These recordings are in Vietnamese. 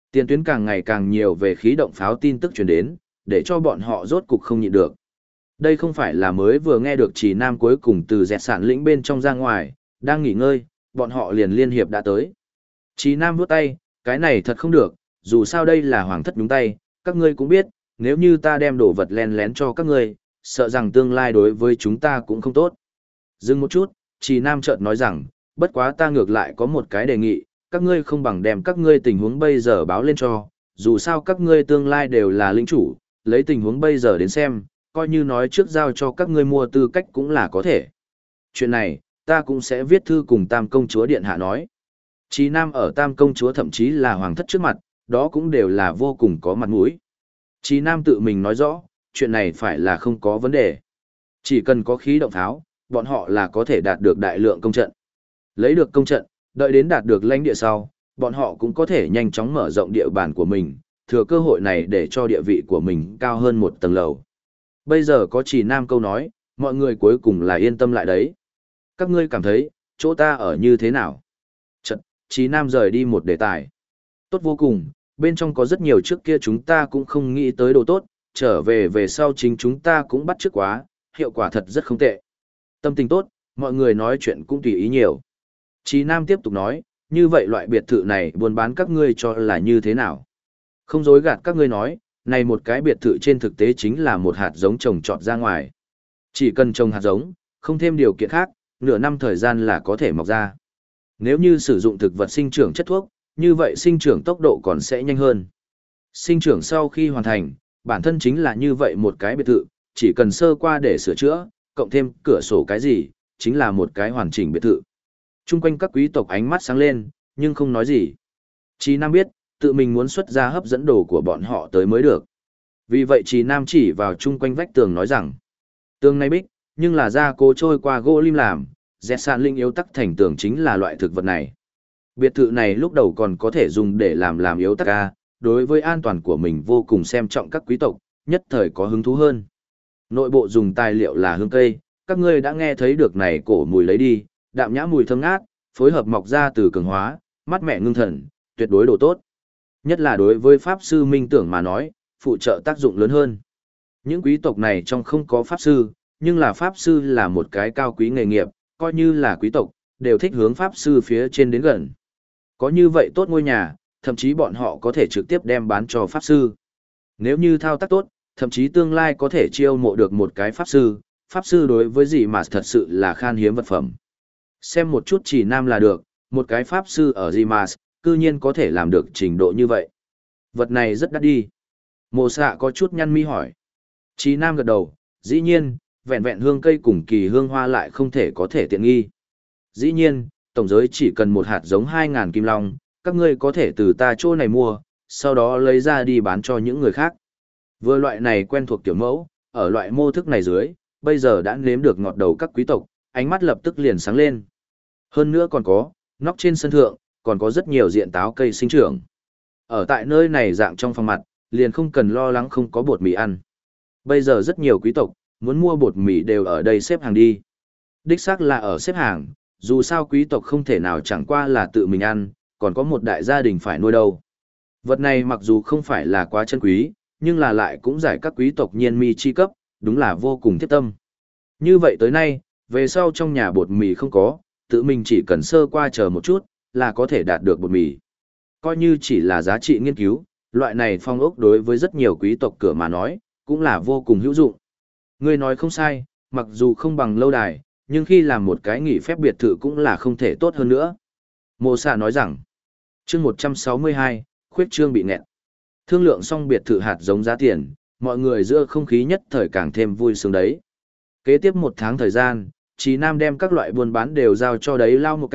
Tiền tuyến càng ngày càng nhiều về khí động pháo tin tức truyền đến, để cho bọn họ rốt cục không nhịn được. Đây không phải là mới vừa nghe được Trì Nam cuối cùng từ dẹt sản lĩnh bên trong ra ngoài, đang nghỉ ngơi, bọn họ liền liên hiệp đã tới. Trì Nam vuốt tay, cái này thật không được, dù sao đây là hoàng thất nhúng tay, các ngươi cũng biết, nếu như ta đem đồ vật len lén cho các ngươi, sợ rằng tương lai đối với chúng ta cũng không tốt. Dừng một chút, Trì Nam chợt nói rằng, bất quá ta ngược lại có một cái đề nghị, các ngươi không bằng đem các ngươi tình huống bây giờ báo lên cho, dù sao các ngươi tương lai đều là lĩnh chủ, lấy tình huống bây giờ đến xem, coi như nói trước giao cho các ngươi mua tư cách cũng là có thể. Chuyện này, ta cũng sẽ viết thư cùng Tam công chúa điện hạ nói. Chí Nam ở Tam công chúa thậm chí là hoàng thất trước mặt, đó cũng đều là vô cùng có mặt mũi. Chí Nam tự mình nói rõ, chuyện này phải là không có vấn đề. Chỉ cần có khí động pháo, bọn họ là có thể đạt được đại lượng công trận. Lấy được công trận, đợi đến đạt được lãnh địa sau, bọn họ cũng có thể nhanh chóng mở rộng địa bàn của mình, thừa cơ hội này để cho địa vị của mình cao hơn một tầng lầu. Bây giờ có Chỉ Nam câu nói, mọi người cuối cùng là yên tâm lại đấy. Các ngươi cảm thấy, chỗ ta ở như thế nào? Chật, Chỉ Nam rời đi một đề tài. Tốt vô cùng, bên trong có rất nhiều trước kia chúng ta cũng không nghĩ tới đồ tốt, trở về về sau chính chúng ta cũng bắt chước quá, hiệu quả thật rất không tệ. Tâm tình tốt, mọi người nói chuyện cũng tùy ý nhiều. Chí Nam tiếp tục nói, như vậy loại biệt thự này buôn bán các ngươi cho là như thế nào? Không dối gạt các ngươi nói, này một cái biệt thự trên thực tế chính là một hạt giống trồng trọt ra ngoài. Chỉ cần trồng hạt giống, không thêm điều kiện khác, nửa năm thời gian là có thể mọc ra. Nếu như sử dụng thực vật sinh trưởng chất thuốc, như vậy sinh trưởng tốc độ còn sẽ nhanh hơn. Sinh trưởng sau khi hoàn thành, bản thân chính là như vậy một cái biệt thự, chỉ cần sơ qua để sửa chữa, cộng thêm cửa sổ cái gì, chính là một cái hoàn chỉnh biệt thự. Trung quanh các quý tộc ánh mắt sáng lên, nhưng không nói gì. Chí Nam biết, tự mình muốn xuất ra hấp dẫn đồ của bọn họ tới mới được. Vì vậy Chí Nam chỉ vào chung quanh vách tường nói rằng, tường này bích, nhưng là da cố trôi qua gỗ lim làm, dẹt sạn linh yếu tắc thành tường chính là loại thực vật này. Biệt thự này lúc đầu còn có thể dùng để làm yếu tắc ca, đối với an toàn của mình vô cùng xem trọng các quý tộc, nhất thời có hứng thú hơn. Nội bộ dùng tài liệu là hương cây, các ngươi đã nghe thấy được này cổ mùi lấy đi, đạm nhã mùi thơm ngát, phối hợp mọc ra từ cường hóa, mát mẻ ngưng thần, tuyệt đối đồ tốt. Nhất là đối với pháp sư minh tưởng mà nói, phụ trợ tác dụng lớn hơn. Những quý tộc này trong không có pháp sư, nhưng là pháp sư là một cái cao quý nghề nghiệp, coi như là quý tộc, đều thích hướng pháp sư phía trên đến gần. Có như vậy tốt ngôi nhà, thậm chí bọn họ có thể trực tiếp đem bán cho pháp sư. Nếu như thao tác tốt, thậm chí tương lai có thể chiêu mộ được một cái pháp sư đối với gì mà thật sự là khan hiếm vật phẩm. Xem một chút Chỉ Nam là được, một cái pháp sư ở Zimas, cư nhiên có thể làm được trình độ như vậy. Vật này rất đắt đi. Mộ xạ có chút nhăn mi hỏi. Chỉ Nam gật đầu, dĩ nhiên, vẹn vẹn hương cây cùng kỳ hương hoa lại không thể có thể tiện nghi. Dĩ nhiên, tổng giới chỉ cần một hạt giống 2.000 kim long, các ngươi có thể từ ta chỗ này mua, sau đó lấy ra đi bán cho những người khác. Vừa loại này quen thuộc kiểu mẫu, ở loại mô thức này dưới, bây giờ đã nếm được ngọt đầu các quý tộc, ánh mắt lập tức liền sáng lên. Hơn nữa còn có, nóc trên sân thượng, còn có rất nhiều diện táo cây sinh trưởng. Ở tại nơi này dạng trong phòng mặt, liền không cần lo lắng không có bột mì ăn. Bây giờ rất nhiều quý tộc, muốn mua bột mì đều ở đây xếp hàng đi. Đích xác là ở xếp hàng, dù sao quý tộc không thể nào chẳng qua là tự mình ăn, còn có một đại gia đình phải nuôi đâu. Vật này mặc dù không phải là quá chân quý, nhưng là lại cũng giải các quý tộc nhiên mi chi cấp, đúng là vô cùng thiết tâm. Như vậy tới nay, về sau trong nhà bột mì không có, tự mình chỉ cần sơ qua chờ một chút, là có thể đạt được bột mì. Coi như chỉ là giá trị nghiên cứu, loại này phong ốc đối với rất nhiều quý tộc cửa mà nói, cũng là vô cùng hữu dụng. Người nói không sai, mặc dù không bằng lâu đài, nhưng khi làm một cái nghỉ phép biệt thự cũng là không thể tốt hơn nữa. Mộ xạ nói rằng, chương 162, khuyết trương bị nghẹn. Thương lượng xong biệt thự hạt giống giá tiền, mọi người giữa không khí nhất thời càng thêm vui sướng đấy. Kế tiếp một tháng thời gian, Chí Nam đem các loại buôn bán đều giao cho đấy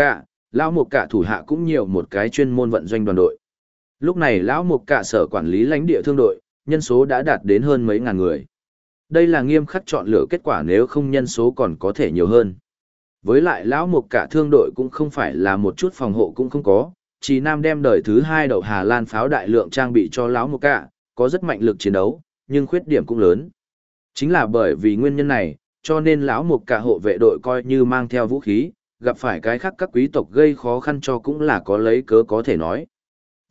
Lão Một Cạ thủ hạ cũng nhiều một cái chuyên môn vận doanh đoàn đội. Lúc này Lão Một Cạ sở quản lý lãnh địa thương đội, nhân số đã đạt đến hơn mấy ngàn người. Đây là nghiêm khắc chọn lựa kết quả, nếu không nhân số còn có thể nhiều hơn. Với lại Lão Một Cạ thương đội cũng không phải là một chút phòng hộ cũng không có, Chí Nam đem đời thứ 2 đậu Hà Lan pháo đại lượng trang bị cho Lão Một Cạ, có rất mạnh lực chiến đấu, nhưng khuyết điểm cũng lớn. Chính là bởi vì nguyên nhân này, cho nên Lão Một Cạ hộ vệ đội coi như mang theo vũ khí, gặp phải cái khác các quý tộc gây khó khăn cho cũng là có lấy cớ có thể nói.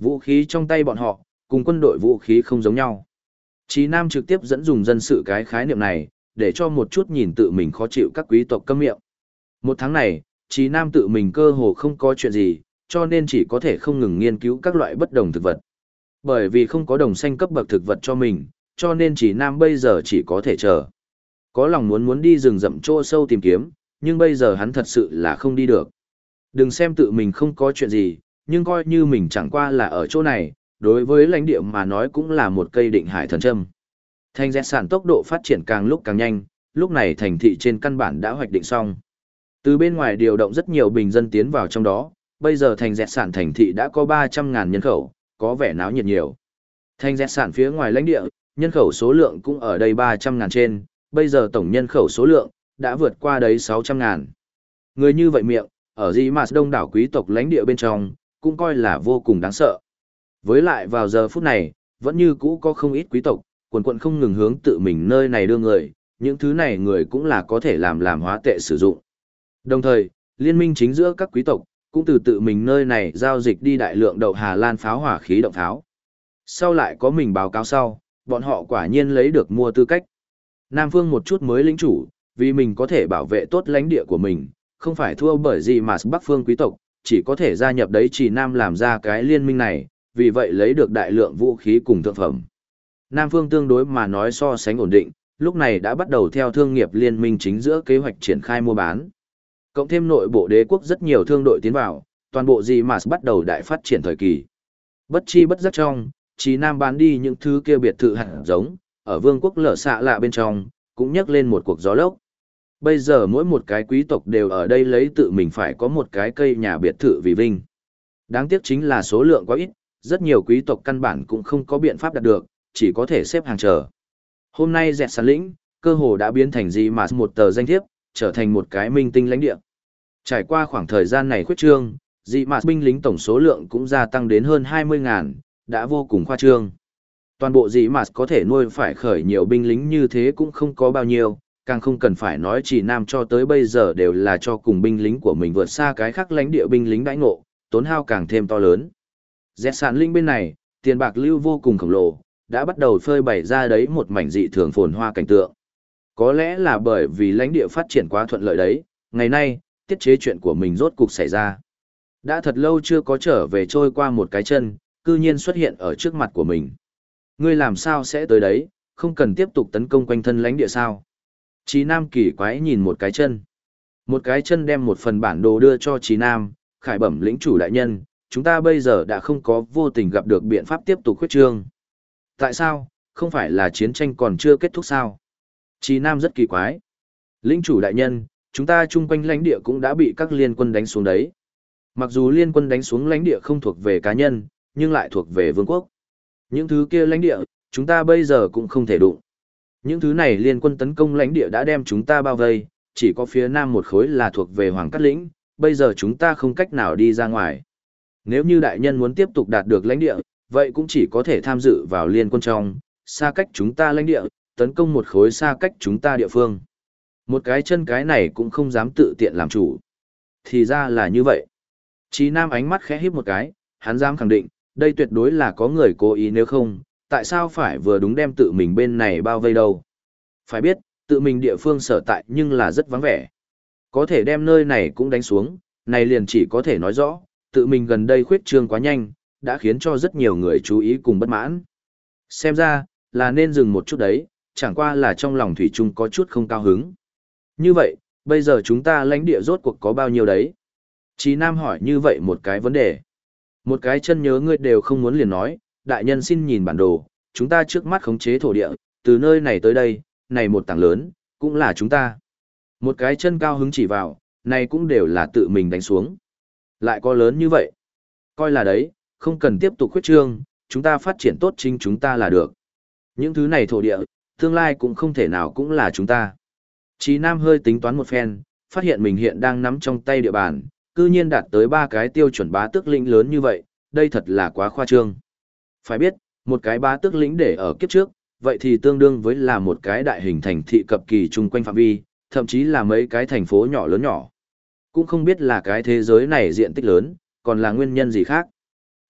Vũ khí trong tay bọn họ, cùng quân đội vũ khí không giống nhau. Chí Nam trực tiếp dẫn dùng dân sự cái khái niệm này, để cho một chút nhìn tự mình khó chịu các quý tộc câm miệng. Một tháng này, Chí Nam tự mình cơ hồ không có chuyện gì, cho nên chỉ có thể không ngừng nghiên cứu các loại bất đồng thực vật. Bởi vì không có đồng xanh cấp bậc thực vật cho mình, cho nên Chí Nam bây giờ chỉ có thể chờ. Có lòng muốn đi rừng rậm chỗ sâu tìm kiếm, nhưng bây giờ hắn thật sự là không đi được. Đừng xem tự mình không có chuyện gì, nhưng coi như mình chẳng qua là ở chỗ này, đối với lãnh địa mà nói cũng là một cây định hải thần châm. Thành dẹt sản tốc độ phát triển càng lúc càng nhanh, lúc này thành thị trên căn bản đã hoạch định xong. Từ bên ngoài điều động rất nhiều bình dân tiến vào trong đó, bây giờ thành dẹt sản thành thị đã có 300.000 nhân khẩu, có vẻ náo nhiệt nhiều. Thành dẹt sản phía ngoài lãnh địa, nhân khẩu số lượng cũng ở đây 300.000 trên, bây giờ tổng nhân khẩu số lượng đã vượt qua đấy 600.000. Người như vậy miệng, ở Di-Mạt đông đảo quý tộc lãnh địa bên trong, cũng coi là vô cùng đáng sợ. Với lại vào giờ phút này, vẫn như cũ có không ít quý tộc, quần quận không ngừng hướng tự mình nơi này đưa người, những thứ này người cũng là có thể làm hóa tệ sử dụng. Đồng thời, liên minh chính giữa các quý tộc, cũng từ tự mình nơi này giao dịch đi đại lượng đậu Hà Lan pháo hỏa khí động pháo. Sau lại có mình báo cáo sau, bọn họ quả nhiên lấy được mua tư cách. Nam Phương một chút mới lĩnh chủ, vì mình có thể bảo vệ tốt lãnh địa của mình, không phải thua bởi gì mà Bắc Phương quý tộc, chỉ có thể gia nhập đấy chỉ Nam làm ra cái liên minh này, vì vậy lấy được đại lượng vũ khí cùng thượng phẩm. Nam Phương tương đối mà nói so sánh ổn định, lúc này đã bắt đầu theo thương nghiệp liên minh chính giữa kế hoạch triển khai mua bán. Cộng thêm nội bộ đế quốc rất nhiều thương đội tiến vào, toàn bộ gì mà bắt đầu đại phát triển thời kỳ. Bất chi bất giác trong, chỉ Nam bán đi những thứ kia biệt thự hạt giống, ở vương quốc lở xạ lạ bên trong, cũng nhấc lên một cuộc gió lốc. Bây giờ mỗi một cái quý tộc đều ở đây lấy tự mình phải có một cái cây nhà biệt thự vì vinh. Đáng tiếc chính là số lượng quá ít, rất nhiều quý tộc căn bản cũng không có biện pháp đạt được, chỉ có thể xếp hàng chờ. Hôm nay dẹt sản lĩnh, cơ hồ đã biến thành gì mà một tờ danh thiếp, trở thành một cái minh tinh lãnh địa. Trải qua khoảng thời gian này khuyết trương, dị mà binh lính tổng số lượng cũng gia tăng đến hơn 20.000, đã vô cùng khoa trương. Toàn bộ dị mà có thể nuôi phải khởi nhiều binh lính như thế cũng không có bao nhiêu, càng không cần phải nói chỉ Nam cho tới bây giờ đều là cho cùng binh lính của mình vượt xa cái khác lãnh địa binh lính đãi ngộ, tốn hao càng thêm to lớn. Dẹt sản linh bên này, tiền bạc lưu vô cùng khổng lồ, đã bắt đầu phơi bày ra đấy một mảnh dị thường phồn hoa cảnh tượng. Có lẽ là bởi vì lãnh địa phát triển quá thuận lợi đấy, ngày nay, tiết chế chuyện của mình rốt cục xảy ra. Đã thật lâu chưa có trở về trôi qua một cái chân, cư nhiên xuất hiện ở trước mặt của mình. Ngươi làm sao sẽ tới đấy, không cần tiếp tục tấn công quanh thân lãnh địa sao? Chí Nam kỳ quái nhìn một cái chân. Một cái chân đem một phần bản đồ đưa cho Chí Nam, khải bẩm lĩnh chủ đại nhân, chúng ta bây giờ đã không có vô tình gặp được biện pháp tiếp tục khuyết trương. Tại sao, không phải là chiến tranh còn chưa kết thúc sao? Chí Nam rất kỳ quái. Lĩnh chủ đại nhân, chúng ta chung quanh lãnh địa cũng đã bị các liên quân đánh xuống đấy. Mặc dù liên quân đánh xuống lãnh địa không thuộc về cá nhân, nhưng lại thuộc về vương quốc. Những thứ kia lãnh địa, chúng ta bây giờ cũng không thể đụng. Những thứ này liên quân tấn công lãnh địa đã đem chúng ta bao vây, chỉ có phía nam một khối là thuộc về Hoàng Cát Lĩnh, bây giờ chúng ta không cách nào đi ra ngoài. Nếu như đại nhân muốn tiếp tục đạt được lãnh địa, vậy cũng chỉ có thể tham dự vào liên quân trong, xa cách chúng ta lãnh địa, tấn công một khối xa cách chúng ta địa phương. Một cái chân cái này cũng không dám tự tiện làm chủ. Thì ra là như vậy. Chí Nam ánh mắt khẽ híp một cái, hắn dám khẳng định, đây tuyệt đối là có người cố ý, nếu không, tại sao phải vừa đúng đem tự mình bên này bao vây đâu. Phải biết, tự mình địa phương sở tại nhưng là rất vắng vẻ. Có thể đem nơi này cũng đánh xuống, này liền chỉ có thể nói rõ, tự mình gần đây khuyết trương quá nhanh, đã khiến cho rất nhiều người chú ý cùng bất mãn. Xem ra, là nên dừng một chút đấy, chẳng qua là trong lòng thủy chung có chút không cao hứng. Như vậy, bây giờ chúng ta lãnh địa rốt cuộc có bao nhiêu đấy? Chí Nam hỏi như vậy một cái vấn đề. Một cái chân nhớ ngươi đều không muốn liền nói, đại nhân xin nhìn bản đồ, chúng ta trước mắt khống chế thổ địa, từ nơi này tới đây, này một tảng lớn, cũng là chúng ta. Một cái chân cao hứng chỉ vào, này cũng đều là tự mình đánh xuống. Lại có lớn như vậy. Coi là đấy, không cần tiếp tục khuyết trương, chúng ta phát triển tốt chính chúng ta là được. Những thứ này thổ địa, tương lai cũng không thể nào cũng là chúng ta. Chí Nam hơi tính toán một phen, phát hiện mình hiện đang nắm trong tay địa bàn, cư nhiên đạt tới 3 cái tiêu chuẩn bá tước lĩnh lớn như vậy, đây thật là quá khoa trương. Phải biết, một cái bá tước lĩnh để ở kiếp trước, vậy thì tương đương với là một cái đại hình thành thị cập kỳ chung quanh phạm vi, thậm chí là mấy cái thành phố nhỏ lớn nhỏ. Cũng không biết là cái thế giới này diện tích lớn, còn là nguyên nhân gì khác.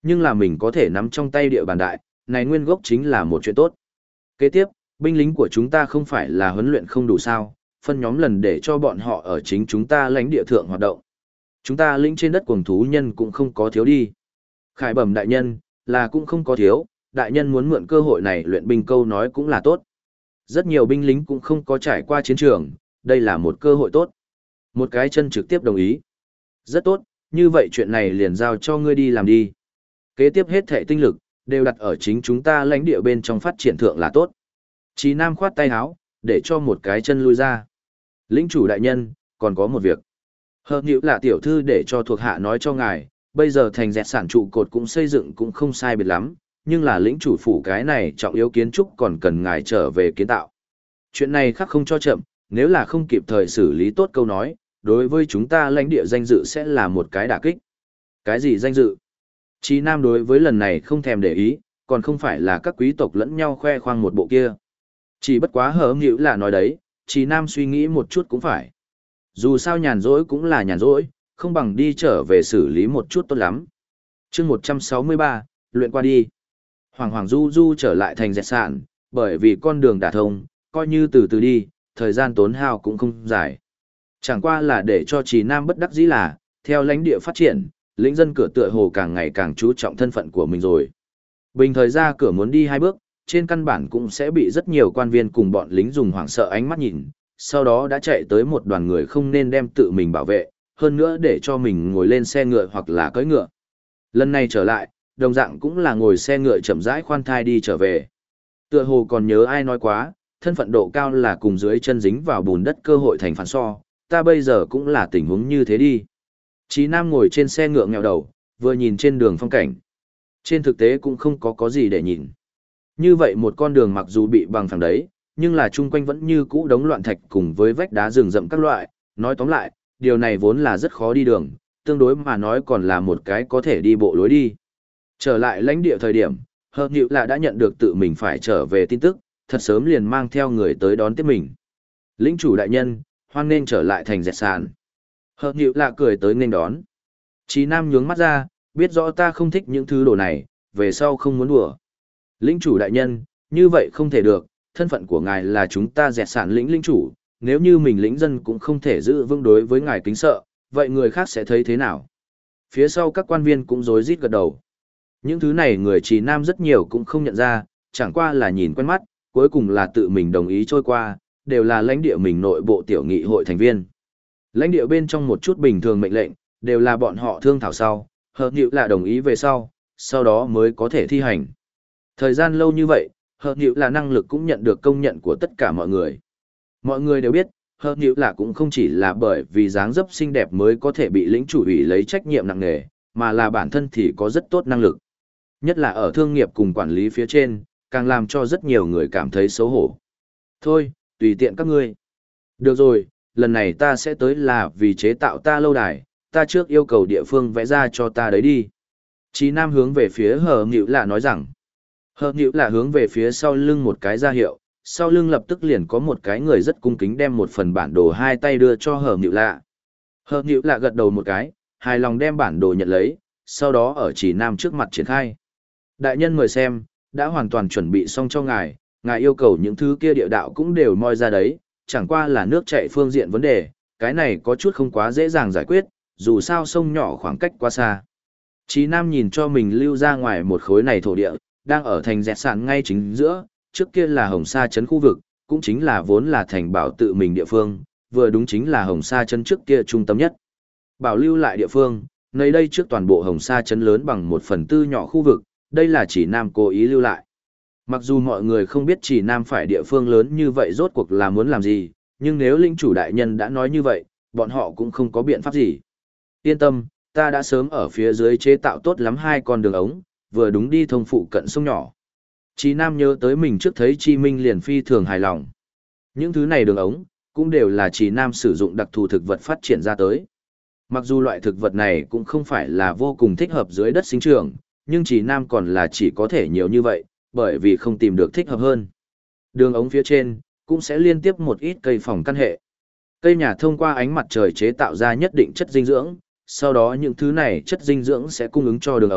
Nhưng là mình có thể nắm trong tay địa bàn đại, này nguyên gốc chính là một chuyện tốt. Kế tiếp, binh lính của chúng ta không phải là huấn luyện không đủ sao, phân nhóm lần để cho bọn họ ở chính chúng ta lãnh địa thượng hoạt động. Chúng ta lĩnh trên đất cuồng thú nhân cũng không có thiếu đi. Khải bẩm đại nhân, là cũng không có thiếu, đại nhân muốn mượn cơ hội này luyện binh câu nói cũng là tốt. Rất nhiều binh lính cũng không có trải qua chiến trường, đây là một cơ hội tốt. Một cái chân trực tiếp đồng ý. Rất tốt, như vậy chuyện này liền giao cho ngươi đi làm đi. Kế tiếp hết thệ tinh lực, đều đặt ở chính chúng ta lãnh địa bên trong phát triển thượng là tốt. Chí Nam khoát tay áo, để cho một cái chân lui ra. Lĩnh chủ đại nhân, còn có một việc. Hợp nhữ là tiểu thư để cho thuộc hạ nói cho ngài, bây giờ thành dẹt sản trụ cột cũng xây dựng cũng không sai biệt lắm, nhưng là lĩnh chủ phủ cái này trọng yếu kiến trúc còn cần ngài trở về kiến tạo. Chuyện này khác không cho chậm, nếu là không kịp thời xử lý tốt câu nói, đối với chúng ta lãnh địa danh dự sẽ là một cái đả kích. Cái gì danh dự? Chí Nam đối với lần này không thèm để ý, còn không phải là các quý tộc lẫn nhau khoe khoang một bộ kia. Chỉ bất quá hở nhữ là nói đấy, Chí Nam suy nghĩ một chút cũng phải. Dù sao nhàn rỗi cũng là nhàn rỗi, không bằng đi trở về xử lý một chút tốt lắm. chương 163, luyện qua đi. Hoàng Hoàng Du Du trở lại thành dẹt sạn, bởi vì con đường đả thông, coi như từ từ đi, thời gian tốn hao cũng không dài. Chẳng qua là để cho Chí Nam bất đắc dĩ là, theo lãnh địa phát triển, lĩnh dân cửa tựa hồ càng ngày càng chú trọng thân phận của mình rồi. Bình thời ra cửa muốn đi 2 bước, trên căn bản cũng sẽ bị rất nhiều quan viên cùng bọn lính dùng hoảng sợ ánh mắt nhìn, sau đó đã chạy tới một đoàn người không nên đem tự mình bảo vệ, hơn nữa để cho mình ngồi lên xe ngựa hoặc là cưỡi ngựa. Lần này trở lại, đồng dạng cũng là ngồi xe ngựa chậm rãi khoan thai đi trở về. Tựa hồ còn nhớ ai nói quá, thân phận độ cao là cùng dưới chân dính vào bùn đất cơ hội thành phản so, ta bây giờ cũng là tình huống như thế đi. Chí Nam ngồi trên xe ngựa nghèo đầu, vừa nhìn trên đường phong cảnh. Trên thực tế cũng không có gì để nhìn. Như vậy một con đường mặc dù bị bằng phẳng đấy, nhưng là chung quanh vẫn như cũ đống loạn thạch cùng với vách đá rừng rậm các loại, nói tóm lại, điều này vốn là rất khó đi đường, tương đối mà nói còn là một cái có thể đi bộ lối đi. Trở lại lãnh địa thời điểm, Hợp Nhự là đã nhận được tự mình phải trở về tin tức, thật sớm liền mang theo người tới đón tiếp mình. Lĩnh chủ đại nhân, hoan nên trở lại thành dẹt sàn. Hợp Nhự là cười tới nghênh đón. Chí Nam nhướng mắt ra, biết rõ ta không thích những thứ đồ này, về sau không muốn đùa. Lĩnh chủ đại nhân, như vậy không thể được, thân phận của ngài là chúng ta dẹt sản lĩnh chủ, nếu như mình lĩnh dân cũng không thể giữ vững đối với ngài kính sợ, vậy người khác sẽ thấy thế nào? Phía sau các quan viên cũng rối rít gật đầu. Những thứ này người Chí Nam rất nhiều cũng không nhận ra, chẳng qua là nhìn quen mắt, cuối cùng là tự mình đồng ý trôi qua, đều là lãnh địa mình nội bộ tiểu nghị hội thành viên. Lãnh địa bên trong một chút bình thường mệnh lệnh, đều là bọn họ thương thảo sau, Hợp Nhự là đồng ý về sau đó mới có thể thi hành. Thời gian lâu như vậy, Hợp Nhự là năng lực cũng nhận được công nhận của tất cả mọi người. Mọi người đều biết, Hợp Nhự là cũng không chỉ là bởi vì dáng dấp xinh đẹp mới có thể bị lĩnh chủ ủy lấy trách nhiệm nặng nề, mà là bản thân thì có rất tốt năng lực. Nhất là ở thương nghiệp cùng quản lý phía trên, càng làm cho rất nhiều người cảm thấy xấu hổ. Thôi, tùy tiện các ngươi. Được rồi, lần này ta sẽ tới là vì chế tạo ta lâu đài, ta trước yêu cầu địa phương vẽ ra cho ta đấy đi. Chí Nam hướng về phía Hợp Nhự là nói rằng, Hợp Nhự là hướng về phía sau lưng một cái ra hiệu, sau lưng lập tức liền có một cái người rất cung kính đem một phần bản đồ hai tay đưa cho Hợp Nhự là. Hợp Nhự là gật đầu một cái, hài lòng đem bản đồ nhận lấy, sau đó ở Chí Nam trước mặt triển khai. Đại nhân mời xem, đã hoàn toàn chuẩn bị xong cho ngài, ngài yêu cầu những thứ kia địa đạo cũng đều moi ra đấy, chẳng qua là nước chảy phương diện vấn đề, cái này có chút không quá dễ dàng giải quyết, dù sao sông nhỏ khoảng cách quá xa. Chí Nam nhìn cho mình lưu ra ngoài một khối này thổ địa, đang ở thành dẹt sạn ngay chính giữa, trước kia là Hồng Sa trấn khu vực, cũng chính là vốn là thành bảo tự mình địa phương, vừa đúng chính là Hồng Sa trấn trước kia trung tâm nhất. Bảo lưu lại địa phương, nơi đây trước toàn bộ Hồng Sa trấn lớn bằng 1/4 nhỏ khu vực, đây là Chỉ Nam cố ý lưu lại. Mặc dù mọi người không biết Chỉ Nam phải địa phương lớn như vậy rốt cuộc là muốn làm gì, nhưng nếu lĩnh chủ đại nhân đã nói như vậy, bọn họ cũng không có biện pháp gì. Yên tâm, ta đã sớm ở phía dưới chế tạo tốt lắm 2 con đường ống, vừa đúng đi thông phụ cận sông nhỏ. Chí Nam nhớ tới mình trước thấy Chi Minh liền phi thường hài lòng. Những thứ này đường ống, cũng đều là Chí Nam sử dụng đặc thù thực vật phát triển ra tới. Mặc dù loại thực vật này cũng không phải là vô cùng thích hợp dưới đất sinh trưởng, nhưng Chí Nam còn là chỉ có thể nhiều như vậy, bởi vì không tìm được thích hợp hơn. Đường ống phía trên, cũng sẽ liên tiếp một ít cây phòng căn hệ. Cây nhà thông qua ánh mặt trời chế tạo ra nhất định chất dinh dưỡng, sau đó những thứ này chất dinh dưỡng sẽ cung ứng cho đường ống,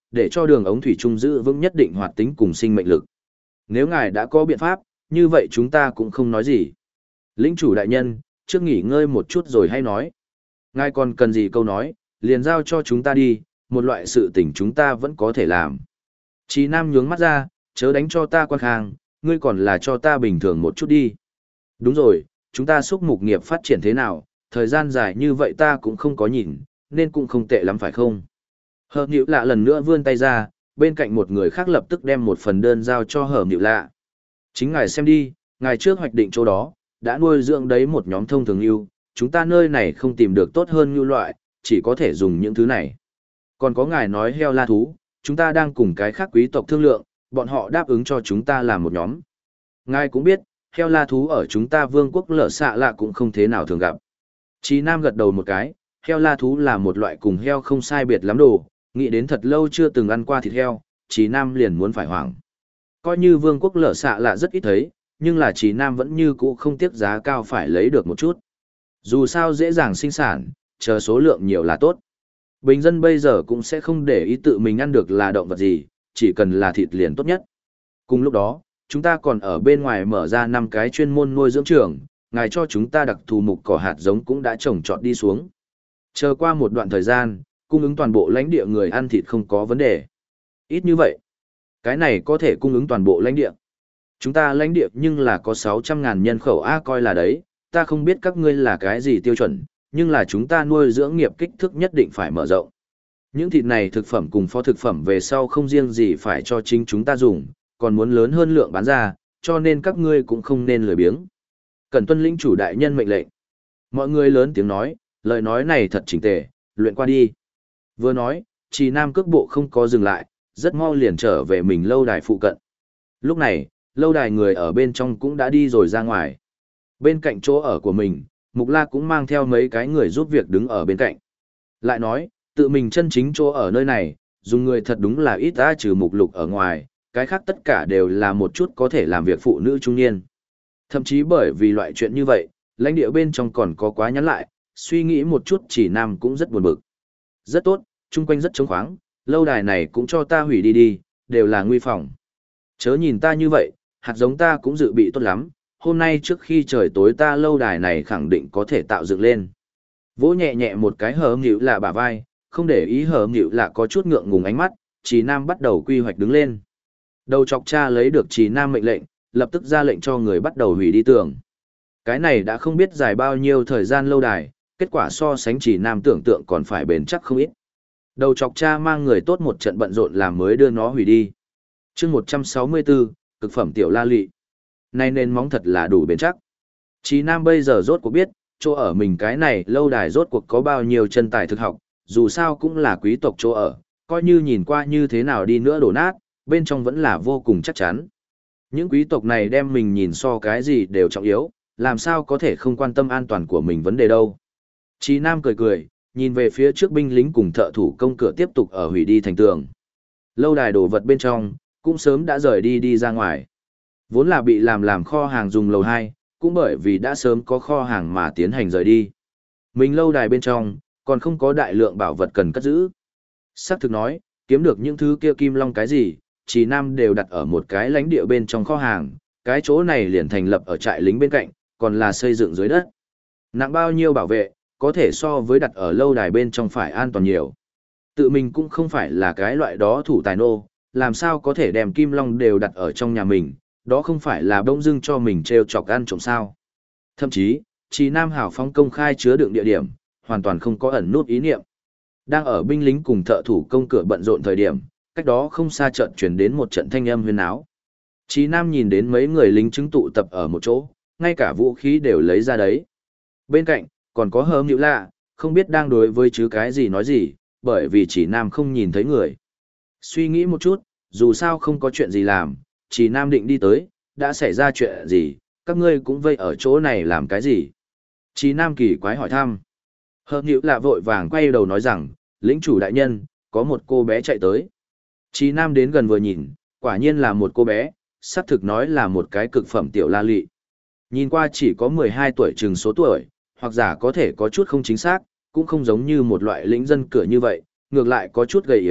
để cho đường ống thủy chung giữ vững nhất định hoạt tính cùng sinh mệnh lực. Nếu ngài đã có biện pháp, như vậy chúng ta cũng không nói gì. Lĩnh chủ đại nhân, trước nghỉ ngơi một chút rồi hay nói. Ngài còn cần gì câu nói, liền giao cho chúng ta đi, một loại sự tình chúng ta vẫn có thể làm. Chí Nam nhướng mắt ra, chớ đánh cho ta quan khang, ngươi còn là cho ta bình thường một chút đi. Đúng rồi, chúng ta xúc mục nghiệp phát triển thế nào, thời gian dài như vậy ta cũng không có nhìn, nên cũng không tệ lắm phải không? Hợp Nhữ Lạ lần nữa vươn tay ra, bên cạnh một người khác lập tức đem một phần đơn giao cho Hợp Nhữ Lạ. Chính ngài xem đi, ngài trước hoạch định chỗ đó, đã nuôi dưỡng đấy một nhóm thông thường ưu, chúng ta nơi này không tìm được tốt hơn ưu loại, chỉ có thể dùng những thứ này. Còn có ngài nói heo la thú, chúng ta đang cùng cái khác quý tộc thương lượng, bọn họ đáp ứng cho chúng ta làm một nhóm. Ngài cũng biết, heo la thú ở chúng ta vương quốc lở xạ lạ cũng không thế nào thường gặp. Chí Nam gật đầu một cái, heo la thú là một loại cùng heo không sai biệt lắm đồ, nghĩ đến thật lâu chưa từng ăn qua thịt heo, Chí Nam liền muốn phải hoảng. Coi như vương quốc lở xạ lạ rất ít thấy, nhưng là Chí Nam vẫn như cũ không tiếc giá cao phải lấy được một chút. Dù sao dễ dàng sinh sản, chờ số lượng nhiều là tốt. Bình dân bây giờ cũng sẽ không để ý tự mình ăn được là động vật gì, chỉ cần là thịt liền tốt nhất. Cùng lúc đó, chúng ta còn ở bên ngoài mở ra 5 cái chuyên môn nuôi dưỡng trường, ngài cho chúng ta đặc thù mục cỏ hạt giống cũng đã trồng trọt đi xuống. Chờ qua một đoạn thời gian, cung ứng toàn bộ lãnh địa người ăn thịt không có vấn đề. Ít như vậy, cái này có thể cung ứng toàn bộ lãnh địa. Chúng ta lãnh địa nhưng là có 600.000 nhân khẩu coi là đấy, ta không biết các ngươi là cái gì tiêu chuẩn, nhưng là chúng ta nuôi dưỡng nghiệp kích thước nhất định phải mở rộng. Những thịt này thực phẩm cùng phó thực phẩm về sau không riêng gì phải cho chính chúng ta dùng, còn muốn lớn hơn lượng bán ra, cho nên các ngươi cũng không nên lười biếng. Cần tuân lĩnh chủ đại nhân mệnh lệnh. Mọi người lớn tiếng nói, lời nói này thật chỉnh tề, luyện qua đi. Vừa nói, Trì Nam cước bộ không có dừng lại, rất mau liền trở về mình lâu đài phụ cận. Lúc này, lâu đài người ở bên trong cũng đã đi rồi ra ngoài. Bên cạnh chỗ ở của mình, Mục La cũng mang theo mấy cái người giúp việc đứng ở bên cạnh. Lại nói, tự mình chân chính chỗ ở nơi này, dùng người thật đúng là ít ra trừ Mục Lục ở ngoài, cái khác tất cả đều là một chút có thể làm việc phụ nữ trung niên. Thậm chí bởi vì loại chuyện như vậy, lãnh địa bên trong còn có quá nhắn lại, suy nghĩ một chút Chỉ Nam cũng rất buồn bực. Rất tốt, chung quanh rất trống khoáng, lâu đài này cũng cho ta hủy đi đi, đều là nguy phòng. Chớ nhìn ta như vậy, hạt giống ta cũng dự bị tốt lắm, hôm nay trước khi trời tối ta lâu đài này khẳng định có thể tạo dựng lên. Vỗ nhẹ nhẹ một cái hờ nhịu lạ bả vai, không để ý hờ nhịu lạ có chút ngượng ngùng ánh mắt, Chỉ Nam bắt đầu quy hoạch đứng lên. Đầu chọc cha lấy được Chỉ Nam mệnh lệnh, lập tức ra lệnh cho người bắt đầu hủy đi tường. Cái này đã không biết dài bao nhiêu thời gian lâu đài, kết quả so sánh Chỉ Nam tưởng tượng còn phải bền chắc không ít. Đầu chọc cha mang người tốt một trận bận rộn làm mới đưa nó hủy đi. Chương 164, cực phẩm tiểu la lị. Này nền móng thật là đủ bền chắc. Chí Nam bây giờ rốt cuộc biết, chỗ ở mình cái này lâu đài rốt cuộc có bao nhiêu chân tài thực học, dù sao cũng là quý tộc chỗ ở, coi như nhìn qua như thế nào đi nữa đổ nát, bên trong vẫn là vô cùng chắc chắn. Những quý tộc này đem mình nhìn so cái gì đều trọng yếu, làm sao có thể không quan tâm an toàn của mình vấn đề đâu. Chí Nam cười cười, nhìn về phía trước binh lính cùng thợ thủ công cửa tiếp tục ở hủy đi thành tường. Lâu đài đồ vật bên trong, cũng sớm đã rời đi ra ngoài. Vốn là bị làm kho hàng dùng lầu 2, cũng bởi vì đã sớm có kho hàng mà tiến hành rời đi. Mình lâu đài bên trong, còn không có đại lượng bảo vật cần cất giữ. Sắc thực nói, kiếm được những thứ kia kim long cái gì, Chỉ Nam đều đặt ở một cái lãnh địa bên trong kho hàng, cái chỗ này liền thành lập ở trại lính bên cạnh, còn là xây dựng dưới đất. Nặng bao nhiêu bảo vệ, có thể so với đặt ở lâu đài bên trong phải an toàn nhiều. Tự mình cũng không phải là cái loại đó thủ tài nô, làm sao có thể đem kim long đều đặt ở trong nhà mình, đó không phải là bỗng dưng cho mình treo chọc ăn trộm sao. Thậm chí, Chỉ Nam hào phóng công khai chứa đựng địa điểm, hoàn toàn không có ẩn nút ý niệm. Đang ở binh lính cùng thợ thủ công cửa bận rộn thời điểm, cách đó không xa trận truyền đến một trận thanh âm huyên áo. Chỉ Nam nhìn đến mấy người lính chứng tụ tập ở một chỗ, ngay cả vũ khí đều lấy ra đấy. Bên cạnh, còn có Hớm Nhữ Lạ, không biết đang đối với chứ cái gì nói gì, bởi vì Chỉ Nam không nhìn thấy người. Suy nghĩ một chút, dù sao không có chuyện gì làm, Chỉ Nam định đi tới, đã xảy ra chuyện gì, các ngươi cũng vây ở chỗ này làm cái gì. Chỉ Nam kỳ quái hỏi thăm. Hớm Nhữ Lạ vội vàng quay đầu nói rằng, lĩnh chủ đại nhân, có một cô bé chạy tới. Chỉ Nam đến gần vừa nhìn, quả nhiên là một cô bé, xác thực nói là một cái cực phẩm tiểu la lị. Nhìn qua chỉ có 12 tuổi chừng số tuổi, hoặc giả có thể có chút không chính xác, cũng không giống như một loại lĩnh dân cửa như vậy, ngược lại có chút gầy yếu,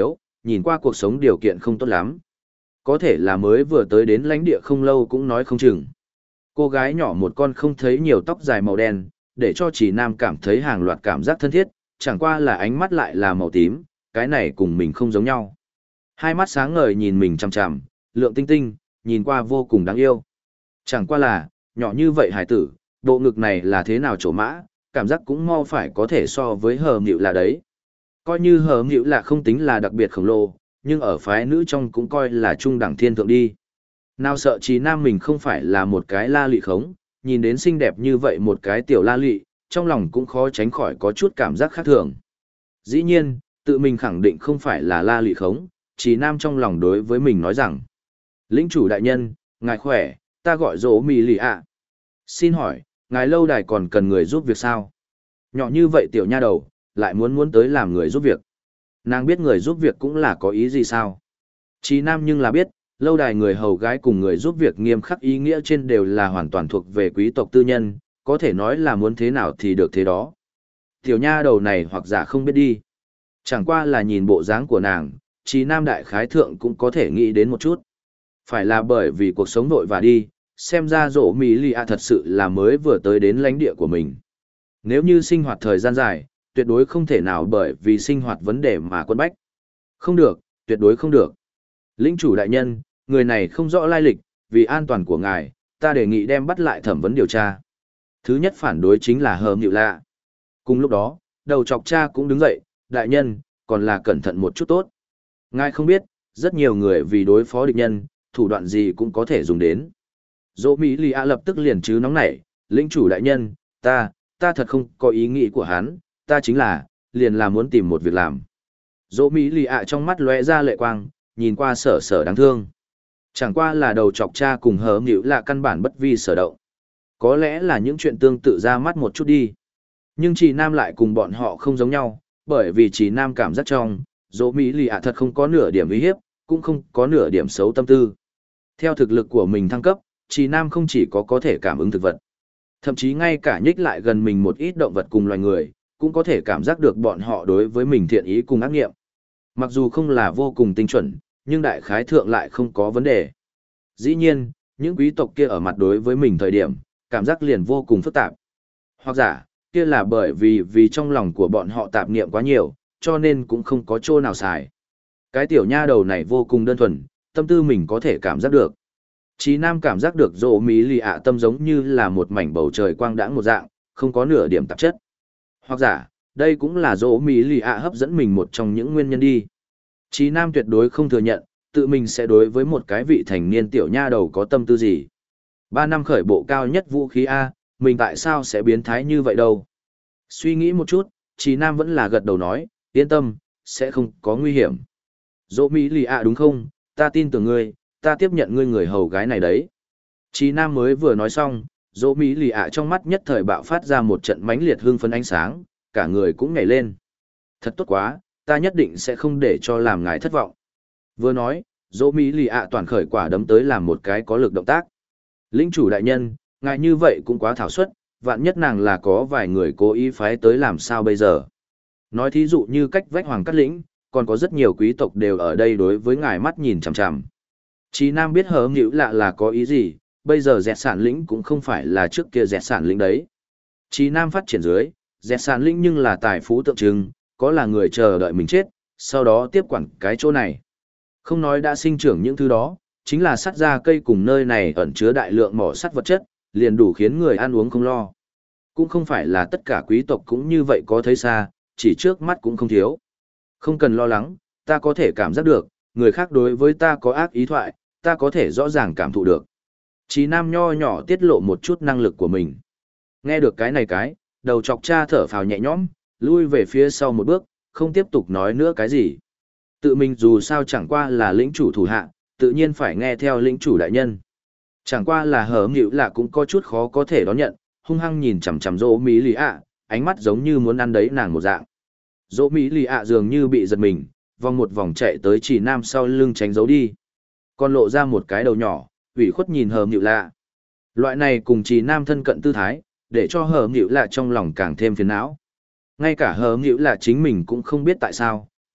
nhìn qua cuộc sống điều kiện không tốt lắm. Có thể là mới vừa tới đến lãnh địa không lâu cũng nói không chừng. Cô gái nhỏ một con không thấy nhiều tóc dài màu đen, để cho chỉ nam cảm thấy hàng loạt cảm giác thân thiết, chẳng qua là ánh mắt lại là màu tím, cái này cùng mình không giống nhau. Hai mắt sáng ngời nhìn mình chằm chằm, lượng tinh tinh, nhìn qua vô cùng đáng yêu. Chẳng qua là, nhỏ như vậy hải tử, bộ ngực này là thế nào trổ mã, cảm giác cũng mau phải có thể so với hờ nghịu là đấy. Coi như hờ nghịu là không tính là đặc biệt khổng lồ, nhưng ở phái nữ trong cũng coi là trung đẳng thiên thượng đi. Nào sợ trí nam mình không phải là một cái la lị khống, nhìn đến xinh đẹp như vậy một cái tiểu la lị, trong lòng cũng khó tránh khỏi có chút cảm giác khác thường. Dĩ nhiên, tự mình khẳng định không phải là la lị khống, trí nam trong lòng đối với mình nói rằng: lĩnh chủ đại nhân, ngài khỏe, ta gọi dỗ mì lì ạ. Xin hỏi, ngài lâu đài còn cần người giúp việc sao? Nhỏ như vậy tiểu nha đầu, lại muốn tới làm người giúp việc. Nàng biết người giúp việc cũng là có ý gì sao? Trí nam nhưng là biết, lâu đài người hầu gái cùng người giúp việc nghiêm khắc ý nghĩa trên đều là hoàn toàn thuộc về quý tộc tư nhân, có thể nói là muốn thế nào thì được thế đó. Tiểu nha đầu này hoặc giả không biết đi. Chẳng qua là nhìn bộ dáng của nàng, trí nam đại khái thượng cũng có thể nghĩ đến một chút. Phải là bởi vì cuộc sống vội và đi, xem ra rổ mì lì ạ thật sự là mới vừa tới đến lãnh địa của mình. Nếu như sinh hoạt thời gian dài, tuyệt đối không thể nào bởi vì sinh hoạt vấn đề mà quấn bách. Không được, tuyệt đối không được. Lĩnh chủ đại nhân, người này không rõ lai lịch, vì an toàn của ngài, ta đề nghị đem bắt lại thẩm vấn điều tra. Thứ nhất phản đối chính là Hờ Nghịu Lạ. Cùng lúc đó, đầu chọc cha cũng đứng dậy, đại nhân, còn là cẩn thận một chút tốt. Ngài không biết, rất nhiều người vì đối phó địch nhân, thủ đoạn gì cũng có thể dùng đến. Dỗ Mỹ Lì A lập tức liền chứ nóng nảy, lĩnh chủ đại nhân, ta thật không có ý nghĩ của hắn, ta chính liền là muốn tìm một việc làm. Dỗ Mỹ Lì A trong mắt lóe ra lệ quang, nhìn qua sở sở đáng thương. Chẳng qua là đầu chọc cha cùng Hờ Nghịu Lạ căn bản bất vi sở động. Có lẽ là những chuyện tương tự ra mắt một chút đi. Nhưng chị Nam lại cùng bọn họ không giống nhau, bởi vì chị Nam cảm giác trong, Dỗ Mỹ Lì A thật không có nửa điểm uy hiếp, cũng không có nửa điểm xấu tâm tư. Theo thực lực của mình thăng cấp, chị Nam không chỉ có thể cảm ứng thực vật, thậm chí ngay cả nhích lại gần mình một ít động vật cùng loài người, cũng có thể cảm giác được bọn họ đối với mình thiện ý cùng ác nghiệm. Mặc dù không là vô cùng tinh chuẩn, nhưng đại khái thượng lại không có vấn đề. Dĩ nhiên, những quý tộc kia ở mặt đối với mình thời điểm, cảm giác liền vô cùng phức tạp. Hoặc giả, kia là bởi vì trong lòng của bọn họ tạp niệm quá nhiều, cho nên cũng không có chỗ nào xài. Cái tiểu nha đầu này vô cùng đơn thuần, tâm tư mình có thể cảm giác được. Chí Nam cảm giác được Dỗ Mỹ Lì ạ tâm giống như là một mảnh bầu trời quang đãng một dạng, không có nửa điểm tạp chất. Hoặc giả, đây cũng là Dỗ Mỹ Lì ạ hấp dẫn mình một trong những nguyên nhân đi. Chí Nam tuyệt đối không thừa nhận, tự mình sẽ đối với một cái vị thành niên tiểu nha đầu có tâm tư gì. 3 năm khởi bộ cao nhất vũ khí A, mình tại sao sẽ biến thái như vậy đâu. Suy nghĩ một chút, Chí Nam vẫn là gật đầu nói, yên tâm, sẽ không có nguy hiểm. Dỗ Mỹ Lì ạ đúng không, ta tin tưởng ngươi, ta tiếp nhận ngươi người hầu gái này đấy. Chí Nam mới vừa nói xong, Dỗ Mỹ Lì ạ trong mắt nhất thời bạo phát ra một trận mãnh liệt hương phấn ánh sáng, cả người cũng nhảy lên. Thật tốt quá, ta nhất định sẽ không để cho làm ngài thất vọng. Vừa nói, Dỗ Mỹ Lì ạ toàn khởi quả đấm tới làm một cái có lực động tác. Lĩnh chủ đại nhân, ngài như vậy cũng quá thảo suất, vạn nhất nàng là có vài người cố ý phái tới làm sao bây giờ. Nói thí dụ như cách vách Hoàng Cát Lĩnh, còn có rất nhiều quý tộc đều ở đây đối với ngài mắt nhìn chằm chằm. Chí Nam biết Hờ Nghịu Lạ là có ý gì, bây giờ dẹt sản lĩnh cũng không phải là trước kia dẹt sản lĩnh đấy. Chí Nam phát triển dưới, dẹt sản lĩnh nhưng là tài phú tượng trưng, có là người chờ đợi mình chết, sau đó tiếp quản cái chỗ này. Không nói đã sinh trưởng những thứ đó, chính là sắt ra cây cùng nơi này ẩn chứa đại lượng mỏ sắt vật chất, liền đủ khiến người ăn uống không lo. Cũng không phải là tất cả quý tộc cũng như vậy có thấy xa, chỉ trước mắt cũng không thiếu. Không cần lo lắng, ta có thể cảm giác được, người khác đối với ta có ác ý thoại, ta có thể rõ ràng cảm thụ được. Chí Nam nho nhỏ tiết lộ một chút năng lực của mình. Nghe được cái này đầu chọc cha thở phào nhẹ nhõm, lui về phía sau một bước, không tiếp tục nói nữa cái gì. Tự mình dù sao chẳng qua là lĩnh chủ thủ hạ, tự nhiên phải nghe theo lĩnh chủ đại nhân. Chẳng qua là Hờ Nghịu Lạ cũng có chút khó có thể đón nhận, hung hăng nhìn chằm chằm Dỗ Mỹ Lì ạ, ánh mắt giống như muốn ăn đấy nàng một dạng. Dỗ Mỹ Lì ạ dường như bị giật mình, vòng một vòng chạy tới Chỉ Nam sau lưng tránh giấu đi. Còn lộ ra một cái đầu nhỏ, ủy khuất nhìn Hờ Nghịu Lạ. Loại này cùng Chỉ Nam thân cận tư thái, để cho Hờ Nghịu Lạ trong lòng càng thêm phiền não. Ngay cả Hờ Nghịu Lạ chính mình cũng không biết tại sao,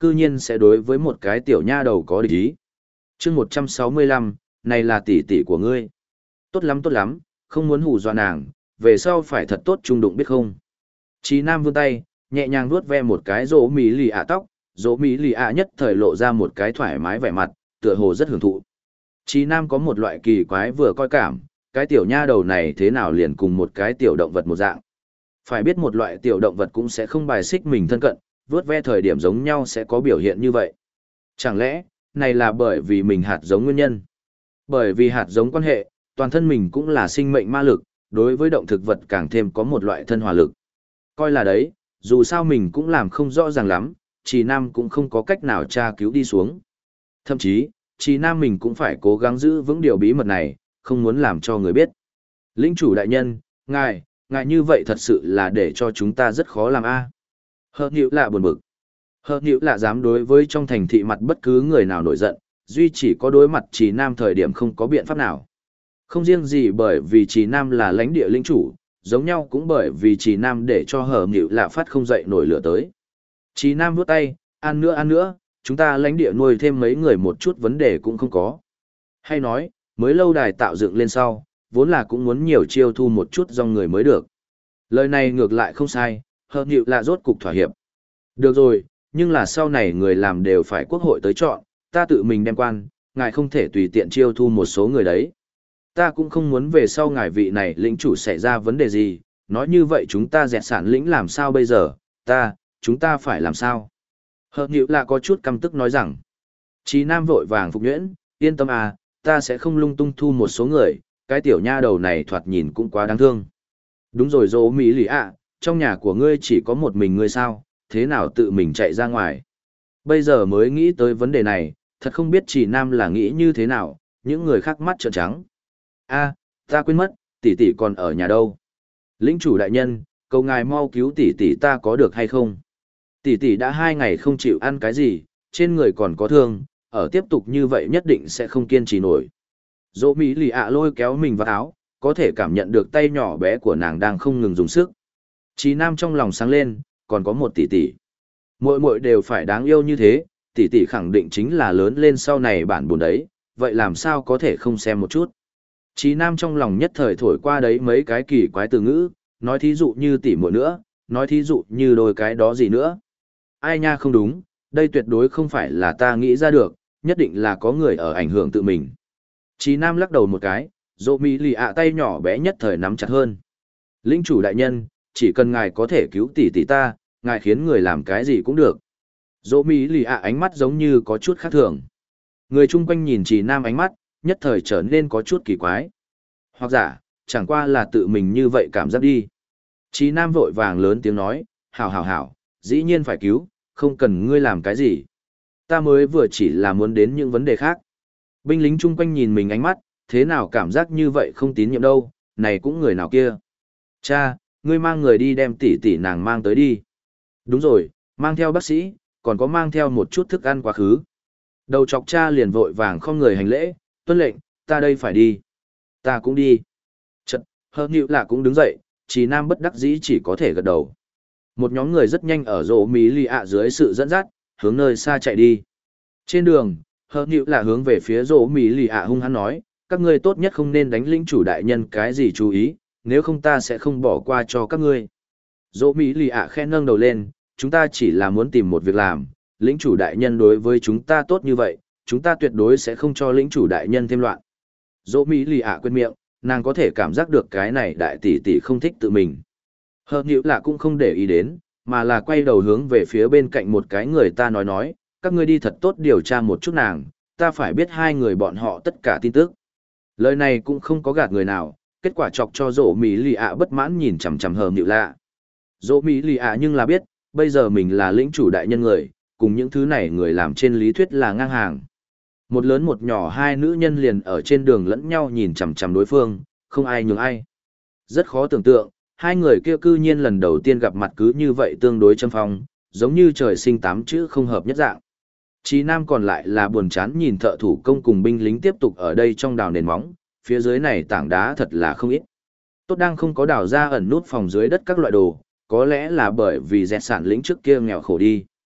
cư nhiên sẽ đối với một cái tiểu nha đầu có địch ý. chương 165, này là tỷ tỷ của ngươi. Tốt lắm, không muốn hù dọa nàng, về sau phải thật tốt trung đụng biết không. Chí Nam vươn tay, nhẹ nhàng vuốt ve một cái rỗ mỹ lì ạ tóc, rỗ mỹ lì ạ nhất thời lộ ra một cái thoải mái vẻ mặt, tựa hồ rất hưởng thụ. Chí Nam có một loại kỳ quái vừa coi cảm, cái tiểu nha đầu này thế nào liền cùng một cái tiểu động vật một dạng. Phải biết một loại tiểu động vật cũng sẽ không bài xích mình thân cận, vuốt ve thời điểm giống nhau sẽ có biểu hiện như vậy. Chẳng lẽ, này là bởi vì mình hạt giống nguyên nhân? Bởi vì hạt giống quan hệ, toàn thân mình cũng là sinh mệnh ma lực, đối với động thực vật càng thêm có một loại thân hòa lực. Coi là đấy, dù sao mình cũng làm không rõ ràng lắm, Trì Nam cũng không có cách nào tra cứu đi xuống. Thậm chí, Trì Nam mình cũng phải cố gắng giữ vững điều bí mật này, không muốn làm cho người biết. Lĩnh chủ đại nhân, ngài như vậy thật sự là để cho chúng ta rất khó làm a. Hợt nhịu lạ buồn bực. Hợt nhịu lạ dám đối với trong thành thị mặt bất cứ người nào nổi giận, duy chỉ có đối mặt Trì Nam thời điểm không có biện pháp nào. Không riêng gì bởi vì Trì Nam là lãnh địa lĩnh chủ, giống nhau cũng bởi vì Trì Nam để cho hở nhịu lạ phát không dậy nổi lửa tới. Trì Nam vuốt tay, ăn nữa, chúng ta lãnh địa nuôi thêm mấy người một chút vấn đề cũng không có. Hay nói, mới lâu đài tạo dựng lên sau, vốn là cũng muốn nhiều chiêu thu một chút dòng người mới được. Lời này ngược lại không sai, hở nhịu lạ rốt cục thỏa hiệp. Được rồi, nhưng là sau này người làm đều phải quốc hội tới chọn, ta tự mình đem quan, ngài không thể tùy tiện chiêu thu một số người đấy. Ta cũng không muốn về sau ngài vị này lĩnh chủ xảy ra vấn đề gì, nói như vậy chúng ta dẹt sản lĩnh làm sao bây giờ, chúng ta phải làm sao? Hợp nhịu là có chút căm tức nói rằng, Chí Nam vội vàng phục nhuyễn, yên tâm à, ta sẽ không lung tung thu một số người, cái tiểu nha đầu này thoạt nhìn cũng quá đáng thương. Đúng rồi dỗ Mỹ lì ạ, trong nhà của ngươi chỉ có một mình ngươi sao, thế nào tự mình chạy ra ngoài? Bây giờ mới nghĩ tới vấn đề này, thật không biết Chí Nam là nghĩ như thế nào, những người khác mắt trợn trắng. A, ta quên mất, tỷ tỷ còn ở nhà đâu. Lĩnh chủ đại nhân, cầu ngài mau cứu tỷ tỷ ta có được hay không? Tỷ tỷ đã 2 ngày không chịu ăn cái gì, trên người còn có thương, ở tiếp tục như vậy nhất định sẽ không kiên trì nổi. Dỗ Mỹ lì ạ lôi kéo mình vào áo, có thể cảm nhận được tay nhỏ bé của nàng đang không ngừng dùng sức. Chí Nam trong lòng sáng lên, còn có một tỷ tỷ. Mỗi mỗi đều phải đáng yêu như thế, tỷ tỷ khẳng định chính là lớn lên sau này bản buồn đấy, vậy làm sao có thể không xem một chút. Chí Nam trong lòng nhất thời thổi qua đấy mấy cái kỳ quái từ ngữ, nói thí dụ như tỷ muội nữa, nói thí dụ như đôi cái đó gì nữa. Ai nha không đúng, đây tuyệt đối không phải là ta nghĩ ra được, nhất định là có người ở ảnh hưởng tự mình. Chí Nam lắc đầu một cái, dỗ mỹ lì ạ tay nhỏ bé nhất thời nắm chặt hơn. Lĩnh chủ đại nhân, chỉ cần ngài có thể cứu tỷ tỷ ta, ngài khiến người làm cái gì cũng được. Dỗ mỹ lì ạ ánh mắt giống như có chút khác thường. Người chung quanh nhìn Chí Nam ánh mắt, nhất thời trở nên có chút kỳ quái. Hoặc giả, chẳng qua là tự mình như vậy cảm giác đi. Chí Nam vội vàng lớn tiếng nói, hảo, dĩ nhiên phải cứu, không cần ngươi làm cái gì. Ta mới vừa chỉ là muốn đến những vấn đề khác. Binh lính chung quanh nhìn mình ánh mắt, thế nào cảm giác như vậy không tín nhiệm đâu, này cũng người nào kia. Cha, ngươi mang người đi đem tỷ tỷ nàng mang tới đi. Đúng rồi, mang theo bác sĩ, còn có mang theo một chút thức ăn quá khứ. Đầu chọc cha liền vội vàng không người hành lễ, tuân lệnh, ta đây phải đi. Ta cũng đi. Chật, hợp nhịu là cũng đứng dậy, Chí Nam bất đắc dĩ chỉ có thể gật đầu. Một nhóm người rất nhanh ở rỗ Mỹ lì ạ dưới sự dẫn dắt, hướng nơi xa chạy đi. Trên đường, hợp nhịu là hướng về phía rỗ Mỹ lì ạ hung hăng nói, các ngươi tốt nhất không nên đánh lĩnh chủ đại nhân cái gì chú ý, nếu không ta sẽ không bỏ qua cho các ngươi. Rỗ Mỹ lì ạ khẽ nâng đầu lên, chúng ta chỉ là muốn tìm một việc làm, lĩnh chủ đại nhân đối với chúng ta tốt như vậy, chúng ta tuyệt đối sẽ không cho lĩnh chủ đại nhân thêm loạn. Dỗ Mỹ lì ạ quên miệng, nàng có thể cảm giác được cái này đại tỷ tỷ không thích tự mình. Hợp nhịu là cũng không để ý đến, mà là quay đầu hướng về phía bên cạnh một cái người ta nói, các ngươi đi thật tốt điều tra một chút nàng, ta phải biết hai người bọn họ tất cả tin tức. Lời này cũng không có gạt người nào, kết quả chọc cho dỗ Mỹ lì ạ bất mãn nhìn chằm chằm hợp nhịu lạ. Dỗ Mỹ lì ạ nhưng là biết, bây giờ mình là lĩnh chủ đại nhân người, cùng những thứ này người làm trên lý thuyết là ngang hàng. Một lớn một nhỏ hai nữ nhân liền ở trên đường lẫn nhau nhìn chằm chằm đối phương, không ai nhường ai. Rất khó tưởng tượng, hai người kia cư nhiên lần đầu tiên gặp mặt cứ như vậy tương đối châm phong, giống như trời sinh tám chữ không hợp nhất dạng. Chí Nam còn lại là buồn chán nhìn thợ thủ công cùng binh lính tiếp tục ở đây trong đào nền móng, phía dưới này tảng đá thật là không ít. Tốt đang không có đào ra ẩn nút phòng dưới đất các loại đồ, có lẽ là bởi vì dẹt sản lĩnh trước kia nghèo khổ đi.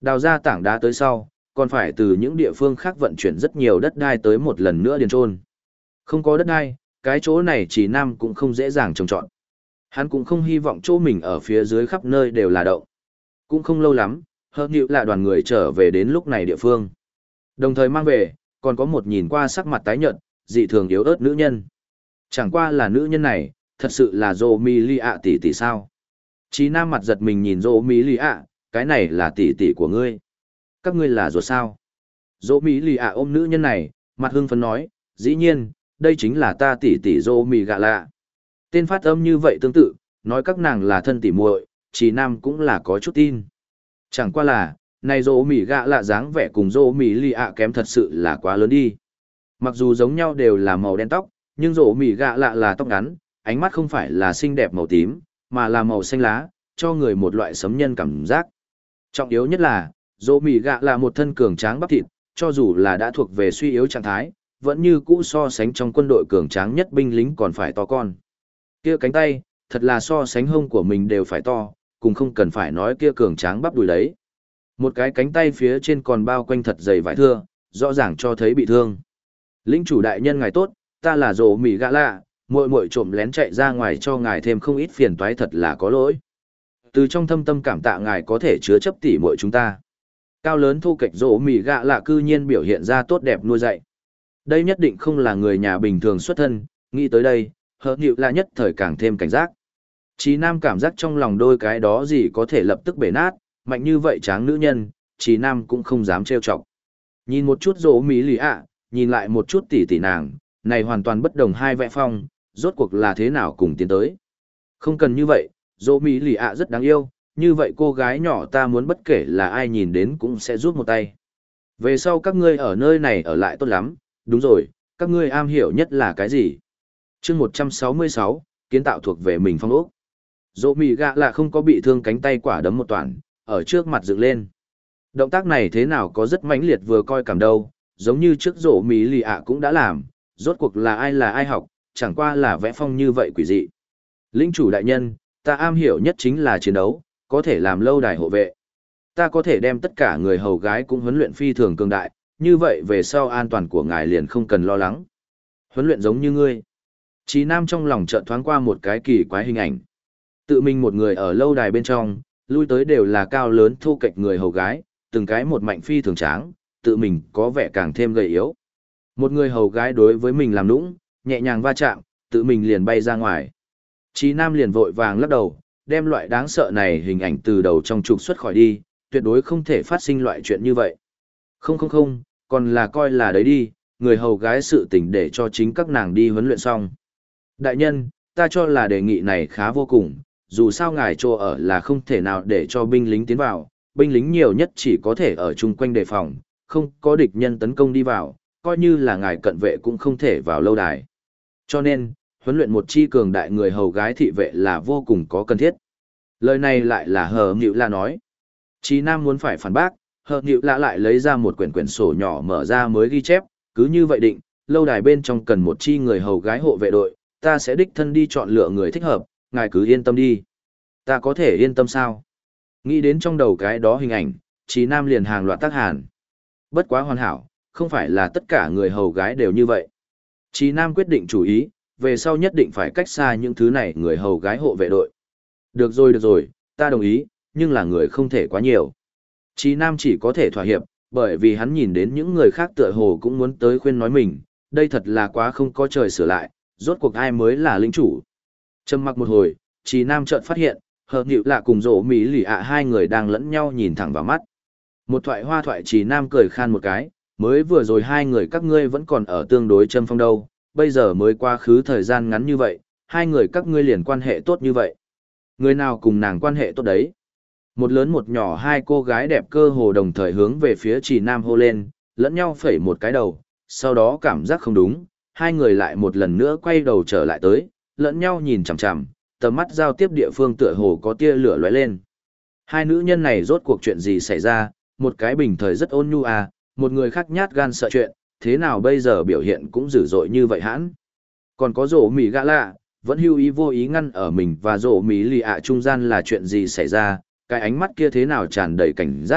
Đào ra tảng đá tới sau, còn phải từ những địa phương khác vận chuyển rất nhiều đất đai tới một lần nữa điền trôn. Không có đất đai, cái chỗ này chỉ Nam cũng không dễ dàng trồng trọt. Hắn cũng không hy vọng chỗ mình ở phía dưới khắp nơi đều là động. Cũng không lâu lắm, Hợp Nịu là đoàn người trở về đến lúc này địa phương. Đồng thời mang về, còn có một nhìn qua sắc mặt tái nhợt, dị thường yếu ớt nữ nhân. Chẳng qua là nữ nhân này, thật sự là Dô Mi Ly ạ tỷ tỷ sao? Chí Nam mặt giật mình nhìn Dô Mi Ly ạ, cái này là tỷ tỷ của ngươi. Các ngươi là ruột sao? Dô Mi Ly ạ ôm nữ nhân này, mặt hưng phấn nói, dĩ nhiên, đây chính là ta tỷ tỷ Dô Mi gạ lạ. Tên phát âm như vậy tương tự, nói các nàng là thân tỷ muội, Chí Nam cũng là có chút tin. Chẳng qua là, này Dô Mi gạ lạ dáng vẻ cùng Dô Mi Ly ạ kém thật sự là quá lớn đi. Mặc dù giống nhau đều là màu đen tóc, nhưng Dô Mi gạ lạ là tóc ngắn, ánh mắt không phải là xinh đẹp màu tím, mà là màu xanh lá, cho người một loại sấm nhân cảm giác. Trọng yếu nhất là, Dô Mi gạ là một thân cường tráng bắp thịt, cho dù là đã thuộc về suy yếu trạng thái, vẫn như cũ so sánh trong quân đội cường tráng nhất binh lính còn phải to con. Kia cánh tay, thật là so sánh hông của mình đều phải to, cùng không cần phải nói kia cường tráng bắp đùi đấy. Một cái cánh tay phía trên còn bao quanh thật dày vải thưa, rõ ràng cho thấy bị thương. Lĩnh chủ đại nhân ngài tốt, ta là Dô Mi gạ lạ, muội muội trộm lén chạy ra ngoài cho ngài thêm không ít phiền toái, thật là có lỗi. Từ trong thâm tâm cảm tạ ngài có thể chứa chấp tỉ muội chúng ta. Cao lớn thu kệch Dô Mi gạ lạ cư nhiên biểu hiện ra tốt đẹp nuôi dạy. Đây nhất định không là người nhà bình thường xuất thân, nghĩ tới đây, Hợp Nịu là nhất thời càng thêm cảnh giác. Chí Nam cảm giác trong lòng đôi cái đó gì có thể lập tức bể nát, mạnh như vậy tráng nữ nhân, Chí Nam cũng không dám trêu chọc. Nhìn một chút Dô Mi Ly ạ, nhìn lại một chút tỷ tỷ nàng, này hoàn toàn bất đồng hai vẽ phong, rốt cuộc là thế nào cùng tiến tới. Không cần như vậy, Dô Mi Ly ạ rất đáng yêu, như vậy cô gái nhỏ ta muốn bất kể là ai nhìn đến cũng sẽ giúp một tay. Về sau các ngươi ở nơi này ở lại tốt lắm, đúng rồi, các ngươi am hiểu nhất là cái gì? Chương 166, kiến tạo thuộc về mình phong ốc. Dô Mi gạ là không có bị thương cánh tay quả đấm một toàn, ở trước mặt dựng lên. Động tác này thế nào có rất mãnh liệt vừa coi cảm đâu, giống như trước Dô Mi Ly ạ cũng đã làm, rốt cuộc là ai học, chẳng qua là vẽ phong như vậy quỷ dị. Lĩnh chủ đại nhân, ta am hiểu nhất chính là chiến đấu, có thể làm lâu đài hộ vệ. Ta có thể đem tất cả người hầu gái cũng huấn luyện phi thường cường đại, như vậy về sau an toàn của ngài liền không cần lo lắng. Huấn luyện giống như ngươi. Chí Nam trong lòng chợt thoáng qua một cái kỳ quái hình ảnh. Tự mình một người ở lâu đài bên trong, lui tới đều là cao lớn thu kệch người hầu gái, từng cái một mạnh phi thường tráng, tự mình có vẻ càng thêm gầy yếu. Một người hầu gái đối với mình làm nũng, nhẹ nhàng va chạm, tự mình liền bay ra ngoài. Chí Nam liền vội vàng lắc đầu, đem loại đáng sợ này hình ảnh từ đầu trong trục xuất khỏi đi, tuyệt đối không thể phát sinh loại chuyện như vậy. Không, còn là coi là đấy đi, người hầu gái sự tình để cho chính các nàng đi huấn luyện xong. Đại nhân, ta cho là đề nghị này khá vô cùng, dù sao ngài chỗ ở là không thể nào để cho binh lính tiến vào, binh lính nhiều nhất chỉ có thể ở chung quanh đề phòng, không có địch nhân tấn công đi vào, coi như là ngài cận vệ cũng không thể vào lâu đài. Cho nên, huấn luyện một chi cường đại người hầu gái thị vệ là vô cùng có cần thiết. Lời này lại là Hợp Nịu là nói. Chí Nam muốn phải phản bác, Hợp Nịu là lại lấy ra một quyển sổ nhỏ mở ra mới ghi chép, cứ như vậy định, lâu đài bên trong cần một chi người hầu gái hộ vệ đội, ta sẽ đích thân đi chọn lựa người thích hợp, ngài cứ yên tâm đi. Ta có thể yên tâm sao? Nghĩ đến trong đầu cái đó hình ảnh, Chí Nam liền hàng loạt tác hàn. Bất quá hoàn hảo, không phải là tất cả người hầu gái đều như vậy. Chí Nam quyết định chủ ý, về sau nhất định phải cách xa những thứ này người hầu gái hộ vệ đội. Được rồi, ta đồng ý, nhưng là người không thể quá nhiều. Chí Nam chỉ có thể thỏa hiệp, bởi vì hắn nhìn đến những người khác tựa hồ cũng muốn tới khuyên nói mình, đây thật là quá không có trời sửa lại, rốt cuộc ai mới là lĩnh chủ. Trầm mặc một hồi, Chí Nam chợt phát hiện, Hợp Nịu là cùng Dô Mi Ly ạ hai người đang lẫn nhau nhìn thẳng vào mắt. Một thoại hoa thoại Chí Nam cười khan một cái, mới vừa rồi hai người các ngươi vẫn còn ở tương đối châm phong đâu, bây giờ mới qua khứ thời gian ngắn như vậy, hai người các ngươi liền quan hệ tốt như vậy. Người nào cùng nàng quan hệ tốt đấy? Một lớn một nhỏ hai cô gái đẹp cơ hồ đồng thời hướng về phía Chí Nam hô lên, lẫn nhau phẩy một cái đầu, sau đó cảm giác không đúng, hai người lại một lần nữa quay đầu trở lại tới, lẫn nhau nhìn chằm chằm, tầm mắt giao tiếp địa phương tựa hồ có tia lửa lóe lên. Hai nữ nhân này rốt cuộc chuyện gì xảy ra, một cái bình thời rất ôn nhu à, một người khác nhát gan sợ chuyện, thế nào bây giờ biểu hiện cũng dữ dội như vậy hãn. Còn có Dô Mi gạ lạ, vẫn hưu ý vô ý ngăn ở mình và Dô Mi Ly ạ trung gian là chuyện gì xảy ra, cái ánh mắt kia thế nào tràn đầy cảnh giác,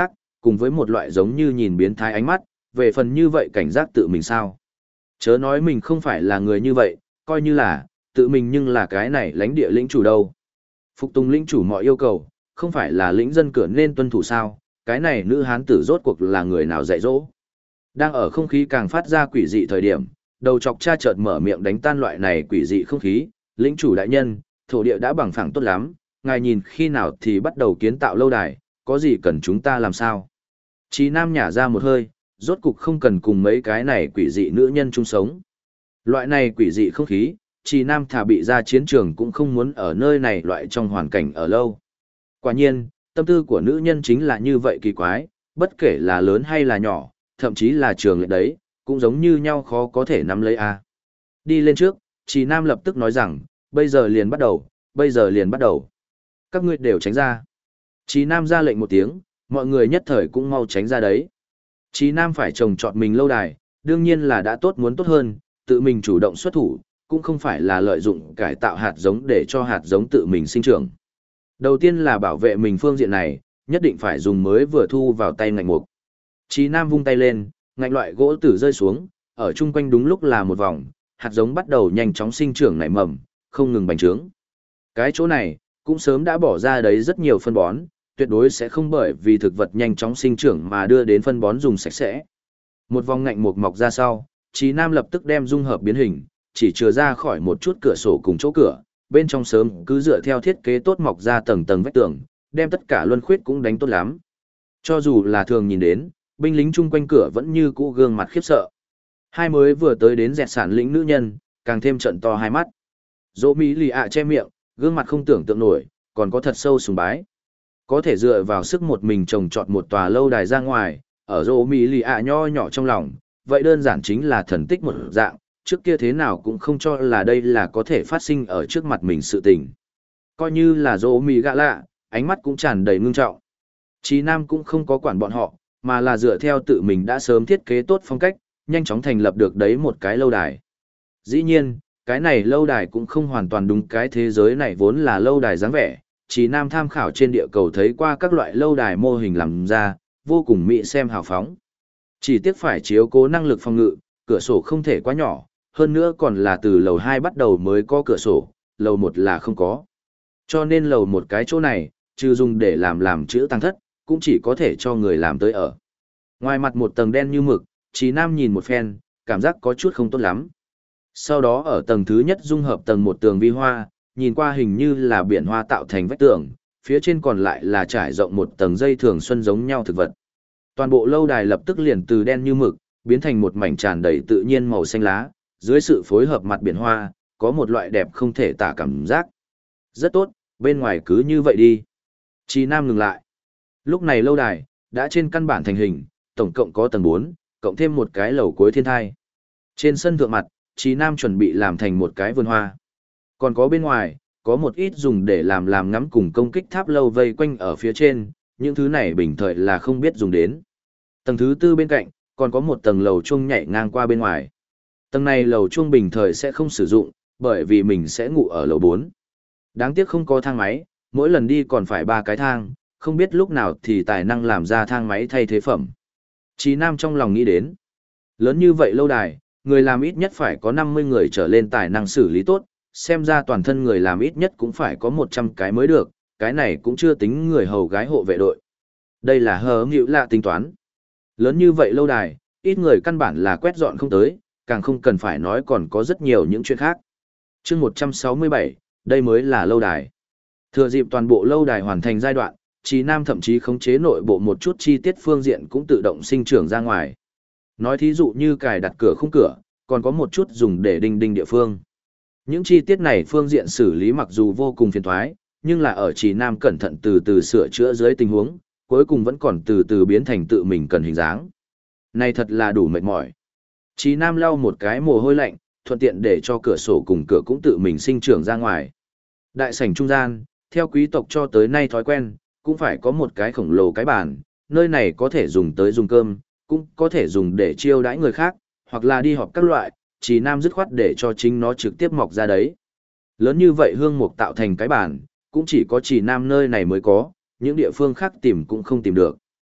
cùng với một loại giống như nhìn biến thái ánh mắt, về phần như vậy cảnh giác tự mình sao. Chớ nói mình không phải là người như vậy, coi như là, tự mình nhưng là cái này lãnh địa lĩnh chủ đâu. Phục tùng lĩnh chủ mọi yêu cầu, không phải là lĩnh dân cửa nên tuân thủ sao, cái này nữ hán tử rốt cuộc là người nào dạy dỗ. Đang ở không khí càng phát ra quỷ dị thời điểm, đầu chọc cha chợt mở miệng đánh tan loại này quỷ dị không khí, lĩnh chủ đại nhân, thổ địa đã bằng phẳng tốt lắm, ngài nhìn khi nào thì bắt đầu kiến tạo lâu đài, có gì cần chúng ta làm sao. Chí Nam nhả ra một hơi, rốt cục không cần cùng mấy cái này quỷ dị nữ nhân chung sống. Loại này quỷ dị không khí, Chí Nam thà bị ra chiến trường cũng không muốn ở nơi này loại trong hoàn cảnh ở lâu. Quả nhiên, tâm tư của nữ nhân chính là như vậy kỳ quái, bất kể là lớn hay là nhỏ, thậm chí là trường lệ đấy, cũng giống như nhau khó có thể nắm lấy a. Đi lên trước, Chí Nam lập tức nói rằng, bây giờ liền bắt đầu, bây giờ liền bắt đầu. Các ngươi đều tránh ra. Chí Nam ra lệnh một tiếng, mọi người nhất thời cũng mau tránh ra đấy. Chí Nam phải trồng trọt mình lâu đài, đương nhiên là đã tốt muốn tốt hơn, tự mình chủ động xuất thủ, cũng không phải là lợi dụng cải tạo hạt giống để cho hạt giống tự mình sinh trưởng. Đầu tiên là bảo vệ mình phương diện này, nhất định phải dùng mới vừa thu vào tay ngạnh mục. Chí Nam vung tay lên, ngạnh loại gỗ tử rơi xuống, ở chung quanh đúng lúc là một vòng, hạt giống bắt đầu nhanh chóng sinh trưởng nảy mầm, không ngừng bành trướng. Cái chỗ này, cũng sớm đã bỏ ra đấy rất nhiều phân bón, tuyệt đối sẽ không bởi vì thực vật nhanh chóng sinh trưởng mà đưa đến phân bón dùng sạch sẽ. Một vòng ngạnh mục mọc ra sau, Chí Nam lập tức đem dung hợp biến hình, chỉ chừa ra khỏi một chút cửa sổ cùng chỗ cửa, bên trong sớm cứ dựa theo thiết kế tốt mọc ra tầng tầng vách tường, đem tất cả luân khuyết cũng đánh tốt lắm. Cho dù là thường nhìn đến, binh lính chung quanh cửa vẫn như cũ gương mặt khiếp sợ. Hai mới vừa tới đến dẹt sản lĩnh nữ nhân, càng thêm trận to hai mắt. Dỗ Mỹ lì ạ che miệng, gương mặt không tưởng tượng nổi, còn có thật sâu sùng bái. Có thể dựa vào sức một mình trồng trọt một tòa lâu đài ra ngoài, ở Dỗ Mỹ lì ạ nho nhỏ trong lòng, vậy đơn giản chính là thần tích một dạng, trước kia thế nào cũng không cho là đây là có thể phát sinh ở trước mặt mình sự tình. Coi như là Dỗ Mỹ gạ lạ, ánh mắt cũng tràn đầy ngưng trọng. Chí Nam cũng không có quản bọn họ, mà là dựa theo tự mình đã sớm thiết kế tốt phong cách, nhanh chóng thành lập được đấy một cái lâu đài. Dĩ nhiên, cái này lâu đài cũng không hoàn toàn đúng cái thế giới này vốn là lâu đài dáng vẻ, Chí Nam tham khảo trên địa cầu thấy qua các loại lâu đài mô hình làm ra, vô cùng mỹ xem hào phóng. Chỉ tiếc phải chiếu cố năng lực phòng ngự, cửa sổ không thể quá nhỏ, hơn nữa còn là từ lầu 2 bắt đầu mới có cửa sổ, lầu 1 là không có. Cho nên lầu một cái chỗ này, trừ dùng để làm chữ tăng thất, cũng chỉ có thể cho người làm tới ở. Ngoài mặt một tầng đen như mực, Chí Nam nhìn một phen, cảm giác có chút không tốt lắm. Sau đó ở tầng thứ nhất dung hợp tầng một tường vi hoa, nhìn qua hình như là biển hoa tạo thành vách tường, phía trên còn lại là trải rộng một tầng dây thường xuân giống nhau thực vật. Toàn bộ lâu đài lập tức liền từ đen như mực, biến thành một mảnh tràn đầy tự nhiên màu xanh lá, dưới sự phối hợp mặt biển hoa, có một loại đẹp không thể tả cảm giác. Rất tốt, bên ngoài cứ như vậy đi. Chí Nam ngừng lại. Lúc này lâu đài, đã trên căn bản thành hình, tổng cộng có tầng 4, cộng thêm một cái lầu cuối thiên thai. Trên sân thượng mặt, Chí Nam chuẩn bị làm thành một cái vườn hoa. Còn có bên ngoài, có một ít dùng để làm ngắm cùng công kích tháp lâu vây quanh ở phía trên, những thứ này bình thời là không biết dùng đến. Tầng thứ tư bên cạnh, còn có một tầng lầu chuông nhảy ngang qua bên ngoài. Tầng này lầu chuông bình thời sẽ không sử dụng, bởi vì mình sẽ ngủ ở lầu 4. Đáng tiếc không có thang máy, mỗi lần đi còn phải 3 cái thang, không biết lúc nào thì tài năng làm ra thang máy thay thế phẩm. Chí Nam trong lòng nghĩ đến, lớn như vậy lâu đài, người làm ít nhất phải có 50 người trở lên tài năng xử lý tốt, xem ra toàn thân người làm ít nhất cũng phải có 100 cái mới được, cái này cũng chưa tính người hầu gái hộ vệ đội. Đây là hờ nghịu lạ tính toán. Lớn như vậy lâu đài, ít người căn bản là quét dọn không tới, càng không cần phải nói còn có rất nhiều những chuyện khác. Chương 167, đây mới là lâu đài. Thừa dịp toàn bộ lâu đài hoàn thành giai đoạn, Chí Nam thậm chí khống chế nội bộ một chút chi tiết phương diện cũng tự động sinh trưởng ra ngoài. Nói thí dụ như cài đặt cửa khung cửa, còn có một chút dùng để đinh đinh địa phương. Những chi tiết này phương diện xử lý mặc dù vô cùng phiền toái, nhưng là ở Chí Nam cẩn thận từ từ sửa chữa dưới tình huống, cuối cùng vẫn còn từ từ biến thành tự mình cần hình dáng. Này thật là đủ mệt mỏi. Chí Nam lau một cái mồ hôi lạnh, thuận tiện để cho cửa sổ cùng cửa cũng tự mình sinh trưởng ra ngoài. Đại sảnh trung gian, theo quý tộc cho tới nay thói quen, cũng phải có một cái khổng lồ cái bàn, nơi này có thể dùng tới dùng cơm, cũng có thể dùng để chiêu đãi người khác, hoặc là đi họp các loại, Chí Nam dứt khoát để cho chính nó trực tiếp mọc ra đấy. Lớn như vậy hương mục tạo thành cái bàn, cũng chỉ có Chí Nam nơi này mới có, những địa phương khác tìm cũng không tìm được.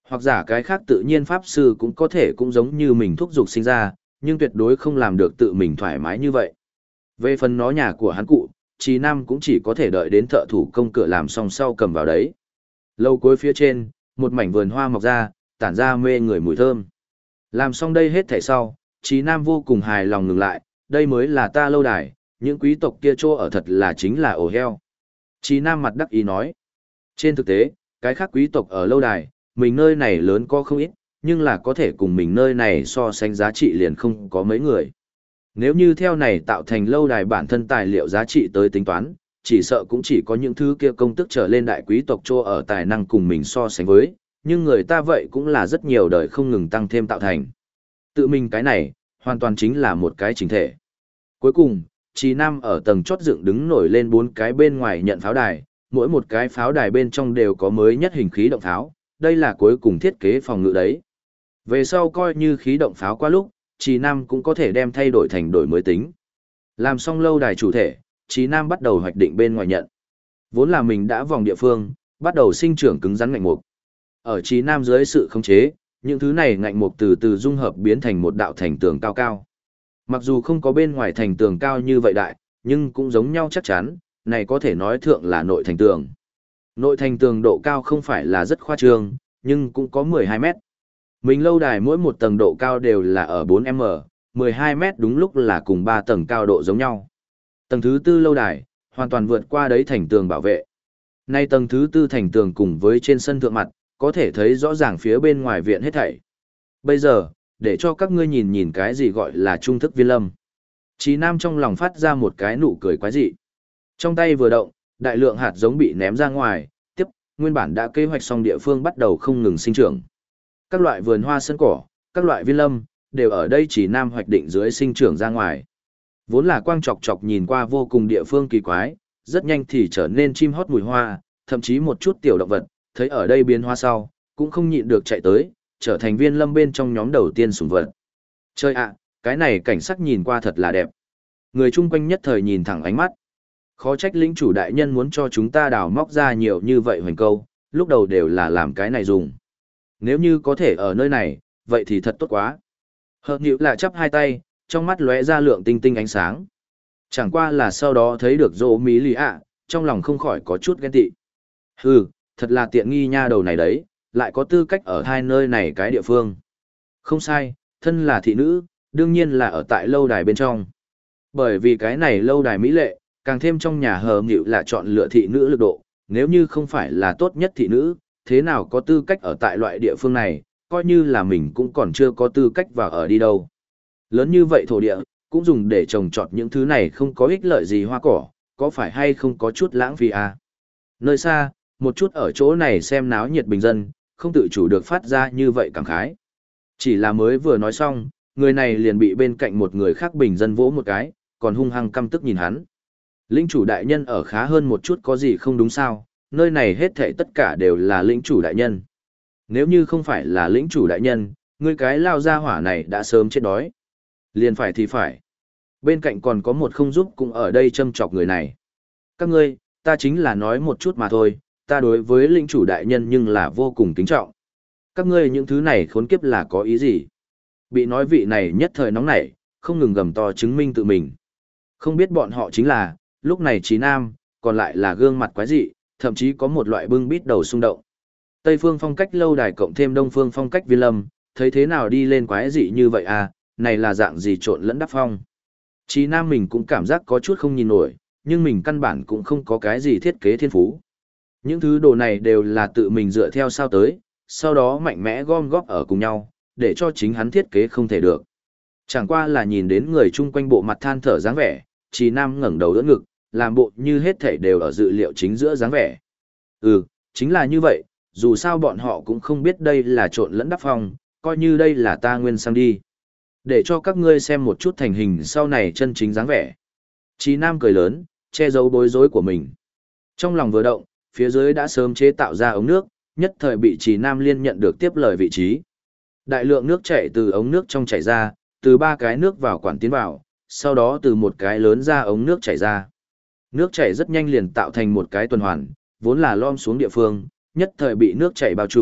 Hoặc giả cái khác tự nhiên pháp sư cũng có thể cũng giống như mình thúc giục sinh ra, nhưng tuyệt đối không làm được tự mình thoải mái như vậy. Về phần nó nhà của hắn cụ, Trì Nam cũng chỉ có thể đợi đến thợ thủ công cửa làm xong sau cầm vào đấy. Lâu cuối phía trên, một mảnh vườn hoa mọc ra, tản ra mê người mùi thơm. Làm xong đây hết thảy sau, Trì Nam vô cùng hài lòng ngừng lại, đây mới là ta lâu đài, những quý tộc kia trô ở thật là chính là ổ heo. Trì Nam mặt đắc ý nói. Trên thực tế, cái khác quý tộc ở lâu đài, mình nơi này lớn có không ít, nhưng là có thể cùng mình nơi này so sánh giá trị liền không có mấy người. Nếu như theo này tạo thành lâu đài bản thân tài liệu giá trị tới tính toán, chỉ sợ cũng chỉ có những thứ kia công tức trở lên đại quý tộc trô ở tài năng cùng mình so sánh với, nhưng người ta vậy cũng là rất nhiều đời không ngừng tăng thêm tạo thành. Tự mình cái này, hoàn toàn chính là một cái chính thể. Cuối cùng, Trì Nam ở tầng chót dựng đứng nổi lên 4 cái bên ngoài nhận pháo đài, mỗi một cái pháo đài bên trong đều có mới nhất hình khí động pháo, đây là cuối cùng thiết kế phòng ngự đấy. Về sau coi như khí động pháo qua lúc, Trì Nam cũng có thể đem thay đổi thành đổi mới tính. Làm xong lâu đài chủ thể, Trì Nam bắt đầu hoạch định bên ngoài nhận. Vốn là mình đã vòng địa phương, bắt đầu sinh trưởng cứng rắn ngạnh mục. Ở Trì Nam dưới sự khống chế, những thứ này ngạnh mục từ từ dung hợp biến thành một đạo thành tường cao cao. Mặc dù không có bên ngoài thành tường cao như vậy đại, nhưng cũng giống nhau chắc chắn, này có thể nói thượng là nội thành tường. Nội thành tường độ cao không phải là rất khoa trương, nhưng cũng có 12 mét. Mình lâu đài mỗi một tầng độ cao đều là ở 4m, 12 mét đúng lúc là cùng 3 tầng cao độ giống nhau. Tầng thứ tư lâu đài, hoàn toàn vượt qua đấy thành tường bảo vệ. Nay tầng thứ tư thành tường cùng với trên sân thượng mặt, có thể thấy rõ ràng phía bên ngoài viện hết thảy. Bây giờ, để cho các ngươi nhìn nhìn cái gì gọi là trung thức viên lâm. Chí Nam trong lòng phát ra một cái nụ cười quái dị. Trong tay vừa động, đại lượng hạt giống bị ném ra ngoài, tiếp, nguyên bản đã kế hoạch xong địa phương bắt đầu không ngừng sinh trưởng. Các loại vườn hoa sân cỏ, các loại viên lâm, đều ở đây Chí Nam hoạch định dưới sinh trưởng ra ngoài. Vốn là quang chọc chọc nhìn qua vô cùng địa phương kỳ quái, rất nhanh thì trở nên chim hót mùi hoa, thậm chí một chút tiểu động vật, thấy ở đây biến hoa sau, cũng không nhịn được chạy tới, trở thành viên lâm bên trong nhóm đầu tiên sủng vật. Chơi ạ, cái này cảnh sắc nhìn qua thật là đẹp. Người chung quanh nhất thời nhìn thẳng ánh mắt. Khó trách lĩnh chủ đại nhân muốn cho chúng ta đào móc ra nhiều như vậy hoành câu, lúc đầu đều là làm cái này dùng. Nếu như có thể ở nơi này, vậy thì thật tốt quá. Hợp nhịu lại chắp hai tay, trong mắt lóe ra lượng tinh tinh ánh sáng. Chẳng qua là sau đó thấy được Dỗ Mỹ Lì ạ, trong lòng không khỏi có chút ghen tị. Hừ, thật là tiện nghi nha đầu này đấy, lại có tư cách ở hai nơi này cái địa phương. Không sai, thân là thị nữ, đương nhiên là ở tại lâu đài bên trong. Bởi vì cái này lâu đài mỹ lệ, càng thêm trong nhà hờ nghịu là chọn lựa thị nữ lực độ, nếu như không phải là tốt nhất thị nữ, thế nào có tư cách ở tại loại địa phương này, coi như là mình cũng còn chưa có tư cách vào ở đi đâu. Lớn như vậy thổ địa, cũng dùng để trồng trọt những thứ này không có ích lợi gì hoa cỏ, có phải hay không có chút lãng phí à? Nơi xa, một chút ở chỗ này xem náo nhiệt bình dân, không tự chủ được phát ra như vậy cảm khái. Chỉ là mới vừa nói xong, người này liền bị bên cạnh một người khác bình dân vỗ một cái, còn hung hăng căm tức nhìn hắn. Lĩnh chủ đại nhân ở khá hơn một chút có gì không đúng sao, nơi này hết thảy tất cả đều là lĩnh chủ đại nhân. Nếu như không phải là lĩnh chủ đại nhân, người cái lao ra hỏa này đã sớm chết đói. Liền phải thì phải. Bên cạnh còn có một không giúp cũng ở đây châm chọc người này. Các ngươi, ta chính là nói một chút mà thôi, ta đối với lĩnh chủ đại nhân nhưng là vô cùng kính trọng. Các ngươi những thứ này khốn kiếp là có ý gì? Bị nói vị này nhất thời nóng nảy, không ngừng gầm to chứng minh tự mình. Không biết bọn họ chính là, lúc này Chí Nam, còn lại là gương mặt quái dị, thậm chí có một loại bưng bít đầu xung động. Tây phương phong cách lâu đài cộng thêm đông phương phong cách viên lâm, thấy thế nào đi lên quái dị như vậy à, này là dạng gì trộn lẫn đắp phong. Chí Nam mình cũng cảm giác có chút không nhìn nổi, nhưng mình căn bản cũng không có cái gì thiết kế thiên phú. Những thứ đồ này đều là tự mình dựa theo sao tới, sau đó mạnh mẽ gom góp ở cùng nhau, để cho chính hắn thiết kế không thể được. Chẳng qua là nhìn đến người chung quanh bộ mặt than thở dáng vẻ, Chí Nam ngẩng đầu đỡ ngực, làm bộ như hết thảy đều ở dự liệu chính giữa dáng vẻ. Ừ, chính là như vậy, dù sao bọn họ cũng không biết đây là trộn lẫn đắp phong, coi như đây là ta nguyên sang đi. Để cho các ngươi xem một chút thành hình sau này chân chính dáng vẻ. Chí Nam cười lớn, che giấu bối rối của mình. Trong lòng vừa động, phía dưới đã sớm chế tạo ra ống nước, nhất thời bị Chí Nam liên nhận được tiếp lời vị trí. Đại lượng nước chảy từ ống nước trong chảy ra, từ 3 cái nước vào quản tiến vào, sau đó từ một cái lớn ra ống nước chảy ra. Nước chảy rất nhanh liền tạo thành một cái tuần hoàn, vốn là lom xuống địa phương, nhất thời bị nước chảy bao trùm,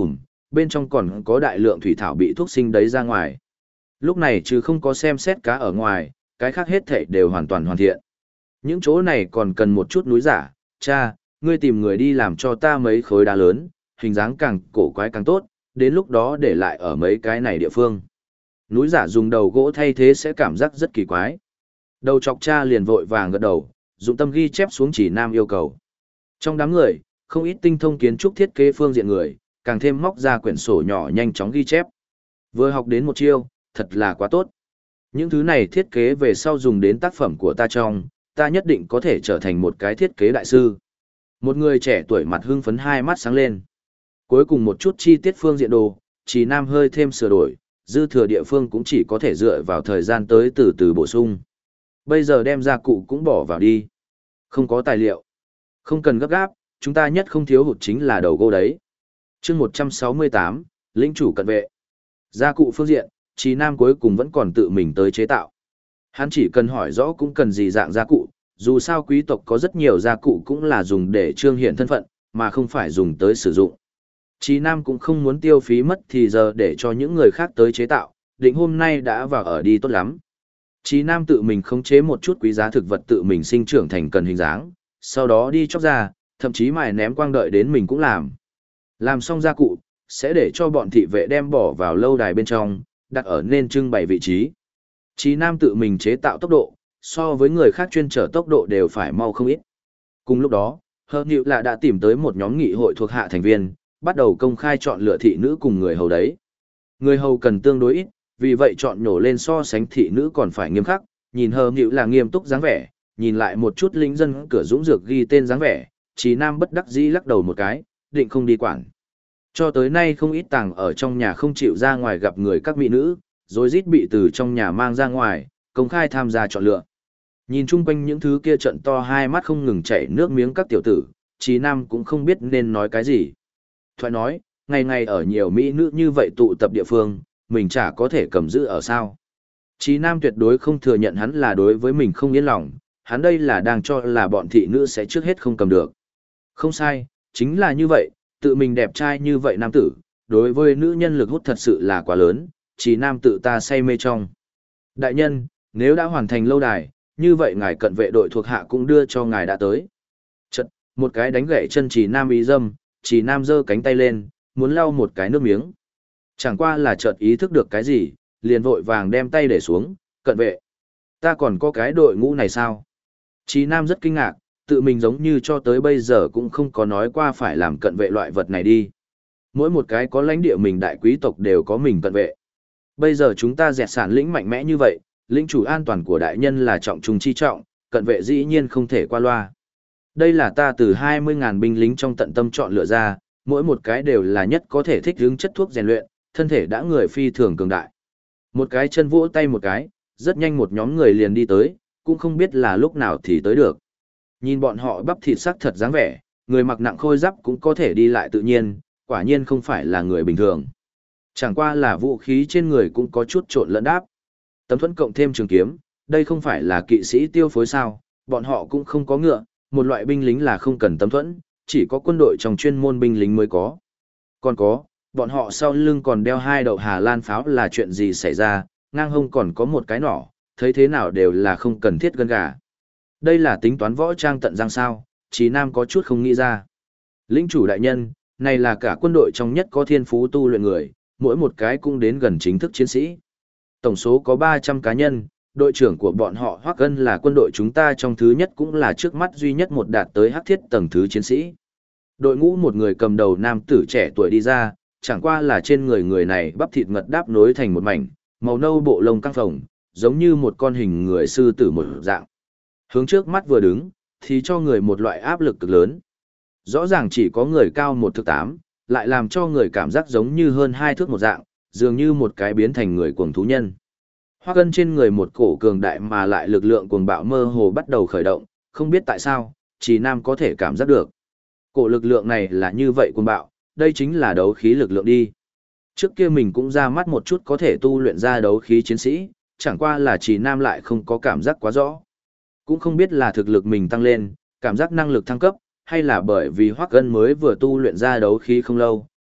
bên trong còn có đại lượng thủy thảo bị thuốc sinh đấy ra ngoài. Lúc này chứ không có xem xét cá ở ngoài, cái khác hết thảy đều hoàn toàn hoàn thiện. Những chỗ này còn cần một chút núi giả, cha, ngươi tìm người đi làm cho ta mấy khối đá lớn, hình dáng càng cổ quái càng tốt, đến lúc đó để lại ở mấy cái này địa phương. Núi giả dùng đầu gỗ thay thế sẽ cảm giác rất kỳ quái. Đầu chọc cha liền vội vàng gật đầu, dụng tâm ghi chép xuống chỉ nam yêu cầu. Trong đám người, không ít tinh thông kiến trúc thiết kế phương diện người, càng thêm móc ra quyển sổ nhỏ nhanh chóng ghi chép. Vừa học đến một chiêu, thật là quá tốt. Những thứ này thiết kế về sau dùng đến tác phẩm của ta trong, ta nhất định có thể trở thành một cái thiết kế đại sư. Một người trẻ tuổi mặt hưng phấn hai mắt sáng lên. Cuối cùng một chút chi tiết phương diện đồ, chỉ nam hơi thêm sửa đổi, dư thừa địa phương cũng chỉ có thể dựa vào thời gian tới từ từ bổ sung. Bây giờ đem gia cụ cũng bỏ vào đi. Không có tài liệu. Không cần gấp gáp, chúng ta nhất không thiếu hụt chính là đầu gỗ đấy. chương 168, lĩnh chủ cận vệ. Gia cụ phương diện, Chí Nam cuối cùng vẫn còn tự mình tới chế tạo. Hắn chỉ cần hỏi rõ cũng cần gì dạng gia cụ, dù sao quý tộc có rất nhiều gia cụ cũng là dùng để trương hiện thân phận, mà không phải dùng tới sử dụng. Chí Nam cũng không muốn tiêu phí mất thì giờ để cho những người khác tới chế tạo, định hôm nay đã vào ở đi tốt lắm. Chí Nam tự mình khống chế một chút quý giá thực vật tự mình sinh trưởng thành cần hình dáng, sau đó đi chóc ra, thậm chí mài ném quang đợi đến mình cũng làm. Làm xong gia cụ, sẽ để cho bọn thị vệ đem bỏ vào lâu đài bên trong, đặt ở nên trưng bày vị trí. Chí Nam tự mình chế tạo tốc độ, so với người khác chuyên trở tốc độ đều phải mau không ít. Cùng lúc đó, Hờ Nhự là đã tìm tới một nhóm nghị hội thuộc hạ thành viên, bắt đầu công khai chọn lựa thị nữ cùng người hầu đấy. Người hầu cần tương đối ít, vì vậy chọn nhổ lên so sánh thị nữ còn phải nghiêm khắc, nhìn Hờ Nhự là nghiêm túc dáng vẻ, nhìn lại một chút lính dân cửa dũng dược ghi tên dáng vẻ, Chí Nam bất đắc dĩ lắc đầu một cái, định không đi quản. Cho tới nay không ít tàng ở trong nhà không chịu ra ngoài gặp người các mỹ nữ, rồi rít bị từ trong nhà mang ra ngoài, công khai tham gia chọn lựa. Nhìn chung quanh những thứ kia trận to hai mắt không ngừng chảy nước miếng các tiểu tử, Chí Nam cũng không biết nên nói cái gì. Thoại nói, ngày ngày ở nhiều mỹ nữ như vậy tụ tập địa phương, mình chả có thể cầm giữ ở sao. Chí Nam tuyệt đối không thừa nhận hắn là đối với mình không yên lòng, hắn đây là đang cho là bọn thị nữ sẽ trước hết không cầm được. Không sai, chính là như vậy, tự mình đẹp trai như vậy nam tử, đối với nữ nhân lực hút thật sự là quá lớn, Chí Nam tự ta say mê trong. Đại nhân, nếu đã hoàn thành lâu đài, như vậy ngài cận vệ đội thuộc hạ cũng đưa cho ngài đã tới. Chật, một cái đánh gãy chân Chí Nam ý dâm, Chí Nam giơ cánh tay lên, muốn lau một cái nước miếng. Chẳng qua là chợt ý thức được cái gì, liền vội vàng đem tay để xuống, cận vệ. Ta còn có cái đội ngũ này sao? Chí Nam rất kinh ngạc, tự mình giống như cho tới bây giờ cũng không có nói qua phải làm cận vệ loại vật này đi. Mỗi một cái có lãnh địa mình đại quý tộc đều có mình cận vệ. Bây giờ chúng ta dẹt sản lĩnh mạnh mẽ như vậy, lĩnh chủ an toàn của đại nhân là trọng trung chi trọng, cận vệ dĩ nhiên không thể qua loa. Đây là ta từ 20.000 binh lính trong tận tâm chọn lựa ra, mỗi một cái đều là nhất có thể thích ứng chất thuốc rèn luyện, thân thể đã người phi thường cường đại. Một cái chân vỗ tay một cái, rất nhanh một nhóm người liền đi tới, cũng không biết là lúc nào thì tới được. Nhìn bọn họ bắp thịt sắc thật dáng vẻ, người mặc nặng khôi giáp cũng có thể đi lại tự nhiên, quả nhiên không phải là người bình thường. Chẳng qua là vũ khí trên người cũng có chút trộn lẫn đáp. Tấm thuẫn cộng thêm trường kiếm, đây không phải là kỵ sĩ tiêu phối sao, bọn họ cũng không có ngựa, một loại binh lính là không cần tấm thuẫn, chỉ có quân đội trong chuyên môn binh lính mới có. Còn có, bọn họ sau lưng còn đeo hai đậu Hà Lan pháo là chuyện gì xảy ra, ngang hông còn có một cái nỏ, thấy thế nào đều là không cần thiết gân gà. Đây là tính toán võ trang tận răng sao, Chí Nam có chút không nghĩ ra. Lĩnh chủ đại nhân, này là cả quân đội trong nhất có thiên phú tu luyện người, mỗi một cái cũng đến gần chính thức chiến sĩ. Tổng số có 300 cá nhân, đội trưởng của bọn họ Hoắc Ân là quân đội chúng ta trong thứ nhất cũng là trước mắt duy nhất một đạt tới hắc thiết tầng thứ chiến sĩ. Đội ngũ một người cầm đầu nam tử trẻ tuổi đi ra, chẳng qua là trên người người này bắp thịt ngật đáp nối thành một mảnh, màu nâu bộ lông căng phồng, giống như một con hình người sư tử một dạng. Hướng trước mắt vừa đứng, thì cho người một loại áp lực cực lớn. Rõ ràng chỉ có người cao 1 thước 8, lại làm cho người cảm giác giống như hơn 2 thước một dạng, dường như một cái biến thành người cuồng thú nhân. Hoắc Ân trên người một cổ cường đại mà lại lực lượng cuồng bạo mơ hồ bắt đầu khởi động, không biết tại sao, Chí Nam có thể cảm giác được. Cổ lực lượng này là như vậy cuồng bạo, đây chính là đấu khí lực lượng đi. Trước kia mình cũng ra mắt một chút có thể tu luyện ra đấu khí chiến sĩ, chẳng qua là Chí Nam lại không có cảm giác quá rõ. Cũng không biết là thực lực mình tăng lên, cảm giác năng lực thăng cấp, hay là bởi vì Hoắc Ân mới vừa tu luyện ra đấu khí không lâu,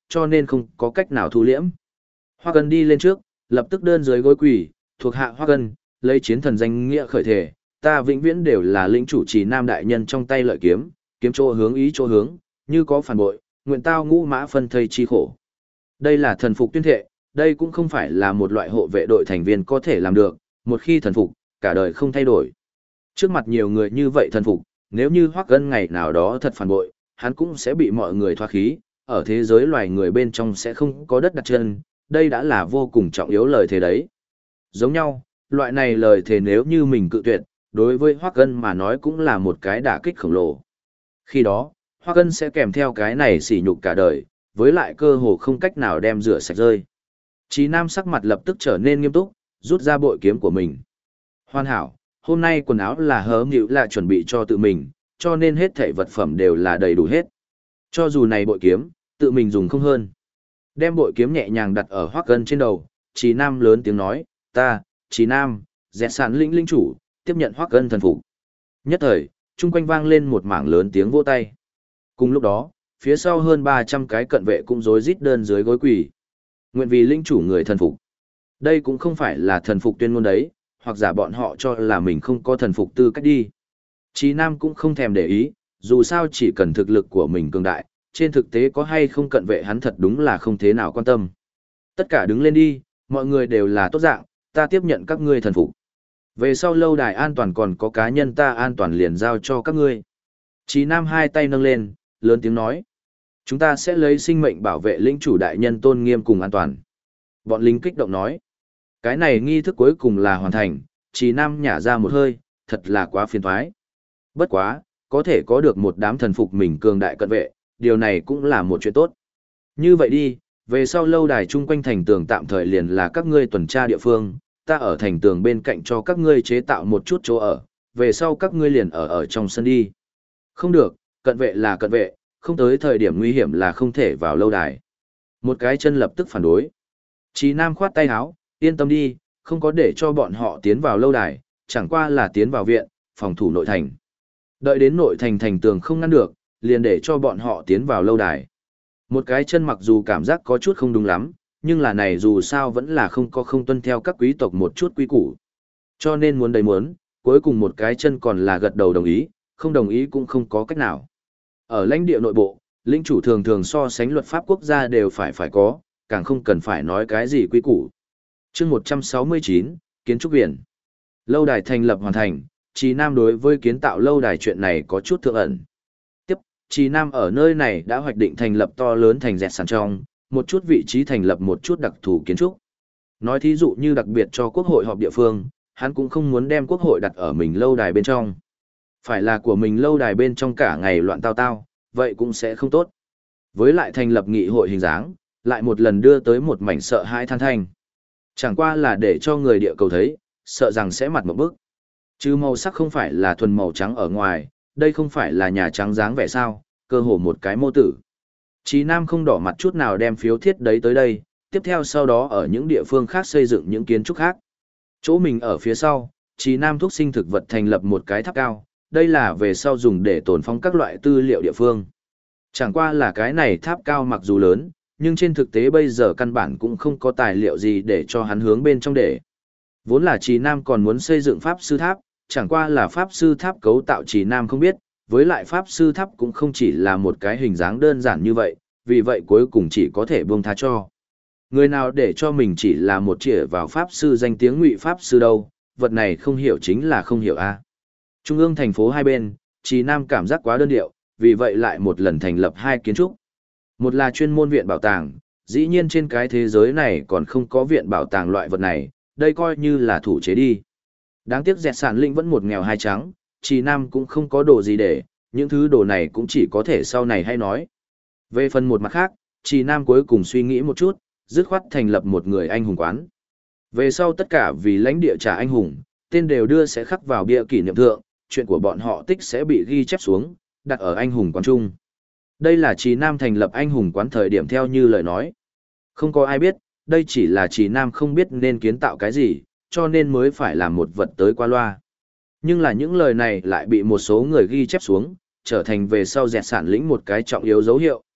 cho nên không có cách nào thu liễm. Hoa Cân đi lên trước, lập tức đơn dưới gối quỳ, thuộc hạ Hoa Cân, lấy chiến thần danh nghĩa khởi thể, ta vĩnh viễn đều là lĩnh chủ trì nam đại nhân trong tay lợi kiếm, kiếm chỗ hướng ý chỗ hướng, như có phản bội, nguyện tao ngũ mã phân thây chi khổ. Đây là thần phục tuyên thệ, đây cũng không phải là một loại hộ vệ đội thành viên có thể làm được, một khi thần phục, cả đời không thay đổi. Trước mặt nhiều người như vậy thần phục, nếu như Hoắc Cân ngày nào đó thật phản bội, hắn cũng sẽ bị mọi người thoá khí, ở thế giới loài người bên trong sẽ không có đất đặt chân, đây đã là vô cùng trọng yếu lời thề đấy. Giống nhau, loại này lời thề nếu như mình cự tuyệt, đối với Hoắc Cân mà nói cũng là một cái đả kích khổng lồ. Khi đó, Hoắc Cân sẽ kèm theo cái này sỉ nhục cả đời, với lại cơ hồ không cách nào đem rửa sạch rơi. Chí Nam sắc mặt lập tức trở nên nghiêm túc, rút ra bội kiếm của mình. Hoàn hảo, hôm nay quần áo là hớm nhịu là chuẩn bị cho tự mình, cho nên hết thảy vật phẩm đều là đầy đủ hết. Cho dù này bội kiếm, tự mình dùng không hơn. Đem bội kiếm nhẹ nhàng đặt ở Hoắc Cân trên đầu, Chí Nam lớn tiếng nói, ta, Chí Nam, dẹt sản linh chủ, tiếp nhận Hoắc Cân thần phục. Nhất thời, chung quanh vang lên một mảng lớn tiếng vỗ tay. Cùng lúc đó, phía sau hơn 300 cái cận vệ cũng rối rít đơn dưới gối quỳ. Nguyện vì linh chủ người thần phục. Đây cũng không phải là thần phục tuyên ngôn đấy, hoặc giả bọn họ cho là mình không có thần phục tư cách đi. Chí Nam cũng không thèm để ý, dù sao chỉ cần thực lực của mình cường đại, trên thực tế có hay không cận vệ hắn thật đúng là không thế nào quan tâm. Tất cả đứng lên đi, mọi người đều là tốt dạng, ta tiếp nhận các ngươi thần phục. Về sau lâu đài an toàn còn có cá nhân ta an toàn liền giao cho các ngươi. Chí Nam hai tay nâng lên, lớn tiếng nói. Chúng ta sẽ lấy sinh mệnh bảo vệ lĩnh chủ đại nhân tôn nghiêm cùng an toàn. Bọn lính kích động nói. Cái này nghi thức cuối cùng là hoàn thành, Chí Nam nhả ra một hơi, thật là quá phiền toái. Bất quá, có thể có được một đám thần phục mình cường đại cận vệ, điều này cũng là một chuyện tốt. Như vậy đi, về sau lâu đài chung quanh thành tường tạm thời liền là các ngươi tuần tra địa phương, ta ở thành tường bên cạnh cho các ngươi chế tạo một chút chỗ ở, về sau các ngươi liền ở trong sân đi. Không được, cận vệ là cận vệ, không tới thời điểm nguy hiểm là không thể vào lâu đài. Một cái chân lập tức phản đối. Chí Nam khoát tay áo, yên tâm đi, không có để cho bọn họ tiến vào lâu đài, chẳng qua là tiến vào viện, phòng thủ nội thành. Đợi đến nội thành thành tường không ngăn được, liền để cho bọn họ tiến vào lâu đài. Một cái chân mặc dù cảm giác có chút không đúng lắm, nhưng là này dù sao vẫn là không tuân theo các quý tộc một chút quy củ. Cho nên muốn đầy muốn, cuối cùng một cái chân còn là gật đầu đồng ý, không đồng ý cũng không có cách nào. Ở lãnh địa nội bộ, lĩnh chủ thường thường so sánh luật pháp quốc gia đều phải có, càng không cần phải nói cái gì quy củ. Chương 169, kiến trúc viện. Lâu đài thành lập hoàn thành, Chí Nam đối với kiến tạo lâu đài chuyện này có chút thượng ẩn. Tiếp, Chí Nam ở nơi này đã hoạch định thành lập to lớn thành dẹt sàn trong, một chút vị trí thành lập một chút đặc thù kiến trúc. Nói thí dụ như đặc biệt cho quốc hội họp địa phương, hắn cũng không muốn đem quốc hội đặt ở mình lâu đài bên trong. Phải là của mình lâu đài bên trong cả ngày loạn tao tao, vậy cũng sẽ không tốt. Với lại thành lập nghị hội hình dáng, lại một lần đưa tới một mảnh sợ hãi than thanh. Chẳng qua là để cho người địa cầu thấy, sợ rằng sẽ mặt một bức. Chứ màu sắc không phải là thuần màu trắng ở ngoài, đây không phải là nhà trắng dáng vẻ sao, cơ hồ một cái mô tử. Chí Nam không đỏ mặt chút nào đem phiếu thiết đấy tới đây, tiếp theo sau đó ở những địa phương khác xây dựng những kiến trúc khác. Chỗ mình ở phía sau, Chí Nam thúc sinh thực vật thành lập một cái tháp cao, đây là về sau dùng để tồn phong các loại tư liệu địa phương. Chẳng qua là cái này tháp cao mặc dù lớn, nhưng trên thực tế bây giờ căn bản cũng không có tài liệu gì để cho hắn hướng bên trong để. Vốn là Chí Nam còn muốn xây dựng pháp sư tháp, chẳng qua là pháp sư tháp cấu tạo Chí Nam không biết, với lại pháp sư tháp cũng không chỉ là một cái hình dáng đơn giản như vậy, vì vậy cuối cùng chỉ có thể buông tha cho. Người nào để cho mình chỉ là một chĩa vào pháp sư danh tiếng ngụy pháp sư đâu, vật này không hiểu chính là không hiểu a. Trung ương thành phố hai bên, Chí Nam cảm giác quá đơn điệu, vì vậy lại một lần thành lập hai kiến trúc. Một là chuyên môn viện bảo tàng, dĩ nhiên trên cái thế giới này còn không có viện bảo tàng loại vật này, đây coi như là thủ chế đi. Đáng tiếc dẹt sản linh vẫn một nghèo hai trắng, Chí Nam cũng không có đồ gì để, những thứ đồ này cũng chỉ có thể sau này hay nói. Về phần một mặt khác, Chí Nam cuối cùng suy nghĩ một chút, dứt khoát thành lập một người anh hùng quán. Về sau tất cả vì lãnh địa trả anh hùng, tên đều đưa sẽ khắc vào bia kỷ niệm thượng, chuyện của bọn họ tích sẽ bị ghi chép xuống, đặt ở anh hùng quán chung. Đây là Chí Nam thành lập anh hùng quán thời điểm theo như lời nói. Không có ai biết, đây chỉ là Chí Nam không biết nên kiến tạo cái gì, cho nên mới phải làm một vật tới qua loa. Nhưng là những lời này lại bị một số người ghi chép xuống, trở thành về sau dẹt sản lĩnh một cái trọng yếu dấu hiệu.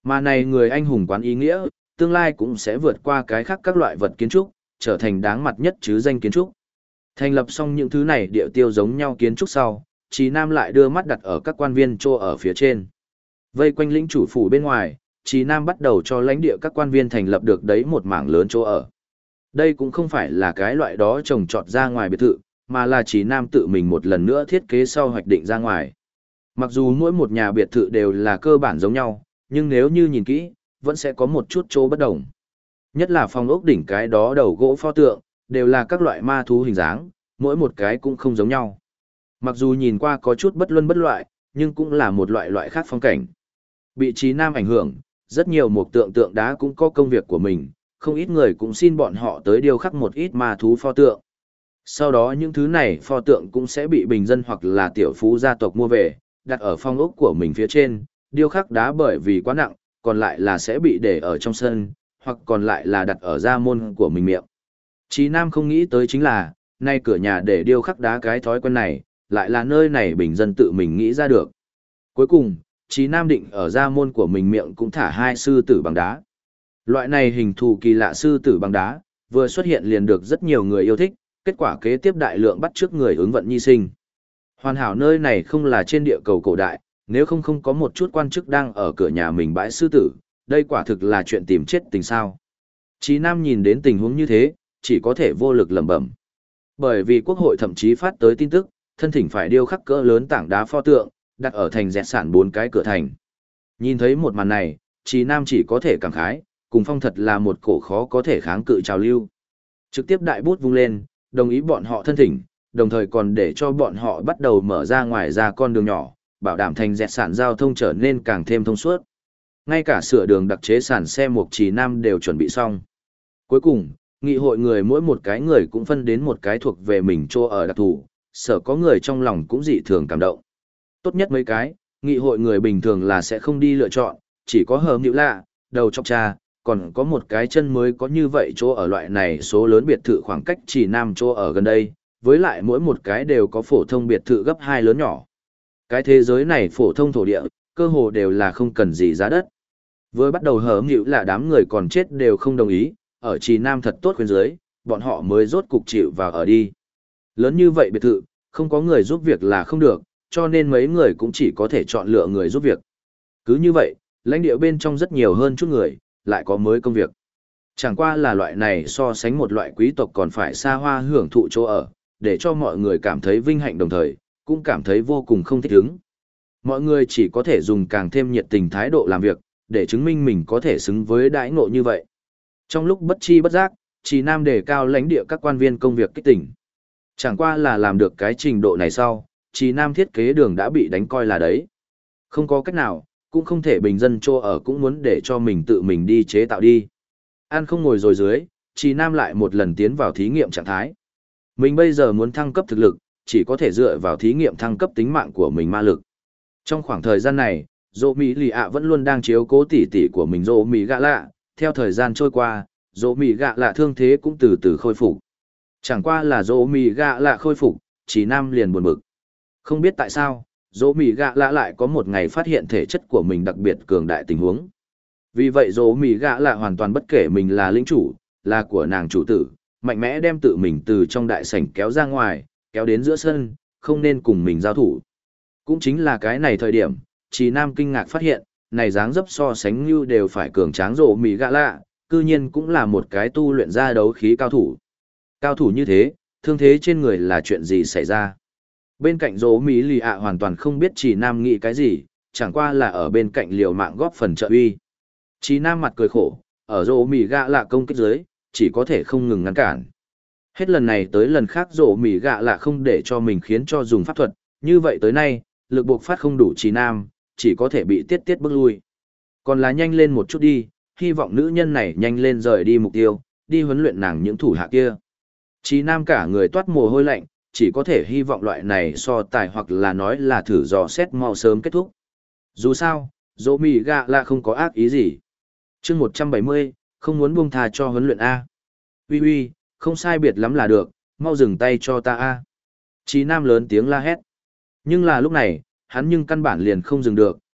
Mà này người anh hùng quán ý nghĩa, tương lai cũng sẽ vượt qua cái khác các loại vật kiến trúc, trở thành đáng mặt nhất chứ danh kiến trúc. Thành lập xong những thứ này địa tiêu giống nhau kiến trúc sau, Chí Nam lại đưa mắt đặt ở các quan viên trô ở phía trên. Vây quanh lĩnh chủ phủ bên ngoài, Chí Nam bắt đầu cho lãnh địa các quan viên thành lập được đấy một mảng lớn chỗ ở. Đây cũng không phải là cái loại đó trồng trọt ra ngoài biệt thự, mà là Chí Nam tự mình một lần nữa thiết kế sau hoạch định ra ngoài. Mặc dù mỗi một nhà biệt thự đều là cơ bản giống nhau, nhưng nếu như nhìn kỹ, vẫn sẽ có một chút chỗ bất đồng. Nhất là phòng ốc đỉnh cái đó đầu gỗ pho tượng, đều là các loại ma thú hình dáng, mỗi một cái cũng không giống nhau. Mặc dù nhìn qua có chút bất luân bất loại, nhưng cũng là một loại loại khác phong cảnh. Bị Chí Nam ảnh hưởng, rất nhiều mục tượng tượng đá cũng có công việc của mình, không ít người cũng xin bọn họ tới điêu khắc một ít ma thú pho tượng. Sau đó những thứ này pho tượng cũng sẽ bị bình dân hoặc là tiểu phú gia tộc mua về, đặt ở phong ốc của mình phía trên, điêu khắc đá bởi vì quá nặng, còn lại là sẽ bị để ở trong sân, hoặc còn lại là đặt ở gia môn của mình miệng. Chí Nam không nghĩ tới chính là, nay cửa nhà để điêu khắc đá cái thói quen này, lại là nơi này bình dân tự mình nghĩ ra được. Cuối cùng, Chí Nam định ở gia môn của mình miệng cũng thả 2 sư tử bằng đá. Loại này hình thù kỳ lạ sư tử bằng đá, vừa xuất hiện liền được rất nhiều người yêu thích, kết quả kế tiếp đại lượng bắt trước người ứng vận nhi sinh. Hoàn hảo nơi này không là trên địa cầu cổ đại, nếu không có một chút quan chức đang ở cửa nhà mình bãi sư tử, đây quả thực là chuyện tìm chết tình sao. Chí Nam nhìn đến tình huống như thế, chỉ có thể vô lực lẩm bẩm. Bởi vì quốc hội thậm chí phát tới tin tức, thân thỉnh phải điêu khắc cỡ lớn tảng đá pho tượng, đặt ở thành dẹt sản 4 cái cửa thành. Nhìn thấy một màn này, Chí Nam chỉ có thể cảm khái, cùng phong thật là một cổ khó có thể kháng cự trào lưu. Trực tiếp đại bút vung lên, đồng ý bọn họ thân thỉnh, đồng thời còn để cho bọn họ bắt đầu mở ra ngoài ra con đường nhỏ, bảo đảm thành dẹt sản giao thông trở nên càng thêm thông suốt. Ngay cả sửa đường đặc chế sản xe mục Chí Nam đều chuẩn bị xong. Cuối cùng, nghị hội người mỗi một cái người cũng phân đến một cái thuộc về mình chỗ ở đặc thù, sở có người trong lòng cũng dị thường cảm động. Tốt nhất mấy cái, nghị hội người bình thường là sẽ không đi lựa chọn, chỉ có hờm nhữ lạ, đầu chọc cha, còn có một cái chân mới có như vậy chỗ ở loại này số lớn biệt thự khoảng cách Chí Nam chỗ ở gần đây, với lại mỗi một cái đều có phổ thông biệt thự gấp 2 lớn nhỏ. Cái thế giới này phổ thông thổ địa, cơ hồ đều là không cần gì giá đất. Với bắt đầu hớm nhịu là đám người còn chết đều không đồng ý, ở Chí Nam thật tốt khuyên dưới, bọn họ mới rốt cục chịu vào ở đi. Lớn như vậy biệt thự, không có người giúp việc là không được, cho nên mấy người cũng chỉ có thể chọn lựa người giúp việc. Cứ như vậy, lãnh địa bên trong rất nhiều hơn chút người, lại có mới công việc. Chẳng qua là loại này so sánh một loại quý tộc còn phải xa hoa hưởng thụ chỗ ở, để cho mọi người cảm thấy vinh hạnh đồng thời, cũng cảm thấy vô cùng không thích ứng. Mọi người chỉ có thể dùng càng thêm nhiệt tình thái độ làm việc, để chứng minh mình có thể xứng với đãi ngộ như vậy. Trong lúc bất chi bất giác, Chí Nam đề cao lãnh địa các quan viên công việc kích tỉnh. Chẳng qua là làm được cái trình độ này sau, Chí Nam thiết kế đường đã bị đánh coi là đấy. Không có cách nào, cũng không thể bình dân chỗ ở cũng muốn để cho mình tự mình đi chế tạo đi. Ăn không ngồi rồi dưới, Chí Nam lại một lần tiến vào thí nghiệm trạng thái. Mình bây giờ muốn thăng cấp thực lực, chỉ có thể dựa vào thí nghiệm thăng cấp tính mạng của mình ma lực. Trong khoảng thời gian này, Dỗ Mỹ Lì ạ vẫn luôn đang chiếu cố tỉ tỉ của mình Dỗ Mỹ Gạ Lạ, theo thời gian trôi qua, Dỗ Mỹ Gạ Lạ thương thế cũng từ từ khôi phục. Chẳng qua là Dỗ Mỹ Gạ Lạ khôi phục, Chí Nam liền buồn bực. Không biết tại sao, Dỗ Mỹ Gạ Lạ lại có một ngày phát hiện thể chất của mình đặc biệt cường đại tình huống. Vì vậy Dỗ Mỹ Gạ Lạ hoàn toàn bất kể mình là lĩnh chủ, là của nàng chủ tử, mạnh mẽ đem tự mình từ trong đại sảnh kéo ra ngoài, kéo đến giữa sân, không nên cùng mình giao thủ. Cũng chính là cái này thời điểm, Chí Nam kinh ngạc phát hiện, này dáng dấp so sánh như đều phải cường tráng Dỗ Mỹ Gạ Lạ, cư nhiên cũng là một cái tu luyện ra đấu khí cao thủ. Cao thủ như thế, thương thế trên người là chuyện gì xảy ra? Bên cạnh Dỗ Mỹ Lì ạ hoàn toàn không biết Chí Nam nghĩ cái gì, chẳng qua là ở bên cạnh liều mạng góp phần trợ uy. Chí Nam mặt cười khổ, ở Dỗ Mỹ Gạ Lạ công kích dưới, chỉ có thể không ngừng ngăn cản. Hết lần này tới lần khác Dỗ Mỹ Gạ Lạ không để cho mình khiến cho dùng pháp thuật, như vậy tới nay, lực buộc phát không đủ Chí Nam, chỉ có thể bị tiết tiết bước lui. Còn là nhanh lên một chút đi, hy vọng nữ nhân này nhanh lên rời đi mục tiêu, đi huấn luyện nàng những thủ hạ kia. Chí Nam cả người toát mồ hôi lạnh, chỉ có thể hy vọng loại này so tài hoặc là nói là thử dò xét mau sớm kết thúc. Dù sao, Dỗ Mỹ Gạ Lạ không có ác ý gì. Chương 170, không muốn buông tha cho huấn luyện A. Uy, không sai biệt lắm là được, mau dừng tay cho ta A. Chí Nam lớn tiếng la hét. Nhưng là lúc này, hắn nhưng căn bản liền không dừng được,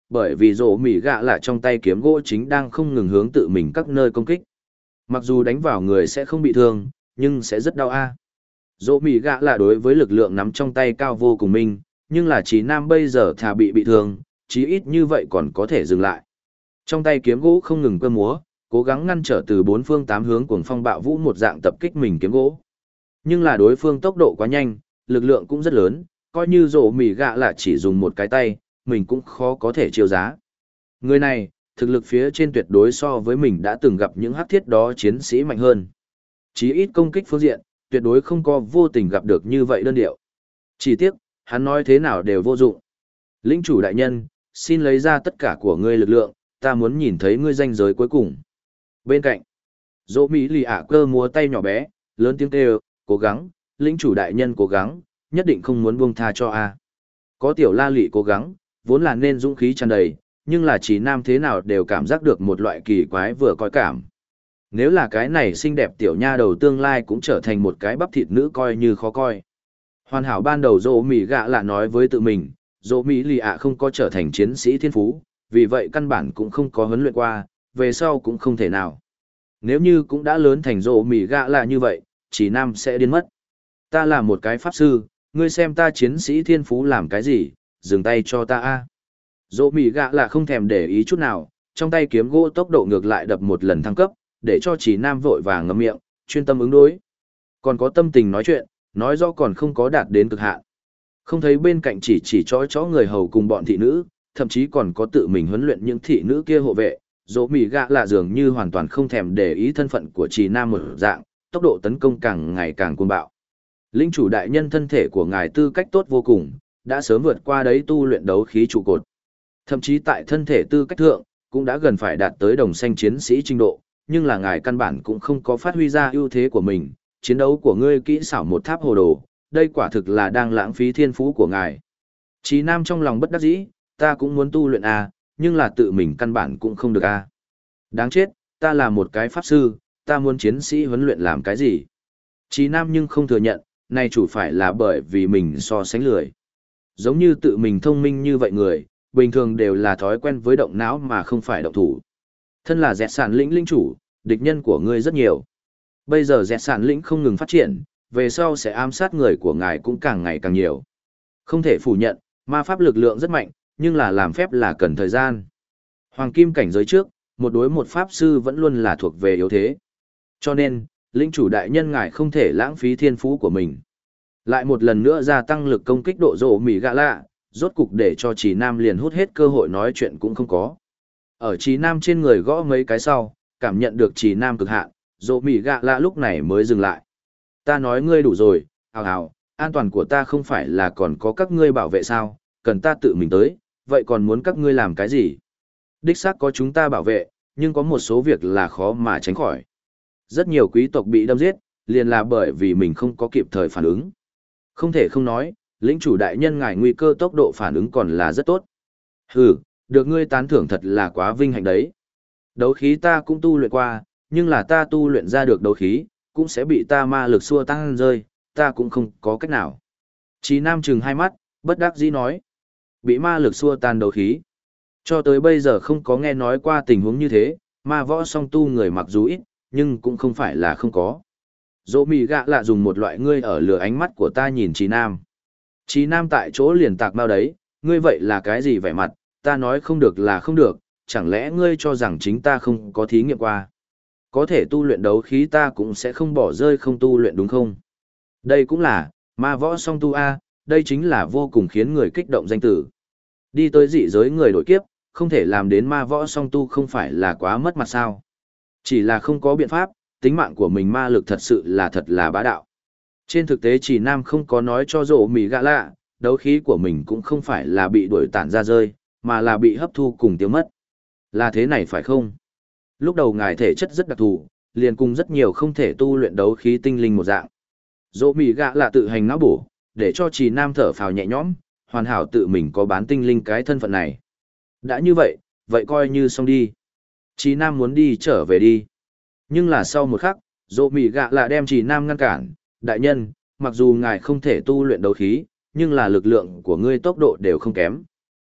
bởi vì rổ mỉ gạ là trong tay kiếm gỗ chính đang không ngừng hướng tự mình các nơi công kích. Mặc dù đánh vào người sẽ không bị thương, nhưng sẽ rất đau a. Rổ mỉ gạ là đối với lực lượng nắm trong tay cao vô cùng minh, nhưng là Chí Nam bây giờ thà bị thương, chí ít như vậy còn có thể dừng lại. Trong tay kiếm gỗ không ngừng cơ múa, cố gắng ngăn trở từ bốn phương tám hướng cuồng phong bạo vũ một dạng tập kích mình kiếm gỗ. Nhưng là đối phương tốc độ quá nhanh, lực lượng cũng rất lớn, coi như rổ mỉ gạ là chỉ dùng một cái tay, mình cũng khó có thể chiêu giá. Người này, thực lực phía trên tuyệt đối so với mình đã từng gặp những hắc thiết đó chiến sĩ mạnh hơn. Chí ít công kích phương diện, tuyệt đối không có vô tình gặp được như vậy đơn điệu. Chỉ tiếc, hắn nói thế nào đều vô dụng. Lĩnh chủ đại nhân, xin lấy ra tất cả của ngươi lực lượng, ta muốn nhìn thấy ngươi ranh giới cuối cùng. Bên cạnh, dỗ mỹ lì ạ cơ múa tay nhỏ bé, lớn tiếng kêu, cố gắng, lĩnh chủ đại nhân cố gắng, nhất định không muốn buông tha cho a. Có tiểu la lị cố gắng, vốn là nên dũng khí tràn đầy, nhưng là Chí Nam thế nào đều cảm giác được một loại kỳ quái vừa coi cảm. Nếu là cái này xinh đẹp tiểu nha đầu tương lai cũng trở thành một cái bắp thịt nữ coi như khó coi. Hoàn hảo ban đầu dỗ mỹ gạ là nói với tự mình, dỗ mỹ lì ạ không có trở thành chiến sĩ thiên phú, vì vậy căn bản cũng không có huấn luyện qua, về sau cũng không thể nào. Nếu như cũng đã lớn thành dỗ mỹ gạ là như vậy, Chí Nam sẽ điên mất. Ta là một cái pháp sư, ngươi xem ta chiến sĩ thiên phú làm cái gì, dừng tay cho ta a. Dỗ mỹ gạ là không thèm để ý chút nào, trong tay kiếm gỗ tốc độ ngược lại đập một lần thăng cấp, để cho Chí Nam vội vàng ngậm miệng, chuyên tâm ứng đối. Còn có tâm tình nói chuyện, nói rõ còn không có đạt đến cực hạn. Không thấy bên cạnh chỉ chó người hầu cùng bọn thị nữ, thậm chí còn có tự mình huấn luyện những thị nữ kia hộ vệ, dỗ mỹ gạ là dường như hoàn toàn không thèm để ý thân phận của Chí Nam một dạng, tốc độ tấn công càng ngày càng cuồng bạo. Linh chủ đại nhân thân thể của ngài tư cách tốt vô cùng, đã sớm vượt qua đấy tu luyện đấu khí trụ cột. Thậm chí tại thân thể tư cách thượng, cũng đã gần phải đạt tới đồng xanh chiến sĩ trình độ, nhưng là ngài căn bản cũng không có phát huy ra ưu thế của mình, chiến đấu của ngươi kỹ xảo một tháp hồ đồ, đây quả thực là đang lãng phí thiên phú của ngài. Chí Nam trong lòng bất đắc dĩ, ta cũng muốn tu luyện a, nhưng là tự mình căn bản cũng không được a. Đáng chết, ta là một cái pháp sư, ta muốn chiến sĩ huấn luyện làm cái gì? Chí Nam nhưng không thừa nhận, này chủ phải là bởi vì mình so sánh lười. Giống như tự mình thông minh như vậy người, bình thường đều là thói quen với động não mà không phải động thủ. Thân là dẹt sản lĩnh linh chủ, địch nhân của ngươi rất nhiều. Bây giờ dẹt sản lĩnh không ngừng phát triển, về sau sẽ ám sát người của ngài cũng càng ngày càng nhiều. Không thể phủ nhận, ma pháp lực lượng rất mạnh, nhưng là làm phép là cần thời gian. Hoàng kim cảnh giới trước, một đối một pháp sư vẫn luôn là thuộc về yếu thế. Cho nên, lĩnh chủ đại nhân ngài không thể lãng phí thiên phú của mình. Lại một lần nữa gia tăng lực công kích độ rộ mỉ gạ lạ, rốt cục để cho Chí Nam liền hút hết cơ hội nói chuyện cũng không có. Ở Chí Nam trên người gõ mấy cái sau, cảm nhận được Chí Nam cực hạn, rộ mỉ gạ lạ lúc này mới dừng lại. Ta nói ngươi đủ rồi, hào, an toàn của ta không phải là còn có các ngươi bảo vệ sao, cần ta tự mình tới, vậy còn muốn các ngươi làm cái gì? Đích xác có chúng ta bảo vệ, nhưng có một số việc là khó mà tránh khỏi. Rất nhiều quý tộc bị đâm giết, liền là bởi vì mình không có kịp thời phản ứng. Không thể không nói, lĩnh chủ đại nhân ngài nguy cơ tốc độ phản ứng còn là rất tốt. Hừ, được ngươi tán thưởng thật là quá vinh hạnh đấy. Đấu khí ta cũng tu luyện qua, nhưng là ta tu luyện ra được đấu khí, cũng sẽ bị ta ma lực xua tan rơi, ta cũng không có cách nào. Chí Nam trừng hai mắt, bất đắc dĩ nói. Bị ma lực xua tan đấu khí. Cho tới bây giờ không có nghe nói qua tình huống như thế, ma võ song tu người mặc dù ít, nhưng cũng không phải là không có. Dỗ mì gạ lạ dùng một loại ngươi ở lửa ánh mắt của ta nhìn Chí Nam. Chí Nam tại chỗ liền tạc mau đấy, ngươi vậy là cái gì vẻ mặt, ta nói không được là không được, chẳng lẽ ngươi cho rằng chính ta không có thí nghiệm qua. Có thể tu luyện đấu khí ta cũng sẽ không bỏ rơi không tu luyện đúng không? Đây cũng là, ma võ song tu A, đây chính là vô cùng khiến người kích động danh tử. Đi tới dị giới người đổi kiếp, không thể làm đến ma võ song tu không phải là quá mất mặt sao. Chỉ là không có biện pháp, tính mạng của mình ma lực thật là bá đạo. Trên thực tế Chí Nam không có nói cho rộ mỉ gạ lạ, đấu khí của mình cũng không phải là bị đuổi tản ra rơi, mà là bị hấp thu cùng tiêu mất. Là thế này phải không? Lúc đầu ngài thể chất rất đặc thù, liền cùng rất nhiều không thể tu luyện đấu khí tinh linh một dạng. Rộ mỉ gạ lạ tự hành não bổ, để cho Chí Nam thở phào nhẹ nhõm, hoàn hảo tự mình có bán tinh linh cái thân phận này. Đã như vậy, vậy coi như xong đi. Chí Nam muốn đi trở về đi. Nhưng là sau một khắc, rộ mỉ gạ lạ đem Chí Nam ngăn cản. Đại nhân, mặc dù ngài không thể tu luyện đấu khí, nhưng là lực lượng của ngươi tốc độ đều không kém.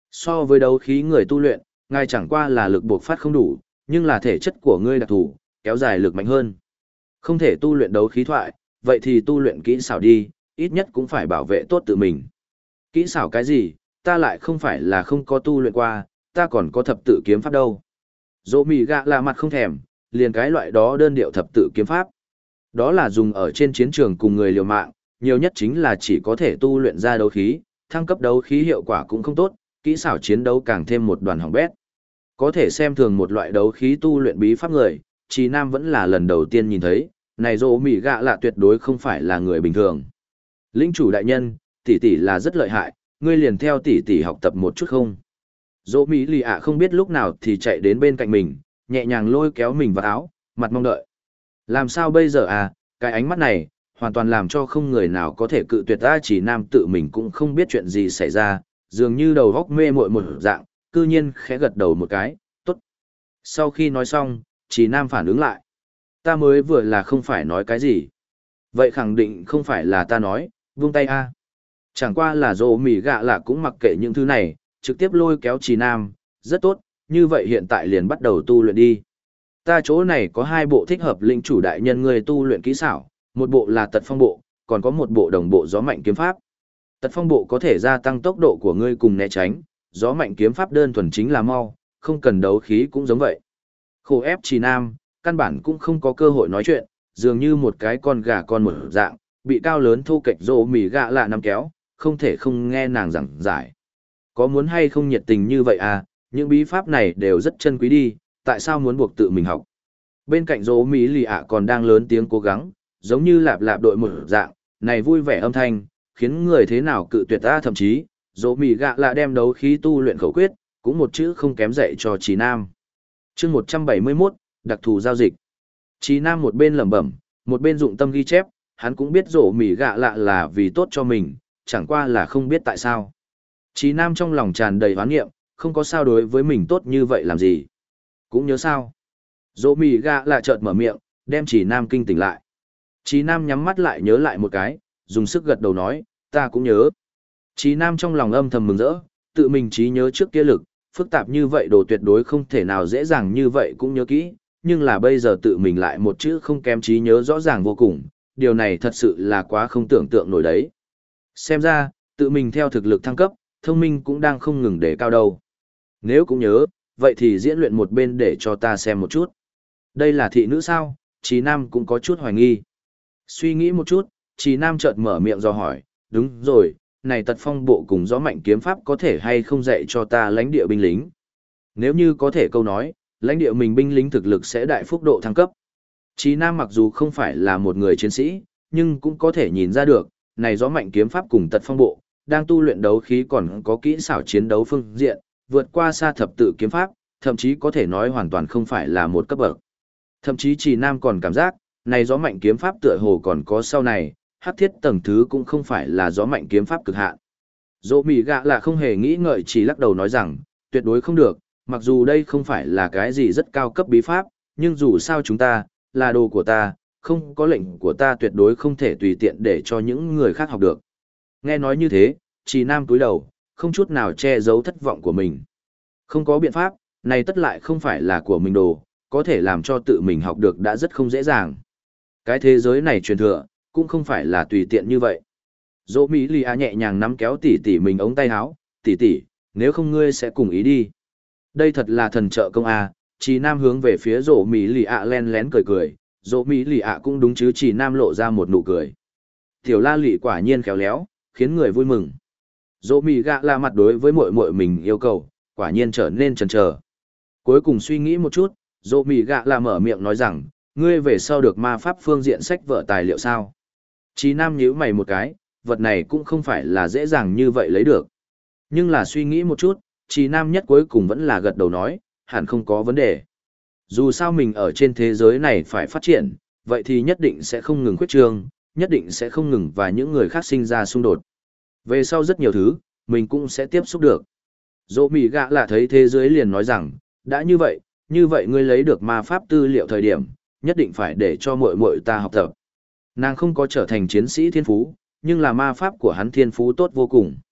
So với đấu khí người tu luyện, ngài chẳng qua là lực buộc phát không đủ, nhưng là thể chất của ngươi đặc thù, kéo dài lực mạnh hơn. Không thể tu luyện đấu khí thoại, vậy thì tu luyện kỹ xảo đi, ít nhất cũng phải bảo vệ tốt tự mình. Kỹ xảo cái gì, ta lại không phải là không có tu luyện qua, ta còn có thập tự kiếm pháp đâu. Dỗ mì gạ là mặt không thèm, liền cái loại đó đơn điệu thập tự kiếm pháp. Đó là dùng ở trên chiến trường cùng người liều mạng, nhiều nhất chính là chỉ có thể tu luyện ra đấu khí, thăng cấp đấu khí hiệu quả cũng không tốt, kỹ xảo chiến đấu càng thêm một đoàn hỏng bét. Có thể xem thường một loại đấu khí tu luyện bí pháp người, Trì Nam vẫn là lần đầu tiên nhìn thấy, này dỗ mỉ gạ lạ tuyệt đối không phải là người bình thường. Lĩnh chủ đại nhân, tỷ tỷ là rất lợi hại, ngươi liền theo tỷ tỷ học tập một chút không? Dỗ mỹ lì ạ không biết lúc nào thì chạy đến bên cạnh mình, nhẹ nhàng lôi kéo mình vào áo, mặt mong đợi. Làm sao bây giờ à, cái ánh mắt này, hoàn toàn làm cho không người nào có thể cự tuyệt ra. Chỉ Nam tự mình cũng không biết chuyện gì xảy ra, dường như đầu góc mê muội một dạng, cư nhiên khẽ gật đầu một cái, tốt. Sau khi nói xong, Chỉ Nam phản ứng lại. Ta mới vừa là không phải nói cái gì. Vậy khẳng định không phải là ta nói, vung tay a. Chẳng qua là dỗ mỉ gạ là cũng mặc kệ những thứ này, trực tiếp lôi kéo Chỉ Nam, rất tốt, như vậy hiện tại liền bắt đầu tu luyện đi. Ta chỗ này có 2 bộ thích hợp lĩnh chủ đại nhân người tu luyện kỹ xảo, một bộ là tật phong bộ, còn có một bộ đồng bộ gió mạnh kiếm pháp. Tật phong bộ có thể gia tăng tốc độ của ngươi cùng né tránh, gió mạnh kiếm pháp đơn thuần chính là mau, không cần đấu khí cũng giống vậy. Khổ ép Trì Nam, căn bản cũng không có cơ hội nói chuyện, dường như một cái con gà con một dạng, bị cao lớn thô kệch rô mì gạ lạ nắm kéo, không thể không nghe nàng giảng giải. Có muốn hay không nhiệt tình như vậy à, những bí pháp này đều rất chân quý đi, tại sao muốn buộc tự mình học? Bên cạnh rô mì lì ạ còn đang lớn tiếng cố gắng, giống như lạp lạp đội một dạng, này vui vẻ âm thanh, khiến người thế nào cự tuyệt ta. Thậm chí, rô mì gạ lạ đem đấu khí tu luyện khẩu quyết, cũng một chữ không kém dạy cho Trì Nam. Chương 171, đặc thù giao dịch. Trì Nam một bên lẩm bẩm, một bên dụng tâm ghi chép, hắn cũng biết rổ mỉ gạ lạ là vì tốt cho mình, chẳng qua là không biết tại sao. Trì Nam trong lòng tràn đầy hoán nghiệm, không có sao đối với mình tốt như vậy làm gì. Cũng nhớ sao. Rổ mỉ gạ lạ chợt mở miệng, đem Trì Nam kinh tỉnh lại. Trì Nam nhắm mắt lại nhớ lại một cái, dùng sức gật đầu nói, ta cũng nhớ. Trì Nam trong lòng âm thầm mừng rỡ, tự mình trí nhớ trước kia lực, phức tạp như vậy đồ tuyệt đối không thể nào dễ dàng như vậy cũng nhớ kỹ, nhưng là bây giờ tự mình lại một chữ không kém trí nhớ rõ ràng vô cùng, điều này thật sự là quá không tưởng tượng nổi đấy. Xem ra, tự mình theo thực lực thăng cấp, thông minh cũng đang không ngừng để cao đâu. Nếu cũng nhớ, vậy thì diễn luyện một bên để cho ta xem một chút. Đây là thị nữ sao? Trì Nam cũng có chút hoài nghi. Suy nghĩ một chút, Trì Nam chợt mở miệng do hỏi, đúng rồi, này tật phong bộ cùng gió mạnh kiếm pháp có thể hay không dạy cho ta lãnh địa binh lính? Nếu như có thể câu nói, lãnh địa mình binh lính thực lực sẽ đại phúc độ thăng cấp. Trì Nam mặc dù không phải là một người chiến sĩ, nhưng cũng có thể nhìn ra được, này gió mạnh kiếm pháp cùng tật phong bộ, đang tu luyện đấu khí còn có kỹ xảo chiến đấu phương diện, vượt qua xa thập tự kiếm pháp, thậm chí có thể nói hoàn toàn không phải là một cấp bậc. Thậm chí Trì Nam còn cảm giác, này gió mạnh kiếm pháp tựa hồ còn có sau này, hắc thiết tầng thứ cũng không phải là gió mạnh kiếm pháp cực hạn. Dỗ mỉ gạ là không hề nghĩ ngợi, chỉ lắc đầu nói rằng, tuyệt đối không được, mặc dù đây không phải là cái gì rất cao cấp bí pháp, nhưng dù sao chúng ta, là đồ của ta, không có lệnh của ta tuyệt đối không thể tùy tiện để cho những người khác học được. Nghe nói như thế, Trì Nam cúi đầu, không chút nào che giấu thất vọng của mình. Không có biện pháp, này tất lại không phải là của mình đồ, có thể làm cho tự mình học được đã rất không dễ dàng. Cái thế giới này truyền thừa, cũng không phải là tùy tiện như vậy. Dỗ Mỹ Lì A nhẹ nhàng nắm kéo tỷ tỷ mình ống tay áo, tỷ tỷ, nếu không ngươi sẽ cùng ý đi. Đây thật là thần trợ công a. Trì Nam hướng về phía Dỗ Mỹ Lì A len lén cười cười, Dỗ Mỹ Lì A cũng đúng chứ. Trì Nam lộ ra một nụ cười. Tiểu La Lị quả nhiên khéo léo, khiến người vui mừng. Dỗ Mỹ gạ là mặt đối với muội muội mình yêu cầu, quả nhiên trở nên chần chờ. Cuối cùng suy nghĩ một chút, Dỗ Mỹ gạ là mở miệng nói rằng, ngươi về sau được ma pháp phương diện sách vở tài liệu sao? Trì Nam nhíu mày một cái, vật này cũng không phải là dễ dàng như vậy lấy được. Nhưng là suy nghĩ một chút, Trì Nam nhất cuối cùng vẫn là gật đầu nói, hẳn không có vấn đề. Dù sao mình ở trên thế giới này phải phát triển, vậy thì nhất định sẽ không ngừng khuyết trương, nhất định sẽ không ngừng và những người khác sinh ra xung đột. Về sau rất nhiều thứ, mình cũng sẽ tiếp xúc được. Dỗ Mỹ gạ là thấy thế giới liền nói rằng, đã như vậy ngươi lấy được ma pháp tư liệu thời điểm, nhất định phải để cho muội muội ta học tập. Nàng không có trở thành chiến sĩ thiên phú, nhưng là ma pháp của hắn thiên phú tốt vô cùng.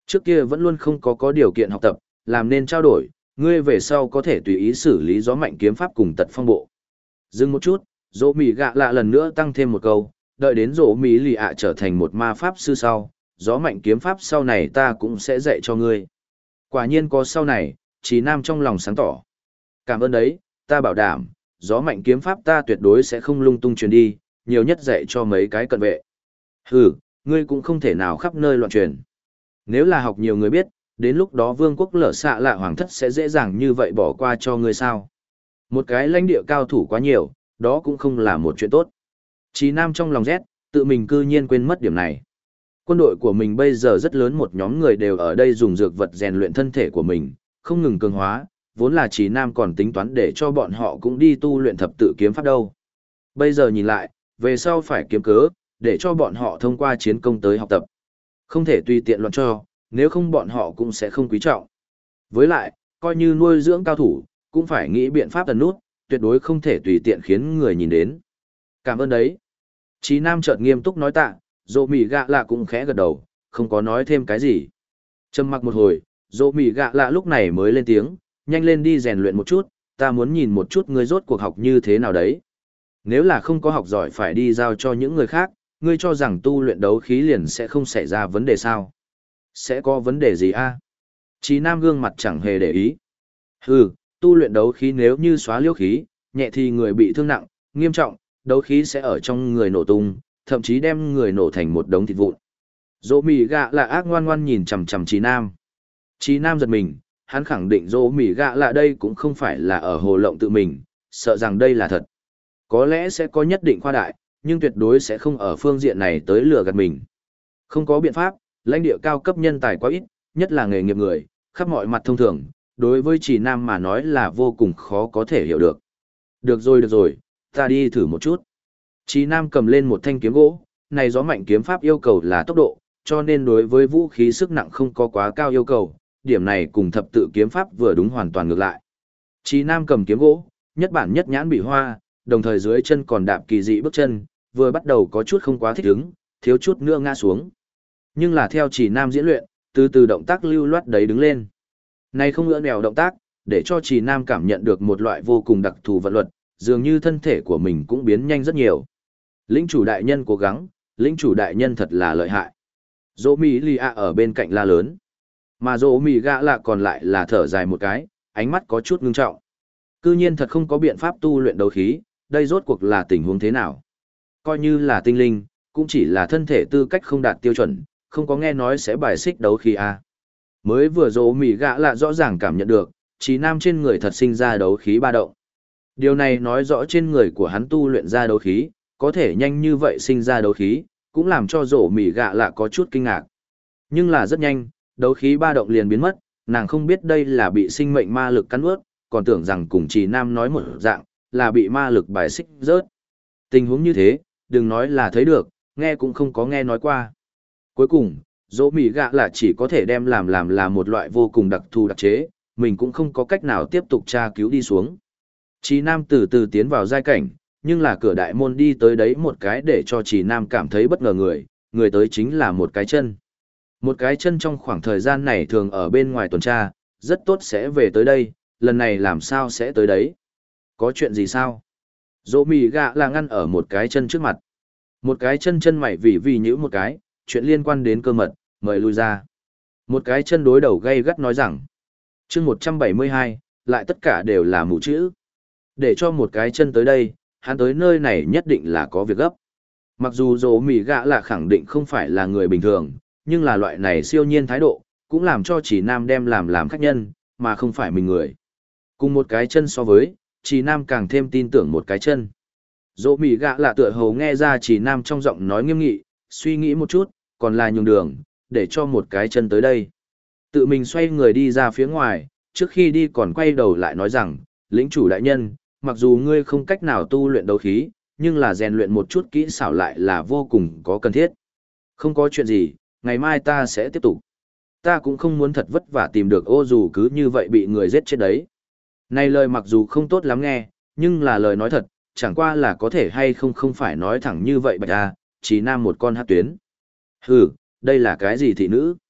Trước kia vẫn luôn không có điều kiện học tập, làm nên trao đổi, ngươi về sau có thể tùy ý xử lý gió mạnh kiếm pháp cùng tật phong bộ. Dừng một chút, dỗ mì gạ lạ lần nữa tăng thêm một câu, đợi đến dỗ mì lì ạ trở thành một ma pháp sư sau, gió mạnh kiếm pháp sau này ta cũng sẽ dạy cho ngươi. Quả nhiên có sau này, Trí Nam trong lòng sáng tỏ. Cảm ơn đấy, ta bảo đảm, gió mạnh kiếm pháp ta tuyệt đối sẽ không lung tung truyền đi, nhiều nhất dạy cho mấy cái cận vệ. Hừ, ngươi cũng không thể nào khắp nơi loạn truyền. Nếu là học nhiều người biết, đến lúc đó vương quốc lở xạ lạ hoàng thất sẽ dễ dàng như vậy bỏ qua cho ngươi sao. Một cái lãnh địa cao thủ quá nhiều, đó cũng không là một chuyện tốt. Trí Nam trong lòng rét, tự mình cư nhiên quên mất điểm này. Quân đội của mình bây giờ rất lớn, một nhóm người đều ở đây dùng dược vật rèn luyện thân thể của mình, không ngừng cường hóa, vốn là Trí Nam còn tính toán để cho bọn họ cũng đi tu luyện thập tự kiếm pháp đâu. Bây giờ nhìn lại, về sau phải kiếm cớ, để cho bọn họ thông qua chiến công tới học tập. Không thể tùy tiện loạn cho, nếu không bọn họ cũng sẽ không quý trọng. Với lại, coi như nuôi dưỡng cao thủ, cũng phải nghĩ biện pháp tần nút, tuyệt đối không thể tùy tiện khiến người nhìn đến. Cảm ơn đấy. Trí Nam chợt nghiêm túc nói tạ, dỗ mì gạ lạ cũng khẽ gật đầu, không có nói thêm cái gì. Trầm mặc một hồi, dỗ mì gạ lạ lúc này mới lên tiếng, nhanh lên đi rèn luyện một chút, ta muốn nhìn một chút ngươi rốt cuộc học như thế nào đấy. Nếu là không có học giỏi phải đi giao cho những người khác, ngươi cho rằng tu luyện đấu khí liền sẽ không xảy ra vấn đề sao? Sẽ có vấn đề gì a? Trí Nam gương mặt chẳng hề để ý. Hừ, tu luyện đấu khí nếu như xóa liêu khí, nhẹ thì người bị thương nặng, nghiêm trọng, đấu khí sẽ ở trong người nổ tung, thậm chí đem người nổ thành một đống thịt vụn. Dỗ mì gạ là ác ngoan ngoan nhìn chằm chằm Trí Nam. Trí Nam giật mình, hắn khẳng định dỗ mì gạ là đây cũng không phải là ở hồ lộng tự mình, sợ rằng đây là thật. Có lẽ sẽ có nhất định khoa đại, nhưng tuyệt đối sẽ không ở phương diện này tới lừa gạt mình. Không có biện pháp, lãnh địa cao cấp nhân tài quá ít, nhất là nghề nghiệp người, khắp mọi mặt thông thường, đối với Trí Nam mà nói là vô cùng khó có thể hiểu được. Được rồi, ta đi thử một chút. Trí Nam cầm lên một thanh kiếm gỗ, này gió mạnh kiếm pháp yêu cầu là tốc độ, cho nên đối với vũ khí sức nặng không có quá cao yêu cầu, điểm này cùng thập tự kiếm pháp vừa đúng hoàn toàn ngược lại. Trí Nam cầm kiếm gỗ, nhất bản nhất nhãn bị hoa, đồng thời dưới chân còn đạp kỳ dị bước chân, vừa bắt đầu có chút không quá thích ứng, thiếu chút nữa ngã xuống. Nhưng là theo Trí Nam diễn luyện, từ từ động tác lưu loát đấy đứng lên. Này không ngỡ nèo động tác, để cho Trí Nam cảm nhận được một loại vô cùng đặc thù vận luật, dường như thân thể của mình cũng biến nhanh rất nhiều. Lĩnh chủ đại nhân cố gắng, lĩnh chủ đại nhân thật là lợi hại. Dỗ mì lì ạ ở bên cạnh la lớn. Mà dỗ mì gạ lạ còn lại là thở dài một cái, ánh mắt có chút ngưng trọng. Cư nhiên thật không có biện pháp tu luyện đấu khí, đây rốt cuộc là tình huống thế nào? Coi như là tinh linh, cũng chỉ là thân thể tư cách không đạt tiêu chuẩn, không có nghe nói sẽ bài xích đấu khí à. Mới vừa dỗ mì gạ lạ rõ ràng cảm nhận được, Trí Nam trên người thật sinh ra đấu khí ba động. Điều này nói rõ trên người của hắn tu luyện ra đấu khí, có thể nhanh như vậy sinh ra đấu khí, cũng làm cho dỗ mì gạ lạ có chút kinh ngạc. Nhưng là rất nhanh, đấu khí ba động liền biến mất, nàng không biết đây là bị sinh mệnh ma lực cắn ướt, còn tưởng rằng cùng Trí Nam nói một dạng, là bị ma lực bài xích rớt. Tình huống như thế, đừng nói là thấy được, nghe cũng không có nghe nói qua. Cuối cùng, dỗ mì gạ lạ chỉ có thể đem làm là một loại vô cùng đặc thù đặc chế, mình cũng không có cách nào tiếp tục tra cứu đi xuống. Trí Nam từ từ tiến vào giai cảnh, nhưng là cửa đại môn đi tới đấy một cái để cho Trí Nam cảm thấy bất ngờ người tới chính là một cái chân. Một cái chân trong khoảng thời gian này thường ở bên ngoài tuần tra, rất tốt sẽ về tới đây, lần này làm sao sẽ tới đấy? Có chuyện gì sao? Dỗ mì gạ là ngăn ở một cái chân trước mặt. Một cái chân mày vì nhữ một cái, chuyện liên quan đến cơ mật, mời lui ra. Một cái chân đối đầu gay gắt nói rằng, chương 172, lại tất cả đều là mù chữ. Để cho một cái chân tới đây, hắn tới nơi này nhất định là có việc gấp. Mặc dù dỗ mì gạ là khẳng định không phải là người bình thường, nhưng là loại này siêu nhiên thái độ, cũng làm cho Trí Nam đem làm khách nhân, mà không phải mình người. Cùng một cái chân so với, Trí Nam càng thêm tin tưởng một cái chân. Dỗ mì gạ là tựa hồ nghe ra Trí Nam trong giọng nói nghiêm nghị, suy nghĩ một chút, còn là nhường đường, để cho một cái chân tới đây. Tự mình xoay người đi ra phía ngoài, trước khi đi còn quay đầu lại nói rằng, lĩnh chủ đại nhân, mặc dù ngươi không cách nào tu luyện đấu khí, nhưng là rèn luyện một chút kỹ xảo lại là vô cùng có cần thiết. Không có chuyện gì, ngày mai ta sẽ tiếp tục. Ta cũng không muốn thật vất vả tìm được ô dù cứ như vậy bị người giết chết đấy. Này lời mặc dù không tốt lắm nghe, nhưng là lời nói thật, chẳng qua là có thể hay không phải nói thẳng như vậy bạch à, Trí Nam một con hát tuyến. Hừ, đây là cái gì thị nữ?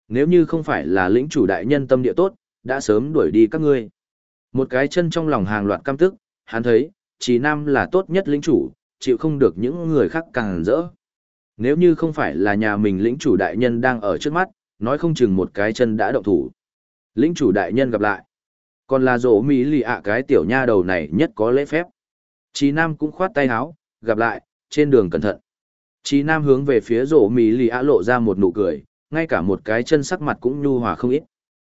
Nếu như không phải là lĩnh chủ đại nhân tâm địa tốt, đã sớm đuổi đi các ngươi. Một cái chân trong lòng hàng loạt căm tức, hắn thấy, Trì Nam là tốt nhất lĩnh chủ, chịu không được những người khác càng rỡ. Nếu như không phải là nhà mình lĩnh chủ đại nhân đang ở trước mắt, nói không chừng một cái chân đã động thủ. Lĩnh chủ đại nhân gặp lại. Còn là rổ mỹ lì ạ cái tiểu nha đầu này nhất có lễ phép. Trì Nam cũng khoát tay áo, gặp lại, trên đường cẩn thận. Trì Nam hướng về phía rổ mỹ lì ạ lộ ra một nụ cười, ngay cả một cái chân sắc mặt cũng nhu hòa không ít.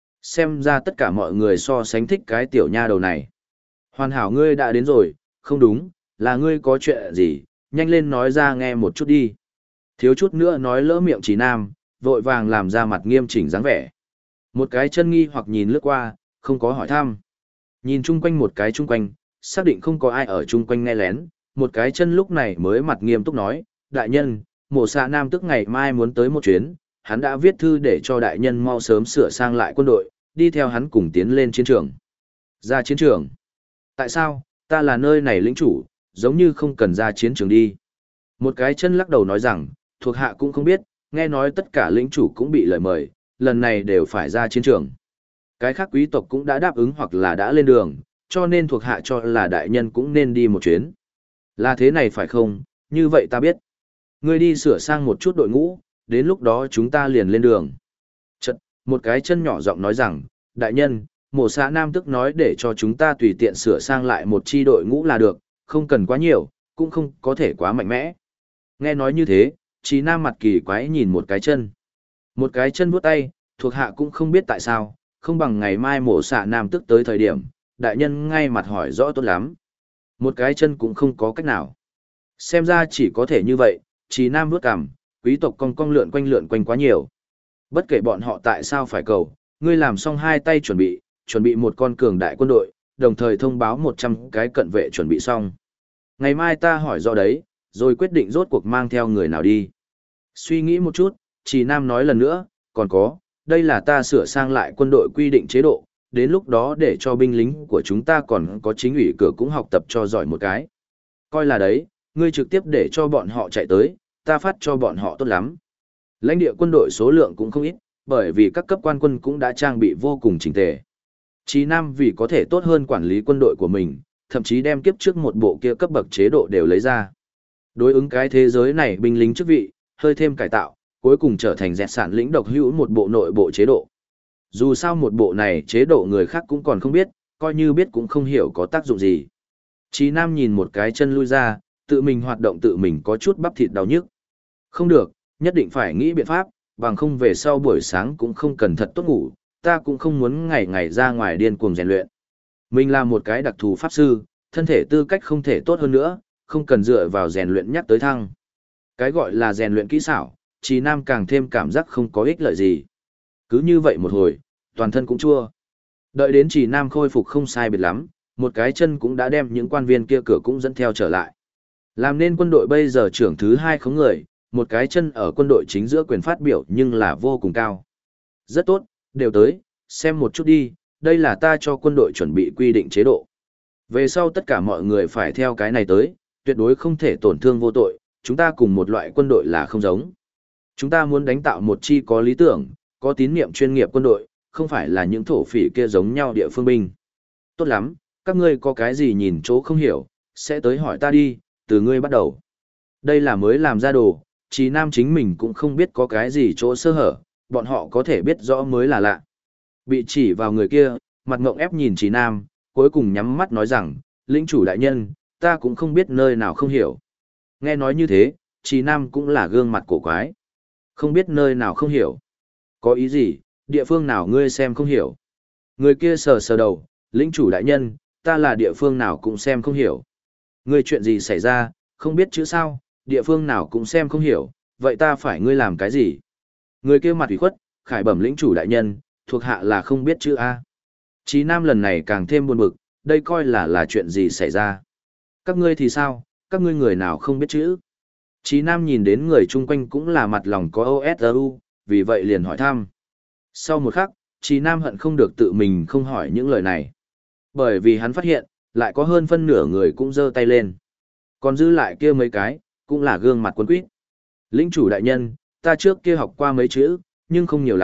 Xem ra tất cả mọi người so sánh thích cái tiểu nha đầu này. Hoàn hảo ngươi đã đến rồi, không đúng, là ngươi có chuyện gì, nhanh lên nói ra nghe một chút đi. Thiếu chút nữa nói lỡ miệng Trì Nam, vội vàng làm ra mặt nghiêm chỉnh dáng vẻ. Một cái chân nghi hoặc nhìn lướt qua, không có hỏi thăm. Nhìn chung quanh một cái chung quanh, xác định không có ai ở chung quanh nghe lén, một cái chân lúc này mới mặt nghiêm túc nói, đại nhân, mộ xạ nam tức ngày mai muốn tới một chuyến, hắn đã viết thư để cho đại nhân mau sớm sửa sang lại quân đội, đi theo hắn cùng tiến lên chiến trường. Ra chiến trường? Tại sao, ta là nơi này lĩnh chủ, giống như không cần ra chiến trường đi. Một cái chân lắc đầu nói rằng, thuộc hạ cũng không biết, nghe nói tất cả lĩnh chủ cũng bị lời mời, lần này đều phải ra chiến trường. Cái khác quý tộc cũng đã đáp ứng hoặc là đã lên đường, cho nên thuộc hạ cho là đại nhân cũng nên đi một chuyến. Là thế này phải không, như vậy ta biết. Ngươi đi sửa sang một chút đội ngũ, đến lúc đó chúng ta liền lên đường. Chật, một cái chân nhỏ giọng nói rằng, đại nhân, mộ xã nam tức nói để cho chúng ta tùy tiện sửa sang lại một chi đội ngũ là được, không cần quá nhiều, cũng không có thể quá mạnh mẽ. Nghe nói như thế, Trí Nam mặt kỳ quái nhìn một cái chân. Một cái chân vuốt tay, thuộc hạ cũng không biết tại sao, không bằng ngày mai mộ xạ nam tức tới thời điểm, đại nhân ngay mặt hỏi rõ tốt lắm. Một cái chân cũng không có cách nào. Xem ra chỉ có thể như vậy, Trí Nam vuốt cằm, quý tộc cong cong lượn quanh quá nhiều. Bất kể bọn họ tại sao phải cầu, ngươi làm xong hai tay chuẩn bị một con cường đại quân đội, đồng thời thông báo 100 cái cận vệ chuẩn bị xong. Ngày mai ta hỏi rõ đấy, rồi quyết định rốt cuộc mang theo người nào đi. Suy nghĩ một chút, Trì Nam nói lần nữa, còn có, đây là ta sửa sang lại quân đội quy định chế độ, đến lúc đó để cho binh lính của chúng ta còn có chính ủy cửa cũng học tập cho giỏi một cái. Coi là đấy, ngươi trực tiếp để cho bọn họ chạy tới, ta phát cho bọn họ tốt lắm. Lãnh địa quân đội số lượng cũng không ít, bởi vì các cấp quan quân cũng đã trang bị vô cùng chỉnh tề. Chí Nam vì có thể tốt hơn quản lý quân đội của mình, thậm chí đem kiếp trước một bộ kia cấp bậc chế độ đều lấy ra. Đối ứng cái thế giới này binh lính chức vị, hơi thêm cải tạo, cuối cùng trở thành dẹt sản lĩnh độc hữu một bộ nội bộ chế độ. Dù sao một bộ này chế độ người khác cũng còn không biết, coi như biết cũng không hiểu có tác dụng gì. Chí Nam nhìn một cái chân lui ra, tự mình hoạt động tự mình có chút bắp thịt đau nhức. Không được, nhất định phải nghĩ biện pháp, bằng không về sau buổi sáng cũng không cần thật tốt ngủ, ta cũng không muốn ngày ngày ra ngoài điên cuồng rèn luyện. Mình là một cái đặc thù pháp sư, thân thể tư cách không thể tốt hơn nữa, không cần dựa vào rèn luyện nhắc tới thăng. Cái gọi là rèn luyện kỹ xảo, Chí Nam càng thêm cảm giác không có ích lợi gì. Cứ như vậy một hồi, toàn thân cũng chua. Đợi đến Chí Nam khôi phục không sai biệt lắm, một cái chân cũng đã đem những quan viên kia cửa cũng dẫn theo trở lại. Làm nên quân đội bây giờ trưởng thứ 2 không người, một cái chân ở quân đội chính giữa quyền phát biểu nhưng là vô cùng cao. Rất tốt, đều tới, xem một chút đi, đây là ta cho quân đội chuẩn bị quy định chế độ. Về sau tất cả mọi người phải theo cái này tới, tuyệt đối không thể tổn thương vô tội, chúng ta cùng một loại quân đội là không giống. Chúng ta muốn đánh tạo một chi có lý tưởng, có tín niệm chuyên nghiệp quân đội, không phải là những thổ phỉ kia giống nhau địa phương binh. Tốt lắm, các ngươi có cái gì nhìn chỗ không hiểu, sẽ tới hỏi ta đi, từ ngươi bắt đầu. Đây là mới làm ra đồ, Chí Nam chính mình cũng không biết có cái gì chỗ sơ hở, bọn họ có thể biết rõ mới là lạ. Bị chỉ vào người kia, mặt ngộng ép nhìn Chí Nam, cuối cùng nhắm mắt nói rằng, lĩnh chủ đại nhân, ta cũng không biết nơi nào không hiểu. Nghe nói như thế, Chí Nam cũng là gương mặt cổ quái. Không biết nơi nào không hiểu. Có ý gì, địa phương nào ngươi xem không hiểu. Người kia sờ sờ đầu, lĩnh chủ đại nhân, ta là địa phương nào cũng xem không hiểu. Ngươi chuyện gì xảy ra, không biết chữ sao, địa phương nào cũng xem không hiểu, vậy ta phải ngươi làm cái gì? Người kia mặt ủy khuất, khải bẩm lĩnh chủ đại nhân, thuộc hạ là không biết chữ A. Chí Nam lần này càng thêm buồn bực, đây coi là chuyện gì xảy ra. Các ngươi thì sao, các ngươi người nào không biết chữ? Chí Nam nhìn đến người chung quanh cũng là mặt lòng có OSU, vì vậy liền hỏi thăm. Sau một khắc, Chí Nam hận không được tự mình không hỏi những lời này. Bởi vì hắn phát hiện, lại có hơn phân nửa người cũng giơ tay lên. Còn dư lại kia mấy cái, cũng là gương mặt quấn quýt. Lĩnh chủ đại nhân, ta trước kia học qua mấy chữ, nhưng không nhiều lắm,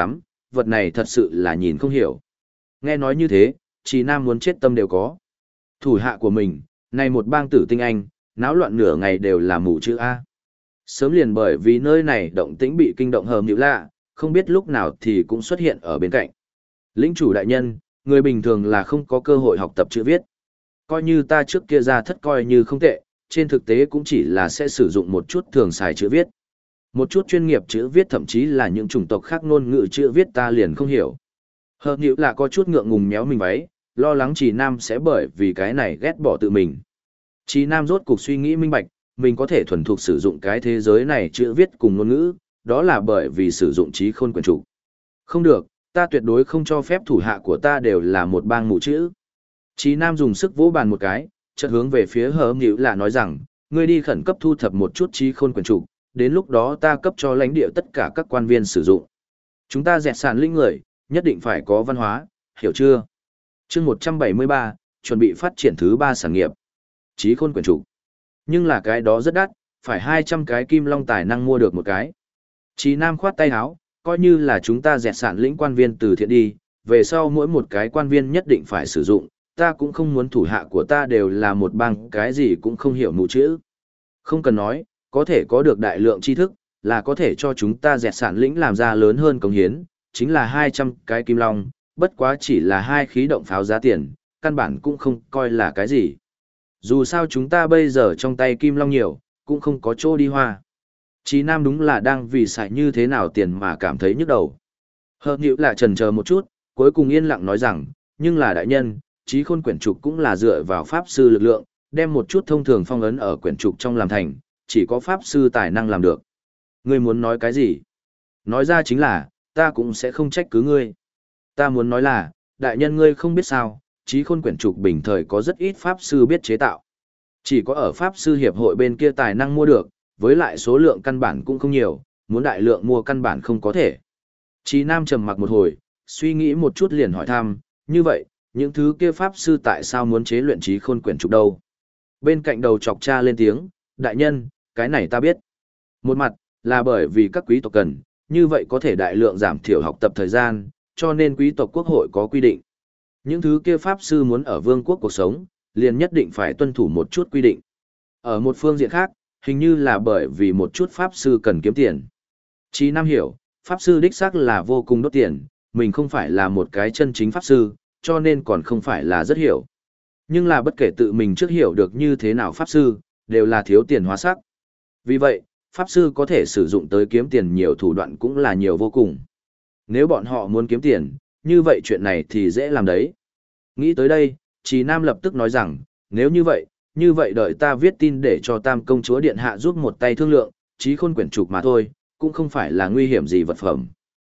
vật này thật sự là nhìn không hiểu. Nghe nói như thế, Trì Nam muốn chết tâm đều có. Thủ hạ của mình, này một bang tử tinh anh, náo loạn nửa ngày đều là mù chữ A. Sớm liền bởi vì nơi này động tĩnh bị kinh động hờm nhữ lạ, không biết lúc nào thì cũng xuất hiện ở bên cạnh. Lĩnh chủ đại nhân, người bình thường là không có cơ hội học tập chữ viết. Coi như ta trước kia ra thất coi như không tệ, trên thực tế cũng chỉ là sẽ sử dụng một chút thường xài chữ viết. Một chút chuyên nghiệp chữ viết thậm chí là những chủng tộc khác ngôn ngữ chữ viết ta liền không hiểu. Hờm nhữ lạ có chút ngượng ngùng méo mình váy, lo lắng Trì Nam sẽ bởi vì cái này ghét bỏ tự mình. Trì Nam rốt cục suy nghĩ minh bạch, mình có thể thuần thục sử dụng cái thế giới này chữ viết cùng ngôn ngữ, đó là bởi vì sử dụng trí khôn quyển trục. Không được, ta tuyệt đối không cho phép thủ hạ của ta đều là một bang mù chữ. Trì Nam dùng sức vỗ bàn một cái, chợt hướng về phía Hờm nhữ lạ nói rằng, ngươi đi khẩn cấp thu thập một chút trí khôn quyển trục, đến lúc đó ta cấp cho lãnh địa tất cả các quan viên sử dụng. Chúng ta dẹt sàn linh người, nhất định phải có văn hóa, hiểu chưa? Chương 173, chuẩn bị phát triển thứ 3 sản nghiệp. Trí khôn quyển trục. Nhưng là cái đó rất đắt, phải 200 cái kim long tài năng mua được một cái. Trì Nam khoát tay áo, coi như là chúng ta dẹt sản lĩnh quan viên từ thiện đi, về sau mỗi một cái quan viên nhất định phải sử dụng, ta cũng không muốn thủ hạ của ta đều là một bang cái gì cũng không hiểu mù chữ. Không cần nói, có thể có được đại lượng tri thức, là có thể cho chúng ta dẹt sản lĩnh làm ra lớn hơn công hiến, chính là 200 cái kim long, bất quá chỉ là 2 khí động pháo giá tiền, căn bản cũng không coi là cái gì. Dù sao chúng ta bây giờ trong tay kim long nhiều, cũng không có chỗ đi hoa. Chí Nam đúng là đang vì xài như thế nào tiền mà cảm thấy nhức đầu. Hợp nhữ là chần chờ một chút, cuối cùng yên lặng nói rằng, nhưng là đại nhân, trí khôn quyển trục cũng là dựa vào pháp sư lực lượng, đem một chút thông thường phong ấn ở quyển trục trong làm thành, chỉ có pháp sư tài năng làm được. Ngươi muốn nói cái gì? Nói ra chính là, ta cũng sẽ không trách cứ ngươi. Ta muốn nói là, đại nhân ngươi không biết sao, trí khôn quyển trục bình thời có rất ít pháp sư biết chế tạo. Chỉ có ở pháp sư hiệp hội bên kia tài năng mua được, với lại số lượng căn bản cũng không nhiều, muốn đại lượng mua căn bản không có thể. Chí Nam trầm mặc một hồi, suy nghĩ một chút liền hỏi thăm, như vậy, những thứ kia pháp sư tại sao muốn chế luyện trí khôn quyển trục đâu? Bên cạnh đầu chọc cha lên tiếng, đại nhân, cái này ta biết. Một mặt, là bởi vì các quý tộc cần, như vậy có thể đại lượng giảm thiểu học tập thời gian, cho nên quý tộc quốc hội có quy định. Những thứ kia pháp sư muốn ở vương quốc cuộc sống, liền nhất định phải tuân thủ một chút quy định. Ở một phương diện khác, hình như là bởi vì một chút pháp sư cần kiếm tiền. Chí Nam hiểu, pháp sư đích xác là vô cùng đốt tiền, mình không phải là một cái chân chính pháp sư, cho nên còn không phải là rất hiểu. Nhưng là bất kể tự mình trước hiểu được như thế nào pháp sư, đều là thiếu tiền hóa sắc. Vì vậy, pháp sư có thể sử dụng tới kiếm tiền nhiều thủ đoạn cũng là nhiều vô cùng. Nếu bọn họ muốn kiếm tiền, như vậy chuyện này thì dễ làm đấy. Nghĩ tới đây, Chí Nam lập tức nói rằng, nếu như vậy đợi ta viết tin để cho Tam công chúa điện hạ giúp một tay thương lượng, trí khôn quyển trục mà thôi, cũng không phải là nguy hiểm gì vật phẩm.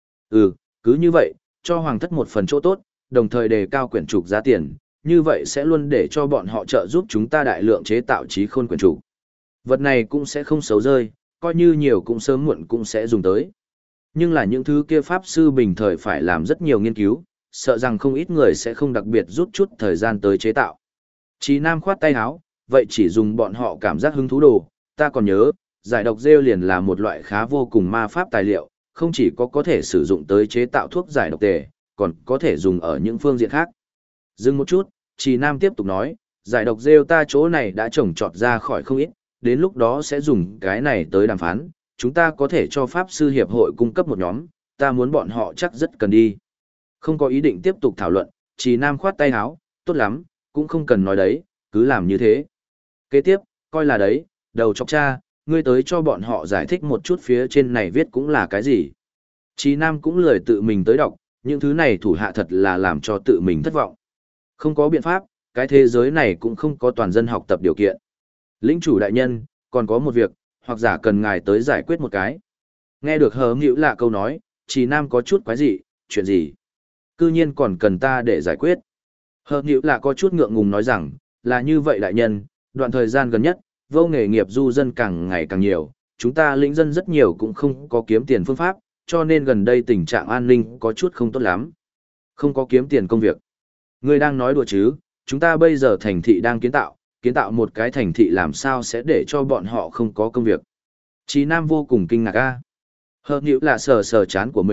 Cứ như vậy, cho hoàng thất một phần chỗ tốt, đồng thời đề cao quyển trục giá tiền, như vậy sẽ luôn để cho bọn họ trợ giúp chúng ta đại lượng chế tạo trí khôn quyển trục. Vật này cũng sẽ không xấu rơi, coi như nhiều cũng sớm muộn cũng sẽ dùng tới. Nhưng là những thứ kia pháp sư bình thời phải làm rất nhiều nghiên cứu, sợ rằng không ít người sẽ không đặc biệt rút chút thời gian tới chế tạo. Chí Nam khoát tay áo, vậy chỉ dùng bọn họ cảm giác hứng thú đồ, ta còn nhớ, giải độc rêu liền là một loại khá vô cùng ma pháp tài liệu, không chỉ có thể sử dụng tới chế tạo thuốc giải độc tề, còn có thể dùng ở những phương diện khác. Dừng một chút, Chí Nam tiếp tục nói, giải độc rêu ta chỗ này đã trồng trọt ra khỏi không ít, đến lúc đó sẽ dùng cái này tới đàm phán, chúng ta có thể cho Pháp Sư Hiệp hội cung cấp một nhóm, ta muốn bọn họ chắc rất cần đi. Không có ý định tiếp tục thảo luận, Chí Nam khoát tay áo, tốt lắm, cũng không cần nói đấy, cứ làm như thế. Kế tiếp, coi là đấy, đầu chọc cha, ngươi tới cho bọn họ giải thích một chút phía trên này viết cũng là cái gì. Chí Nam cũng lười tự mình tới đọc, những thứ này thủ hạ thật là làm cho tự mình thất vọng. Không có biện pháp, cái thế giới này cũng không có toàn dân học tập điều kiện. Lĩnh chủ đại nhân, còn có một việc, hoặc giả cần ngài tới giải quyết một cái. Nghe được hờ nghĩu lạ câu nói, Chí Nam có chút quái dị, chuyện gì? Cư nhiên còn cần ta để giải quyết. Hờ nghĩu lạ có chút ngượng ngùng nói rằng, là như vậy đại nhân, đoạn thời gian gần nhất, vô nghề nghiệp du dân càng ngày càng nhiều, chúng ta lĩnh dân rất nhiều cũng không có kiếm tiền phương pháp, cho nên gần đây tình trạng an ninh có chút không tốt lắm. Không có kiếm tiền công việc. Ngươi đang nói đùa chứ, chúng ta bây giờ thành thị đang kiến tạo một cái thành thị làm sao sẽ để cho bọn họ không có công việc. Chí Nam vô cùng kinh ngạc a. Hợp nhữ là sờ sờ chán của mình,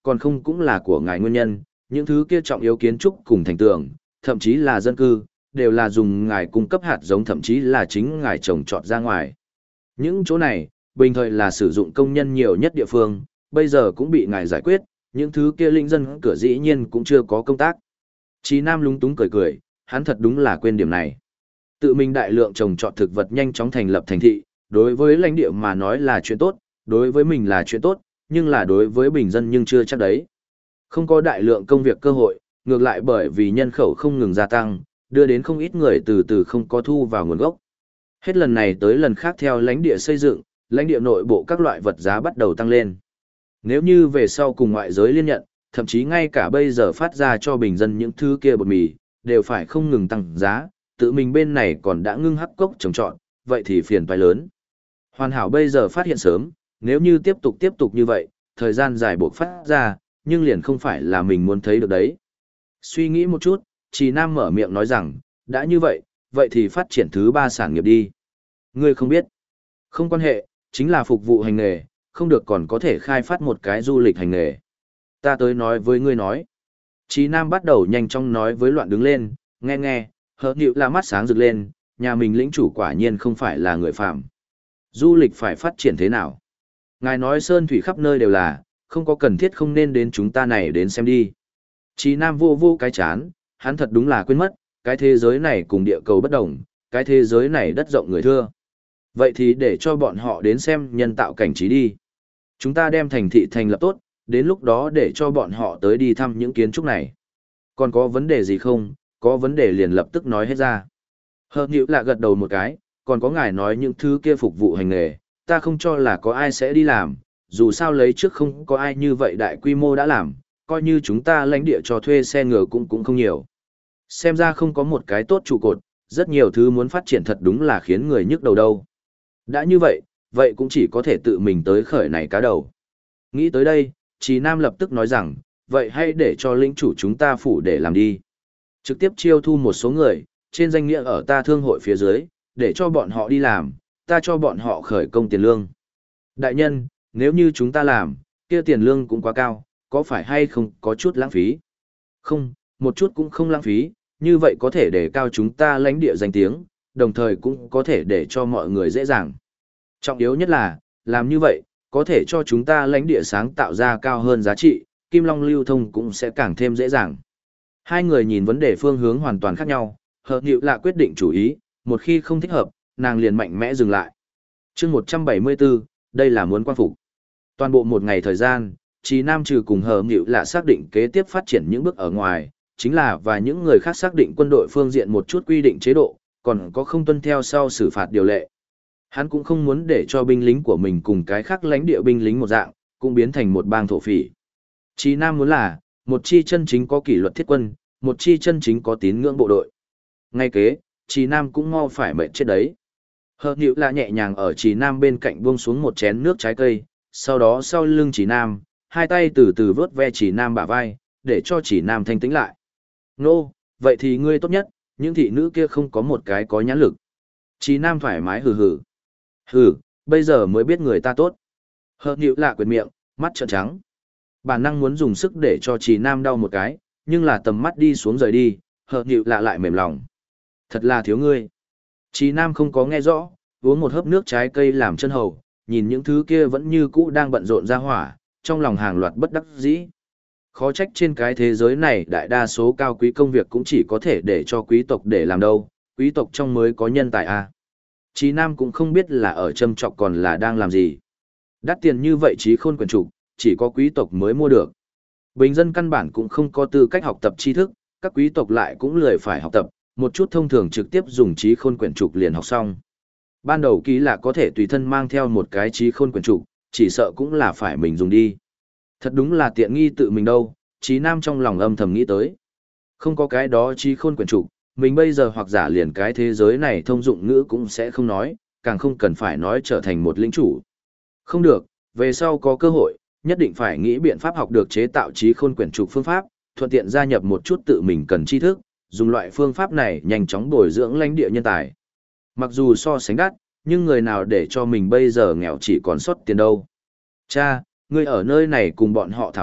còn không cũng là của ngài nguyên nhân, những thứ kia trọng yếu kiến trúc cùng thành tường, thậm chí là dân cư, đều là dùng ngài cung cấp hạt giống thậm chí là chính ngài trồng trọt ra ngoài. Những chỗ này, bình thời là sử dụng công nhân nhiều nhất địa phương, bây giờ cũng bị ngài giải quyết, những thứ kia linh dân cửa dĩ nhiên cũng chưa có công tác. Chí Nam lúng túng cười cười, hắn thật đúng là quên điểm này. Tự mình đại lượng trồng trọt thực vật nhanh chóng thành lập thành thị, đối với lãnh địa mà nói là chuyện tốt, đối với mình là chuyện tốt, nhưng là đối với bình dân nhưng chưa chắc đấy. Không có đại lượng công việc cơ hội, ngược lại bởi vì nhân khẩu không ngừng gia tăng, đưa đến không ít người từ từ không có thu vào nguồn gốc. Hết lần này tới lần khác theo lãnh địa xây dựng, lãnh địa nội bộ các loại vật giá bắt đầu tăng lên. Nếu như về sau cùng ngoại giới liên nhận, thậm chí ngay cả bây giờ phát ra cho bình dân những thứ kia bột mì, đều phải không ngừng tăng giá, tự mình bên này còn đã ngưng hắc cốc trồng trọt, vậy thì phiền toái lớn. Hoàn hảo bây giờ phát hiện sớm, nếu như tiếp tục như vậy, thời gian dài buộc phát ra, nhưng liền không phải là mình muốn thấy được đấy. Suy nghĩ một chút, Trì Nam mở miệng nói rằng, đã như vậy, vậy thì phát triển thứ 3 sản nghiệp đi. Ngươi không biết. Không quan hệ, chính là phục vụ hành nghề, không được còn có thể khai phát một cái du lịch hành nghề. Ta tới nói với ngươi nói. Trì Nam bắt đầu nhanh chóng nói với loạn đứng lên, nghe, hờ nhịu là mắt sáng rực lên, nhà mình lĩnh chủ quả nhiên không phải là người phạm. Du lịch phải phát triển thế nào? Ngài nói sơn thủy khắp nơi đều là, không có cần thiết không nên đến chúng ta này đến xem đi. Trì Nam vô cái chán, hắn thật đúng là quên mất, cái thế giới này cùng địa cầu bất đồng, cái thế giới này đất rộng người thưa. Vậy thì để cho bọn họ đến xem nhân tạo cảnh trí đi. Chúng ta đem thành thị thành lập tốt, đến lúc đó để cho bọn họ tới đi thăm những kiến trúc này. Còn có vấn đề gì không? Có vấn đề liền lập tức nói hết ra. Hợp nhữ là gật đầu một cái, còn có ngài nói những thứ kia phục vụ hành nghề, ta không cho là có ai sẽ đi làm, dù sao lấy trước không có ai như vậy đại quy mô đã làm, coi như chúng ta lãnh địa cho thuê xe ngựa cũng không nhiều. Xem ra không có một cái tốt trụ cột, rất nhiều thứ muốn phát triển thật đúng là khiến người nhức đầu đâu. Đã như vậy, vậy cũng chỉ có thể tự mình tới khởi này cá đầu. Nghĩ tới đây, Trì Nam lập tức nói rằng, vậy hãy để cho lĩnh chủ chúng ta phủ để làm đi. Trực tiếp chiêu thu một số người, trên danh nghĩa ở ta thương hội phía dưới, để cho bọn họ đi làm, ta cho bọn họ khởi công tiền lương. Đại nhân, nếu như chúng ta làm, kia tiền lương cũng quá cao, có phải hay không có chút lãng phí? Không, một chút cũng không lãng phí, như vậy có thể để cao chúng ta lãnh địa danh tiếng, đồng thời cũng có thể để cho mọi người dễ dàng. Trọng yếu nhất là, làm như vậy, có thể cho chúng ta lãnh địa sáng tạo ra cao hơn giá trị, kim long lưu thông cũng sẽ càng thêm dễ dàng. Hai người nhìn vấn đề phương hướng hoàn toàn khác nhau, hợp nhịu là quyết định chủ ý, một khi không thích hợp, nàng liền mạnh mẽ dừng lại. chương 174, đây là muốn quan phục. Toàn bộ một ngày thời gian, Trì Nam trừ cùng hờ nhịu là xác định kế tiếp phát triển những bước ở ngoài, chính là và những người khác xác định quân đội phương diện một chút quy định chế độ, còn có không tuân theo sau xử phạt điều lệ. Hắn cũng không muốn để cho binh lính của mình cùng cái khác lãnh địa binh lính một dạng, cũng biến thành một bang thổ phỉ. Trì Nam muốn là, một chi chân chính có kỷ luật thiết quân, một chi chân chính có tín ngưỡng bộ đội. Ngay kế, Trì Nam cũng mau phải mệt chết đấy. Hợp nhịu là nhẹ nhàng ở Trì Nam bên cạnh buông xuống một chén nước trái cây, sau đó sau lưng Trì Nam, hai tay từ từ vớt ve Trì Nam bả vai, để cho Trì Nam thanh tĩnh lại. Nô, vậy thì ngươi tốt nhất, những thị nữ kia không có một cái có nhãn lực. Trì Nam thoải mái hừ hừ. Hừ, bây giờ mới biết người ta tốt. Hợp nhịu lạ quyệt miệng, mắt trợn trắng. Bản năng muốn dùng sức để cho Trì Nam đau một cái, nhưng là tầm mắt đi xuống rời đi, hợp nhịu lạ lại mềm lòng. Thật là thiếu ngươi. Trì Nam không có nghe rõ, uống một hớp nước trái cây làm chân hầu, nhìn những thứ kia vẫn như cũ đang bận rộn ra hỏa, trong lòng hàng loạt bất đắc dĩ. Khó trách trên cái thế giới này đại đa số cao quý công việc cũng chỉ có thể để cho quý tộc để làm đâu, quý tộc trong mới có nhân tài à. Trì Nam cũng không biết là ở châm trọc còn là đang làm gì. Đắt tiền như vậy trí khôn quyển trục, chỉ có quý tộc mới mua được. Bình dân căn bản cũng không có tư cách học tập tri thức, các quý tộc lại cũng lười phải học tập, một chút thông thường trực tiếp dùng trí khôn quyển trục liền học xong. Ban đầu ký là có thể tùy thân mang theo một cái trí khôn quyển trục, chỉ sợ cũng là phải mình dùng đi. Thật đúng là tiện nghi tự mình đâu, Trí Nam trong lòng âm thầm nghĩ tới. Không có cái đó trí khôn quyển trục, mình bây giờ hoặc giả liền cái thế giới này thông dụng ngữ cũng sẽ không nói, càng không cần phải nói trở thành một lĩnh chủ. Không được, về sau có cơ hội, nhất định phải nghĩ biện pháp học được chế tạo trí khôn quyển trục phương pháp, thuận tiện gia nhập một chút tự mình cần tri thức, dùng loại phương pháp này nhanh chóng bồi dưỡng lãnh địa nhân tài. Mặc dù so sánh đắt, nhưng người nào để cho mình bây giờ nghèo chỉ còn sót tiền đâu. Cha, ngươi ở nơi này cùng bọn họ thảo luận,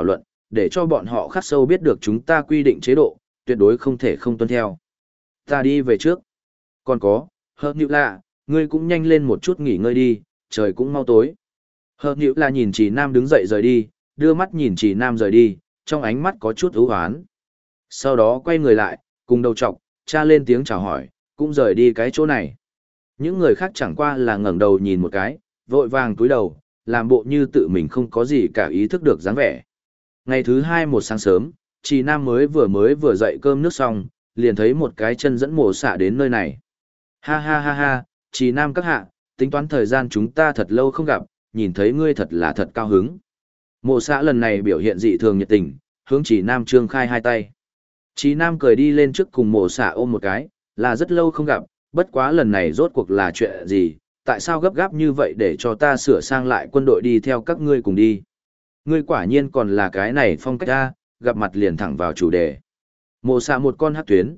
để cho bọn họ khắc sâu biết được chúng ta quy định chế độ, tuyệt đối không thể không tuân theo. Ta đi về trước. Còn có, Hợp Nhữ Lạ, ngươi cũng nhanh lên một chút nghỉ ngơi đi, trời cũng mau tối. Hợp Nhữ Lạ nhìn Trì Nam đứng dậy rời đi, đưa mắt nhìn Trì Nam rời đi, trong ánh mắt có chút ưu hoán. Sau đó quay người lại, cùng đầu trọc, cha lên tiếng chào hỏi, cũng rời đi cái chỗ này. Những người khác chẳng qua là ngẩng đầu nhìn một cái, vội vàng cúi đầu, làm bộ như tự mình không có gì cả ý thức được dáng vẻ. Ngày thứ hai một sáng sớm, Trì Nam mới vừa dậy cơm nước xong, liền thấy một cái chân dẫn mổ xạ đến nơi này. Ha ha ha ha, Trì Nam các hạ, tính toán thời gian chúng ta thật lâu không gặp, nhìn thấy ngươi thật là thật cao hứng. Mổ xạ lần này biểu hiện dị thường nhiệt tình, hướng Trì Nam trương khai hai tay. Trì Nam cười đi lên trước cùng mổ xạ ôm một cái, là rất lâu không gặp, bất quá lần này rốt cuộc là chuyện gì, tại sao gấp gáp như vậy để cho ta sửa sang lại quân đội đi theo các ngươi cùng đi. Ngươi quả nhiên còn là cái này phong cách ta, gặp mặt liền thẳng vào chủ đề. Mổ xạ một con hắc tuyến.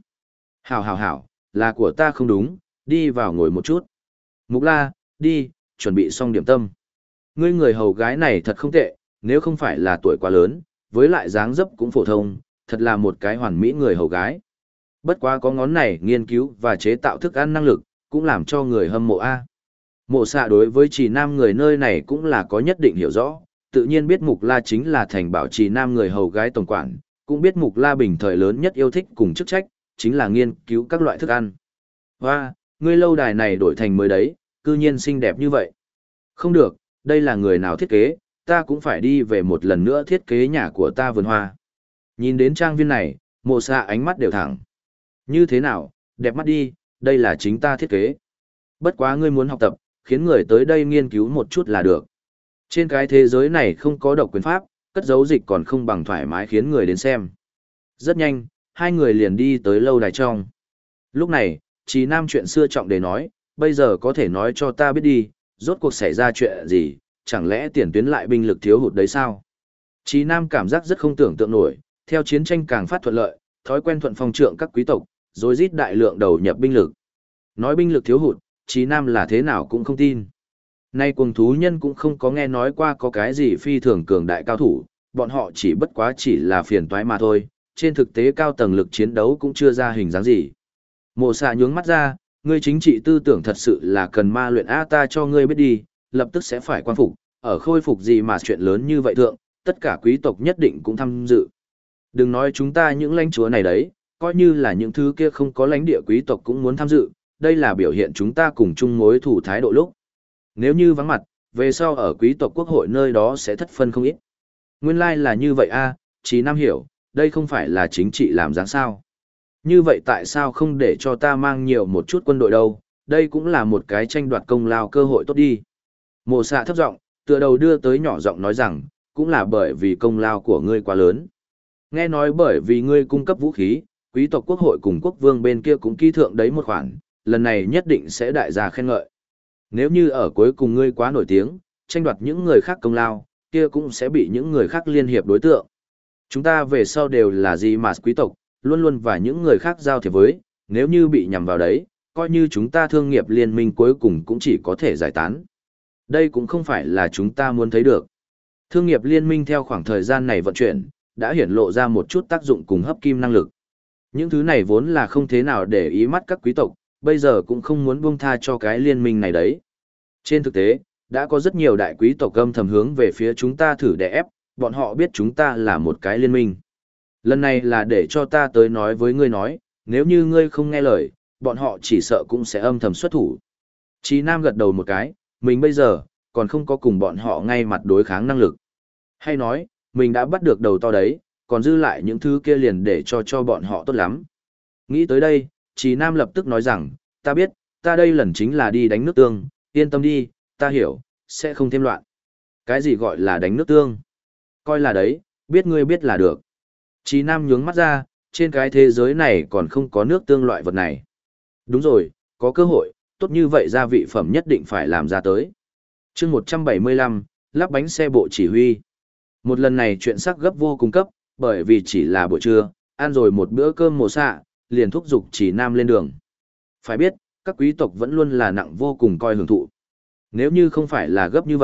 Hảo, là của ta không đúng, đi vào ngồi một chút. Mục La, đi, chuẩn bị xong điểm tâm. Ngươi người hầu gái này thật không tệ, nếu không phải là tuổi quá lớn, với lại dáng dấp cũng phổ thông, thật là một cái hoàn mỹ người hầu gái. Bất quá có ngón này nghiên cứu và chế tạo thức ăn năng lực, cũng làm cho người hâm mộ A. Mộ xạ đối với Trì Nam người nơi này cũng là có nhất định hiểu rõ, tự nhiên biết Mục La chính là thành bảo Trì Nam người hầu gái tổng quản, cũng biết Mục La bình thời lớn nhất yêu thích cùng chức trách, chính là nghiên cứu các loại thức ăn. Hoa, ngươi lâu đài này đổi thành mới đấy, cư nhiên xinh đẹp như vậy. Không được, đây là người nào thiết kế, ta cũng phải đi về một lần nữa thiết kế nhà của ta vườn hoa. Nhìn đến trang viên này, mộ xạ ánh mắt đều thẳng. Như thế nào, đẹp mắt đi, đây là chính ta thiết kế. Bất quá ngươi muốn học tập, khiến người tới đây nghiên cứu một chút là được. Trên cái thế giới này không có độc quyền pháp, cất giấu dịch còn không bằng thoải mái khiến người đến xem. Rất nhanh, hai người liền đi tới lâu đài trong. Lúc này, Trì Nam chuyện xưa trọng để nói, bây giờ có thể nói cho ta biết đi, rốt cuộc xảy ra chuyện gì, chẳng lẽ tiền tuyến lại binh lực thiếu hụt đấy sao? Trì Nam cảm giác rất không tưởng tượng nổi, theo chiến tranh càng phát thuận lợi, thói quen thuận phong trượng các quý tộc, rồi rít đại lượng đầu nhập binh lực. Nói binh lực thiếu hụt, Trì Nam là thế nào cũng không tin. Nay cuồng thú nhân cũng không có nghe nói qua có cái gì phi thường cường đại cao thủ, bọn họ chỉ bất quá chỉ là phiền toái mà thôi, trên thực tế cao tầng lực chiến đấu cũng chưa ra hình dáng gì. Mộ xạ nhướng mắt ra, ngươi chính trị tư tưởng thật sự là cần ma luyện A, ta cho ngươi biết đi, lập tức sẽ phải quan phục, ở khôi phục gì mà chuyện lớn như vậy thượng, tất cả quý tộc nhất định cũng tham dự. Đừng nói chúng ta những lãnh chúa này đấy, coi như là những thứ kia không có lãnh địa quý tộc cũng muốn tham dự, đây là biểu hiện chúng ta cùng chung mối thủ thái độ lúc. Nếu như vắng mặt, về sau ở quý tộc quốc hội nơi đó sẽ thất phân không ít. Nguyên lai là như vậy a, Chí Nam hiểu, đây không phải là chính trị làm dáng sao. Như vậy tại sao không để cho ta mang nhiều một chút quân đội đâu, đây cũng là một cái tranh đoạt công lao cơ hội tốt đi. Mộ xạ thấp giọng, tựa đầu đưa tới nhỏ giọng nói rằng, cũng là bởi vì công lao của ngươi quá lớn. Nghe nói bởi vì ngươi cung cấp vũ khí, quý tộc quốc hội cùng quốc vương bên kia cũng ký thượng đấy một khoản, lần này nhất định sẽ đại gia khen ngợi. Nếu như ở cuối cùng ngươi quá nổi tiếng, tranh đoạt những người khác công lao, kia cũng sẽ bị những người khác liên hiệp đối tượng. Chúng ta về sau đều là gì mà quý tộc, luôn luôn và những người khác giao thiệp với, nếu như bị nhầm vào đấy, coi như chúng ta thương nghiệp liên minh cuối cùng cũng chỉ có thể giải tán. Đây cũng không phải là chúng ta muốn thấy được. Thương nghiệp liên minh theo khoảng thời gian này vận chuyển, đã hiển lộ ra một chút tác dụng cùng hấp kim năng lực. Những thứ này vốn là không thế nào để ý mắt các quý tộc, bây giờ cũng không muốn buông tha cho cái liên minh này đấy. Trên thực tế, đã có rất nhiều đại quý tộc âm thầm hướng về phía chúng ta thử đè ép, bọn họ biết chúng ta là một cái liên minh. Lần này là để cho ta tới nói với ngươi nói, nếu như ngươi không nghe lời, bọn họ chỉ sợ cũng sẽ âm thầm xuất thủ. Chí Nam gật đầu một cái, mình bây giờ, còn không có cùng bọn họ ngay mặt đối kháng năng lực. Hay nói, mình đã bắt được đầu to đấy, còn dư lại những thứ kia liền để cho bọn họ tốt lắm. Nghĩ tới đây, Chí Nam lập tức nói rằng, ta biết, ta đây lần chính là đi đánh nước tương, yên tâm đi, ta hiểu, sẽ không thêm loạn. Cái gì gọi là đánh nước tương? Coi là đấy, biết ngươi biết là được. Chí Nam nhướng mắt ra, trên cái thế giới này còn không có nước tương loại vật này. Đúng rồi, có cơ hội, tốt như vậy gia vị phẩm nhất định phải làm ra tới. Chương 175, lắp bánh xe bộ chỉ huy. Một lần này chuyện sắc gấp vô cùng cấp, bởi vì chỉ là buổi trưa, ăn rồi một bữa cơm mồ xạ, liền thúc giục Chí Nam lên đường. Phải biết, các quý tộc vẫn luôn là nặng vô cùng coi hưởng thụ. Nếu như không phải là gấp như vậy,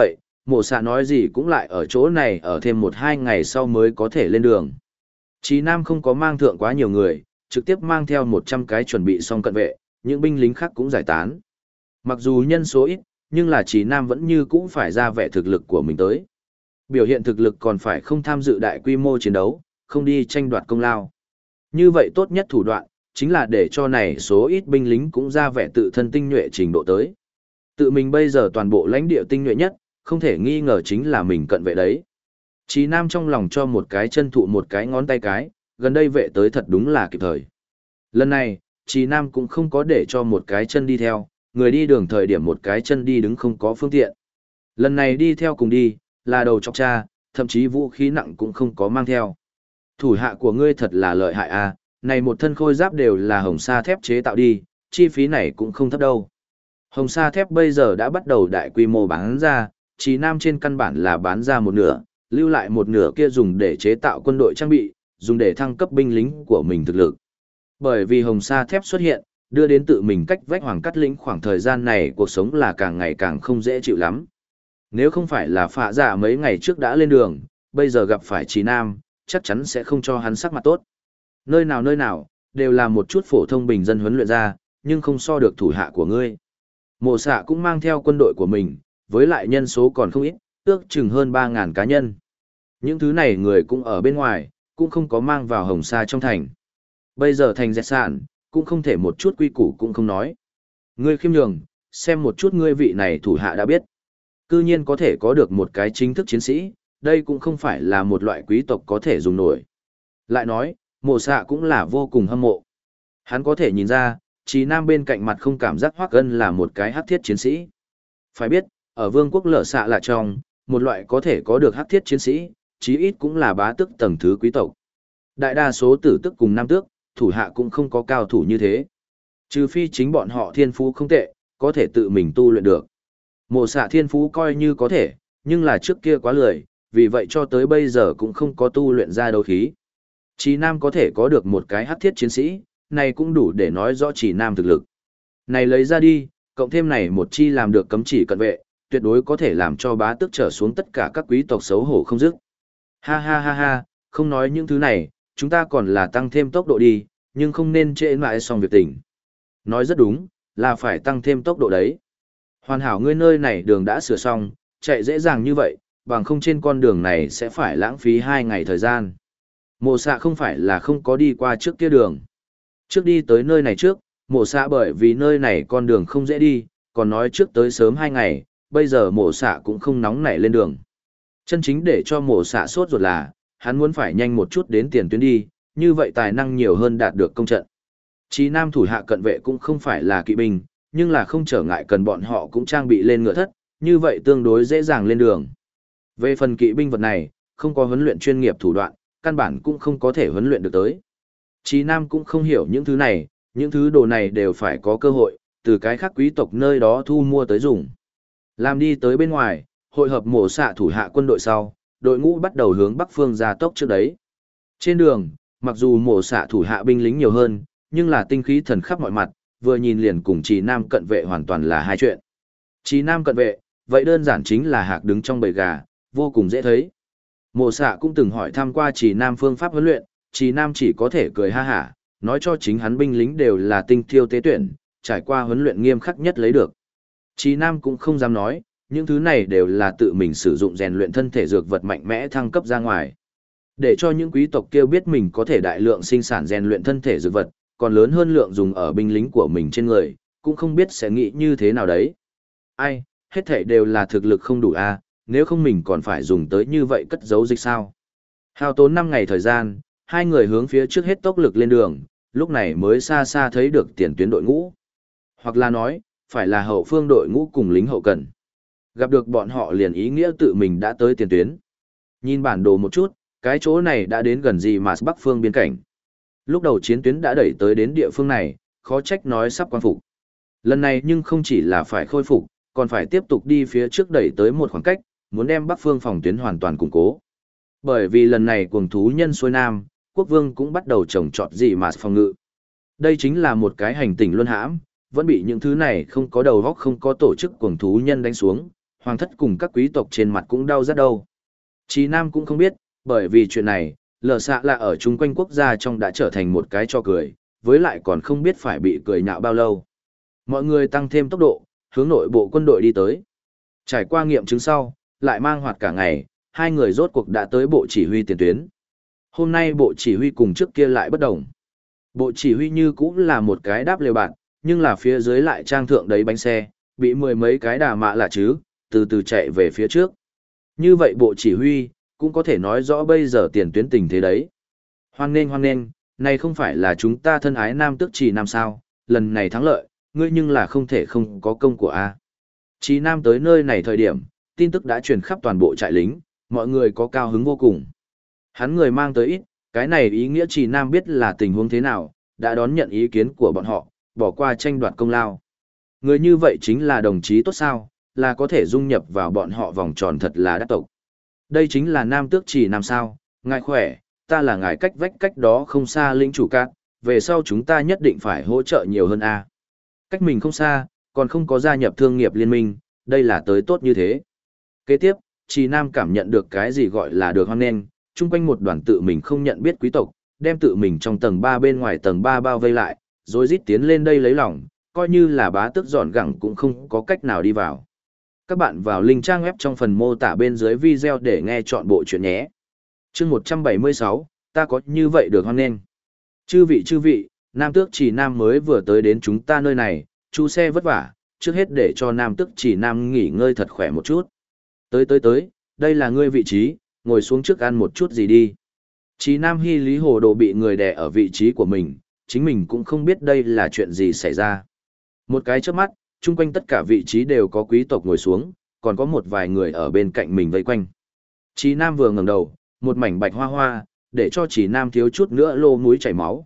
Mộ xạ nói gì cũng lại ở chỗ này ở thêm 1-2 ngày sau mới có thể lên đường. Chí Nam không có mang thượng quá nhiều người, trực tiếp mang theo 100 cái chuẩn bị xong cận vệ, những binh lính khác cũng giải tán. Mặc dù nhân số ít, nhưng là Chí Nam vẫn như cũ phải ra vẻ thực lực của mình tới. Biểu hiện thực lực còn phải không tham dự đại quy mô chiến đấu, không đi tranh đoạt công lao. Như vậy tốt nhất thủ đoạn, chính là để cho này số ít binh lính cũng ra vẻ tự thân tinh nhuệ trình độ tới. Tự mình bây giờ toàn bộ lãnh địa tinh nhuệ nhất, không thể nghi ngờ chính là mình cận vệ đấy. Chí Nam trong lòng cho một cái chân thụ một cái ngón tay cái, gần đây vệ tới thật đúng là kịp thời. Lần này, Chí Nam cũng không có để cho một cái chân đi theo, người đi đường thời điểm một cái chân đi đứng không có phương tiện. Lần này đi theo cùng đi, là đầu chọc cha, thậm chí vũ khí nặng cũng không có mang theo. Thủ hạ của ngươi thật là lợi hại à, này một thân khôi giáp đều là hồng sa thép chế tạo đi, chi phí này cũng không thấp đâu. Hồng sa thép bây giờ đã bắt đầu đại quy mô bán ra, Chí Nam trên căn bản là bán ra một nửa, lưu lại một nửa kia dùng để chế tạo quân đội trang bị, dùng để thăng cấp binh lính của mình thực lực. Bởi vì hồng sa thép xuất hiện, đưa đến tự mình cách vách Hoàng Cắt Lĩnh khoảng thời gian này cuộc sống là càng ngày càng không dễ chịu lắm. Nếu không phải là phạ giả mấy ngày trước đã lên đường, bây giờ gặp phải Chí Nam, chắc chắn sẽ không cho hắn sắc mặt tốt. Nơi nào, đều là một chút phổ thông bình dân huấn luyện ra, nhưng không so được thủ hạ của ngươi. Mộ xạ cũng mang theo quân đội của mình, với lại nhân số còn không ít, ước chừng hơn 3.000 cá nhân. Những thứ này người cũng ở bên ngoài, cũng không có mang vào hồng sa trong thành. Bây giờ thành dẹt sạn, cũng không thể một chút quy củ cũng không nói. Ngươi khiêm nhường, xem một chút ngươi vị này thủ hạ đã biết. Cư nhiên có thể có được một cái chính thức chiến sĩ, đây cũng không phải là một loại quý tộc có thể dùng nổi. Lại nói, mộ xạ cũng là vô cùng hâm mộ. Hắn có thể nhìn ra, Chí Nam bên cạnh mặt không cảm giác Hoắc Ân là một cái hắc thiết chiến sĩ. Phải biết, ở vương quốc lở xạ là trong, một loại có thể có được hắc thiết chiến sĩ, chí ít cũng là bá tước tầng thứ quý tộc. Đại đa số tử tước cùng nam tước, thủ hạ cũng không có cao thủ như thế. Trừ phi chính bọn họ thiên phú không tệ, có thể tự mình tu luyện được. Mộ xạ thiên phú coi như có thể, nhưng là trước kia quá lười, vì vậy cho tới bây giờ cũng không có tu luyện ra đấu khí. Chí Nam có thể có được một cái hắc thiết chiến sĩ, này cũng đủ để nói rõ Chí Nam thực lực. Này lấy ra đi, cộng thêm này một chi làm được cấm chỉ cận vệ, tuyệt đối có thể làm cho bá tước trở xuống tất cả các quý tộc xấu hổ không dứt. Ha ha ha ha, không nói những thứ này, chúng ta còn là tăng thêm tốc độ đi, nhưng không nên trễ mãi xong việc tỉnh. Nói rất đúng, là phải tăng thêm tốc độ đấy. Hoàn hảo ngươi nơi này đường đã sửa xong, chạy dễ dàng như vậy, bằng không trên con đường này sẽ phải lãng phí 2 ngày thời gian. Mộ xạ không phải là không có đi qua trước kia đường. Trước đi tới nơi này trước, mộ xạ bởi vì nơi này con đường không dễ đi, còn nói trước tới sớm 2 ngày, bây giờ mộ xạ cũng không nóng nảy lên đường. Chân chính để cho mộ xạ sốt ruột là, hắn muốn phải nhanh một chút đến tiền tuyến đi, như vậy tài năng nhiều hơn đạt được công trận. Chí Nam thủ hạ cận vệ cũng không phải là kỵ binh, nhưng là không trở ngại cần bọn họ cũng trang bị lên ngựa thất, như vậy tương đối dễ dàng lên đường. Về phần kỵ binh vật này, không có huấn luyện chuyên nghiệp thủ đoạn, căn bản cũng không có thể huấn luyện được tới. Chí Nam cũng không hiểu những thứ này, những thứ đồ này đều phải có cơ hội, từ cái khác quý tộc nơi đó thu mua tới dùng. Làm đi tới bên ngoài, hội hợp mổ xạ thủ hạ quân đội sau, đội ngũ bắt đầu hướng bắc phương ra tốc trước đấy. Trên đường, mặc dù mổ xạ thủ hạ binh lính nhiều hơn, nhưng là tinh khí thần khắp mọi mặt, vừa nhìn liền cùng Chí Nam cận vệ hoàn toàn là hai chuyện. Chí Nam cận vệ, vậy đơn giản chính là hạc đứng trong bầy gà, vô cùng dễ thấy. Mộ xạ cũng từng hỏi thăm qua Chí Nam phương pháp huấn luyện, Chí Nam chỉ có thể cười ha hả, nói cho chính hắn binh lính đều là tinh thiêu tế tuyển, trải qua huấn luyện nghiêm khắc nhất lấy được. Chí Nam cũng không dám nói, những thứ này đều là tự mình sử dụng rèn luyện thân thể dược vật mạnh mẽ thăng cấp ra ngoài. Để cho những quý tộc kia biết mình có thể đại lượng sinh sản rèn luyện thân thể dược vật, còn lớn hơn lượng dùng ở binh lính của mình trên người, cũng không biết sẽ nghĩ như thế nào đấy. Ai, hết thảy đều là thực lực không đủ a, nếu không mình còn phải dùng tới như vậy cất giấu dịch sao. Hao tốn 5 ngày thời gian, hai người hướng phía trước hết tốc lực lên đường, lúc này mới xa xa thấy được tiền tuyến đội ngũ. Hoặc là nói, phải là hậu phương đội ngũ cùng lính hậu cần. Gặp được bọn họ liền ý nghĩa tự mình đã tới tiền tuyến. Nhìn bản đồ một chút, cái chỗ này đã đến gần gì mà bắc phương biên cảnh. Lúc đầu chiến tuyến đã đẩy tới đến địa phương này, khó trách nói sắp quan phục. Lần này nhưng không chỉ là phải khôi phục, còn phải tiếp tục đi phía trước đẩy tới một khoảng cách, muốn đem bắc phương phòng tuyến hoàn toàn củng cố. Bởi vì lần này cuồng thú nhân xuôi nam, quốc vương cũng bắt đầu trồng trọt gì mà phòng ngự. Đây chính là một cái hành tinh luân hãm, vẫn bị những thứ này không có đầu óc không có tổ chức cuồng thú nhân đánh xuống, hoàng thất cùng các quý tộc trên mặt cũng đau rất đâu. Chí Nam cũng không biết, bởi vì chuyện này, lờ xạ là ở chung quanh quốc gia trong đã trở thành một cái trò cười, với lại còn không biết phải bị cười nhạo bao lâu. Mọi người tăng thêm tốc độ, hướng nội bộ quân đội đi tới. Trải qua nghiệm chứng sau, lại mang hoạt cả ngày, hai người rốt cuộc đã tới bộ chỉ huy tiền tuyến. Hôm nay bộ chỉ huy cùng trước kia lại bất đồng. Bộ chỉ huy như cũng là một cái đáp lều bạt, nhưng là phía dưới lại trang thượng đấy bánh xe, bị mười mấy cái đà mạ là chứ, từ từ chạy về phía trước. Như vậy bộ chỉ huy, cũng có thể nói rõ bây giờ tiền tuyến tình thế đấy. Hoan nghênh, này không phải là chúng ta thân ái Nam Tước Trì Nam sao, lần này thắng lợi, ngươi nhưng là không thể không có công của A. Trì Nam tới nơi này thời điểm, tin tức đã truyền khắp toàn bộ trại lính, mọi người có cao hứng vô cùng. Hắn người mang tới ít, cái này ý nghĩa Trì Nam biết là tình huống thế nào, đã đón nhận ý kiến của bọn họ, bỏ qua tranh đoạt công lao. Người như vậy chính là đồng chí tốt sao, là có thể dung nhập vào bọn họ vòng tròn thật là đắc tộc. Đây chính là Nam Tước Trì Nam sao, ngài khỏe, ta là ngài cách vách cách đó không xa lĩnh chủ cát, về sau chúng ta nhất định phải hỗ trợ nhiều hơn a. Cách mình không xa, còn không có gia nhập thương nghiệp liên minh, đây là tới tốt như thế. Kế tiếp, Trì Nam cảm nhận được cái gì gọi là được hoan nghênh, chung quanh một đoàn tự mình không nhận biết quý tộc, đem tự mình trong tầng 3 bên ngoài tầng 3 bao vây lại, rồi rít tiến lên đây lấy lòng, coi như là bá tước dọn gẳng cũng không có cách nào đi vào. Các bạn vào link trang web trong phần mô tả bên dưới video để nghe chọn bộ chuyện nhé. Chương 176, ta có như vậy được hoan nghênh. Chư vị, Nam Tước Trì Nam mới vừa tới đến chúng ta nơi này, chu xe vất vả, trước hết để cho Nam Tước Trì Nam nghỉ ngơi thật khỏe một chút. Tới, đây là ngươi vị trí, ngồi xuống trước ăn một chút gì đi. Trì Nam hy lý hồ đồ bị người đè ở vị trí của mình, chính mình cũng không biết đây là chuyện gì xảy ra. Một cái chớp mắt, chung quanh tất cả vị trí đều có quý tộc ngồi xuống, còn có một vài người ở bên cạnh mình vây quanh. Trì Nam vừa ngẩng đầu, một mảnh bạch hoa hoa, để cho Trì Nam thiếu chút nữa lô mũi chảy máu.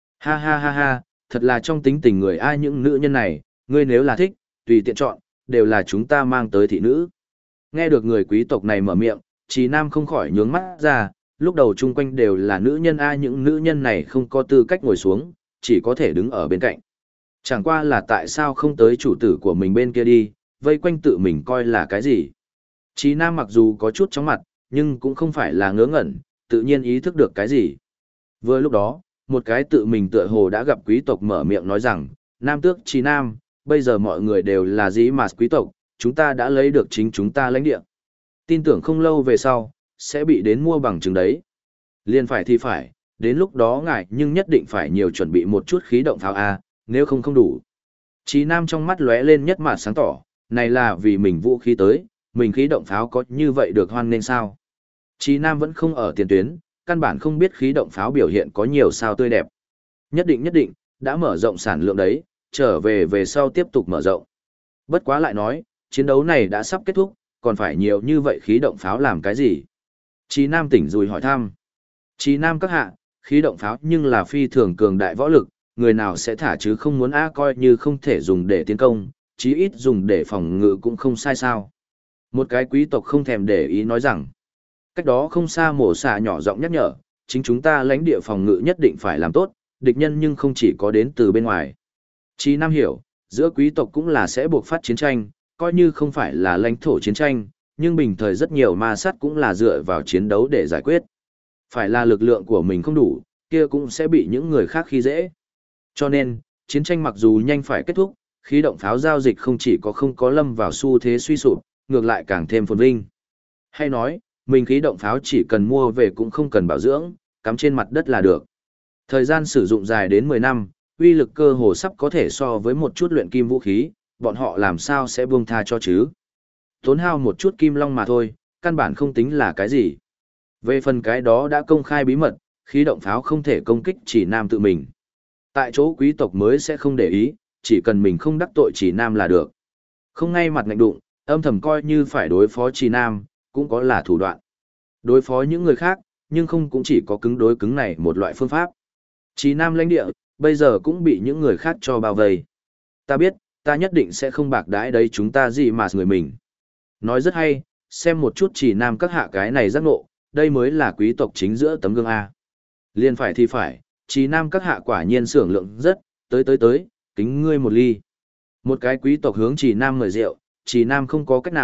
Ha, thật là trong tính tình người ai những nữ nhân này, ngươi nếu là thích, tùy tiện chọn, đều là chúng ta mang tới thị nữ. Nghe được người quý tộc này mở miệng, Trì Nam không khỏi nhướng mắt ra, lúc đầu chung quanh đều là nữ nhân ai những nữ nhân này không có tư cách ngồi xuống, chỉ có thể đứng ở bên cạnh. Chẳng qua là tại sao không tới chủ tử của mình bên kia đi, vây quanh tự mình coi là cái gì. Trì Nam mặc dù có chút chóng mặt, nhưng cũng không phải là ngớ ngẩn, tự nhiên ý thức được cái gì. Vừa lúc đó, một cái tự mình tựa hồ đã gặp quý tộc mở miệng nói rằng, Nam Tước Trì Nam, bây giờ mọi người đều là dĩ mà quý tộc, chúng ta đã lấy được chính chúng ta lãnh địa. Tin tưởng không lâu về sau, sẽ bị đến mua bằng chứng đấy. Liên phải thì phải, đến lúc đó ngài nhưng nhất định phải nhiều chuẩn bị một chút khí động pháo A, nếu không đủ. Trì Nam trong mắt lóe lên nhất mạt sáng tỏ, này là vì mình vũ khí tới, mình khí động pháo có như vậy được hoan nên sao. Trì Nam vẫn không ở tiền tuyến, căn bản không biết khí động pháo biểu hiện có nhiều sao tươi đẹp. Nhất định, đã mở rộng sản lượng đấy, trở về sau tiếp tục mở rộng. Bất quá lại nói, chiến đấu này đã sắp kết thúc, còn phải nhiều như vậy khí động pháo làm cái gì? Trì Nam tỉnh rùi hỏi thăm. Trì Nam các hạ, khí động pháo nhưng là phi thường cường đại võ lực, người nào sẽ thả chứ không muốn coi như không thể dùng để tiến công, chí ít dùng để phòng ngự cũng không sai sao. Một cái quý tộc không thèm để ý nói rằng, cách đó không xa mổ xạ nhỏ giọng nhắc nhở, chính chúng ta lãnh địa phòng ngự nhất định phải làm tốt, địch nhân nhưng không chỉ có đến từ bên ngoài. Trì Nam hiểu, giữa quý tộc cũng là sẽ buộc phát chiến tranh, coi như không phải là lãnh thổ chiến tranh, nhưng bình thời rất nhiều ma sát cũng là dựa vào chiến đấu để giải quyết. Phải là lực lượng của mình không đủ, kia cũng sẽ bị những người khác khi dễ. Cho nên, chiến tranh mặc dù nhanh phải kết thúc, khí động pháo giao dịch không chỉ có không có lâm vào xu thế suy sụp, ngược lại càng thêm phồn vinh. Hay nói, mình khí động pháo chỉ cần mua về cũng không cần bảo dưỡng, cắm trên mặt đất là được. Thời gian sử dụng dài đến 10 năm, uy lực cơ hồ sắp có thể so với một chút luyện kim vũ khí, bọn họ làm sao sẽ buông tha cho chứ. Tốn hao một chút kim long mà thôi, căn bản không tính là cái gì. Về phần cái đó đã công khai bí mật, khí động pháo không thể công kích Trì Nam tự mình. Tại chỗ quý tộc mới sẽ không để ý, chỉ cần mình không đắc tội Trì Nam là được. Không ngay mặt ngạnh đụng, âm thầm coi như phải đối phó Trì Nam, cũng có là thủ đoạn. Đối phó những người khác, nhưng không cũng chỉ có cứng đối cứng này một loại phương pháp. Trì Nam lãnh địa, bây giờ cũng bị những người khác cho bao vây. Ta biết, ta nhất định sẽ không bạc đãi đấy chúng ta gì mà người mình. Nói rất hay, xem một chút Trì Nam các hạ cái này giác ngộ, đây mới là quý tộc chính giữa tấm gương A. Liên phải thì phải, Trì Nam các hạ quả nhiên xưởng lượng rất, tới, kính ngươi một ly. Một cái quý tộc hướng Trì Nam mời rượu, Trì Nam không có cách nào,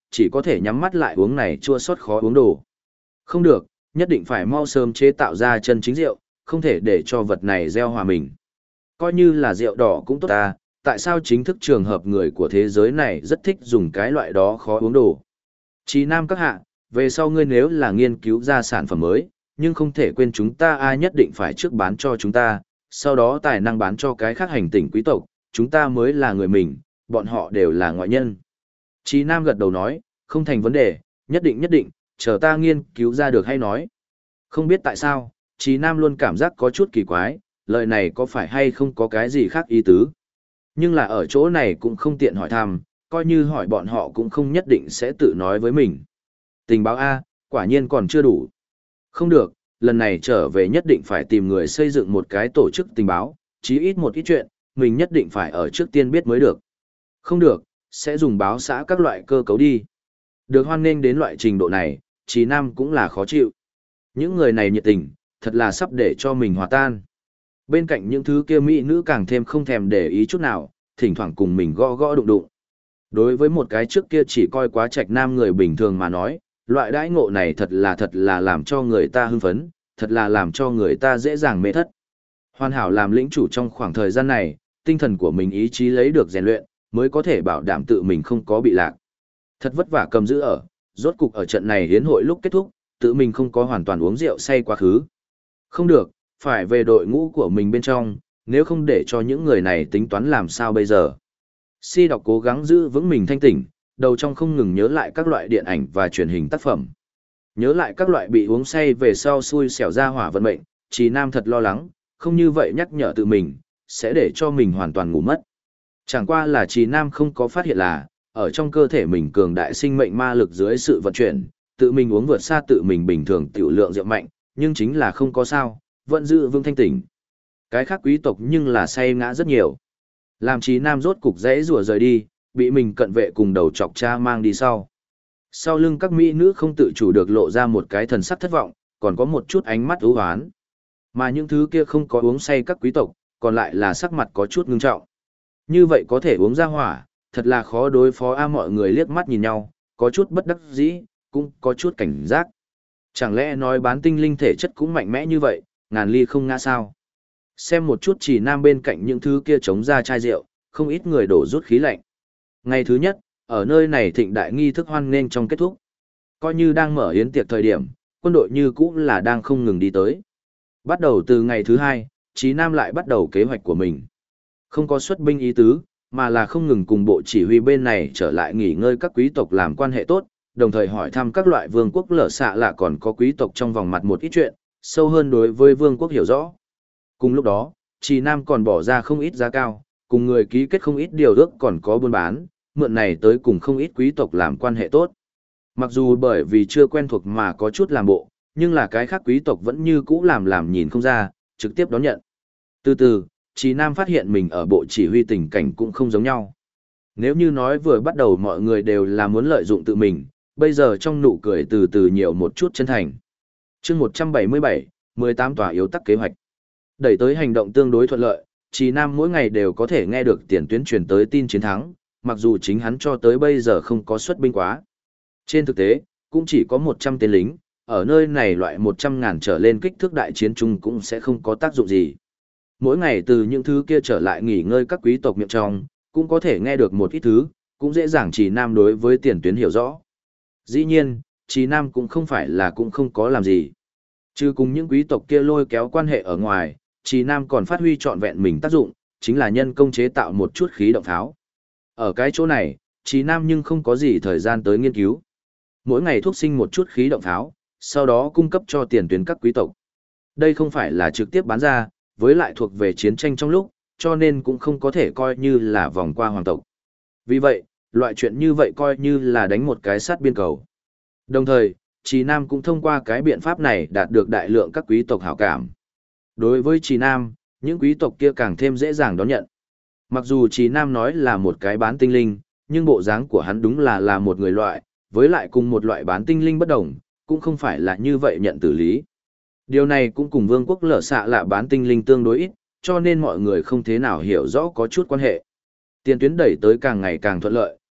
chỉ có thể nhắm mắt lại uống này chua xót khó uống đồ. Không được, nhất định phải mau sớm chế tạo ra chân chính rượu, không thể để cho vật này gieo hòa mình. Coi như là rượu đỏ cũng tốt ta, tại sao chính thức trường hợp người của thế giới này rất thích dùng cái loại đó khó uống đồ. Chí Nam các hạ, về sau ngươi nếu là nghiên cứu ra sản phẩm mới, nhưng không thể quên chúng ta ai nhất định phải trước bán cho chúng ta, sau đó tài năng bán cho cái khác hành tinh quý tộc, chúng ta mới là người mình, bọn họ đều là ngoại nhân. Chí Nam gật đầu nói, không thành vấn đề, nhất định, chờ ta nghiên cứu ra được hay nói. Không biết tại sao, Chí Nam luôn cảm giác có chút kỳ quái, lời này có phải hay không có cái gì khác ý tứ. Nhưng là ở chỗ này cũng không tiện hỏi thăm, coi như hỏi bọn họ cũng không nhất định sẽ tự nói với mình. Tình báo A, quả nhiên còn chưa đủ. Không được, lần này trở về nhất định phải tìm người xây dựng một cái tổ chức tình báo, chí ít một ít chuyện, mình nhất định phải ở trước tiên biết mới được. Không được, sẽ dùng báo xã các loại cơ cấu đi. Được hoan nghênh đến loại trình độ này, Chí Nam cũng là khó chịu. Những người này nhiệt tình, thật là sắp để cho mình hòa tan. Bên cạnh những thứ kia mỹ nữ càng thêm không thèm để ý chút nào, thỉnh thoảng cùng mình gõ gõ đụng đụng. Đối với một cái trước kia chỉ coi quá trạch nam người bình thường mà nói, loại đãi ngộ này thật là làm cho người ta hưng phấn, thật là làm cho người ta dễ dàng mê thất. Hoàn hảo làm lĩnh chủ trong khoảng thời gian này, tinh thần của mình ý chí lấy được rèn luyện, mới có thể bảo đảm tự mình không có bị lạc. Thật vất vả cầm giữ ở, rốt cục ở trận này hiến hội lúc kết thúc, tự mình không có hoàn toàn uống rượu say quá khứ. Không được, phải về đội ngũ của mình bên trong, nếu không để cho những người này tính toán làm sao bây giờ. Si đọc cố gắng giữ vững mình thanh tỉnh, đầu trong không ngừng nhớ lại các loại điện ảnh và truyền hình tác phẩm. Nhớ lại các loại bị uống say về sau xui xẻo ra hỏa vận mệnh, Chí Nam thật lo lắng, không như vậy nhắc nhở tự mình, sẽ để cho mình hoàn toàn ngủ mất. Chẳng qua là Chí Nam không có phát hiện là, ở trong cơ thể mình cường đại sinh mệnh ma lực dưới sự vận chuyển, tự mình uống vượt xa tự mình bình thường tiểu lượng rượu mạnh, nhưng chính là không có sao, vẫn giữ vững thanh tỉnh. Cái khác quý tộc nhưng là say ngã rất nhiều. Làm Chí Nam rốt cục dễ rùa rời đi, bị mình cận vệ cùng đầu chọc cha mang đi sau. Sau lưng các mỹ nữ không tự chủ được lộ ra một cái thần sắc thất vọng, còn có một chút ánh mắt ưu hoán. Mà những thứ kia không có uống say các quý tộc, còn lại là sắc mặt có chút ngưng trọng. Như vậy có thể uống ra hỏa, thật là khó đối phó a mọi người liếc mắt nhìn nhau, có chút bất đắc dĩ, cũng có chút cảnh giác. Chẳng lẽ nói bán tinh linh thể chất cũng mạnh mẽ như vậy, ngàn ly không ngã sao? Xem một chút Chỉ Nam bên cạnh những thứ kia chống ra chai rượu, không ít người đổ rút khí lạnh. Ngày thứ nhất, ở nơi này thịnh đại nghi thức hoan nghênh trong kết thúc. Coi như đang mở yến tiệc thời điểm, quân đội như cũ là đang không ngừng đi tới. Bắt đầu từ ngày thứ hai, Chí Nam lại bắt đầu kế hoạch của mình. Không có xuất binh ý tứ, mà là không ngừng cùng bộ chỉ huy bên này trở lại nghỉ ngơi các quý tộc làm quan hệ tốt, đồng thời hỏi thăm các loại vương quốc lở xạ là còn có quý tộc trong vòng mặt một ít chuyện, sâu hơn đối với vương quốc hiểu rõ. Cùng lúc đó, Chí Nam còn bỏ ra không ít giá cao, cùng người ký kết không ít điều ước còn có buôn bán, mượn này tới cùng không ít quý tộc làm quan hệ tốt. Mặc dù bởi vì chưa quen thuộc mà có chút làm bộ, nhưng là cái khác quý tộc vẫn như cũ làm nhìn không ra, trực tiếp đón nhận. Từ từ, Chí Nam phát hiện mình ở bộ chỉ huy tình cảnh cũng không giống nhau. Nếu như nói vừa bắt đầu mọi người đều là muốn lợi dụng tự mình, bây giờ trong nụ cười từ từ nhiều một chút chân thành. Chương 177, 18 tòa yếu tắc kế hoạch. Đẩy tới hành động tương đối thuận lợi, Chí Nam mỗi ngày đều có thể nghe được tiền tuyến truyền tới tin chiến thắng, mặc dù chính hắn cho tới bây giờ không có xuất binh quá. Trên thực tế, cũng chỉ có 100 tên lính, ở nơi này loại 100.000 trở lên kích thước đại chiến chung cũng sẽ không có tác dụng gì. Mỗi ngày từ những thứ kia trở lại nghỉ ngơi các quý tộc miệng trong, cũng có thể nghe được một ít thứ, cũng dễ dàng Chí Nam đối với tiền tuyến hiểu rõ. Dĩ nhiên, Chí Nam cũng không phải là cũng không có làm gì. Chứ cùng những quý tộc kia lôi kéo quan hệ ở ngoài, Chí Nam còn phát huy trọn vẹn mình tác dụng, chính là nhân công chế tạo một chút khí động pháo. Ở cái chỗ này, Chí Nam nhưng không có gì thời gian tới nghiên cứu. Mỗi ngày thuốc sinh một chút khí động pháo, sau đó cung cấp cho tiền tuyến các quý tộc. Đây không phải là trực tiếp bán ra, với lại thuộc về chiến tranh trong lúc, cho nên cũng không có thể coi như là vòng qua hoàng tộc. Vì vậy, loại chuyện như vậy coi như là đánh một cái sát biên cầu. Đồng thời, Chí Nam cũng thông qua cái biện pháp này đạt được đại lượng các quý tộc hảo cảm. Đối với Chí Nam, những quý tộc kia càng thêm dễ dàng đón nhận. Mặc dù Chí Nam nói là một cái bán tinh linh, nhưng bộ dáng của hắn đúng là một người loại, với lại cùng một loại bán tinh linh bất đồng, cũng không phải là như vậy nhận tử lý. Điều này cũng cùng vương quốc lở xạ là bán tinh linh tương đối ít, cho nên mọi người không thế nào hiểu rõ có chút quan hệ. Tiền tuyến đẩy tới càng ngày càng thuận lợi,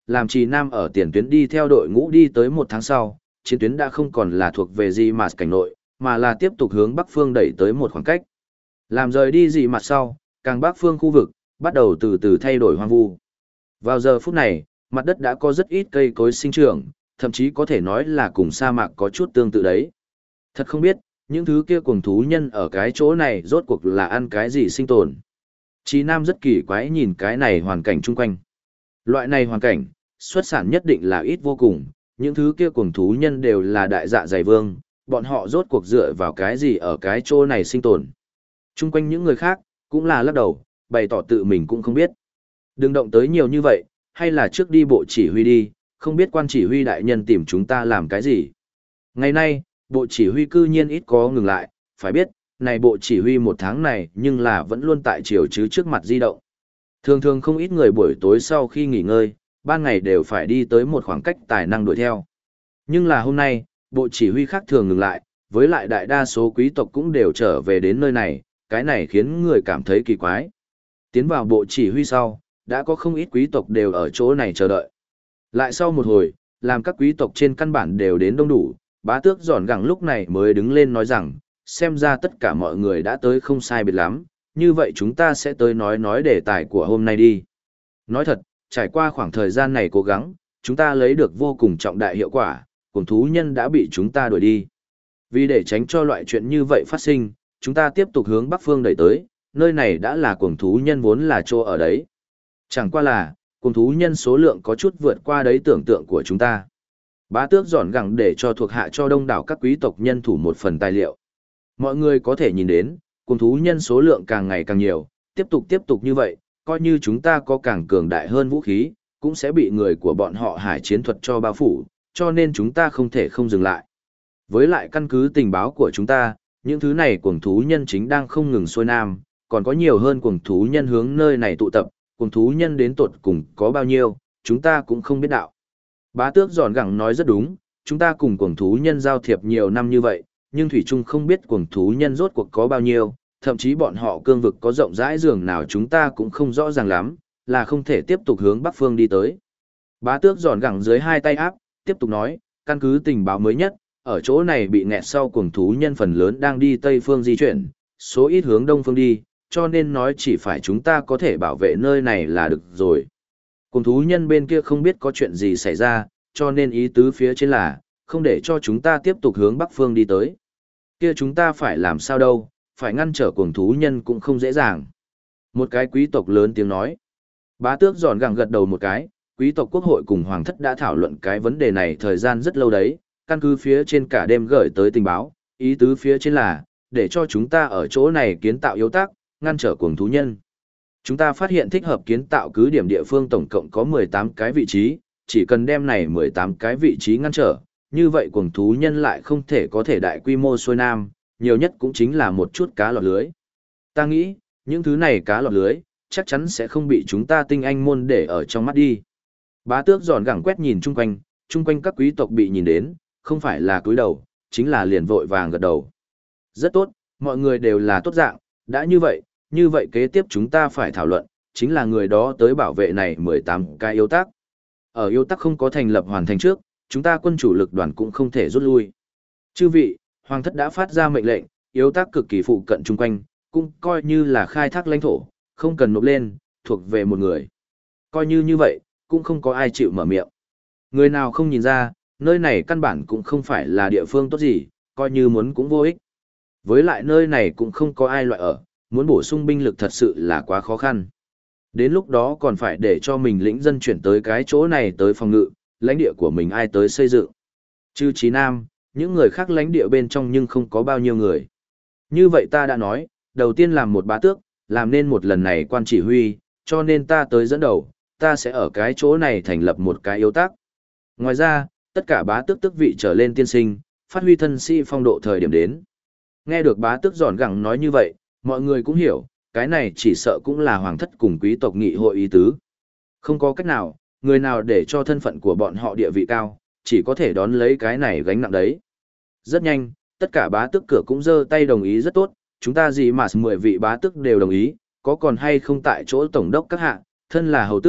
làm Trì Nam ở tiền tuyến đi theo đội ngũ đi tới 1 tháng sau, chiến tuyến đã không còn là thuộc về Dị Mạt cảnh nội, mà là tiếp tục hướng bắc phương đẩy tới một khoảng cách. Làm rời đi Dị Mạt sau, càng bắc phương khu vực bắt đầu từ từ thay đổi hoang vu. Vào giờ phút này, mặt đất đã có rất ít cây cối sinh trưởng, thậm chí có thể nói là cùng sa mạc có chút tương tự đấy. Thật không biết, những thứ kia cuồng thú nhân ở cái chỗ này rốt cuộc là ăn cái gì sinh tồn. Chí Nam rất kỳ quái nhìn cái này hoàn cảnh chung quanh. Loại này hoàn cảnh, xuất sản nhất định là ít vô cùng, những thứ kia cuồng thú nhân đều là đại dạ dày vương, bọn họ rốt cuộc dựa vào cái gì ở cái chỗ này sinh tồn. Chung quanh những người khác, cũng là lắc đầu, bày tỏ tự mình cũng không biết. Đừng động tới nhiều như vậy, hay là trước đi bộ chỉ huy đi, không biết quan chỉ huy đại nhân tìm chúng ta làm cái gì. Ngày nay, bộ chỉ huy cư nhiên ít có ngừng lại, phải biết, này bộ chỉ huy 1 tháng này nhưng là vẫn luôn tại chiều chứ trước mặt di động. Thường thường không ít người buổi tối sau khi nghỉ ngơi, ban ngày đều phải đi tới một khoảng cách tài năng đuổi theo. Nhưng là hôm nay, bộ chỉ huy khác thường ngừng lại, với lại đại đa số quý tộc cũng đều trở về đến nơi này, cái này khiến người cảm thấy kỳ quái. Tiến vào bộ chỉ huy sau, đã có không ít quý tộc đều ở chỗ này chờ đợi. Lại sau một hồi, làm các quý tộc trên căn bản đều đến đông đủ, bá tước giòn gẳng lúc này mới đứng lên nói rằng, xem ra tất cả mọi người đã tới không sai biệt lắm, như vậy chúng ta sẽ tới nói đề tài của hôm nay đi. Nói thật, trải qua khoảng thời gian này cố gắng, chúng ta lấy được vô cùng trọng đại hiệu quả, cuồng thú nhân đã bị chúng ta đuổi đi. Vì để tránh cho loại chuyện như vậy phát sinh, chúng ta tiếp tục hướng bắc phương đẩy tới, nơi này đã là cuồng thú nhân vốn là chỗ ở đấy. Chẳng qua là, cuồng thú nhân số lượng có chút vượt qua đấy tưởng tượng của chúng ta. Bá tước giòn gẳng để cho thuộc hạ cho đông đảo các quý tộc nhân thủ một phần tài liệu. Mọi người có thể nhìn đến, cuồng thú nhân số lượng càng ngày càng nhiều, tiếp tục như vậy, coi như chúng ta có càng cường đại hơn vũ khí, cũng sẽ bị người của bọn họ hải chiến thuật cho bao phủ, cho nên chúng ta không thể không dừng lại. Với lại căn cứ tình báo của chúng ta, những thứ này cuồng thú nhân chính đang không ngừng xuôi nam, còn có nhiều hơn cuồng thú nhân hướng nơi này tụ tập, cuồng thú nhân đến tột cùng có bao nhiêu, chúng ta cũng không biết đạo. Bá tước giòn gẳng nói rất đúng, chúng ta cùng cuồng thú nhân giao thiệp nhiều năm như vậy, nhưng thủy chung không biết cuồng thú nhân rốt cuộc có bao nhiêu, thậm chí bọn họ cương vực có rộng rãi giường nào chúng ta cũng không rõ ràng lắm, là không thể tiếp tục hướng bắc phương đi tới. Bá tước giòn gẳng dưới hai tay áp, tiếp tục nói, căn cứ tình báo mới nhất, ở chỗ này bị nghẹt sau cuồng thú nhân phần lớn đang đi tây phương di chuyển, số ít hướng đông phương đi, cho nên nói chỉ phải chúng ta có thể bảo vệ nơi này là được rồi. Cuồng thú nhân bên kia không biết có chuyện gì xảy ra, cho nên ý tứ phía trên là, không để cho chúng ta tiếp tục hướng bắc phương đi tới. Kia chúng ta phải làm sao đâu, phải ngăn trở cuồng thú nhân cũng không dễ dàng. Một cái quý tộc lớn tiếng nói. Bá tước giòn gẳng gật đầu một cái, quý tộc quốc hội cùng hoàng thất đã thảo luận cái vấn đề này thời gian rất lâu đấy, căn cứ phía trên cả đêm gửi tới tình báo, ý tứ phía trên là, để cho chúng ta ở chỗ này kiến tạo yếu tác, ngăn trở cuồng thú nhân. Chúng ta phát hiện thích hợp kiến tạo cứ điểm địa phương tổng cộng có 18 cái vị trí, chỉ cần đem này 18 cái vị trí ngăn trở, như vậy cuồng thú nhân lại không thể có thể đại quy mô xuôi nam, nhiều nhất cũng chính là một chút cá lọt lưới. Ta nghĩ, những thứ này cá lọt lưới, chắc chắn sẽ không bị chúng ta tinh anh môn để ở trong mắt đi. Bá tước giòn gẳng quét nhìn chung quanh các quý tộc bị nhìn đến, không phải là cúi đầu, chính là liền vội vàng gật đầu. Rất tốt, mọi người đều là tốt dạng, đã như vậy kế tiếp chúng ta phải thảo luận, chính là người đó tới bảo vệ này 18 cái yếu tác. Ở yếu tác không có thành lập hoàn thành trước, chúng ta quân chủ lực đoàn cũng không thể rút lui. Chư vị, hoàng thất đã phát ra mệnh lệnh, yếu tác cực kỳ phụ cận chung quanh, cũng coi như là khai thác lãnh thổ, không cần nộp lên, thuộc về một người. Coi như vậy, cũng không có ai chịu mở miệng. Người nào không nhìn ra, nơi này căn bản cũng không phải là địa phương tốt gì, coi như muốn cũng vô ích. Với lại nơi này cũng không có ai loại ở, muốn bổ sung binh lực thật sự là quá khó khăn. Đến lúc đó còn phải để cho mình lĩnh dân chuyển tới cái chỗ này tới phòng ngự, lãnh địa của mình ai tới xây dựng. Trừ Chí Nam, những người khác lãnh địa bên trong nhưng không có bao nhiêu người. Như vậy ta đã nói, đầu tiên làm một bá tước, làm nên một lần này quan chỉ huy, cho nên ta tới dẫn đầu, ta sẽ ở cái chỗ này thành lập một cái yếu tác. Ngoài ra, tất cả bá tước tước vị trở lên tiên sinh, phát huy thân sĩ phong độ thời điểm đến. Nghe được bá tước giòn gẳng nói như vậy, mọi người cũng hiểu, cái này chỉ sợ cũng là hoàng thất cùng quý tộc nghị hội ý tứ. Không có cách nào, người nào để cho thân phận của bọn họ địa vị cao, chỉ có thể đón lấy cái này gánh nặng đấy. Rất nhanh, tất cả bá tước cửa cũng giơ tay đồng ý rất tốt, chúng ta gì mà 10 vị bá tước đều đồng ý, có còn hay không tại chỗ tổng đốc các hạ, thân là hầu tước,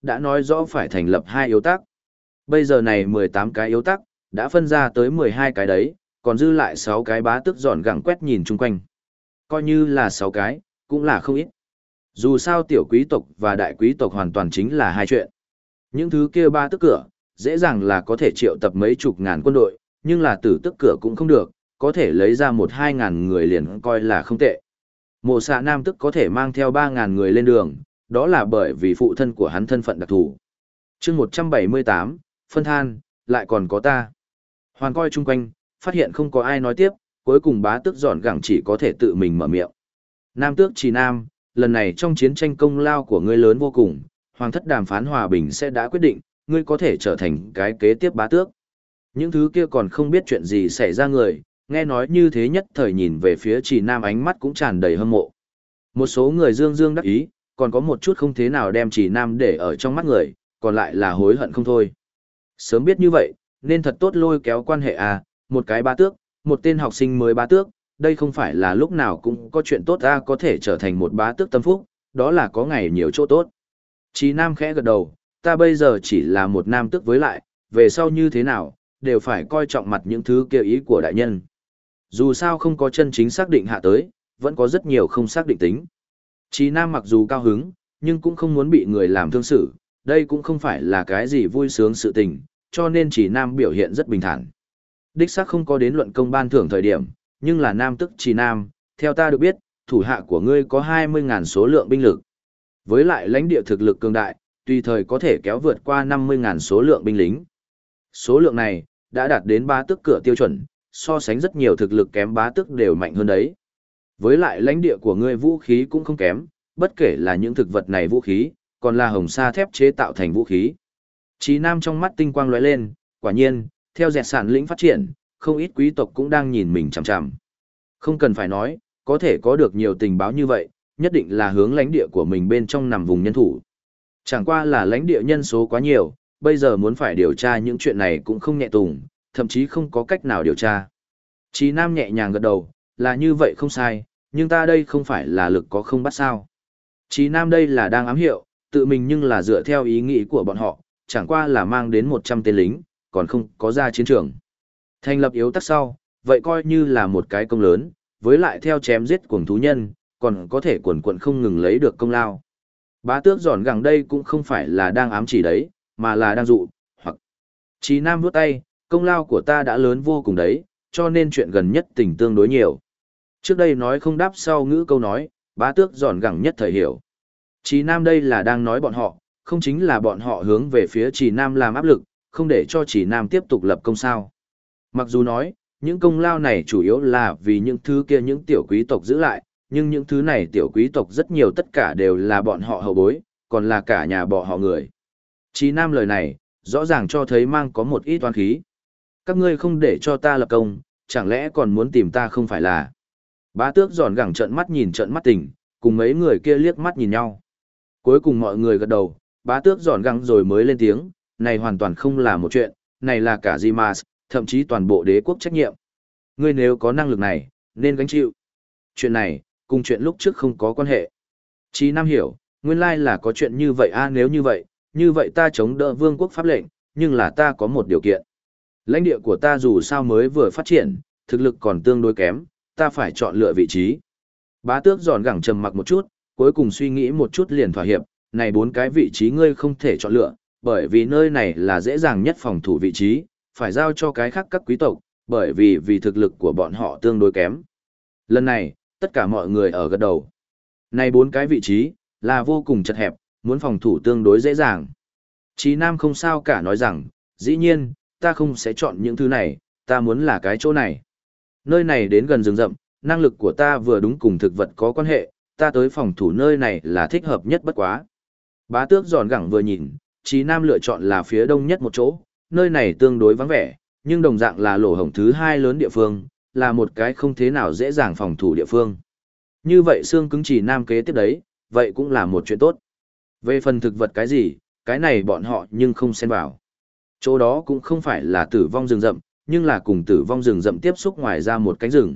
đã nói rõ phải thành lập 2 yếu tắc. Bây giờ này 18 cái yếu tắc, đã phân ra tới 12 cái đấy, còn dư lại 6 cái bá tước dọn gẳng quét nhìn chung quanh. Coi như là 6 cái, cũng là không ít. Dù sao tiểu quý tộc và đại quý tộc hoàn toàn chính là hai chuyện. Những thứ kia ba tước cửa, dễ dàng là có thể triệu tập mấy chục ngàn quân đội, nhưng là tử tước cửa cũng không được, có thể lấy ra 1-2 ngàn người liền coi là không tệ. Mộ xạ nam tức có thể mang theo 3 ngàn người lên đường, đó là bởi vì phụ thân của hắn thân phận đặc thù. chương 178, phân than, lại còn có ta. Hoàn coi chung quanh, phát hiện không có ai nói tiếp, cuối cùng bá tước dọn gẳng chỉ có thể tự mình mở miệng. Nam tước Trì Nam, lần này trong chiến tranh công lao của ngươi lớn vô cùng, hoàng thất đàm phán hòa bình sẽ đã quyết định, ngươi có thể trở thành cái kế tiếp bá tước. Những thứ kia còn không biết chuyện gì xảy ra người, nghe nói như thế nhất thời nhìn về phía Trì Nam ánh mắt cũng tràn đầy hâm mộ. Một số người dương dương đắc ý, còn có một chút không thế nào đem Trì Nam để ở trong mắt người, còn lại là hối hận không thôi. Sớm biết như vậy, nên thật tốt lôi kéo quan hệ à, một cái bá tước, một tên học sinh mới bá tước, đây không phải là lúc nào cũng có chuyện tốt ra có thể trở thành một bá tước tâm phúc, đó là có ngày nhiều chỗ tốt. Chí Nam khẽ gật đầu, ta bây giờ chỉ là một nam tước với lại, về sau như thế nào, đều phải coi trọng mặt những thứ kia ý của đại nhân. Dù sao không có chân chính xác định hạ tới, vẫn có rất nhiều không xác định tính. Chí Nam mặc dù cao hứng, nhưng cũng không muốn bị người làm thương xử, đây cũng không phải là cái gì vui sướng sự tình, cho nên Chí Nam biểu hiện rất bình thản. Đích xác không có đến luận công ban thưởng thời điểm, nhưng là nam tức Chí Nam, theo ta được biết, thủ hạ của ngươi có 20.000 số lượng binh lực. Với lại lãnh địa thực lực cường đại, tùy thời có thể kéo vượt qua 50.000 số lượng binh lính. Số lượng này, đã đạt đến bá tước cửa tiêu chuẩn, so sánh rất nhiều thực lực kém bá tước đều mạnh hơn đấy. Với lại lãnh địa của ngươi vũ khí cũng không kém, bất kể là những thực vật này vũ khí, còn là hồng sa thép chế tạo thành vũ khí. Chí Nam trong mắt tinh quang lóe lên, quả nhiên, theo dẹt sản lĩnh phát triển, không ít quý tộc cũng đang nhìn mình chằm chằm. Không cần phải nói, có thể có được nhiều tình báo như vậy, nhất định là hướng lãnh địa của mình bên trong nằm vùng nhân thủ. Chẳng qua là lãnh địa nhân số quá nhiều, bây giờ muốn phải điều tra những chuyện này cũng không nhẹ tùng, thậm chí không có cách nào điều tra. Chí Nam nhẹ nhàng gật đầu, là như vậy không sai, nhưng ta đây không phải là lực có không bắt sao. Chí Nam đây là đang ám hiệu, tự mình nhưng là dựa theo ý nghĩ của bọn họ, chẳng qua là mang đến 100 tên lính, còn không có ra chiến trường. Thành lập yếu tắc sau, vậy coi như là một cái công lớn, với lại theo chém giết cuồng thú nhân, còn có thể quần quần không ngừng lấy được công lao. Bá tước giòn gẳng đây cũng không phải là đang ám chỉ đấy, mà là đang dụ, hoặc Chí Nam vuốt tay, công lao của ta đã lớn vô cùng đấy, cho nên chuyện gần nhất tình tương đối nhiều. Trước đây nói không đáp sau ngữ câu nói, bá tước giòn gẳng nhất thời hiểu. Chí Nam đây là đang nói bọn họ, không chính là bọn họ hướng về phía Chí Nam làm áp lực, không để cho Chí Nam tiếp tục lập công sao. Mặc dù nói, những công lao này chủ yếu là vì những thứ kia những tiểu quý tộc giữ lại, nhưng những thứ này tiểu quý tộc rất nhiều tất cả đều là bọn họ hậu bối, còn là cả nhà bọn họ người. Chí Nam lời này, rõ ràng cho thấy mang có một ít oán khí. Các ngươi không để cho ta lập công, chẳng lẽ còn muốn tìm ta không phải là. Bá tước giòn gẳng trợn mắt nhìn trợn mắt tỉnh, cùng mấy người kia liếc mắt nhìn nhau. Cuối cùng mọi người gật đầu, bá tước giòn gẳng rồi mới lên tiếng, này hoàn toàn không là một chuyện, này là cả Zimas, thậm chí toàn bộ đế quốc trách nhiệm. Ngươi nếu có năng lực này, nên gánh chịu. Chuyện này, cùng chuyện lúc trước không có quan hệ. Chí Nam hiểu, nguyên lai là có chuyện như vậy a, nếu như vậy ta chống đỡ vương quốc pháp lệnh, nhưng là ta có một điều kiện. Lãnh địa của ta dù sao mới vừa phát triển, thực lực còn tương đối kém, ta phải chọn lựa vị trí. Bá tước giòn gẳng trầm mặc một chút, cuối cùng suy nghĩ một chút liền thỏa hiệp, này 4 cái vị trí ngươi không thể chọn lựa, bởi vì nơi này là dễ dàng nhất phòng thủ vị trí, phải giao cho cái khác các quý tộc, bởi vì thực lực của bọn họ tương đối kém. Lần này, tất cả mọi người ở gật đầu. Này 4 cái vị trí, là vô cùng chật hẹp, muốn phòng thủ tương đối dễ dàng. Chí Nam không sao cả nói rằng, dĩ nhiên, ta không sẽ chọn những thứ này, ta muốn là cái chỗ này. Nơi này đến gần rừng rậm, năng lực của ta vừa đúng cùng thực vật có quan hệ, ta tới phòng thủ nơi này là thích hợp nhất bất quá. Bá tước giòn gẳng vừa nhìn, Chí Nam lựa chọn là phía đông nhất một chỗ, nơi này tương đối vắng vẻ, nhưng đồng dạng là lỗ hổng thứ 2 lớn địa phương, là một cái không thế nào dễ dàng phòng thủ địa phương. Như vậy xương cứng Chí Nam kế tiếp đấy, vậy cũng là một chuyện tốt. Về phần thực vật cái gì, cái này bọn họ nhưng không xen vào. Chỗ đó cũng không phải là tử vong rừng rậm, nhưng là cùng tử vong rừng rậm tiếp xúc ngoài ra một cánh rừng.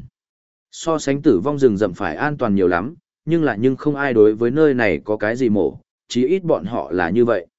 So sánh tử vong rừng rậm phải an toàn nhiều lắm, nhưng không ai đối với nơi này có cái gì mổ, chí ít bọn họ là như vậy.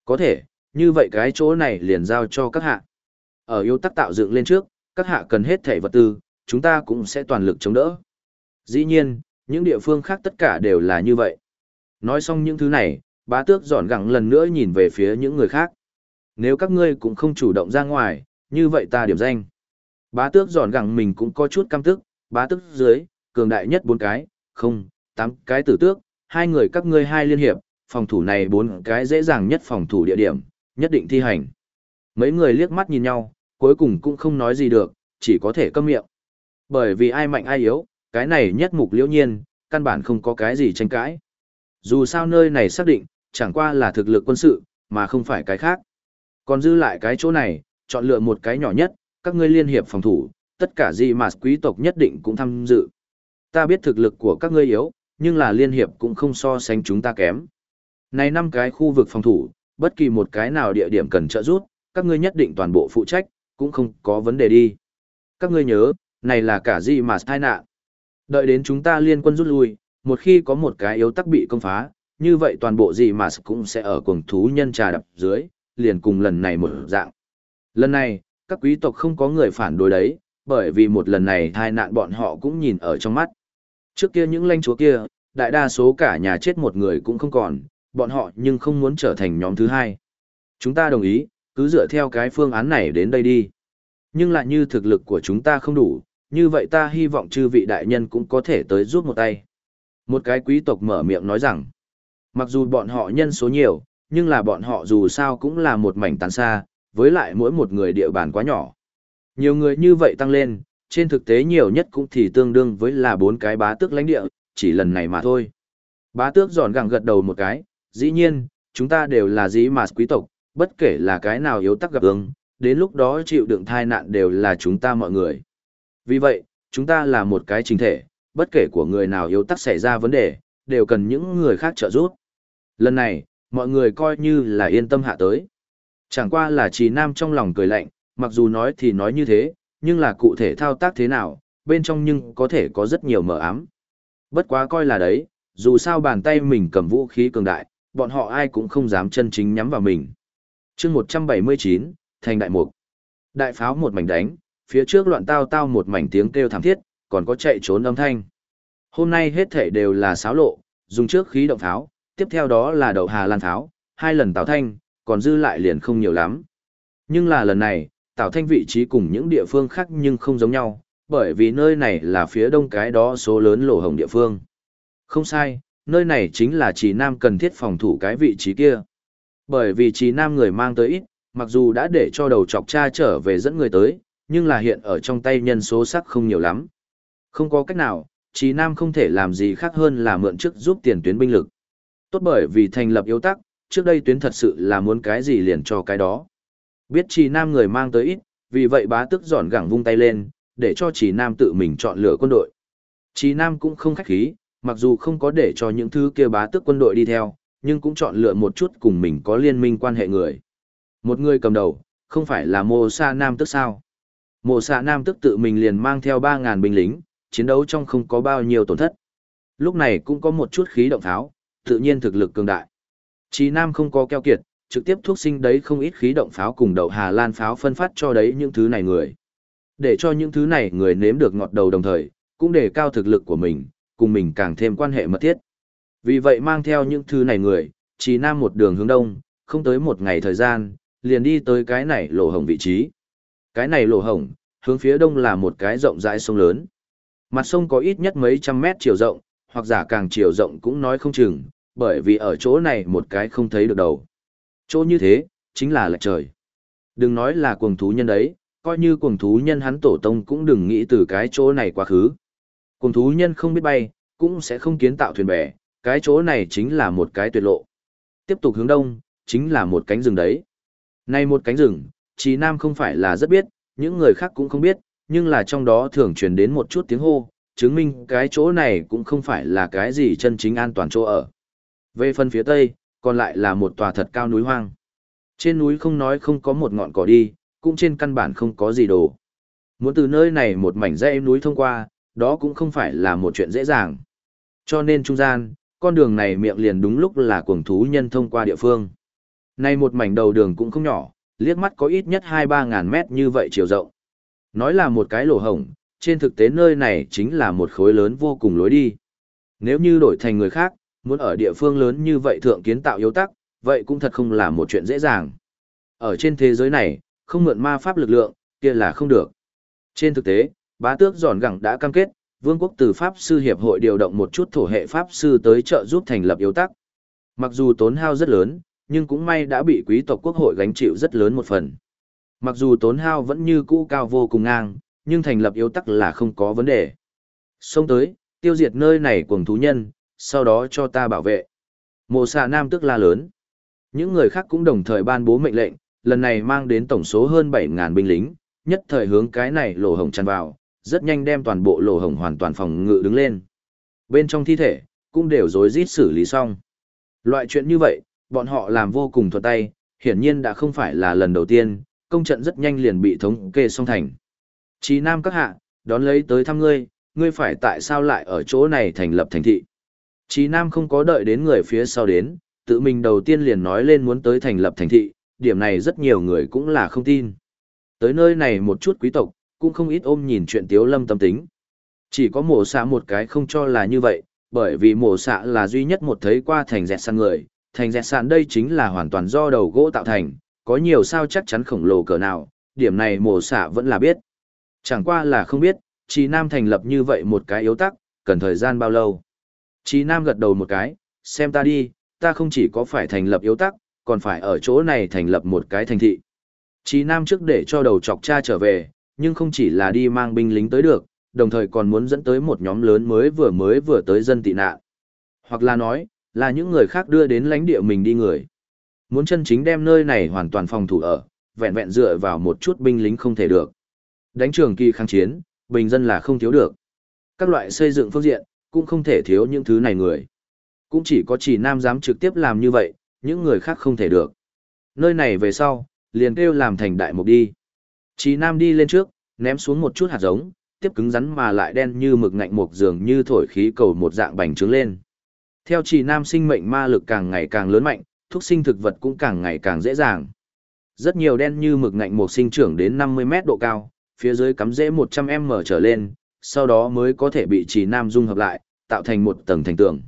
Có thể, như vậy cái chỗ này liền giao cho các hạ. Ở yếu tắc tạo dựng lên trước, các hạ cần hết thảy vật tư, chúng ta cũng sẽ toàn lực chống đỡ. Dĩ nhiên, những địa phương khác tất cả đều là như vậy. Nói xong những thứ này, bá tước giòn gẳng lần nữa nhìn về phía những người khác. Nếu các ngươi cũng không chủ động ra ngoài, như vậy ta điểm danh. Bá tước giòn gẳng mình cũng có chút căm tức, bá tước dưới, cường đại nhất 4 cái, không, 8 cái tử tước, hai người các ngươi hai liên hiệp, phòng thủ này 4 cái dễ dàng nhất phòng thủ địa điểm, nhất định thi hành. Mấy người liếc mắt nhìn nhau, cuối cùng cũng không nói gì được, chỉ có thể câm miệng. Bởi vì ai mạnh ai yếu, cái này nhất mục liễu nhiên, căn bản không có cái gì tranh cãi. Dù sao nơi này xác định, chẳng qua là thực lực quân sự, mà không phải cái khác. Còn dư lại cái chỗ này, chọn lựa một cái nhỏ nhất, các ngươi liên hiệp phòng thủ, tất cả gì mà quý tộc nhất định cũng tham dự. Ta biết thực lực của các ngươi yếu, nhưng là liên hiệp cũng không so sánh chúng ta kém. Này 5 cái khu vực phòng thủ, bất kỳ một cái nào địa điểm cần trợ giúp, các ngươi nhất định toàn bộ phụ trách, cũng không có vấn đề đi. Các ngươi nhớ, này là cả gì mà tai nạn. Đợi đến chúng ta liên quân rút lui, một khi có một cái yếu tắc bị công phá, như vậy toàn bộ gì mà cũng sẽ ở cuồng thú nhân trà đập dưới, liền cùng lần này một dạng. Lần này, các quý tộc không có người phản đối đấy, bởi vì một lần này tai nạn bọn họ cũng nhìn ở trong mắt. Trước kia những lãnh chúa kia, đại đa số cả nhà chết một người cũng không còn, bọn họ nhưng không muốn trở thành nhóm thứ hai. Chúng ta đồng ý, cứ dựa theo cái phương án này đến đây đi. Nhưng lại như thực lực của chúng ta không đủ, như vậy ta hy vọng chư vị đại nhân cũng có thể tới giúp một tay. Một cái quý tộc mở miệng nói rằng, mặc dù bọn họ nhân số nhiều, nhưng là bọn họ dù sao cũng là một mảnh tán xa, với lại mỗi một người địa bàn quá nhỏ. Nhiều người như vậy tăng lên, trên thực tế nhiều nhất cũng thì tương đương với là 4 cái bá tước lãnh địa, chỉ lần này mà thôi. Bá tước giòn gẳng gật đầu một cái, dĩ nhiên, chúng ta đều là dĩ mà quý tộc, bất kể là cái nào yếu tắc gặp ứng, đến lúc đó chịu đựng thai nạn đều là chúng ta mọi người. Vì vậy, chúng ta là một cái chính thể, bất kể của người nào yếu tắc xảy ra vấn đề, đều cần những người khác trợ giúp. Lần này, mọi người coi như là yên tâm hạ tới. Chẳng qua là Trì Nam trong lòng cười lạnh, mặc dù nói thì nói như thế, nhưng là cụ thể thao tác thế nào, bên trong nhưng có thể có rất nhiều mờ ám. Bất quá coi là đấy, dù sao bàn tay mình cầm vũ khí cường đại, bọn họ ai cũng không dám chân chính nhắm vào mình. chương 179, thành đại mục. Đại pháo một mảnh đánh, phía trước loạn tao tao một mảnh tiếng kêu thảm thiết, còn có chạy trốn âm thanh. Hôm nay hết thể đều là xáo lộ, dùng trước khí động pháo, tiếp theo đó là đậu Hà Lan pháo, 2 lần Tào Thanh, còn dư lại liền không nhiều lắm. Nhưng là lần này, Tào Thanh vị trí cùng những địa phương khác nhưng không giống nhau, bởi vì nơi này là phía đông cái đó số lớn lỗ hồng địa phương. Không sai, nơi này chính là Trì Nam cần thiết phòng thủ cái vị trí kia. Bởi vì Trì Nam người mang tới ít, mặc dù đã để cho đầu chọc cha trở về dẫn người tới, nhưng là hiện ở trong tay nhân số sắc không nhiều lắm. Không có cách nào, Trì Nam không thể làm gì khác hơn là mượn chức giúp tiền tuyến binh lực. Tốt bởi vì thành lập yếu tắc, trước đây tuyến thật sự là muốn cái gì liền cho cái đó. Biết Trì Nam người mang tới ít, vì vậy bá tức giòn gẳng vung tay lên, để cho Trì Nam tự mình chọn lựa quân đội. Trì Nam cũng không khách khí, mặc dù không có để cho những thứ kia bá tức quân đội đi theo, nhưng cũng chọn lựa một chút cùng mình có liên minh quan hệ người. Một người cầm đầu, không phải là Mộ Sa Nam tức sao. Mộ Sa Nam tức tự mình liền mang theo 3.000 binh lính, chiến đấu trong không có bao nhiêu tổn thất. Lúc này cũng có một chút khí động pháo, tự nhiên thực lực cường đại. Trì Nam không có keo kiệt, trực tiếp thuốc sinh đấy không ít khí động pháo cùng đậu Hà Lan pháo phân phát cho đấy những thứ này người. Để cho những thứ này người nếm được ngọt đầu đồng thời, cũng để cao thực lực của mình, cùng mình càng thêm quan hệ mật thiết. Vì vậy mang theo những thứ này người, Trì Nam một đường hướng đông, không tới một ngày thời gian, liền đi tới cái này lỗ hổng vị trí. Cái này lỗ hổng, hướng phía đông là một cái rộng rãi sông lớn. Mặt sông có ít nhất mấy trăm mét chiều rộng, hoặc giả càng chiều rộng cũng nói không chừng, bởi vì ở chỗ này một cái không thấy được đầu. Chỗ như thế, chính là lệch trời. Đừng nói là cuồng thú nhân đấy, coi như cuồng thú nhân hắn tổ tông cũng đừng nghĩ từ cái chỗ này quá khứ. Cuồng thú nhân không biết bay, cũng sẽ không kiến tạo thuyền bè, cái chỗ này chính là một cái tuyệt lộ. Tiếp tục hướng đông, chính là một cánh rừng đấy. Này một cánh rừng, Trì Nam không phải là rất biết, những người khác cũng không biết, nhưng là trong đó thường truyền đến một chút tiếng hô, chứng minh cái chỗ này cũng không phải là cái gì chân chính an toàn chỗ ở. Về phần phía tây, còn lại là một tòa thật cao núi hoang. Trên núi không nói không có một ngọn cỏ đi, cũng trên căn bản không có gì đồ. Muốn từ nơi này một mảnh dãy núi thông qua, đó cũng không phải là một chuyện dễ dàng. Cho nên trung gian, con đường này miệng liền đúng lúc là cuồng thú nhân thông qua địa phương. Này một mảnh đầu đường cũng không nhỏ, liếc mắt có ít nhất 2-3 ngàn mét như vậy chiều rộng. Nói là một cái lỗ hổng, trên thực tế nơi này chính là một khối lớn vô cùng lối đi. Nếu như đổi thành người khác, muốn ở địa phương lớn như vậy thượng kiến tạo yếu tắc, vậy cũng thật không là một chuyện dễ dàng. Ở trên thế giới này, không mượn ma pháp lực lượng, kia là không được. Trên thực tế, bá tước giòn gẳng đã cam kết, vương quốc từ Pháp sư hiệp hội điều động một chút thổ hệ Pháp sư tới trợ giúp thành lập yếu tắc. Mặc dù tốn hao rất lớn, nhưng cũng may đã bị quý tộc quốc hội gánh chịu rất lớn một phần. Mặc dù tốn hao vẫn như cũ cao vô cùng ngang, nhưng thành lập yếu tắc là không có vấn đề. Xông tới, tiêu diệt nơi này cuồng thú nhân, sau đó cho ta bảo vệ. Mộ xạ nam tức la lớn. Những người khác cũng đồng thời ban bố mệnh lệnh, lần này mang đến tổng số hơn 7.000 binh lính, nhất thời hướng cái này lỗ hổng tràn vào, rất nhanh đem toàn bộ lỗ hổng hoàn toàn phòng ngự đứng lên. Bên trong thi thể, cũng đều rối rít xử lý xong. Loại chuyện như vậy, bọn họ làm vô cùng thuận tay, hiển nhiên đã không phải là lần đầu tiên, công trận rất nhanh liền bị thống kê xong thành. Chí Nam các hạ, đón lấy tới thăm ngươi, ngươi phải tại sao lại ở chỗ này thành lập thành thị. Chí Nam không có đợi đến người phía sau đến, tự mình đầu tiên liền nói lên muốn tới thành lập thành thị, điểm này rất nhiều người cũng là không tin. Tới nơi này một chút quý tộc, cũng không ít ôm nhìn chuyện Tiếu Lâm tâm tính. Chỉ có mổ xạ một cái không cho là như vậy, bởi vì mổ xạ là duy nhất một thấy qua thành dẹt sàn người. Thành dẹt sàn đây chính là hoàn toàn do đầu gỗ tạo thành, có nhiều sao chắc chắn khổng lồ cỡ nào, điểm này mổ xạ vẫn là biết. Chẳng qua là không biết, Chí Nam thành lập như vậy một cái yếu tắc, cần thời gian bao lâu. Chí Nam gật đầu một cái, xem ta đi, ta không chỉ có phải thành lập yếu tắc, còn phải ở chỗ này thành lập một cái thành thị. Chí Nam trước để cho đầu chọc cha trở về, nhưng không chỉ là đi mang binh lính tới được, đồng thời còn muốn dẫn tới một nhóm lớn mới vừa tới dân tị nạn. Hoặc là nói, là những người khác đưa đến lãnh địa mình đi người. Muốn chân chính đem nơi này hoàn toàn phòng thủ ở, vẹn vẹn dựa vào một chút binh lính không thể được. Đánh trường kỳ kháng chiến, bình dân là không thiếu được. Các loại xây dựng phương diện, cũng không thể thiếu những thứ này người. Cũng chỉ có Chỉ Nam dám trực tiếp làm như vậy, những người khác không thể được. Nơi này về sau, liền kêu làm thành đại mục đi. Chỉ Nam đi lên trước, ném xuống một chút hạt giống, tiếp cứng rắn mà lại đen như mực ngạnh mục dường như thổi khí cầu một dạng bành trướng lên. Theo Chỉ Nam sinh mệnh ma lực càng ngày càng lớn mạnh, thúc sinh thực vật cũng càng ngày càng dễ dàng. Rất nhiều đen như mực ngạnh mục sinh trưởng đến 50 mét độ cao, phía dưới cắm rễ 100m trở lên, sau đó mới có thể bị Chỉ Nam dung hợp lại, tạo thành một tầng thành tường.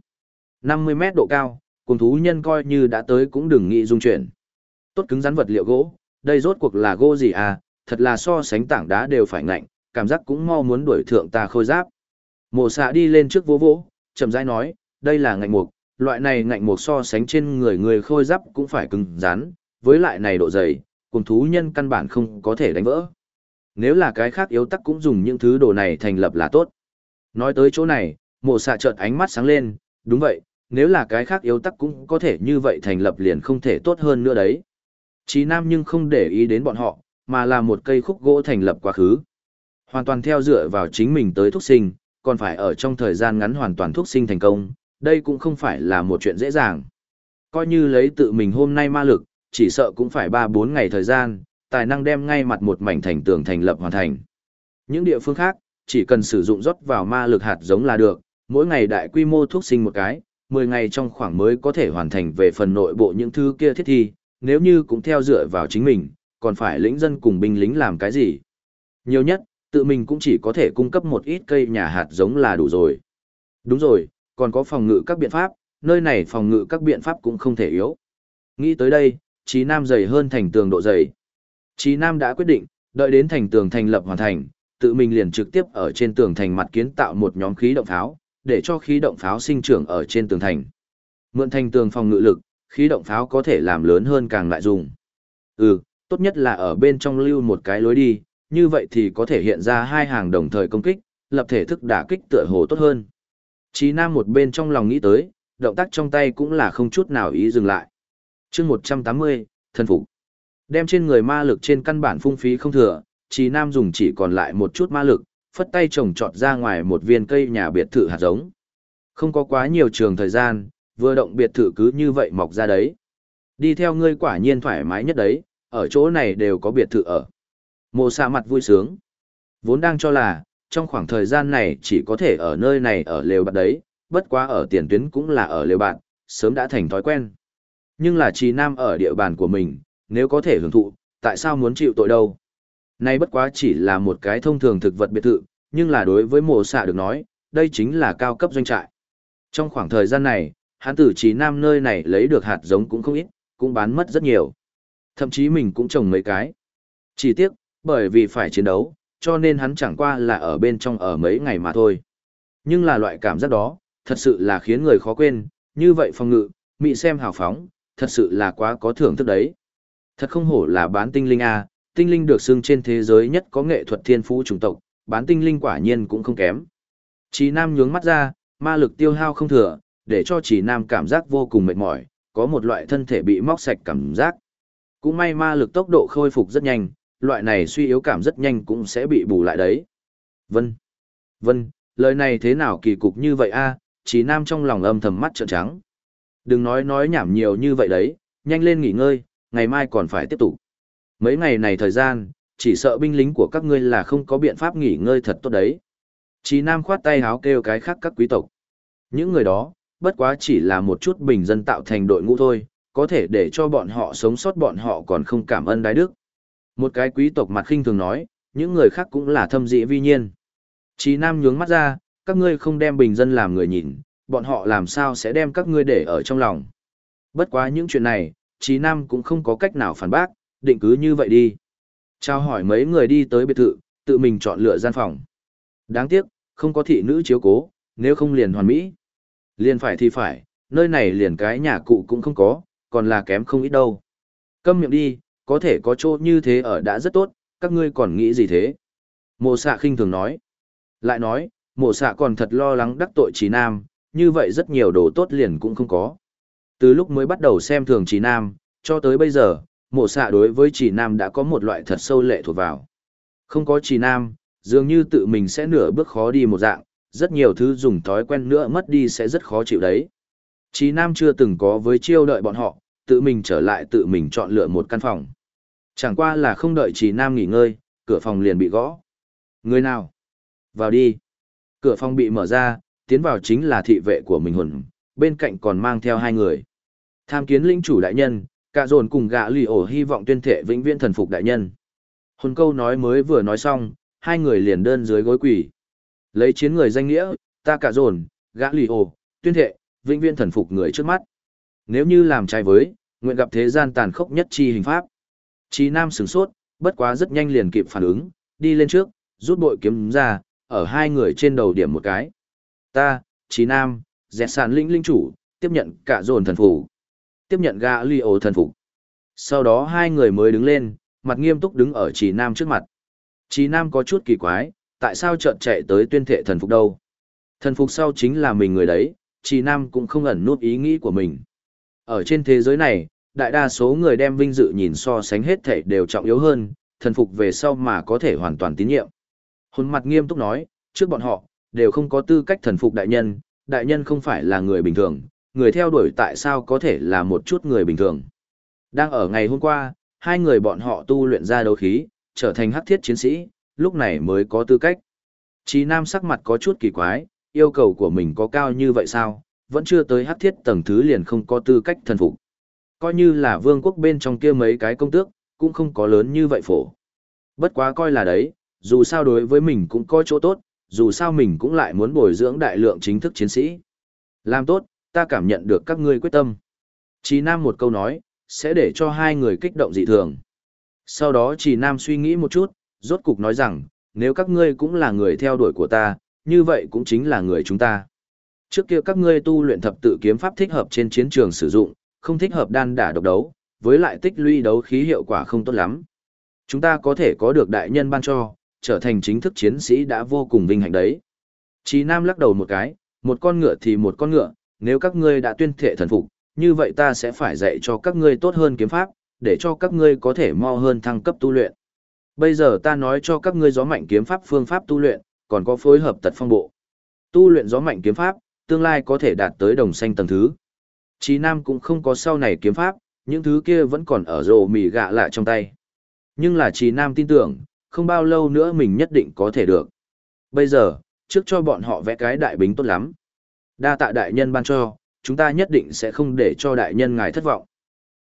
50 mét độ cao, cùng thú nhân coi như đã tới cũng đừng nghĩ dung chuyển. Tốt cứng rắn vật liệu gỗ, đây rốt cuộc là gỗ gì à, thật là so sánh tảng đá đều phải ngạnh, cảm giác cũng mau muốn đuổi thượng ta khôi giáp. Mộ xạ đi lên trước vỗ vỗ, chậm rãi nói, đây là ngạnh mục, loại này ngạnh mục so sánh trên người khôi giáp cũng phải cứng rắn, với lại này độ dày, cùng thú nhân căn bản không có thể đánh vỡ. Nếu là cái khác yếu tắc cũng dùng những thứ đồ này thành lập là tốt. Nói tới chỗ này, mộ xạ chợt ánh mắt sáng lên, đúng vậy, nếu là cái khác yếu tắc cũng có thể như vậy thành lập liền không thể tốt hơn nữa đấy. Chí Nam nhưng không để ý đến bọn họ, mà là một cây khúc gỗ thành lập quá khứ. Hoàn toàn theo dựa vào chính mình tới thúc sinh, còn phải ở trong thời gian ngắn hoàn toàn thúc sinh thành công, đây cũng không phải là một chuyện dễ dàng. Coi như lấy tự mình hôm nay ma lực, chỉ sợ cũng phải 3-4 ngày thời gian, tài năng đem ngay mặt một mảnh thành tường thành lập hoàn thành. Những địa phương khác, chỉ cần sử dụng rót vào ma lực hạt giống là được, mỗi ngày đại quy mô thúc sinh một cái, 10 ngày trong khoảng mới có thể hoàn thành về phần nội bộ những thứ kia thiết thi, nếu như cũng theo dựa vào chính mình, còn phải lĩnh dân cùng binh lính làm cái gì. Nhiều nhất, tự mình cũng chỉ có thể cung cấp một ít cây nhà hạt giống là đủ rồi. Đúng rồi, còn có phòng ngự các biện pháp, nơi này phòng ngự các biện pháp cũng không thể yếu. Nghĩ tới đây, Chí Nam dày hơn thành tường độ dày. Chí Nam đã quyết định, đợi đến thành tường thành lập hoàn thành, tự mình liền trực tiếp ở trên tường thành mặt kiến tạo một nhóm khí động pháo, để cho khí động pháo sinh trưởng ở trên tường thành. Mượn thành tường phòng ngự lực, khí động pháo có thể làm lớn hơn càng lại dùng. Tốt nhất là ở bên trong lưu một cái lối đi, như vậy thì có thể hiện ra hai hàng đồng thời công kích, lập thể thức đả kích tựa hồ tốt hơn. Chí Nam một bên trong lòng nghĩ tới, động tác trong tay cũng là không chút nào ý dừng lại. Chương 180, thân phục. Đem trên người ma lực trên căn bản phung phí không thừa, Chí Nam dùng chỉ còn lại một chút ma lực, phất tay trồng trọt ra ngoài một viên cây nhà biệt thự hạt giống. Không có quá nhiều trường thời gian, vừa động biệt thự cứ như vậy mọc ra đấy. Đi theo ngươi quả nhiên thoải mái nhất đấy, ở chỗ này đều có biệt thự ở. Mộ xạ mặt vui sướng. Vốn đang cho là, trong khoảng thời gian này chỉ có thể ở nơi này ở lều bạt đấy, bất quá ở tiền tuyến cũng là ở lều bạt, sớm đã thành thói quen. Nhưng là Trì Nam ở địa bàn của mình, nếu có thể hưởng thụ, tại sao muốn chịu tội đâu? Nay bất quá chỉ là một cái thông thường thực vật biệt thự, nhưng là đối với mộ xạ được nói, đây chính là cao cấp doanh trại. Trong khoảng thời gian này, hắn từ Trì Nam nơi này lấy được hạt giống cũng không ít, cũng bán mất rất nhiều. Thậm chí mình cũng trồng mấy cái. Chỉ tiếc, bởi vì phải chiến đấu, cho nên hắn chẳng qua là ở bên trong ở mấy ngày mà thôi. Nhưng là loại cảm giác đó, thật sự là khiến người khó quên, như vậy phòng ngự, mị xem hào phóng, thật sự là quá có thưởng thức đấy. Thật không hổ là bán tinh linh a, tinh linh được xưng trên thế giới nhất có nghệ thuật thiên phú chủng tộc, bán tinh linh quả nhiên cũng không kém. Chỉ Nam nhướng mắt ra, ma lực tiêu hao không thừa, để cho Chỉ Nam cảm giác vô cùng mệt mỏi, có một loại thân thể bị móc sạch cảm giác. Cũng may ma lực tốc độ khôi phục rất nhanh, loại này suy yếu cảm rất nhanh cũng sẽ bị bù lại đấy. Vân, Vân, lời này thế nào kỳ cục như vậy a? Chỉ Nam trong lòng âm thầm mắt trợn trắng. Đừng nói nhảm nhiều như vậy đấy, nhanh lên nghỉ ngơi, ngày mai còn phải tiếp tục. Mấy ngày này thời gian, chỉ sợ binh lính của các ngươi là không có biện pháp nghỉ ngơi thật tốt đấy. Chí Nam khoát tay háo kêu cái khác các quý tộc. Những người đó, bất quá chỉ là một chút bình dân tạo thành đội ngũ thôi, có thể để cho bọn họ sống sót bọn họ còn không cảm ơn đái đức. Một cái quý tộc mặt khinh thường nói, những người khác cũng là thâm dĩ vi nhiên. Chí Nam nhướng mắt ra, các ngươi không đem bình dân làm người nhìn, bọn họ làm sao sẽ đem các ngươi để ở trong lòng. Bất quá những chuyện này, Chí Nam cũng không có cách nào phản bác, định cứ như vậy đi. Chào hỏi mấy người đi tới biệt thự, tự mình chọn lựa gian phòng. Đáng tiếc, không có thị nữ chiếu cố, nếu không liền hoàn mỹ. Liền phải thì phải, nơi này liền cái nhà cụ cũng không có, còn là kém không ít đâu. Câm miệng đi, có thể có chỗ như thế ở đã rất tốt, các ngươi còn nghĩ gì thế? Mộ xạ khinh thường nói. Lại nói, mộ xạ còn thật lo lắng đắc tội Chí Nam, như vậy rất nhiều đồ tốt liền cũng không có. Từ lúc mới bắt đầu xem thường Chí Nam, cho tới bây giờ, mộ xạ đối với Chí Nam đã có một loại thật sâu lệ thuộc vào. Không có Chí Nam, dường như tự mình sẽ nửa bước khó đi một dạng, rất nhiều thứ dùng thói quen nữa mất đi sẽ rất khó chịu đấy. Chí Nam chưa từng có với chiêu đợi bọn họ, tự mình trở lại tự mình chọn lựa một căn phòng. Chẳng qua là không đợi Chí Nam nghỉ ngơi, cửa phòng liền bị gõ. Người nào? Vào đi. Cửa phòng bị mở ra, tiến vào chính là thị vệ của mình hồn, bên cạnh còn mang theo hai người. Tham kiến lĩnh chủ đại nhân, cả dồn cùng gã lì ổ hy vọng tuyên thệ vĩnh viễn thần phục đại nhân. Hồn câu nói mới vừa nói xong, hai người liền đơn dưới gối quỳ. Lấy chiến người danh nghĩa, ta cả dồn, gã lì ổ, tuyên thệ, vĩnh viễn thần phục người trước mắt. Nếu như làm trái với, nguyện gặp thế gian tàn khốc nhất chi hình pháp. Chí Nam sửng sốt, bất quá rất nhanh liền kịp phản ứng, đi lên trước, rút bội kiếm ra, ở hai người trên đầu điểm một cái. Ta, Chí Nam, dẹt sàn linh chủ, tiếp nhận cả dồn thần phục. Tiếp nhận gã lì ổ thần phục. Sau đó hai người mới đứng lên, mặt nghiêm túc đứng ở Chí Nam trước mặt. Chí Nam có chút kỳ quái, tại sao chợt chạy tới tuyên thệ thần phục đâu? Thần phục sau chính là mình người đấy, Chí Nam cũng không ẩn nút ý nghĩ của mình. Ở trên thế giới này, đại đa số người đem vinh dự nhìn so sánh hết thảy đều trọng yếu hơn, thần phục về sau mà có thể hoàn toàn tín nhiệm. Hồn mặt nghiêm túc nói, trước bọn họ, đều không có tư cách thần phục đại nhân không phải là người bình thường, người theo đuổi tại sao có thể là một chút người bình thường. Đang ở ngày hôm qua, hai người bọn họ tu luyện ra đấu khí, trở thành hắc thiết chiến sĩ, lúc này mới có tư cách. Chí Nam sắc mặt có chút kỳ quái, yêu cầu của mình có cao như vậy sao, vẫn chưa tới hắc thiết tầng thứ liền không có tư cách thần phục. Coi như là vương quốc bên trong kia mấy cái công tước, cũng không có lớn như vậy phổ. Bất quá coi là đấy, dù sao đối với mình cũng có chỗ tốt, dù sao mình cũng lại muốn bồi dưỡng đại lượng chính thức chiến sĩ. Làm tốt, ta cảm nhận được các ngươi quyết tâm. Chí Nam một câu nói, sẽ để cho hai người kích động dị thường. Sau đó Chí Nam suy nghĩ một chút, rốt cục nói rằng, nếu các ngươi cũng là người theo đuổi của ta, như vậy cũng chính là người chúng ta. Trước kia các ngươi tu luyện thập tự kiếm pháp thích hợp trên chiến trường sử dụng, không thích hợp đan đả độc đấu, với lại tích lũy đấu khí hiệu quả không tốt lắm. Chúng ta có thể có được đại nhân ban cho, trở thành chính thức chiến sĩ đã vô cùng vinh hạnh đấy. Chí Nam lắc đầu một cái, một con ngựa thì một con ngựa, nếu các ngươi đã tuyên thệ thần phục, như vậy ta sẽ phải dạy cho các ngươi tốt hơn kiếm pháp, để cho các ngươi có thể mau hơn thăng cấp tu luyện. Bây giờ ta nói cho các ngươi gió mạnh kiếm pháp phương pháp tu luyện, còn có phối hợp tật phong bộ. Tu luyện gió mạnh kiếm pháp, tương lai có thể đạt tới đồng xanh tầng thứ. Chí Nam cũng không có sau này kiếm pháp, những thứ kia vẫn còn ở rồ mì gạ lại trong tay. Nhưng là Chí Nam tin tưởng, không bao lâu nữa mình nhất định có thể được. Bây giờ, trước cho bọn họ vẽ cái đại bính tốt lắm. Đa tạ đại nhân ban cho, chúng ta nhất định sẽ không để cho đại nhân ngài thất vọng.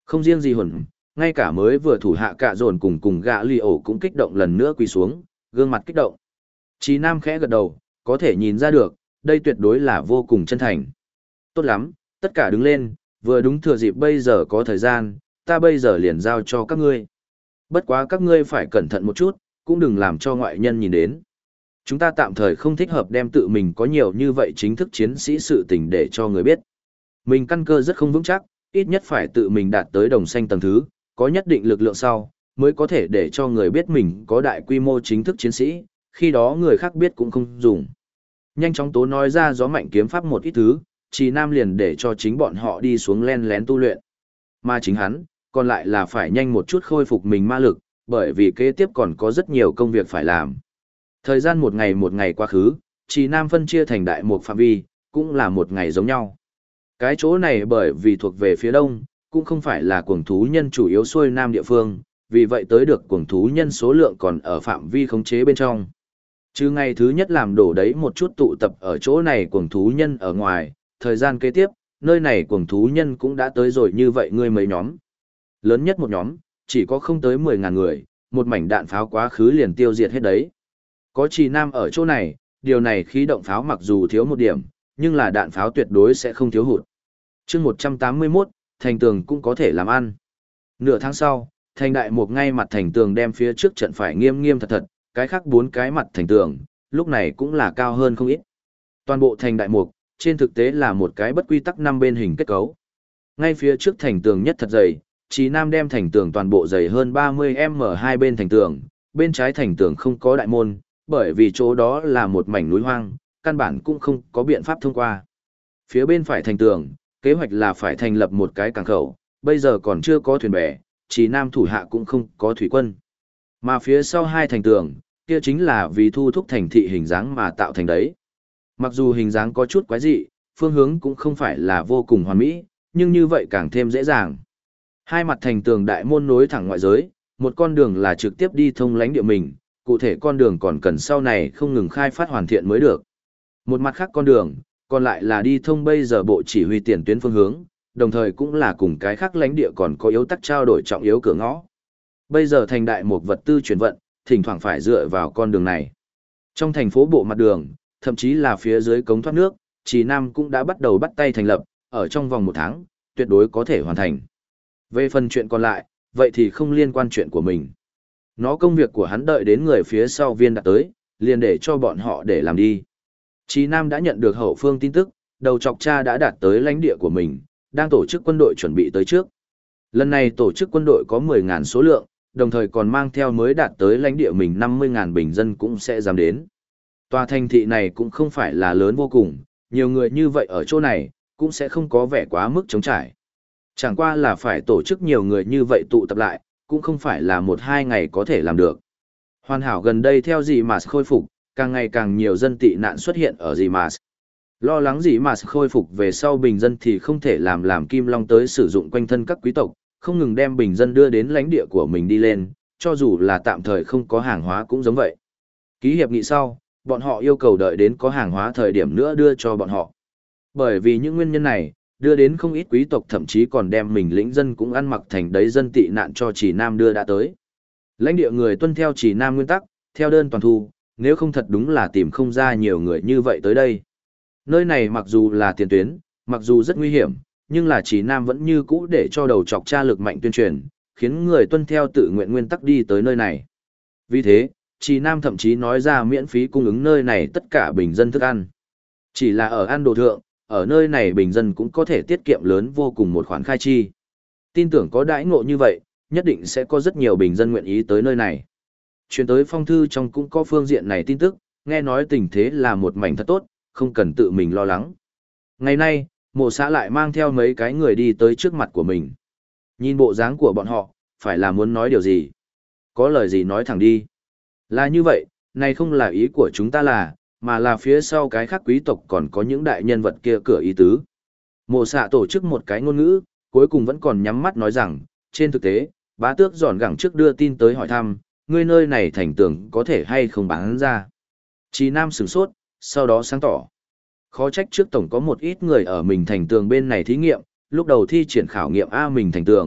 Không riêng gì hồn, ngay cả mới vừa thủ hạ cạ dồn cùng gã lì ổ cũng kích động lần nữa quỳ xuống, gương mặt kích động. Chí Nam khẽ gật đầu, có thể nhìn ra được, đây tuyệt đối là vô cùng chân thành. Tốt lắm, tất cả đứng lên, vừa đúng thừa dịp bây giờ có thời gian, ta bây giờ liền giao cho các ngươi. Bất quá các ngươi phải cẩn thận một chút, cũng đừng làm cho ngoại nhân nhìn đến. Chúng ta tạm thời không thích hợp đem tự mình có nhiều như vậy chính thức chiến sĩ sự tình để cho người biết. Mình căn cơ rất không vững chắc, ít nhất phải tự mình đạt tới đồng xanh tầng thứ, có nhất định lực lượng sau, mới có thể để cho người biết mình có đại quy mô chính thức chiến sĩ, khi đó người khác biết cũng không dùng. Nhanh chóng tố nói ra gió mạnh kiếm pháp một ít thứ, Trì Nam liền để cho chính bọn họ đi xuống len lén tu luyện. Mà chính hắn, còn lại là phải nhanh một chút khôi phục mình ma lực, bởi vì kế tiếp còn có rất nhiều công việc phải làm. Thời gian một ngày quá khứ, Trì Nam phân chia thành đại một phạm vi, cũng là một ngày giống nhau. Cái chỗ này bởi vì thuộc về phía đông, cũng không phải là cuồng thú nhân chủ yếu xuôi nam địa phương, vì vậy tới được cuồng thú nhân số lượng còn ở phạm vi khống chế bên trong. Chứ ngày thứ nhất làm đổ đấy một chút tụ tập ở chỗ này cuồng thú nhân ở ngoài, thời gian kế tiếp, nơi này cuồng thú nhân cũng đã tới rồi như vậy ngươi mấy nhóm. Lớn nhất một nhóm, chỉ có không tới 10.000 người, một mảnh đạn pháo quá khứ liền tiêu diệt hết đấy. Có Trì Nam ở chỗ này, điều này khí động pháo mặc dù thiếu một điểm, nhưng là đạn pháo tuyệt đối sẽ không thiếu hụt. chương 181, thành tường cũng có thể làm ăn. Nửa tháng sau, thành đại mục ngay mặt thành tường đem phía trước trận phải nghiêm nghiêm thật thật, cái khác 4 cái mặt thành tường, lúc này cũng là cao hơn không ít. Toàn bộ thành đại mục, trên thực tế là một cái bất quy tắc 5 bên hình kết cấu. Ngay phía trước thành tường nhất thật dày, Chí Nam đem thành tường toàn bộ dày hơn 30m hai bên thành tường, bên trái thành tường không có đại môn, bởi vì chỗ đó là một mảnh núi hoang, căn bản cũng không có biện pháp thông qua. Phía bên phải thành tường, kế hoạch là phải thành lập một cái cảng khẩu, bây giờ còn chưa có thuyền bè, Chí Nam thủ hạ cũng không có thủy quân. Mà phía sau hai thành tường, kia chính là vì thu thúc thành thị hình dáng mà tạo thành đấy. Mặc dù hình dáng có chút quái dị, phương hướng cũng không phải là vô cùng hoàn mỹ, nhưng như vậy càng thêm dễ dàng. Hai mặt thành tường đại môn nối thẳng ngoại giới, một con đường là trực tiếp đi thông lãnh địa mình, cụ thể con đường còn cần sau này không ngừng khai phát hoàn thiện mới được. Một mặt khác con đường, còn lại là đi thông bây giờ bộ chỉ huy tiền tuyến phương hướng, đồng thời cũng là cùng cái khác lãnh địa còn có yếu tắc trao đổi trọng yếu cửa ngõ. Bây giờ thành đại một vật tư chuyển vận, thỉnh thoảng phải dựa vào con đường này. Trong thành phố bộ mặt đường, thậm chí là phía dưới cống thoát nước, Trì Nam cũng đã bắt đầu bắt tay thành lập, ở trong vòng 1 tháng, tuyệt đối có thể hoàn thành. Về phần chuyện còn lại, vậy thì không liên quan chuyện của mình. Nó công việc của hắn đợi đến người phía sau viên đã tới, liền để cho bọn họ để làm đi. Trì Nam đã nhận được hậu phương tin tức, đầu chọc cha đã đạt tới lãnh địa của mình, đang tổ chức quân đội chuẩn bị tới trước. Lần này tổ chức quân đội có 10.000 số lượng, đồng thời còn mang theo mới đạt tới lãnh địa mình 50.000 bình dân cũng sẽ dám đến. Tòa thành thị này cũng không phải là lớn vô cùng, nhiều người như vậy ở chỗ này, cũng sẽ không có vẻ quá mức trống trải. Chẳng qua là phải tổ chức nhiều người như vậy tụ tập lại, cũng không phải là 1-2 ngày có thể làm được. Hoàn hảo gần đây theo dì mà khôi phục, càng ngày càng nhiều dân tị nạn xuất hiện ở dì mà. Lo lắng dì mà khôi phục về sau bình dân thì không thể làm Kim Long tới sử dụng quanh thân các quý tộc, không ngừng đem bình dân đưa đến lãnh địa của mình đi lên, cho dù là tạm thời không có hàng hóa cũng giống vậy. Ký hiệp nghị sau, bọn họ yêu cầu đợi đến có hàng hóa thời điểm nữa đưa cho bọn họ. Bởi vì những nguyên nhân này, đưa đến không ít quý tộc thậm chí còn đem mình lĩnh dân cũng ăn mặc thành đấy dân tị nạn cho Trì Nam đưa đã tới. Lãnh địa người tuân theo Trì Nam nguyên tắc, theo đơn toàn thu, nếu không thật đúng là tìm không ra nhiều người như vậy tới đây. Nơi này mặc dù là tiền tuyến, mặc dù rất nguy hiểm, nhưng là Trì Nam vẫn như cũ để cho đầu chọc cha lực mạnh tuyên truyền, khiến người tuân theo tự nguyện nguyên tắc đi tới nơi này. Vì thế, Trì Nam thậm chí nói ra miễn phí cung ứng nơi này tất cả bình dân thức ăn. Chỉ là ở ăn đồ thượng, ở nơi này bình dân cũng có thể tiết kiệm lớn vô cùng một khoản khai chi. Tin tưởng có đãi ngộ như vậy, nhất định sẽ có rất nhiều bình dân nguyện ý tới nơi này. Chuyển tới phong thư trong cũng có phương diện này tin tức, nghe nói tình thế là một mảnh thật tốt, không cần tự mình lo lắng. Ngày nay, mộ xã lại mang theo mấy cái người đi tới trước mặt của mình. Nhìn bộ dáng của bọn họ, phải là muốn nói điều gì? Có lời gì nói thẳng đi. Là như vậy, này không là ý của chúng ta mà là phía sau cái khác quý tộc còn có những đại nhân vật kia cửa ý tứ. Mộ xạ tổ chức một cái ngôn ngữ, cuối cùng vẫn còn nhắm mắt nói rằng, trên thực tế, bá tước giòn gẳng trước đưa tin tới hỏi thăm, ngươi nơi này thành tường có thể hay không bán ra. Chí Nam sửng sốt, sau đó sáng tỏ. Khó trách trước tổng có một ít người ở mình thành tường bên này thí nghiệm, lúc đầu thi triển khảo nghiệm A mình thành tường,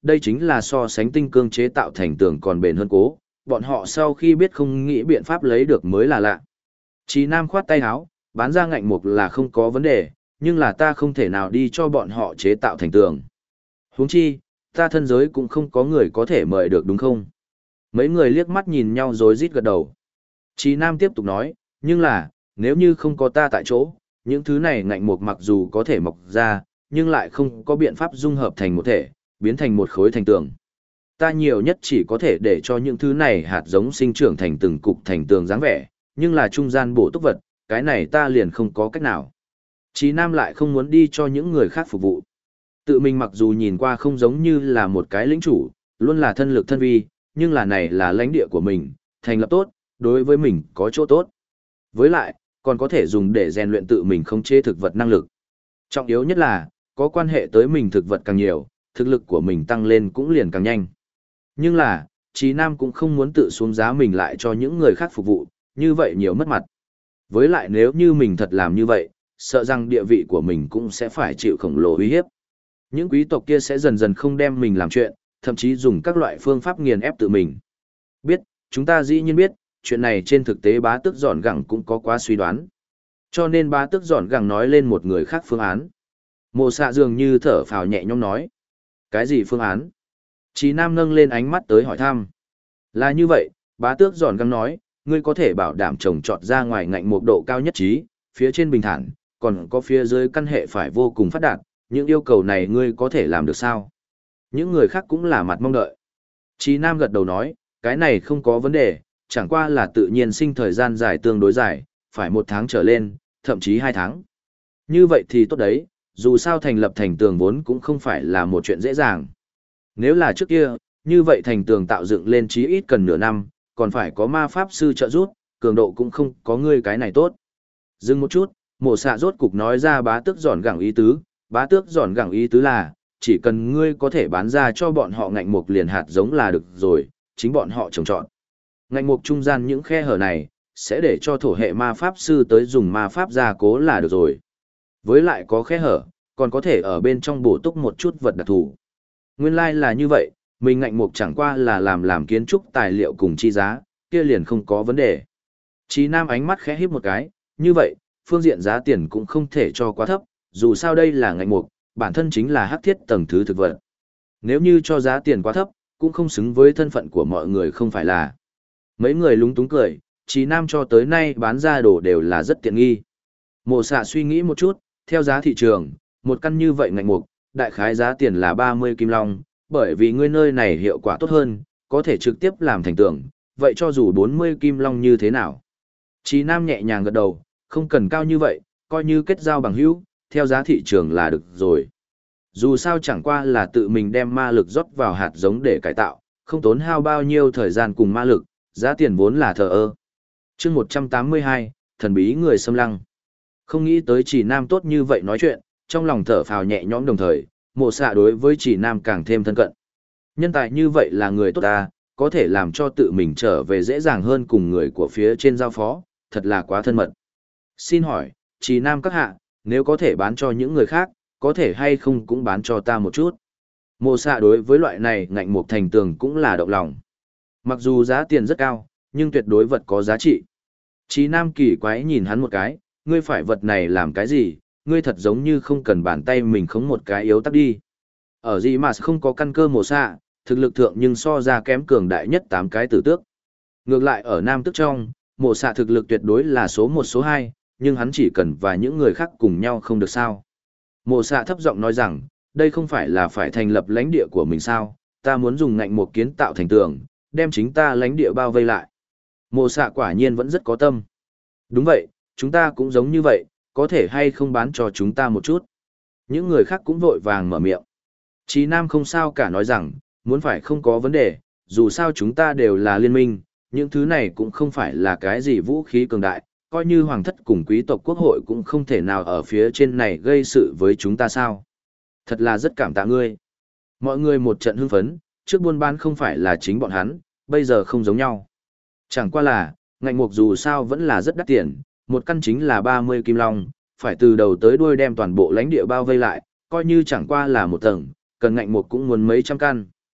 đây chính là so sánh tinh cương chế tạo thành tường còn bền hơn cố, bọn họ sau khi biết không nghĩ biện pháp lấy được mới là lạ. Chí Nam khoát tay áo, bán ra ngạnh mục là không có vấn đề, nhưng là ta không thể nào đi cho bọn họ chế tạo thành tường. Huống chi, ta thân giới cũng không có người có thể mời được đúng không? Mấy người liếc mắt nhìn nhau rồi rít gật đầu. Chí Nam tiếp tục nói, nhưng là, nếu như không có ta tại chỗ, những thứ này ngạnh mục mặc dù có thể mọc ra, nhưng lại không có biện pháp dung hợp thành một thể, biến thành một khối thành tường. Ta nhiều nhất chỉ có thể để cho những thứ này hạt giống sinh trưởng thành từng cục thành tường dáng vẻ, nhưng là trung gian bổ túc vật, cái này ta liền không có cách nào. Chí Nam lại không muốn đi cho những người khác phục vụ. Tự mình mặc dù nhìn qua không giống như là một cái lĩnh chủ, luôn là thân lực thân vi, nhưng là này là lãnh địa của mình, thành lập tốt, đối với mình có chỗ tốt. Với lại, còn có thể dùng để rèn luyện tự mình khống chế thực vật năng lực. Trọng yếu nhất là, có quan hệ tới mình thực vật càng nhiều, thực lực của mình tăng lên cũng liền càng nhanh. Nhưng là, Chí Nam cũng không muốn tự xuống giá mình lại cho những người khác phục vụ, như vậy nhiều mất mặt. Với lại nếu như mình thật làm như vậy, sợ rằng địa vị của mình cũng sẽ phải chịu khổng lồ uy hiếp. Những quý tộc kia sẽ dần dần không đem mình làm chuyện, thậm chí dùng các loại phương pháp nghiền ép tự mình. Biết, chúng ta dĩ nhiên biết, chuyện này trên thực tế bá tước giòn gẳng cũng có quá suy đoán. Cho nên bá tước giòn gẳng nói lên một người khác phương án. Mộ xạ dường như thở phào nhẹ nhõm nói. Cái gì phương án? Chí Nam nâng lên ánh mắt tới hỏi thăm. Là như vậy, bá tước giòn gẳng nói, ngươi có thể bảo đảm trồng trọt ra ngoài ngạnh một độ cao nhất trí, phía trên bình thản, còn có phía dưới căn hệ phải vô cùng phát đạt, những yêu cầu này ngươi có thể làm được sao? Những người khác cũng là mặt mong đợi. Chí Nam gật đầu nói, cái này không có vấn đề, chẳng qua là tự nhiên sinh thời gian dài tương đối dài, phải 1 tháng trở lên, thậm chí 2 tháng. Như vậy thì tốt đấy, dù sao thành lập thành tường vốn cũng không phải là một chuyện dễ dàng. Nếu là trước kia, như vậy thành tường tạo dựng lên chí ít cần nửa năm, còn phải có ma pháp sư trợ giúp, cường độ cũng không có ngươi cái này tốt. Dừng một chút, mộ xạ rốt cục nói ra bá tước giòn gẳng ý tứ, bá tước giòn gẳng ý tứ là, chỉ cần ngươi có thể bán ra cho bọn họ ngạnh mục liền hạt giống là được rồi, chính bọn họ trồng trọt. Ngạnh mục trung gian những khe hở này, sẽ để cho thổ hệ ma pháp sư tới dùng ma pháp gia cố là được rồi. Với lại có khe hở, còn có thể ở bên trong bổ túc một chút vật đặc thù. Nguyên lai là như vậy, mình ngạnh mục chẳng qua là làm kiến trúc tài liệu cùng chi giá, kia liền không có vấn đề. Chí Nam ánh mắt khẽ híp một cái, như vậy, phương diện giá tiền cũng không thể cho quá thấp, dù sao đây là ngạnh mục, bản thân chính là hắc thiết tầng thứ thực vật. Nếu như cho giá tiền quá thấp, cũng không xứng với thân phận của mọi người không phải là. Mấy người lúng túng cười, Chí Nam cho tới nay bán ra đồ đều là rất tiện nghi. Mộ xạ suy nghĩ một chút, theo giá thị trường, một căn như vậy ngạnh mục, đại khái giá tiền là 30 kim long, bởi vì ngươi nơi này hiệu quả tốt hơn, có thể trực tiếp làm thành tường, vậy cho dù 40 kim long như thế nào. Chí Nam nhẹ nhàng gật đầu, không cần cao như vậy, coi như kết giao bằng hữu, theo giá thị trường là được rồi. Dù sao chẳng qua là tự mình đem ma lực rót vào hạt giống để cải tạo, không tốn hao bao nhiêu thời gian cùng ma lực, giá tiền vốn là thờ ơ. Chương 182, thần bí người xâm lăng. Không nghĩ tới Chỉ Nam tốt như vậy nói chuyện, trong lòng thở phào nhẹ nhõm đồng thời, mộ xạ đối với Chỉ Nam càng thêm thân cận. Nhân tài như vậy là người tốt ta, có thể làm cho tự mình trở về dễ dàng hơn cùng người của phía trên giao phó, thật là quá thân mật. Xin hỏi, Chỉ Nam các hạ, nếu có thể bán cho những người khác, có thể hay không cũng bán cho ta một chút. Mộ xạ đối với loại này ngạnh mục thành tường cũng là động lòng. Mặc dù giá tiền rất cao, nhưng tuyệt đối vật có giá trị. Chí Nam kỳ quái nhìn hắn một cái, ngươi phải vật này làm cái gì, ngươi thật giống như không cần bàn tay mình khống một cái yếu tắc đi. Ở gì mà không có căn cơ mộ xạ, thực lực thượng nhưng so ra kém cường đại nhất 8 cái tử tước. Ngược lại ở Nam Tước trong, mộ xạ thực lực tuyệt đối là số 1 số 2, nhưng hắn chỉ cần và những người khác cùng nhau không được sao. Mộ xạ thấp giọng nói rằng, đây không phải là phải thành lập lãnh địa của mình sao, ta muốn dùng ngạnh một kiến tạo thành tường, đem chính ta lãnh địa bao vây lại. Mộ xạ quả nhiên vẫn rất có tâm. Đúng vậy, chúng ta cũng giống như vậy, có thể hay không bán cho chúng ta một chút. Những người khác cũng vội vàng mở miệng. Chí Nam không sao cả nói rằng, muốn phải không có vấn đề, dù sao chúng ta đều là liên minh, những thứ này cũng không phải là cái gì vũ khí cường đại, coi như hoàng thất cùng quý tộc quốc hội cũng không thể nào ở phía trên này gây sự với chúng ta sao. Thật là rất cảm tạ ngươi. Mọi người một trận hưng phấn, trước buôn bán không phải là chính bọn hắn, bây giờ không giống nhau. Chẳng qua là, ngạnh mục dù sao vẫn là rất đắt tiền, một căn chính là 30 kim long, phải từ đầu tới đuôi đem toàn bộ lãnh địa bao vây lại, coi như chẳng qua là một tầng, cần ngạnh mục cũng muốn mấy trăm căn.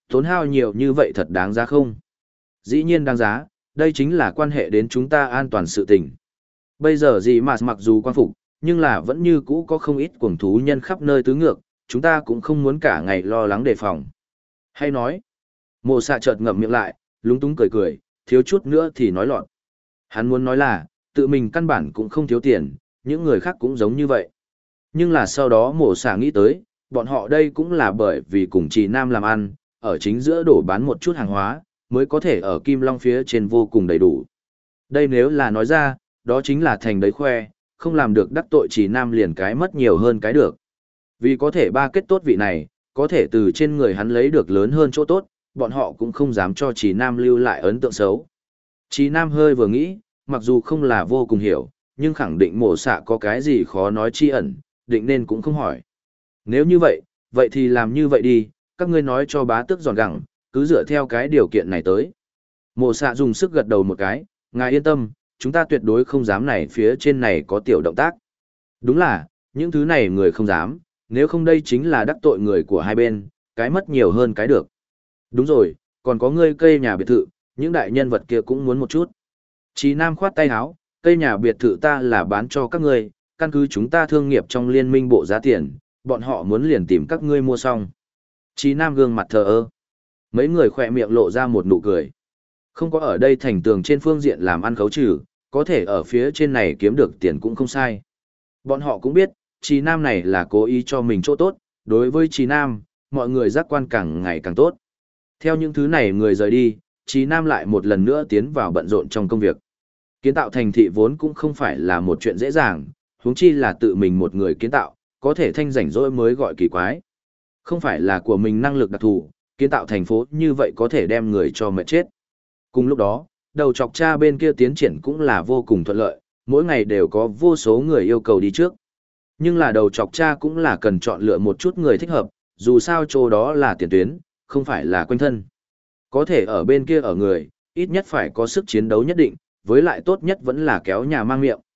Tốn hao nhiều như vậy thật đáng giá không? Dĩ nhiên đáng giá, đây chính là quan hệ đến chúng ta an toàn sự tình. Bây giờ gì mà mặc dù quan phục, nhưng là vẫn như cũ có không ít cuồng thú nhân khắp nơi tứ ngược, chúng ta cũng không muốn cả ngày lo lắng đề phòng. Hay nói, mộ xạ chợt ngậm miệng lại, lúng túng cười cười, thiếu chút nữa thì nói lọt. Hắn muốn nói là, tự mình căn bản cũng không thiếu tiền, những người khác cũng giống như vậy. Nhưng là sau đó mộ xạ nghĩ tới, bọn họ đây cũng là bởi vì cùng Trì Nam làm ăn, ở chính giữa đổ bán một chút hàng hóa, mới có thể ở Kim Long phía trên vô cùng đầy đủ. Đây nếu là nói ra, đó chính là thành đấy khoe, không làm được đắc tội Trì Nam liền cái mất nhiều hơn cái được. Vì có thể ba kết tốt vị này, có thể từ trên người hắn lấy được lớn hơn chỗ tốt, bọn họ cũng không dám cho Trì Nam lưu lại ấn tượng xấu. Trì Nam hơi vừa nghĩ, mặc dù không là vô cùng hiểu, nhưng khẳng định mổ xạ có cái gì khó nói chi ẩn, định nên cũng không hỏi. Nếu như vậy, vậy thì làm như vậy đi, các ngươi nói cho bá tước giòn gẳng, cứ dựa theo cái điều kiện này tới. Mộ xạ dùng sức gật đầu một cái, ngài yên tâm, chúng ta tuyệt đối không dám này phía trên này có tiểu động tác. Đúng là, những thứ này người không dám, nếu không đây chính là đắc tội người của hai bên, cái mất nhiều hơn cái được. Đúng rồi, còn có ngươi cây nhà biệt thự, những đại nhân vật kia cũng muốn một chút. Chí Nam khoát tay áo, cây nhà biệt thự ta là bán cho các ngươi, căn cứ chúng ta thương nghiệp trong liên minh bộ giá tiền, bọn họ muốn liền tìm các ngươi mua xong. Chí Nam gương mặt thờ ơ. Mấy người khỏe miệng lộ ra một nụ cười. Không có ở đây thành tường trên phương diện làm ăn khấu trừ, có thể ở phía trên này kiếm được tiền cũng không sai. Bọn họ cũng biết, Chí Nam này là cố ý cho mình chỗ tốt, đối với Chí Nam, mọi người giác quan càng ngày càng tốt. Theo những thứ này người rời đi, Chí Nam lại một lần nữa tiến vào bận rộn trong công việc. Kiến tạo thành thị vốn cũng không phải là một chuyện dễ dàng, huống chi là tự mình một người kiến tạo, có thể thanh rảnh rỗi mới gọi kỳ quái. Không phải là của mình năng lực đặc thù, kiến tạo thành phố như vậy có thể đem người cho mệt chết. Cùng lúc đó, đầu chọc cha bên kia tiến triển cũng là vô cùng thuận lợi, mỗi ngày đều có vô số người yêu cầu đi trước. Nhưng là đầu chọc cha cũng là cần chọn lựa một chút người thích hợp, dù sao chỗ đó là tiền tuyến, không phải là quanh thân. Có thể ở bên kia ở người, ít nhất phải có sức chiến đấu nhất định, với lại tốt nhất vẫn là kéo nhà mang miệng.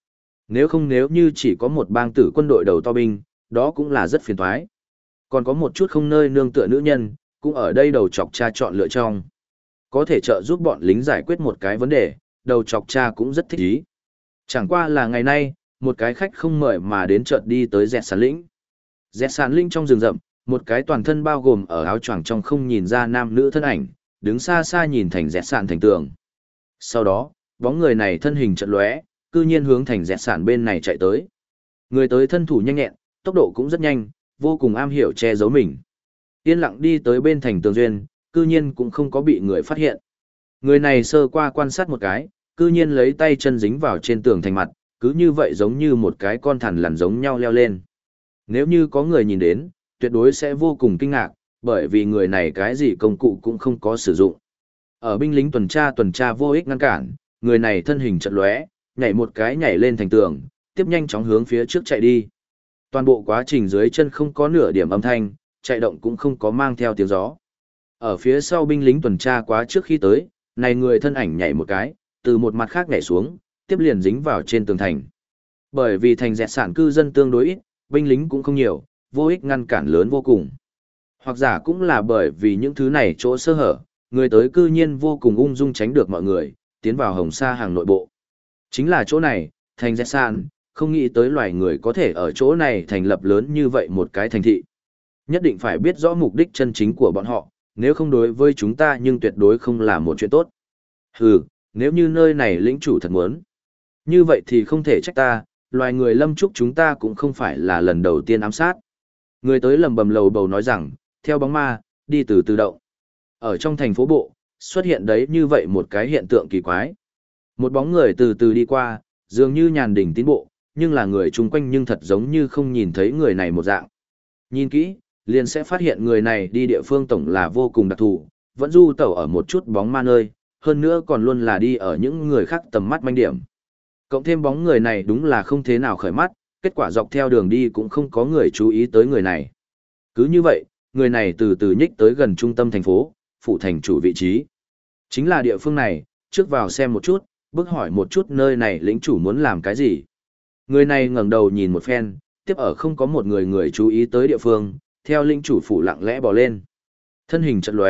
Nếu như chỉ có một bang tử quân đội đầu to binh, đó cũng là rất phiền toái. Còn có một chút không nơi nương tựa nữ nhân, cũng ở đây đầu chọc cha chọn lựa trong. Có thể trợ giúp bọn lính giải quyết một cái vấn đề, đầu chọc cha cũng rất thích ý. Chẳng qua là ngày nay, một cái khách không mời mà đến chợt đi tới dẹt sàn lĩnh. Dẹt sàn lĩnh trong rừng rậm, một cái toàn thân bao gồm ở áo choàng trong không nhìn ra nam nữ thân ảnh, đứng xa xa nhìn thành dẹt sàn thành tường. Sau đó, bóng người này thân hình chợt lóe, cư nhiên hướng thành dẹt sàn bên này chạy tới. Người tới thân thủ nhanh nhẹn, tốc độ cũng rất nhanh, vô cùng am hiểu che giấu mình. Yên lặng đi tới bên thành tường duyên, cư nhiên cũng không có bị người phát hiện. Người này sơ qua quan sát một cái, cư nhiên lấy tay chân dính vào trên tường thành mặt, cứ như vậy giống như một cái con thằn lằn giống nhau leo lên. Nếu như có người nhìn đến, tuyệt đối sẽ vô cùng kinh ngạc, bởi vì người này cái gì công cụ cũng không có sử dụng. Ở binh lính tuần tra vô ích ngăn cản, người này thân hình chợt lóe, nhảy một cái nhảy lên thành tường, tiếp nhanh chóng hướng phía trước chạy đi. Toàn bộ quá trình dưới chân không có nửa điểm âm thanh, chạy động cũng không có mang theo tiếng gió. Ở phía sau binh lính tuần tra quá trước khi tới, này người thân ảnh nhảy một cái, từ một mặt khác nhảy xuống, tiếp liền dính vào trên tường thành. Bởi vì thành dẹt sản cư dân tương đối ít, binh lính cũng không nhiều, vô ích ngăn cản lớn vô cùng. Hoặc giả cũng là bởi vì những thứ này chỗ sơ hở, người tới cư nhiên vô cùng ung dung tránh được mọi người, tiến vào hồng sa hàng nội bộ. Chính là chỗ này, thành dẹt sản, không nghĩ tới loài người có thể ở chỗ này thành lập lớn như vậy một cái thành thị. Nhất định phải biết rõ mục đích chân chính của bọn họ, nếu không đối với chúng ta nhưng tuyệt đối không là một chuyện tốt. Hừ, nếu như nơi này lĩnh chủ thật muốn. Như vậy thì không thể trách ta, loài người lâm trúc chúng ta cũng không phải là lần đầu tiên ám sát. Người tới lầm bầm lầu bầu nói rằng, theo bóng ma, đi từ tự động. Ở trong thành phố bộ, xuất hiện đấy như vậy một cái hiện tượng kỳ quái. Một bóng người từ từ đi qua, dường như nhàn đỉnh tiến bộ, nhưng là người chung quanh nhưng thật giống như không nhìn thấy người này một dạng. Nhìn kỹ, liền sẽ phát hiện người này đi địa phương tổng là vô cùng đặc thù, vẫn du tẩu ở một chút bóng ma nơi, hơn nữa còn luôn là đi ở những người khác tầm mắt manh điểm. Cộng thêm bóng người này đúng là không thế nào khởi mắt, kết quả dọc theo đường đi cũng không có người chú ý tới người này. Cứ như vậy, người này từ từ nhích tới gần trung tâm thành phố, phụ thành chủ vị trí. Chính là địa phương này, trước vào xem một chút, bước hỏi một chút nơi này lĩnh chủ muốn làm cái gì. Người này ngẩng đầu nhìn một phen, tiếp ở không có một người chú ý tới địa phương, theo lĩnh chủ phủ lặng lẽ bò lên. Thân hình chợt lóe,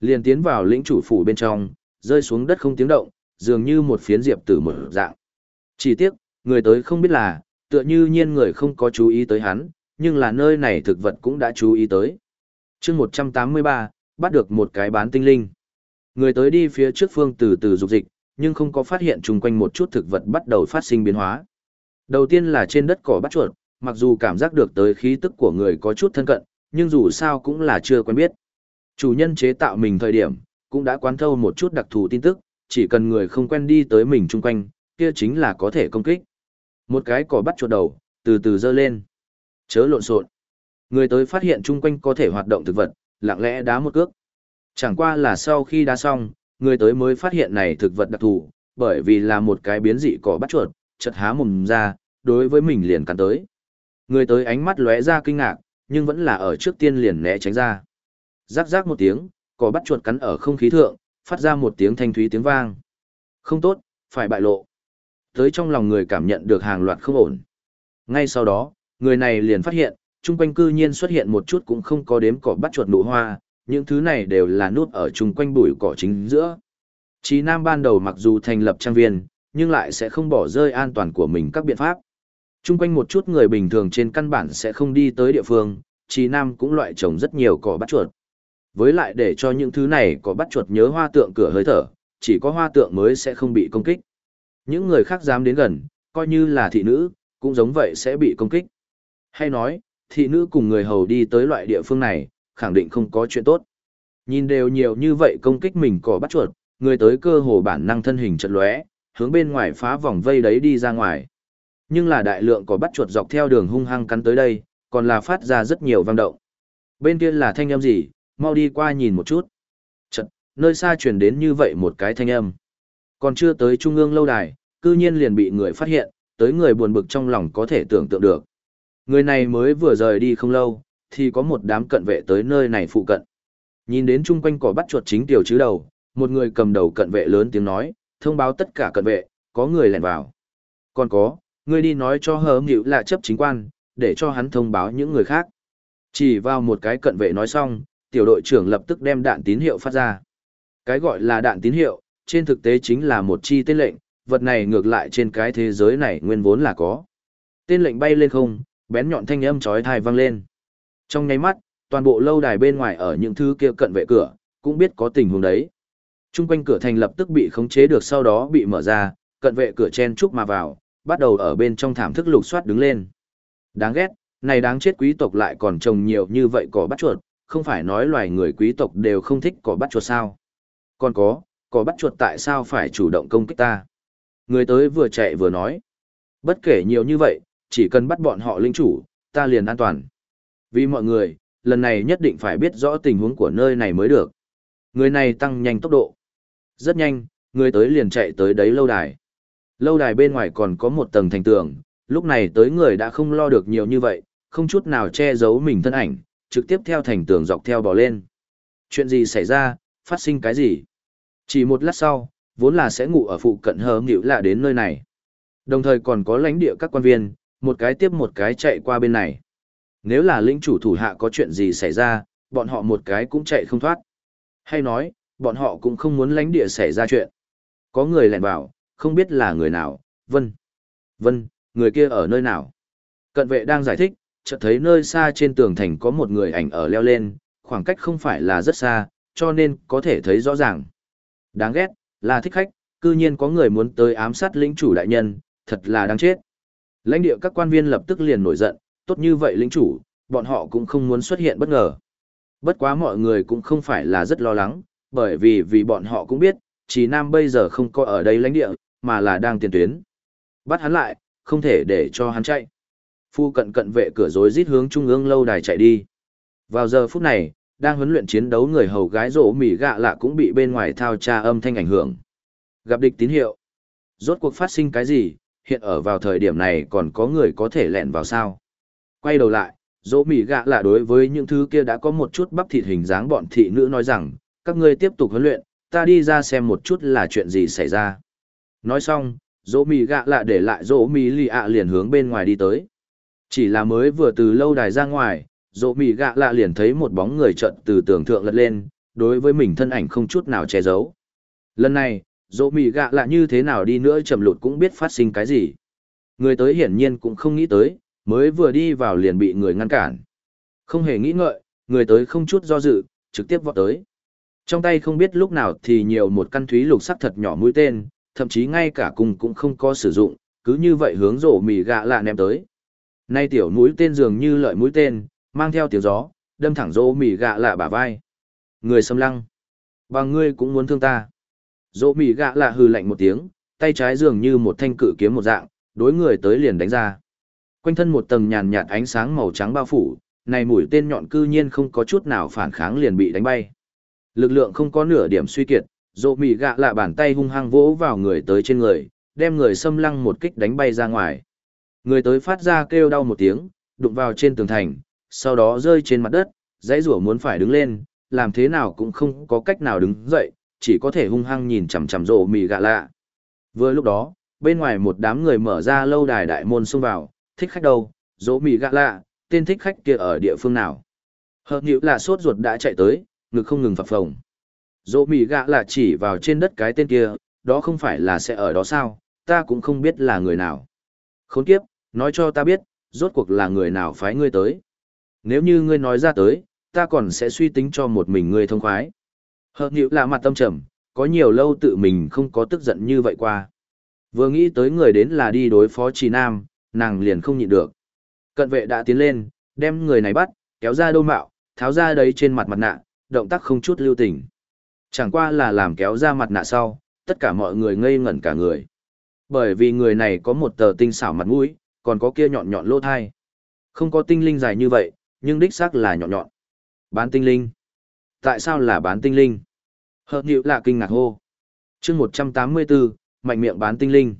liền tiến vào lĩnh chủ phủ bên trong, rơi xuống đất không tiếng động, dường như một phiến diệp tử một dạng. Chỉ tiếc, người tới không biết là, tựa như nhiên người không có chú ý tới hắn, nhưng là nơi này thực vật cũng đã chú ý tới. chương 183, bắt được một cái bán tinh linh. Người tới đi phía trước phương từ từ dục dịch, nhưng không có phát hiện chung quanh một chút thực vật bắt đầu phát sinh biến hóa. Đầu tiên là trên đất cỏ bắt chuột, mặc dù cảm giác được tới khí tức của người có chút thân cận, nhưng dù sao cũng là chưa quen biết. Chủ nhân chế tạo mình thời điểm, cũng đã quán thâu một chút đặc thù tin tức, chỉ cần người không quen đi tới mình chung quanh, kia chính là có thể công kích. Một cái cỏ bắt chuột đầu, từ từ dơ lên. Chớ lộn xộn. Người tới phát hiện chung quanh có thể hoạt động thực vật, lặng lẽ đá một cước. Chẳng qua là sau khi đá xong, người tới mới phát hiện này thực vật đặc thù, bởi vì là một cái biến dị cỏ bắt chuột, chợt há mồm ra, đối với mình liền cắn tới. Người tới ánh mắt lóe ra kinh ngạc, nhưng vẫn là ở trước tiên liền né tránh ra. Rắc rắc một tiếng, cỏ bắt chuột cắn ở không khí thượng, phát ra một tiếng thanh thúy tiếng vang. Không tốt, phải bại lộ. Tới trong lòng người cảm nhận được hàng loạt không ổn. Ngay sau đó, người này liền phát hiện, chung quanh cư nhiên xuất hiện một chút cũng không có đếm cỏ bắt chuột nụ hoa, những thứ này đều là nút ở chung quanh bụi cỏ chính giữa. Chí Nam ban đầu mặc dù thành lập trang viên, nhưng lại sẽ không bỏ rơi an toàn của mình các biện pháp. Chung quanh một chút người bình thường trên căn bản sẽ không đi tới địa phương, Chí Nam cũng loại trồng rất nhiều cỏ bắt chuột. Với lại để cho những thứ này cỏ bắt chuột nhớ hoa tượng cửa hơi thở, chỉ có hoa tượng mới sẽ không bị công kích. Những người khác dám đến gần, coi như là thị nữ, cũng giống vậy sẽ bị công kích. Hay nói, thị nữ cùng người hầu đi tới loại địa phương này, khẳng định không có chuyện tốt. Nhìn đều nhiều như vậy công kích mình cỏ bắt chuột, người tới cơ hồ bản năng thân hình chật lóe, hướng bên ngoài phá vòng vây đấy đi ra ngoài. Nhưng là đại lượng cỏ bắt chuột dọc theo đường hung hăng cắn tới đây, còn là phát ra rất nhiều vang động. Bên kia là thanh âm gì, mau đi qua nhìn một chút. Chật, nơi xa truyền đến như vậy một cái thanh âm. Còn chưa tới trung ương lâu đài, cư nhiên liền bị người phát hiện, tới người buồn bực trong lòng có thể tưởng tượng được. Người này mới vừa rời đi không lâu, thì có một đám cận vệ tới nơi này phụ cận. Nhìn đến chung quanh cỏ bắt chuột chính tiểu chứ đầu, một người cầm đầu cận vệ lớn tiếng nói, thông báo tất cả cận vệ, có người lẻn vào. Còn có, người đi nói cho hờ nghịu là chấp chính quan, để cho hắn thông báo những người khác. Chỉ vào một cái cận vệ nói xong, tiểu đội trưởng lập tức đem đạn tín hiệu phát ra. Cái gọi là đạn tín hiệu, trên thực tế chính là một chi tên lệnh, vật này ngược lại trên cái thế giới này nguyên vốn là có. Tên lệnh bay lên không, bén nhọn thanh âm chói tai vang lên. Trong nháy mắt, toàn bộ lâu đài bên ngoài ở những thứ kia cận vệ cửa, cũng biết có tình huống đấy. Trung quanh cửa thành lập tức bị khống chế được, sau đó bị mở ra, cận vệ cửa chen chúc mà vào, bắt đầu ở bên trong thảm thức lục soát đứng lên. Đáng ghét, này đáng chết, quý tộc lại còn trồng nhiều như vậy cỏ bắt chuột, không phải nói loài người quý tộc đều không thích cỏ bắt chuột sao? Còn có, cỏ bắt chuột tại sao phải chủ động công kích ta? Người tới vừa chạy vừa nói. Bất kể nhiều như vậy, chỉ cần bắt bọn họ linh chủ, ta liền an toàn. Vì mọi người, lần này nhất định phải biết rõ tình huống của nơi này mới được. Người này tăng nhanh tốc độ. Rất nhanh, người tới liền chạy tới đấy lâu đài. Lâu đài bên ngoài còn có một tầng thành tường, lúc này tới người đã không lo được nhiều như vậy, không chút nào che giấu mình thân ảnh, trực tiếp theo thành tường dọc theo bò lên. Chuyện gì xảy ra, phát sinh cái gì? Chỉ một lát sau, vốn là sẽ ngủ ở phụ cận hờ nghịu lạ đến nơi này. Đồng thời còn có lãnh địa các quan viên, một cái tiếp một cái chạy qua bên này. Nếu là lĩnh chủ thủ hạ có chuyện gì xảy ra, bọn họ một cái cũng chạy không thoát. Hay nói, bọn họ cũng không muốn lãnh địa xảy ra chuyện. Có người lẻn vào, không biết là người nào. Vân, người kia ở nơi nào? Cận vệ đang giải thích, chợt thấy nơi xa trên tường thành có một người ảnh ở leo lên, khoảng cách không phải là rất xa, cho nên có thể thấy rõ ràng. Đáng ghét, là thích khách, cư nhiên có người muốn tới ám sát lĩnh chủ đại nhân, thật là đáng chết. Lãnh địa các quan viên lập tức liền nổi giận, tốt như vậy lĩnh chủ, bọn họ cũng không muốn xuất hiện bất ngờ. Bất quá mọi người cũng không phải là rất lo lắng, bởi vì bọn họ cũng biết, Chí Nam bây giờ không có ở đây lãnh địa, mà là đang tiền tuyến. Bắt hắn lại, không thể để cho hắn chạy. Phu cận cận vệ cửa rối rít hướng trung ương lâu đài chạy đi. Vào giờ phút này, đang huấn luyện chiến đấu người hầu gái rỗ mỉ gạ lạ cũng bị bên ngoài thao tra âm thanh ảnh hưởng. Gặp địch tín hiệu. Rốt cuộc phát sinh cái gì, hiện ở vào thời điểm này còn có người có thể lẻn vào sao? Quay đầu lại, rỗ mỉ gạ lạ đối với những thứ kia đã có một chút bắp thịt hình dáng bọn thị nữ nói rằng, các ngươi tiếp tục huấn luyện, ta đi ra xem một chút là chuyện gì xảy ra. Nói xong, rỗ mỉ gạ lạ để lại rỗ mỉ lì ạ liền hướng bên ngoài đi tới. Chỉ là mới vừa từ lâu đài ra ngoài, rỗ mỉ gạ lạ liền thấy một bóng người chợt từ tường thượng lật lên, đối với mình thân ảnh không chút nào che giấu. Lần này, dỗ mì gạ lạ như thế nào đi nữa chậm lụt cũng biết phát sinh cái gì. Người tới hiển nhiên cũng không nghĩ tới, mới vừa đi vào liền bị người ngăn cản. Không hề nghĩ ngợi, người tới không chút do dự, trực tiếp vọt tới. Trong tay không biết lúc nào thì nhiều một căn thúy lục sắc thật nhỏ mũi tên, thậm chí ngay cả cung cũng không có sử dụng, cứ như vậy hướng rổ mì gạ lạ ném tới. Nay tiểu mũi tên dường như lợi mũi tên, mang theo tiếng gió, đâm thẳng rổ mì gạ lạ bả vai. Người xâm lăng. Bằng ngươi cũng muốn thương ta. Rổ mì gạ lạ hừ lạnh một tiếng, tay trái dường như một thanh cự kiếm một dạng, đối người tới liền đánh ra. Quanh thân một tầng nhàn nhạt ánh sáng màu trắng bao phủ, này mũi tên nhọn cư nhiên không có chút nào phản kháng liền bị đánh bay. Lực lượng không có nửa điểm suy kiệt, rộ mì gạ lạ bàn tay hung hăng vỗ vào người tới trên người, đem người xâm lăng một kích đánh bay ra ngoài. Người tới phát ra kêu đau một tiếng, đụng vào trên tường thành, sau đó rơi trên mặt đất, dãy rủa muốn phải đứng lên, làm thế nào cũng không có cách nào đứng dậy, chỉ có thể hung hăng nhìn chằm chằm rộ mì gạ lạ. Vừa lúc đó, bên ngoài một đám người mở ra lâu đài đại môn xông vào, thích khách đâu, rộ mì gạ lạ, tên thích khách kia ở địa phương nào. Hợp nhữ là sốt ruột đã chạy tới, ngực không ngừng phập phồng. Dỗ mì gạ là chỉ vào trên đất cái tên kia, đó không phải là sẽ ở đó sao, ta cũng không biết là người nào. Khốn kiếp, nói cho ta biết, rốt cuộc là người nào phái ngươi tới. Nếu như ngươi nói ra tới, ta còn sẽ suy tính cho một mình ngươi thông khoái. Hợp nhữ là mặt tâm trầm, có nhiều lâu tự mình không có tức giận như vậy qua. Vừa nghĩ tới người đến là đi đối phó Trì Nam, nàng liền không nhịn được. Cận vệ đã tiến lên, đem người này bắt, kéo ra đô mạo, tháo ra đấy trên mặt mặt nạ, động tác không chút lưu tình. Chẳng qua là làm kéo ra mặt nạ sau, tất cả mọi người ngây ngẩn cả người. Bởi vì người này có một tờ tinh xảo mặt mũi, còn có kia nhọn nhọn lỗ thai. Không có tinh linh dài như vậy, nhưng đích xác là nhọn nhọn. Bán tinh linh. Tại sao là bán tinh linh? Hợp nhịu là kinh ngạc hô. Chương 184, mạnh miệng bán tinh linh.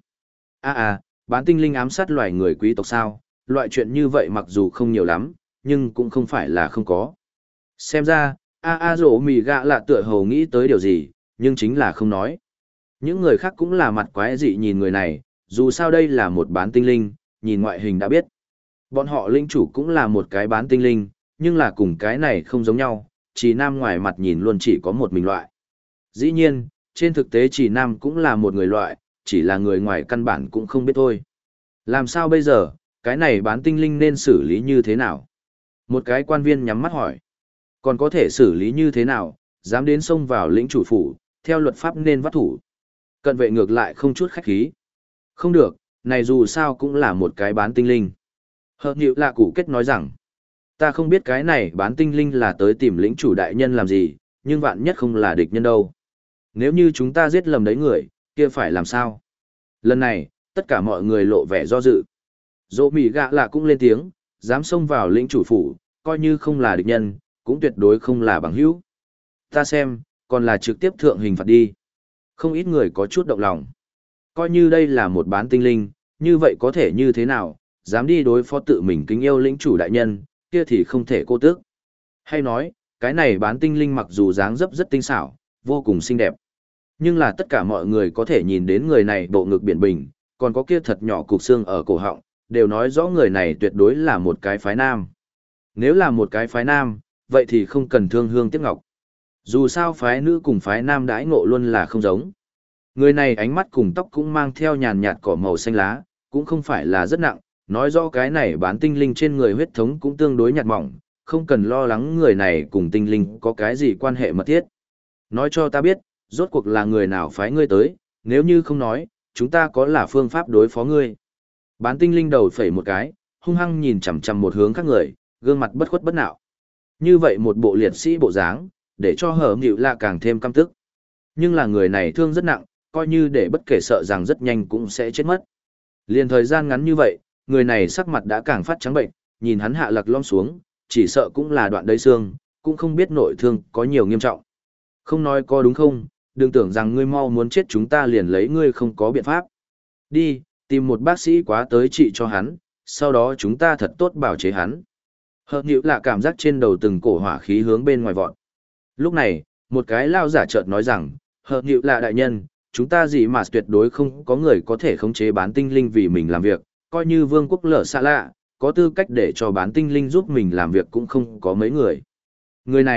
Bán tinh linh ám sát loài người quý tộc sao? Loại chuyện như vậy mặc dù không nhiều lắm, nhưng cũng không phải là không có. Xem ra, rổ mì gạ lạ tựa hồ nghĩ tới điều gì, nhưng chính là không nói. Những người khác cũng là mặt quái dị nhìn người này, dù sao đây là một bán tinh linh, nhìn ngoại hình đã biết. Bọn họ linh chủ cũng là một cái bán tinh linh, nhưng là cùng cái này không giống nhau, chỉ nam ngoài mặt nhìn luôn chỉ có một mình loại. Dĩ nhiên, trên thực tế chỉ nam cũng là một người loại, chỉ là người ngoài căn bản cũng không biết thôi. Làm sao bây giờ, cái này bán tinh linh nên xử lý như thế nào? Một cái quan viên nhắm mắt hỏi. Còn có thể xử lý như thế nào, dám đến xông vào lĩnh chủ phủ, theo luật pháp nên bắt thủ. Cận vệ ngược lại không chút khách khí. Không được, này dù sao cũng là một cái bán tinh linh. Hợp nhịu là cụ kết nói rằng, ta không biết cái này bán tinh linh là tới tìm lĩnh chủ đại nhân làm gì, nhưng vạn nhất không là địch nhân đâu. Nếu như chúng ta giết lầm đấy người, kia phải làm sao? Lần này, tất cả mọi người lộ vẻ do dự. Dỗ mì gạ lạ cũng lên tiếng, dám xông vào lĩnh chủ phủ, coi như không là địch nhân, cũng tuyệt đối không là bằng hữu. Ta xem, còn là trực tiếp thượng hình phạt đi. Không ít người có chút động lòng. Coi như đây là một bán tinh linh, như vậy có thể như thế nào, dám đi đối phó tự mình kính yêu lĩnh chủ đại nhân, kia thì không thể cô tước. Hay nói, cái này bán tinh linh mặc dù dáng dấp rất tinh xảo, vô cùng xinh đẹp. Nhưng là tất cả mọi người có thể nhìn đến người này bộ ngực biển bình, còn có kia thật nhỏ cục xương ở cổ họng, đều nói rõ người này tuyệt đối là một cái phái nam. Nếu là một cái phái nam, vậy thì không cần thương hương tiếc ngọc. Dù sao phái nữ cùng phái nam đãi ngộ luôn là không giống. Người này ánh mắt cùng tóc cũng mang theo nhàn nhạt cỏ màu xanh lá, cũng không phải là rất nặng, nói rõ cái này bán tinh linh trên người huyết thống cũng tương đối nhạt mỏng, không cần lo lắng người này cùng tinh linh có cái gì quan hệ mật thiết. Nói cho ta biết, rốt cuộc là người nào phái ngươi tới, nếu như không nói, chúng ta có là phương pháp đối phó ngươi. Bán tinh linh đầu phẩy một cái, hung hăng nhìn chằm chằm một hướng khác người, gương mặt bất khuất bất nạo. Như vậy một bộ liệt sĩ bộ dáng, để cho hở nhịu lạ càng thêm căm tức. Nhưng là người này thương rất nặng, coi như để bất kể sợ rằng rất nhanh cũng sẽ chết mất. Liền thời gian ngắn như vậy, người này sắc mặt đã càng phát trắng bệnh, nhìn hắn hạ lật lom xuống, chỉ sợ cũng là đoạn đầy xương, cũng không biết nội thương có nhiều nghiêm trọng. Không nói có đúng không, đừng tưởng rằng ngươi mau muốn chết chúng ta liền lấy ngươi không có biện pháp. Đi, tìm một bác sĩ quá tới trị cho hắn, sau đó chúng ta thật tốt bảo chế hắn. Hợp nhịu là cảm giác trên đầu từng cổ hỏa khí hướng bên ngoài vọt. Lúc này, một cái lao giả chợt nói rằng, hợp nhịu là đại nhân, chúng ta gì mà tuyệt đối không có người có thể khống chế bán tinh linh vì mình làm việc, coi như vương quốc lở xa lạ, có tư cách để cho bán tinh linh giúp mình làm việc cũng không có mấy người. Người này,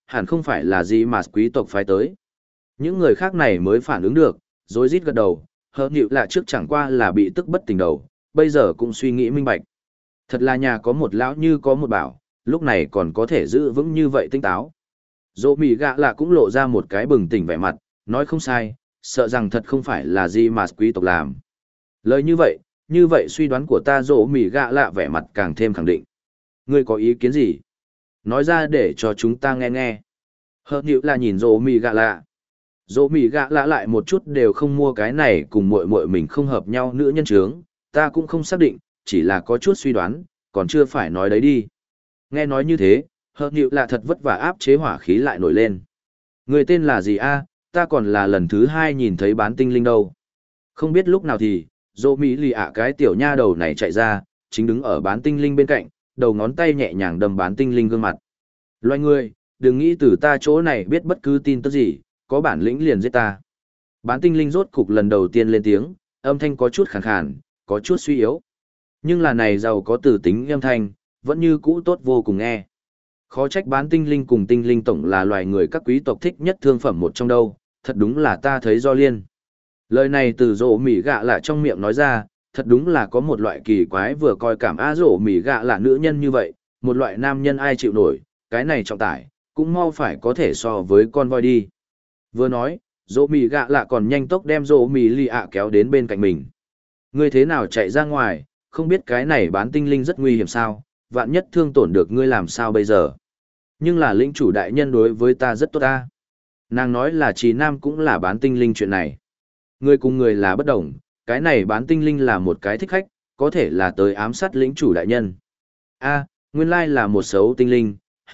hẳn không phải là gì mà quý tộc phái tới. Những người khác này mới phản ứng được, rối rít gật đầu, hờ nhịu là trước chẳng qua là bị tức bất tỉnh đầu, bây giờ cũng suy nghĩ minh bạch. Thật là nhà có một lão như có một bảo, lúc này còn có thể giữ vững như vậy tinh táo. Dỗ mì gạ lạ cũng lộ ra một cái bừng tỉnh vẻ mặt, nói không sai, sợ rằng thật không phải là gì mà quý tộc làm. Lời như vậy suy đoán của ta dỗ mì gạ lạ vẻ mặt càng thêm khẳng định. Ngươi có ý kiến gì? Nói ra để cho chúng ta nghe nghe. Hờ nhịu là nhìn dỗ mì gạ lạ. Dỗ mì gạ lạ lại một chút đều không mua cái này cùng muội muội mình không hợp nhau nữ nhân trướng, ta cũng không xác định, chỉ là có chút suy đoán, còn chưa phải nói đấy đi. Nghe nói như thế, hờ nhịu là thật vất vả áp chế hỏa khí lại nổi lên. Người tên là gì a? Ta còn là lần thứ 2 nhìn thấy bán tinh linh đâu. Không biết lúc nào thì, dỗ mỹ lì ạ cái tiểu nha đầu này chạy ra, chính đứng ở bán tinh linh bên cạnh, đầu ngón tay nhẹ nhàng đâm bán tinh linh gương mặt. Loài người, đừng nghĩ từ ta chỗ này biết bất cứ tin tức gì, có bản lĩnh liền giết ta. Bán tinh linh rốt cục lần đầu tiên lên tiếng, âm thanh có chút khàn khàn, có chút suy yếu. Nhưng là này giàu có từ tính âm thanh, vẫn như cũ tốt vô cùng nghe. Khó trách bán tinh linh cùng tinh linh tổng là loài người các quý tộc thích nhất thương phẩm một trong đâu, thật đúng là ta thấy do liên. Lời này từ rổ mỉ gạ lạ trong miệng nói ra, thật đúng là có một loại kỳ quái vừa coi cảm rổ mỉ gạ lạ nữ nhân như vậy, một loại nam nhân ai chịu nổi, cái này trọng tải, cũng mau phải có thể so với con voi đi. Vừa nói, rổ mỉ gạ lạ còn nhanh tốc đem rổ mỉ lì ạ kéo đến bên cạnh mình. Ngươi thế nào chạy ra ngoài, không biết cái này bán tinh linh rất nguy hiểm sao, vạn nhất thương tổn được ngươi làm sao bây giờ. Nhưng là lĩnh chủ đại nhân đối với ta rất tốt ta. Nàng nói là Trì Nam cũng là bán tinh linh chuyện này. Người cùng người là bất đồng, cái này bán tinh linh là một cái thích khách, có thể là tới ám sát lĩnh chủ đại nhân. A, nguyên lai là một xấu tinh linh,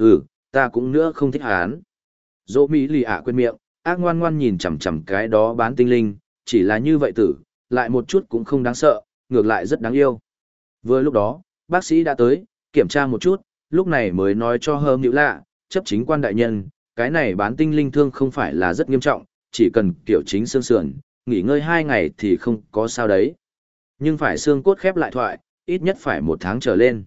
ta cũng nữa không thích hắn. Dỗ Mỹ lì ạ quên miệng, ác ngoan ngoan nhìn chằm chằm cái đó bán tinh linh, chỉ là như vậy tử, lại một chút cũng không đáng sợ, ngược lại rất đáng yêu. Vừa lúc đó, bác sĩ đã tới, kiểm tra một chút, lúc này mới nói cho Hơm Nhữ Lạ, chấp chính quan đại nhân, cái này bán tinh linh thương không phải là rất nghiêm trọng, chỉ cần kiểu chính xương sườn, nghỉ ngơi 2 ngày thì không có sao đấy. Nhưng phải xương cốt khép lại thoại, ít nhất phải 1 tháng trở lên.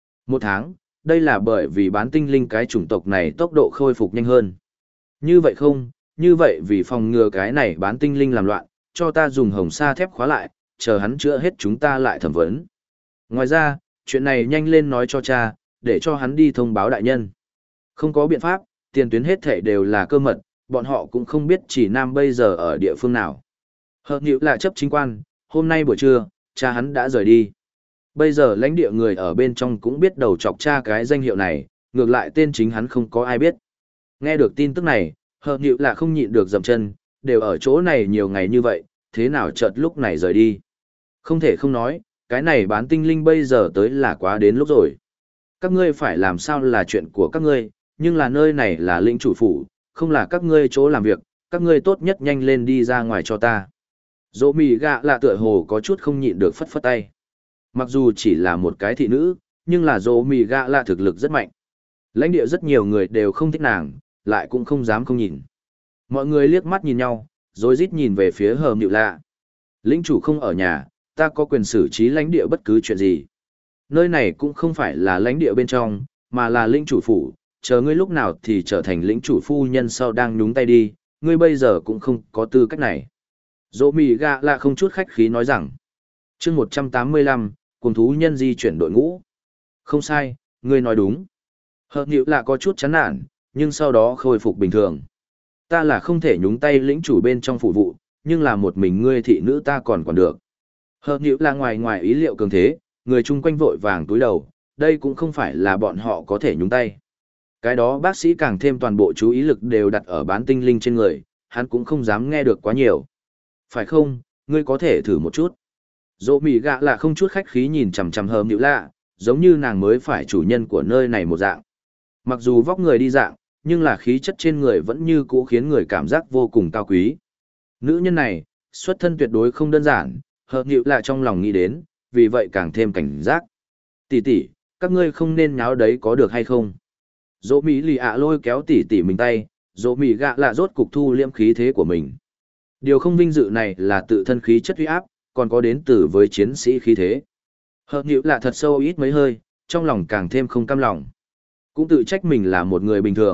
1 tháng, đây là bởi vì bán tinh linh cái chủng tộc này tốc độ khôi phục nhanh hơn. Như vậy không, như vậy vì phòng ngừa cái này bán tinh linh làm loạn, cho ta dùng hồng sa thép khóa lại, chờ hắn chữa hết chúng ta lại thẩm vấn. Ngoài ra, chuyện này nhanh lên nói cho cha, để cho hắn đi thông báo đại nhân. Không có biện pháp, tiền tuyến hết thể đều là cơ mật, bọn họ cũng không biết Chỉ Nam bây giờ ở địa phương nào. Hợp nhữ là chấp chính quan, hôm nay buổi trưa, cha hắn đã rời đi. Bây giờ lãnh địa người ở bên trong cũng biết đầu chọc cha cái danh hiệu này, ngược lại tên chính hắn không có ai biết. Nghe được tin tức này, hợp nhữ là không nhịn được dậm chân, đều ở chỗ này nhiều ngày như vậy, thế nào chợt lúc này rời đi. Không thể không nói, cái này bán tinh linh bây giờ tới là quá đến lúc rồi. Các ngươi phải làm sao là chuyện của các ngươi, nhưng là nơi này là lĩnh chủ phủ, không là các ngươi chỗ làm việc, các ngươi tốt nhất nhanh lên đi ra ngoài cho ta. Dỗ mì gạ lạ tựa hồ có chút không nhịn được phất phất tay. Mặc dù chỉ là một cái thị nữ, nhưng là dỗ mì gạ lạ thực lực rất mạnh. Lãnh địa rất nhiều người đều không thích nàng, lại cũng không dám không nhìn. Mọi người liếc mắt nhìn nhau, rồi rít nhìn về phía Hờm Nhự Lạ. Lĩnh chủ không ở nhà, ta có quyền xử trí lãnh địa bất cứ chuyện gì. Nơi này cũng không phải là lãnh địa bên trong, mà là lĩnh chủ phủ, chờ ngươi lúc nào thì trở thành lĩnh chủ phu nhân sau đang nhúng tay đi, ngươi bây giờ cũng không có tư cách này. Dỗ mì gạ lạ không chút khách khí nói rằng, chương 185, cùng thú nhân di chuyển đội ngũ. Không sai, ngươi nói đúng. Hợp nhữ lạ có chút chán nản, nhưng sau đó khôi phục bình thường. Ta là không thể nhúng tay lĩnh chủ bên trong phụ vụ, nhưng là một mình ngươi thị nữ ta còn được. Hợp nhữ là ngoài ý liệu cường thế, người chung quanh vội vàng túi đầu, đây cũng không phải là bọn họ có thể nhúng tay. Cái đó bác sĩ càng thêm toàn bộ chú ý lực đều đặt ở bán tinh linh trên người, hắn cũng không dám nghe được quá nhiều. Phải không, ngươi có thể thử một chút. Dỗ mì gạ là không chút khách khí nhìn chằm chằm Hờm Nhữ Lạ, giống như nàng mới phải chủ nhân của nơi này một dạng. Mặc dù vóc người đi dạng, nhưng là khí chất trên người vẫn như cũ khiến người cảm giác vô cùng cao quý. Nữ nhân này, xuất thân tuyệt đối không đơn giản, Hợp nhịu lại trong lòng nghĩ đến, vì vậy càng thêm cảnh giác. Tỷ tỷ, các ngươi không nên nháo đấy có được hay không? Dỗ Mỹ lì ạ lôi kéo tỷ tỷ mình tay, dỗ Mỹ gạ lạ rốt cục thu liêm khí thế của mình. Điều không vinh dự này là tự thân khí chất uy áp, còn có đến từ với chiến sĩ khí thế. Hợp nhịu lạ thật sâu ít mấy hơi, trong lòng càng thêm không cam lòng. Cũng tự trách mình là một người bình thường,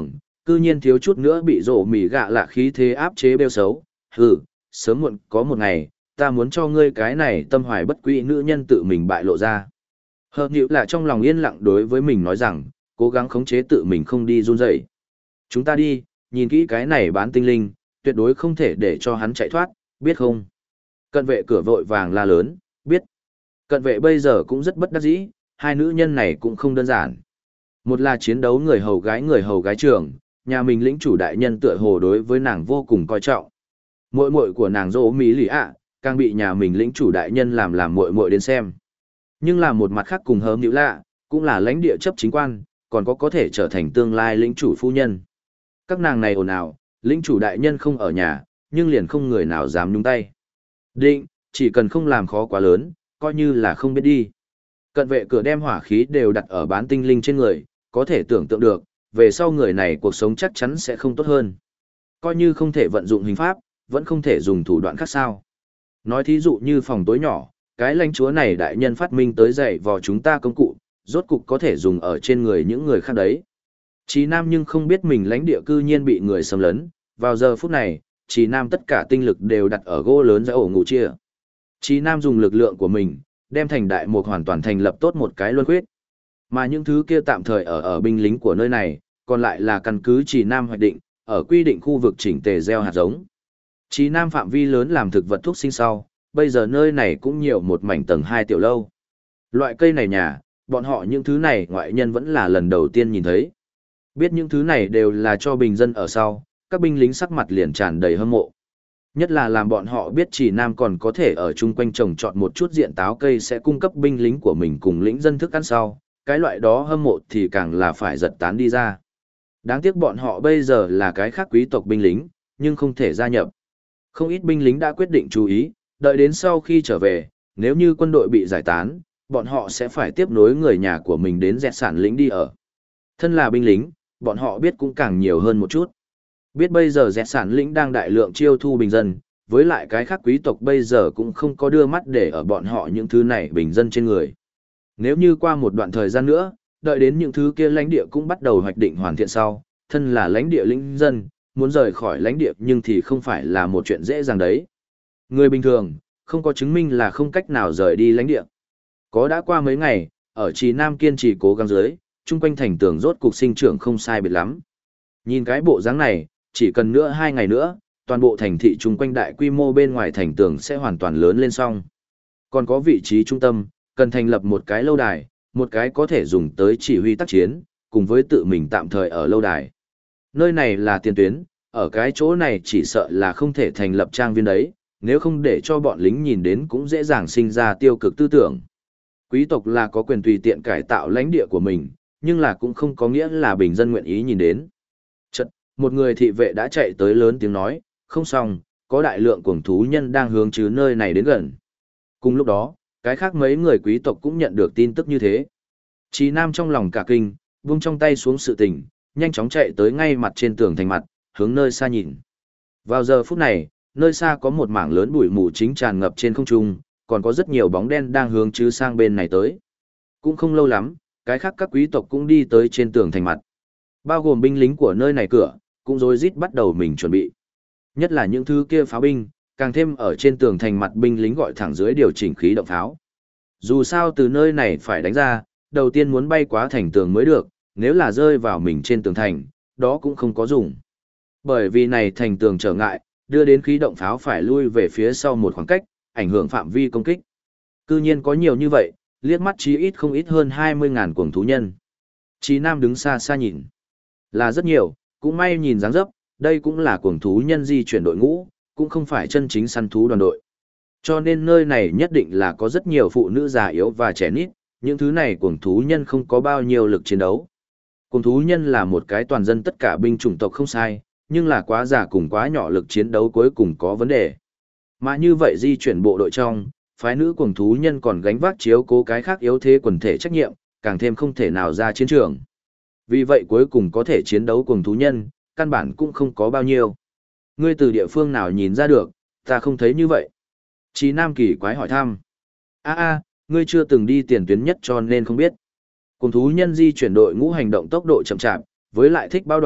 cư nhiên thiếu chút nữa bị rổ mỉ gạ lạ khí thế áp chế bêu xấu. Hừ, sớm muộn có một ngày, ta muốn cho ngươi cái này tâm hoài bất quỹ nữ nhân tự mình bại lộ ra. Hợp nhịu là trong lòng yên lặng đối với mình nói rằng, cố gắng khống chế tự mình không đi run rẩy. Chúng ta đi, nhìn kỹ cái này bán tinh linh, tuyệt đối không thể để cho hắn chạy thoát, biết không? Cận vệ cửa vội vàng la lớn, biết. Cận vệ bây giờ cũng rất bất đắc dĩ, hai nữ nhân này cũng không đơn giản. Một là chiến đấu người hầu gái trưởng, nhà mình lĩnh chủ đại nhân tựa hồ đối với nàng vô cùng coi trọng. Muội muội của nàng Dỗ Mỹ Lì ạ, càng bị nhà mình lĩnh chủ đại nhân làm muội muội đến xem. Nhưng là một mặt khác cùng hớm hữu lạ, cũng là lãnh địa chấp chính quan, còn có thể trở thành tương lai lĩnh chủ phu nhân. Các nàng này ồn ào, lĩnh chủ đại nhân không ở nhà, nhưng liền không người nào dám nhúng tay. Định, chỉ cần không làm khó quá lớn, coi như là không biết đi. Cận vệ cửa đem hỏa khí đều đặt ở bán tinh linh trên người, có thể tưởng tượng được, về sau người này cuộc sống chắc chắn sẽ không tốt hơn. Coi như không thể vận dụng hình pháp, vẫn không thể dùng thủ đoạn khác sao. Nói thí dụ như phòng tối nhỏ, cái lãnh chúa này đại nhân phát minh tới dạy vò chúng ta công cụ, rốt cục có thể dùng ở trên người những người khác đấy. Chí Nam nhưng không biết mình lãnh địa cư nhiên bị người xâm lấn, vào giờ phút này, Chí Nam tất cả tinh lực đều đặt ở gỗ lớn ra ổ ngủ chia. Chí Nam dùng lực lượng của mình, đem thành đại mục hoàn toàn thành lập tốt một cái luân khuyết. Mà những thứ kia tạm thời ở binh lính của nơi này, còn lại là căn cứ Chí Nam hoạch định, ở quy định khu vực chỉnh tề gieo hạt giống. Chí Nam phạm vi lớn làm thực vật thuốc sinh sau, bây giờ nơi này cũng nhiều một mảnh tầng 2 tiểu lâu. Loại cây này nhà, bọn họ những thứ này ngoại nhân vẫn là lần đầu tiên nhìn thấy. Biết những thứ này đều là cho bình dân ở sau, các binh lính sắc mặt liền tràn đầy hâm mộ. Nhất là làm bọn họ biết Chỉ Nam còn có thể ở chung quanh trồng trọt một chút diện táo cây sẽ cung cấp binh lính của mình cùng lĩnh dân thức ăn sau, cái loại đó hâm mộ thì càng là phải giật tán đi ra. Đáng tiếc bọn họ bây giờ là cái khác quý tộc binh lính, nhưng không thể gia nhập. Không ít binh lính đã quyết định chú ý, đợi đến sau khi trở về, nếu như quân đội bị giải tán, bọn họ sẽ phải tiếp nối người nhà của mình đến dẹt sản lĩnh đi ở. Thân là binh lính, bọn họ biết cũng càng nhiều hơn một chút. Biết bây giờ dẹt sản lĩnh đang đại lượng chiêu thu bình dân, với lại cái khác quý tộc bây giờ cũng không có đưa mắt để ở bọn họ những thứ này bình dân trên người. Nếu như qua một đoạn thời gian nữa, đợi đến những thứ kia lãnh địa cũng bắt đầu hoạch định hoàn thiện sau, thân là lãnh địa lĩnh dân, muốn rời khỏi lãnh địa nhưng thì không phải là một chuyện dễ dàng đấy. Người bình thường, không có chứng minh là không cách nào rời đi lãnh địa. Có đã qua mấy ngày, ở Trì Nam kiên trì cố gắng dưới, chung quanh thành tường rốt cục sinh trưởng không sai biệt lắm. Nhìn cái bộ dáng này, chỉ cần nữa 2 ngày nữa, toàn bộ thành thị chung quanh đại quy mô bên ngoài thành tường sẽ hoàn toàn lớn lên xong. Còn có vị trí trung tâm, cần thành lập một cái lâu đài, một cái có thể dùng tới chỉ huy tác chiến, cùng với tự mình tạm thời ở lâu đài. Nơi này là tiền tuyến, ở cái chỗ này chỉ sợ là không thể thành lập trang viên đấy, nếu không để cho bọn lính nhìn đến cũng dễ dàng sinh ra tiêu cực tư tưởng. Quý tộc là có quyền tùy tiện cải tạo lãnh địa của mình, nhưng là cũng không có nghĩa là bình dân nguyện ý nhìn đến. Chợt, một người thị vệ đã chạy tới lớn tiếng nói, không xong, có đại lượng cuồng thú nhân đang hướng chứ nơi này đến gần. Cùng lúc đó, cái khác mấy người quý tộc cũng nhận được tin tức như thế. Chí Nam trong lòng cả kinh, buông trong tay xuống sự tình, nhanh chóng chạy tới ngay mặt trên tường thành mặt, hướng nơi xa nhìn. Vào giờ phút này, nơi xa có một mảng lớn bụi mù chính tràn ngập trên không trung, còn có rất nhiều bóng đen đang hướng chứ sang bên này tới. Cũng không lâu lắm, cái khác các quý tộc cũng đi tới trên tường thành mặt. Bao gồm binh lính của nơi này cửa, cũng rối rít bắt đầu mình chuẩn bị. Nhất là những thứ kia pháo binh, càng thêm ở trên tường thành mặt binh lính gọi thẳng dưới điều chỉnh khí động pháo. Dù sao từ nơi này phải đánh ra, đầu tiên muốn bay quá thành tường mới được, nếu là rơi vào mình trên tường thành, đó cũng không có dùng. Bởi vì này thành tường trở ngại, đưa đến khí động pháo phải lui về phía sau một khoảng cách, ảnh hưởng phạm vi công kích. Cư nhiên có nhiều như vậy, liếc mắt chí ít không ít hơn 20.000 cuồng thú nhân. Chí Nam đứng xa xa nhìn. Là rất nhiều, cũng may nhìn dáng dấp, đây cũng là cuồng thú nhân di chuyển đội ngũ, cũng không phải chân chính săn thú đoàn đội. Cho nên nơi này nhất định là có rất nhiều phụ nữ già yếu và trẻ nít, những thứ này cuồng thú nhân không có bao nhiêu lực chiến đấu. Cuồng thú nhân là một cái toàn dân tất cả binh chủng tộc không sai, nhưng là quá già cùng quá nhỏ lực chiến đấu cuối cùng có vấn đề. Mà như vậy di chuyển bộ đội trong, phái nữ cuồng thú nhân còn gánh vác chiếu cố cái khác yếu thế quần thể trách nhiệm, càng thêm không thể nào ra chiến trường. Vì vậy cuối cùng có thể chiến đấu cuồng thú nhân, căn bản cũng không có bao nhiêu. Ngươi từ địa phương nào nhìn ra được, ta không thấy như vậy. Chí Nam kỳ quái hỏi thăm. Ngươi chưa từng đi tiền tuyến nhất cho nên không biết. Cuồng thú nhân di chuyển đội ngũ hành động tốc độ chậm chạp, với lại thích bao đoàn,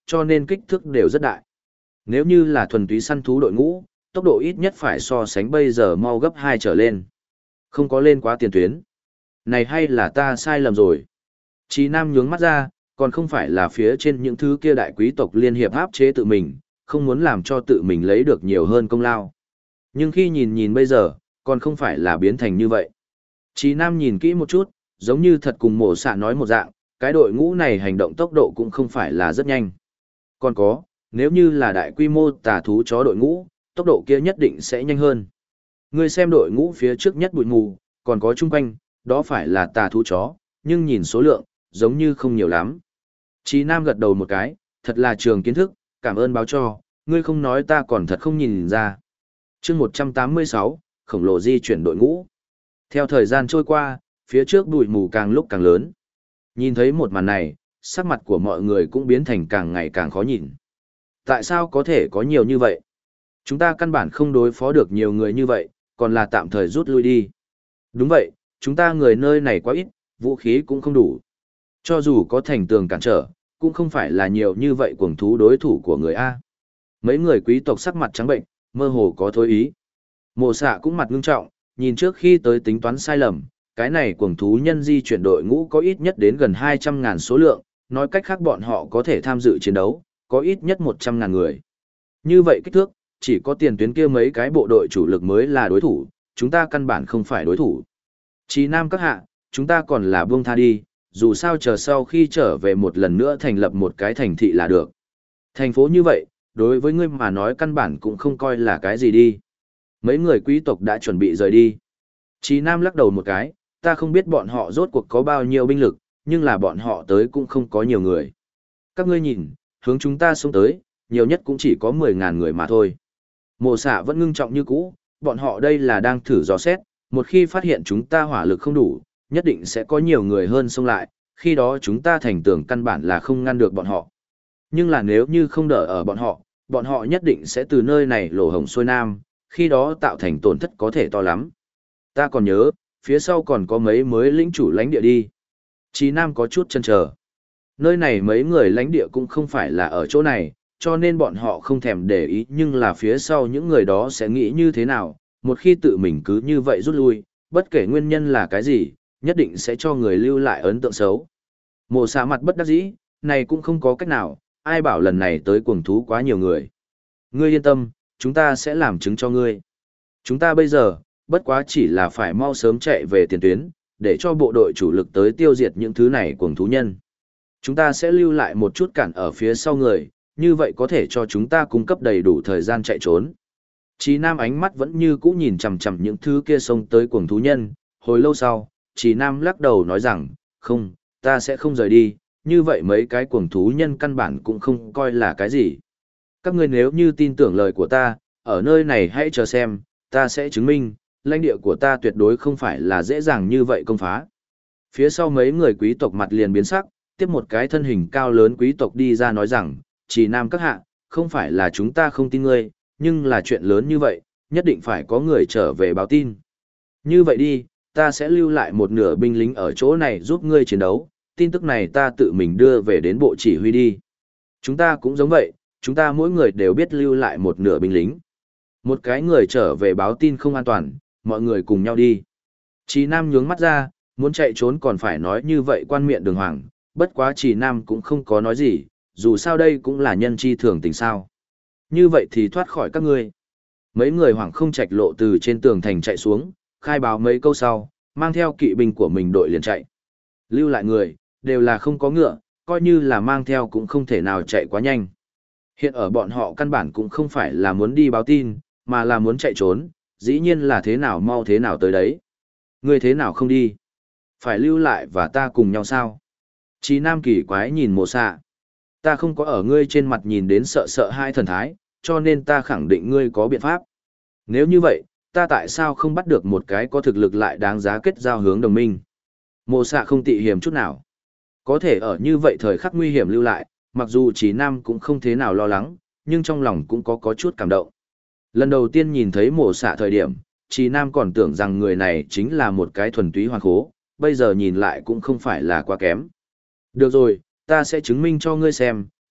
cho nên kích thước đều rất đại. Nếu như là thuần túy săn thú đội ngũ, tốc độ ít nhất phải so sánh bây giờ mau gấp 2 trở lên. Không có lên quá tiền tuyến. Này hay là ta sai lầm rồi? Chí Nam nhướng mắt ra, còn không phải là phía trên những thứ kia đại quý tộc liên hiệp áp chế tự mình, không muốn làm cho tự mình lấy được nhiều hơn công lao. Nhưng khi nhìn nhìn bây giờ, còn không phải là biến thành như vậy. Chí Nam nhìn kỹ một chút, giống như thật cùng mổ xạ nói một dạng, cái đội ngũ này hành động tốc độ cũng không phải là rất nhanh. Còn có, nếu như là đại quy mô tà thú chó đội ngũ, tốc độ kia nhất định sẽ nhanh hơn. Ngươi xem đội ngũ phía trước nhất bụi mù, còn có chung quanh, đó phải là tà thú chó, nhưng nhìn số lượng, giống như không nhiều lắm. Chí Nam gật đầu một cái, thật là trường kiến thức, cảm ơn báo cho, ngươi không nói ta còn thật không nhìn ra. Chương 186, khổng lồ di chuyển đội ngũ. Theo thời gian trôi qua, phía trước bụi mù càng lúc càng lớn. Nhìn thấy một màn này, sắc mặt của mọi người cũng biến thành càng ngày càng khó nhìn. Tại sao có thể có nhiều như vậy? Chúng ta căn bản không đối phó được nhiều người như vậy, còn là tạm thời rút lui đi. Đúng vậy, chúng ta người nơi này quá ít, vũ khí cũng không đủ. Cho dù có thành tường cản trở, cũng không phải là nhiều như vậy cuồng thú đối thủ của người A. Mấy người quý tộc sắc mặt trắng bệnh, mơ hồ có thối ý. Mộ xạ cũng mặt ngưng trọng, nhìn trước khi tới tính toán sai lầm, cái này cuồng thú nhân di chuyển đội ngũ có ít nhất đến gần 200.000 số lượng, nói cách khác bọn họ có thể tham dự chiến đấu, có ít nhất 100.000 người. Như vậy kích thước, chỉ có tiền tuyến kia mấy cái bộ đội chủ lực mới là đối thủ, chúng ta căn bản không phải đối thủ. Chí Nam các hạ, chúng ta còn là buông tha đi, dù sao chờ sau khi trở về một lần nữa thành lập một cái thành thị là được. Thành phố như vậy, đối với ngươi mà nói căn bản cũng không coi là cái gì đi. Mấy người quý tộc đã chuẩn bị rời đi. Chí Nam lắc đầu một cái, ta không biết bọn họ rốt cuộc có bao nhiêu binh lực, nhưng là bọn họ tới cũng không có nhiều người. Các ngươi nhìn, hướng chúng ta xuống tới, nhiều nhất cũng chỉ có 10.000 người mà thôi. Mộ xạ vẫn ngưng trọng như cũ, bọn họ đây là đang thử dò xét, một khi phát hiện chúng ta hỏa lực không đủ, nhất định sẽ có nhiều người hơn xông lại, khi đó chúng ta thành tưởng căn bản là không ngăn được bọn họ. Nhưng là nếu như không đỡ ở bọn họ nhất định sẽ từ nơi này lổ hổng xuôi nam, khi đó tạo thành tổn thất có thể to lắm. Ta còn nhớ, phía sau còn có mấy mới lĩnh chủ lãnh địa đi. Chí Nam có chút chần chờ. Nơi này mấy người lãnh địa cũng không phải là ở chỗ này, cho nên bọn họ không thèm để ý, nhưng là phía sau những người đó sẽ nghĩ như thế nào, một khi tự mình cứ như vậy rút lui, bất kể nguyên nhân là cái gì, nhất định sẽ cho người lưu lại ấn tượng xấu. Mộ xạ mặt bất đắc dĩ, này cũng không có cách nào, ai bảo lần này tới cuồng thú quá nhiều người. Ngươi yên tâm, chúng ta sẽ làm chứng cho ngươi. Chúng ta bây giờ, bất quá chỉ là phải mau sớm chạy về tiền tuyến, để cho bộ đội chủ lực tới tiêu diệt những thứ này cuồng thú nhân. Chúng ta sẽ lưu lại một chút cản ở phía sau người, như vậy có thể cho chúng ta cung cấp đầy đủ thời gian chạy trốn. Chí Nam ánh mắt vẫn như cũ nhìn chằm chằm những thứ kia xông tới cuồng thú nhân, hồi lâu sau, Chí Nam lắc đầu nói rằng, không, ta sẽ không rời đi, như vậy mấy cái cuồng thú nhân căn bản cũng không coi là cái gì. Các ngươi nếu như tin tưởng lời của ta, ở nơi này hãy chờ xem, ta sẽ chứng minh, lãnh địa của ta tuyệt đối không phải là dễ dàng như vậy công phá. Phía sau mấy người quý tộc mặt liền biến sắc, tiếp một cái thân hình cao lớn quý tộc đi ra nói rằng, Chí Nam các hạ, không phải là chúng ta không tin ngươi, nhưng là chuyện lớn như vậy, nhất định phải có người trở về báo tin. Như vậy đi, ta sẽ lưu lại một nửa binh lính ở chỗ này giúp ngươi chiến đấu, tin tức này ta tự mình đưa về đến bộ chỉ huy đi. Chúng ta cũng giống vậy, chúng ta mỗi người đều biết lưu lại một nửa binh lính. Một cái người trở về báo tin không an toàn, mọi người cùng nhau đi. Chí Nam nhướng mắt ra, muốn chạy trốn còn phải nói như vậy quan miệng đường hoàng, bất quá Chí Nam cũng không có nói gì, dù sao đây cũng là nhân chi thường tình sao. Như vậy thì thoát khỏi các ngươi. Mấy người hoảng không trạch lộ từ trên tường thành chạy xuống, khai báo mấy câu sau, mang theo kỵ binh của mình đội liền chạy. Lưu lại người, đều là không có ngựa, coi như là mang theo cũng không thể nào chạy quá nhanh. Hiện ở bọn họ căn bản cũng không phải là muốn đi báo tin, mà là muốn chạy trốn, dĩ nhiên là thế nào mau thế nào tới đấy. Ngươi thế nào không đi? Phải lưu lại và ta cùng nhau sao? Chí Nam kỳ quái nhìn Mộ xạ. Ta không có ở ngươi trên mặt nhìn đến sợ sợ hai thần thái, cho nên ta khẳng định ngươi có biện pháp. Nếu như vậy, ta tại sao không bắt được một cái có thực lực lại đáng giá kết giao hướng đồng minh? Mộ xạ không tị hiểm chút nào. Có thể ở như vậy thời khắc nguy hiểm lưu lại, mặc dù Chí Nam cũng không thế nào lo lắng, nhưng trong lòng cũng có chút cảm động. Lần đầu tiên nhìn thấy Mộ xạ thời điểm, Chí Nam còn tưởng rằng người này chính là một cái thuần túy hoàn khố, bây giờ nhìn lại cũng không phải là quá kém. Được rồi, ta sẽ chứng minh cho ngươi xem,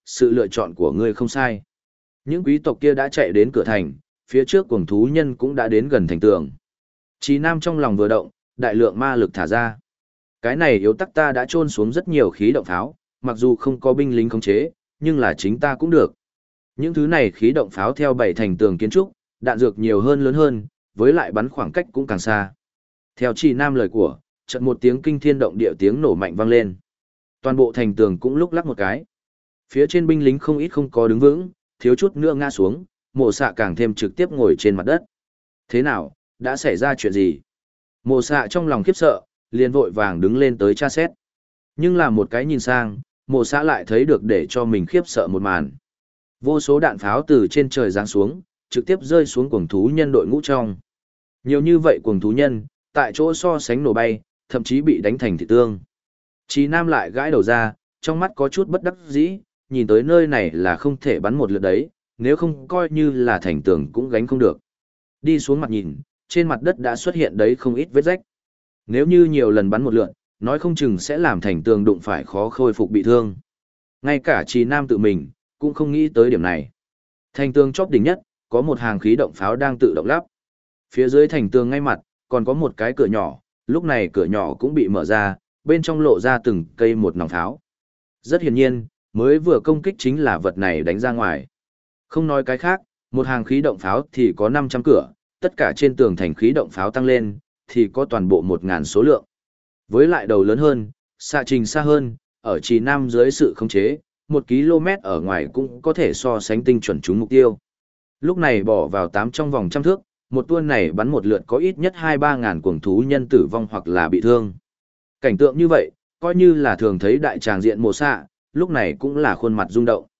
sự lựa chọn của ngươi không sai. Những quý tộc kia đã chạy đến cửa thành, phía trước cuồng thú nhân cũng đã đến gần thành tường. Chí Nam trong lòng vừa động, đại lượng ma lực thả ra. Cái này yếu tắc ta đã chôn xuống rất nhiều khí động pháo, mặc dù không có binh lính khống chế, nhưng là chính ta cũng được. Những thứ này khí động pháo theo bảy thành tường kiến trúc, đạn dược nhiều hơn lớn hơn, với lại bắn khoảng cách cũng càng xa. Theo Chí Nam lời của, chợt một tiếng kinh thiên động địa tiếng nổ mạnh vang lên. Toàn bộ thành tường cũng lúc lắc một cái. Phía trên binh lính không ít không có đứng vững, thiếu chút nữa ngã xuống, Mộ Xạ càng thêm trực tiếp ngồi trên mặt đất. Thế nào, đã xảy ra chuyện gì? Mộ Xạ trong lòng khiếp sợ, liền vội vàng đứng lên tới tra xét. Nhưng là một cái nhìn sang, Mộ Xạ lại thấy được để cho mình khiếp sợ một màn. Vô số đạn pháo từ trên trời giáng xuống, trực tiếp rơi xuống cuồng thú nhân đội ngũ trong. Nhiều như vậy cuồng thú nhân, tại chỗ so sánh nổ bay, thậm chí bị đánh thành thịt tương. Chí Nam lại gãi đầu ra, trong mắt có chút bất đắc dĩ, nhìn tới nơi này là không thể bắn một lượt đấy, nếu không coi như là thành tường cũng gánh không được. Đi xuống mặt nhìn, trên mặt đất đã xuất hiện đấy không ít vết rách. Nếu như nhiều lần bắn một lượt, nói không chừng sẽ làm thành tường đụng phải khó khôi phục bị thương. Ngay cả Chí Nam tự mình, cũng không nghĩ tới điểm này. Thành tường chóp đỉnh nhất, có một hàng khí động pháo đang tự động lắp. Phía dưới thành tường ngay mặt, còn có một cái cửa nhỏ, lúc này cửa nhỏ cũng bị mở ra, bên trong lộ ra từng cây một nòng pháo. Rất hiển nhiên, mới vừa công kích chính là vật này đánh ra ngoài. Không nói cái khác, một hàng khí động pháo thì có 500 cửa, tất cả trên tường thành khí động pháo tăng lên, thì có toàn bộ 1.000 số lượng. Với lại đầu lớn hơn, xạ trình xa hơn, ở Chí Nam dưới sự khống chế, 1 km ở ngoài cũng có thể so sánh tinh chuẩn trúng mục tiêu. Lúc này bỏ vào 8 trong vòng trăm thước, một tuôn này bắn một lượt có ít nhất 2-3 ngàn cuồng thú nhân tử vong hoặc là bị thương. Cảnh tượng như vậy, coi như là thường thấy đại tràng diện Mộ Xạ, lúc này cũng là khuôn mặt rung động.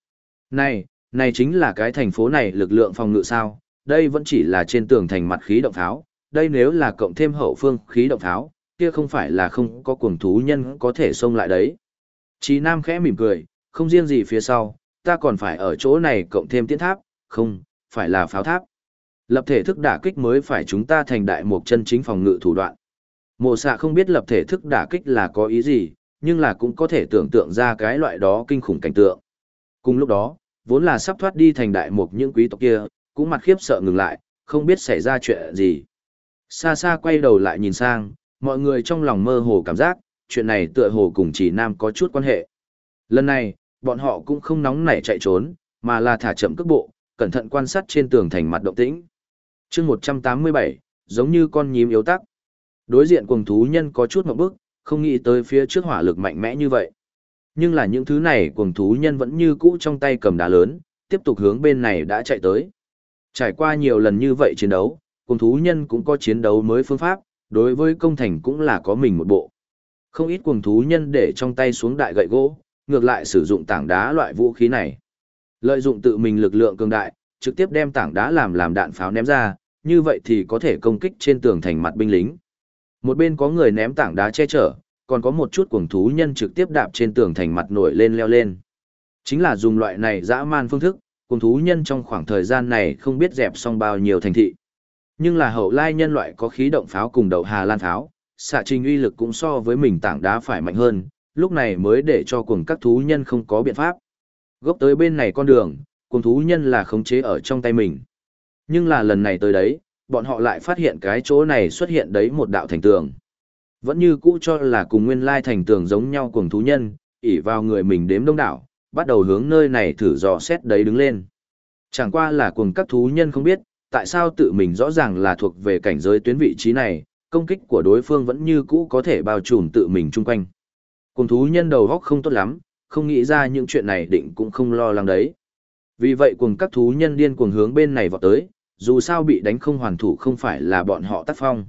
Này chính là cái thành phố này lực lượng phòng ngự sao, đây vẫn chỉ là trên tường thành mặt khí động pháo, đây nếu là cộng thêm hậu phương khí động pháo, kia không phải là không có cuồng thú nhân có thể xông lại đấy. Chí Nam khẽ mỉm cười, không riêng gì phía sau, ta còn phải ở chỗ này cộng thêm tiễn tháp, không, phải là pháo tháp. Lập thể thức đả kích mới phải chúng ta thành đại một chân chính phòng ngự thủ đoạn. Mộ Xạ không biết lập thể thức đả kích là có ý gì, nhưng là cũng có thể tưởng tượng ra cái loại đó kinh khủng cảnh tượng. Cùng lúc đó, vốn là sắp thoát đi thành đại mục những quý tộc kia, cũng mặt khiếp sợ ngừng lại, không biết xảy ra chuyện gì. Xa xa quay đầu lại nhìn sang, mọi người trong lòng mơ hồ cảm giác, chuyện này tựa hồ cùng Chí Nam có chút quan hệ. Lần này, bọn họ cũng không nóng nảy chạy trốn, mà là thả chậm cước bộ, cẩn thận quan sát trên tường thành mặt động tĩnh. Chương 187, giống như con nhím yếu tắc. Đối diện cuồng thú nhân có chút ngộp bức, không nghĩ tới phía trước hỏa lực mạnh mẽ như vậy. Nhưng là những thứ này cuồng thú nhân vẫn như cũ trong tay cầm đá lớn, tiếp tục hướng bên này đã chạy tới. Trải qua nhiều lần như vậy chiến đấu, cuồng thú nhân cũng có chiến đấu mới phương pháp, đối với công thành cũng là có mình một bộ. Không ít cuồng thú nhân để trong tay xuống đại gậy gỗ, ngược lại sử dụng tảng đá loại vũ khí này. Lợi dụng tự mình lực lượng cường đại, trực tiếp đem tảng đá làm đạn pháo ném ra, như vậy thì có thể công kích trên tường thành mặt binh lính. Một bên có người ném tảng đá che chở, còn có một chút cuồng thú nhân trực tiếp đạp trên tường thành mặt nổi lên leo lên. Chính là dùng loại này dã man phương thức, cuồng thú nhân trong khoảng thời gian này không biết dẹp xong bao nhiêu thành thị. Nhưng là hậu lai nhân loại có khí động pháo cùng đậu Hà Lan pháo, xạ trình uy lực cũng so với mình tảng đá phải mạnh hơn, lúc này mới để cho cuồng các thú nhân không có biện pháp. Gốc tới bên này con đường, cuồng thú nhân là khống chế ở trong tay mình. Nhưng là lần này tới đấy, bọn họ lại phát hiện cái chỗ này xuất hiện đấy một đạo thành tường. Vẫn như cũ cho là cùng nguyên lai thành tường giống nhau cuồng thú nhân, ỷ vào người mình đếm đông đảo, bắt đầu hướng nơi này thử dò xét đấy đứng lên. Chẳng qua là cuồng các thú nhân không biết, tại sao tự mình rõ ràng là thuộc về cảnh giới tuyến vị trí này, công kích của đối phương vẫn như cũ có thể bao trùm tự mình chung quanh. Cuồng thú nhân đầu góc không tốt lắm, không nghĩ ra những chuyện này định cũng không lo lắng đấy. Vì vậy cuồng các thú nhân điên cuồng hướng bên này vọt tới, dù sao bị đánh không hoàn thủ không phải là bọn họ tác phong.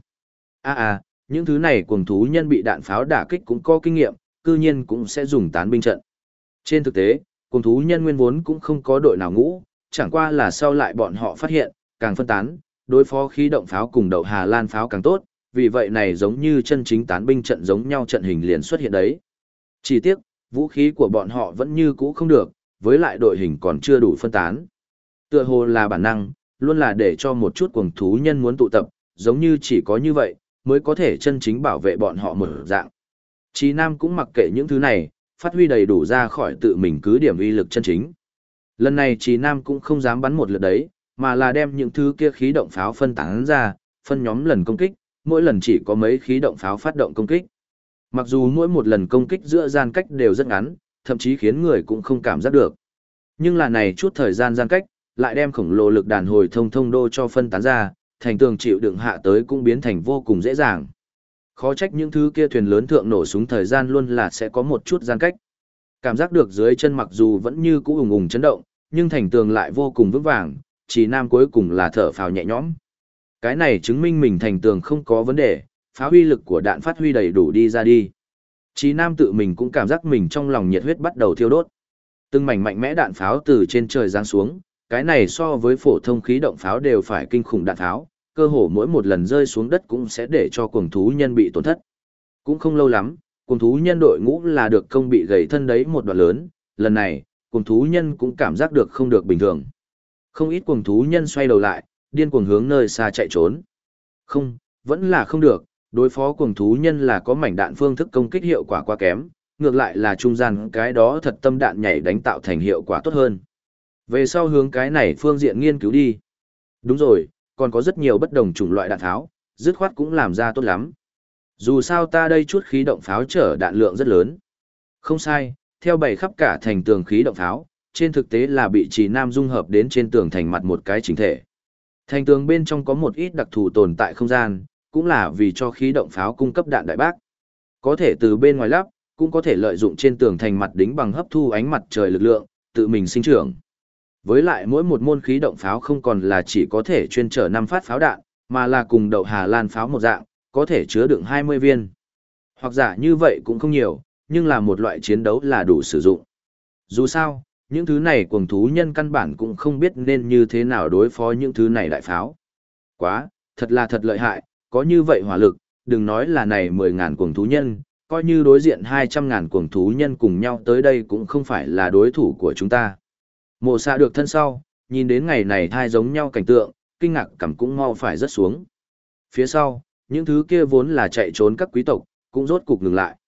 Những thứ này cuồng thú nhân bị đạn pháo đả kích cũng có kinh nghiệm, cư nhiên cũng sẽ dùng tán binh trận. Trên thực tế, cuồng thú nhân nguyên vốn cũng không có đội nào ngũ, chẳng qua là sau lại bọn họ phát hiện, càng phân tán, đối phó khí động pháo cùng đậu Hà Lan pháo càng tốt, vì vậy này giống như chân chính tán binh trận giống nhau trận hình liền xuất hiện đấy. Chỉ tiếc, vũ khí của bọn họ vẫn như cũ không được, với lại đội hình còn chưa đủ phân tán. Tựa hồ là bản năng, luôn là để cho một chút cuồng thú nhân muốn tụ tập, giống như chỉ có như vậy, mới có thể chân chính bảo vệ bọn họ một dạng. Chí Nam cũng mặc kệ những thứ này, phát huy đầy đủ ra khỏi tự mình cứ điểm uy lực chân chính. Lần này Trì Nam cũng không dám bắn một lượt đấy, mà là đem những thứ kia khí động pháo phân tán ra, phân nhóm lần công kích, mỗi lần chỉ có mấy khí động pháo phát động công kích. Mặc dù mỗi một lần công kích giữa gian cách đều rất ngắn, thậm chí khiến người cũng không cảm giác được. Nhưng là này chút thời gian gian cách, lại đem khổng lồ lực đàn hồi thông thông đô cho phân tán ra, thành tường chịu đựng hạ tới cũng biến thành vô cùng dễ dàng. Khó trách những thứ kia thuyền lớn thượng nổ súng thời gian luôn là sẽ có một chút gian cách. Cảm giác được dưới chân mặc dù vẫn như cũ ùng ùng chấn động, nhưng thành tường lại vô cùng vững vàng, Trì Nam cuối cùng là thở phào nhẹ nhõm. Cái này chứng minh mình thành tường không có vấn đề, phá huy lực của đạn phát huy đầy đủ đi ra đi. Trì Nam tự mình cũng cảm giác mình trong lòng nhiệt huyết bắt đầu thiêu đốt. Từng mảnh mạnh mẽ đạn pháo từ trên trời giáng xuống, cái này so với phổ thông khí động pháo đều phải kinh khủng đạn pháo, cơ hồ mỗi một lần rơi xuống đất cũng sẽ để cho cuồng thú nhân bị tổn thất. Cũng không lâu lắm, cuồng thú nhân đội ngũ là được công bị gãy thân đấy một đoạn lớn, lần này, cuồng thú nhân cũng cảm giác được không được bình thường. Không ít cuồng thú nhân xoay đầu lại, điên cuồng hướng nơi xa chạy trốn. Không, vẫn là không được, đối phó cuồng thú nhân là có mảnh đạn phương thức công kích hiệu quả quá kém, ngược lại là trung gian cái đó thật tâm đạn nhảy đánh tạo thành hiệu quả tốt hơn. Về sau hướng cái này phương diện nghiên cứu đi. Đúng rồi, còn có rất nhiều bất đồng chủng loại đạn tháo, dứt khoát cũng làm ra tốt lắm. Dù sao ta đây chút khí động pháo chở đạn lượng rất lớn. Không sai, theo bày khắp cả thành tường khí động pháo, trên thực tế là bị Trì Nam dung hợp đến trên tường thành mặt một cái chỉnh thể. Thành tường bên trong có một ít đặc thù tồn tại không gian, cũng là vì cho khí động pháo cung cấp đạn đại bác. Có thể từ bên ngoài lắp, cũng có thể lợi dụng trên tường thành mặt đính bằng hấp thu ánh mặt trời lực lượng, tự mình sinh trưởng. Với lại mỗi một môn khí động pháo không còn là chỉ có thể chuyên chở 5 phát pháo đạn, mà là cùng đậu Hà Lan pháo một dạng, có thể chứa đựng 20 viên. Hoặc giả như vậy cũng không nhiều, nhưng là một loại chiến đấu là đủ sử dụng. Dù sao, những thứ này cuồng thú nhân căn bản cũng không biết nên như thế nào đối phó những thứ này đại pháo. Quá, thật là thật lợi hại, có như vậy hỏa lực, đừng nói là này 10.000 cuồng thú nhân, coi như đối diện 200.000 cuồng thú nhân cùng nhau tới đây cũng không phải là đối thủ của chúng ta. Mộ xạ được thân sau, nhìn đến ngày này thai giống nhau cảnh tượng, kinh ngạc cảm cũng mau phải rớt xuống. Phía sau, những thứ kia vốn là chạy trốn các quý tộc, cũng rốt cục ngừng lại.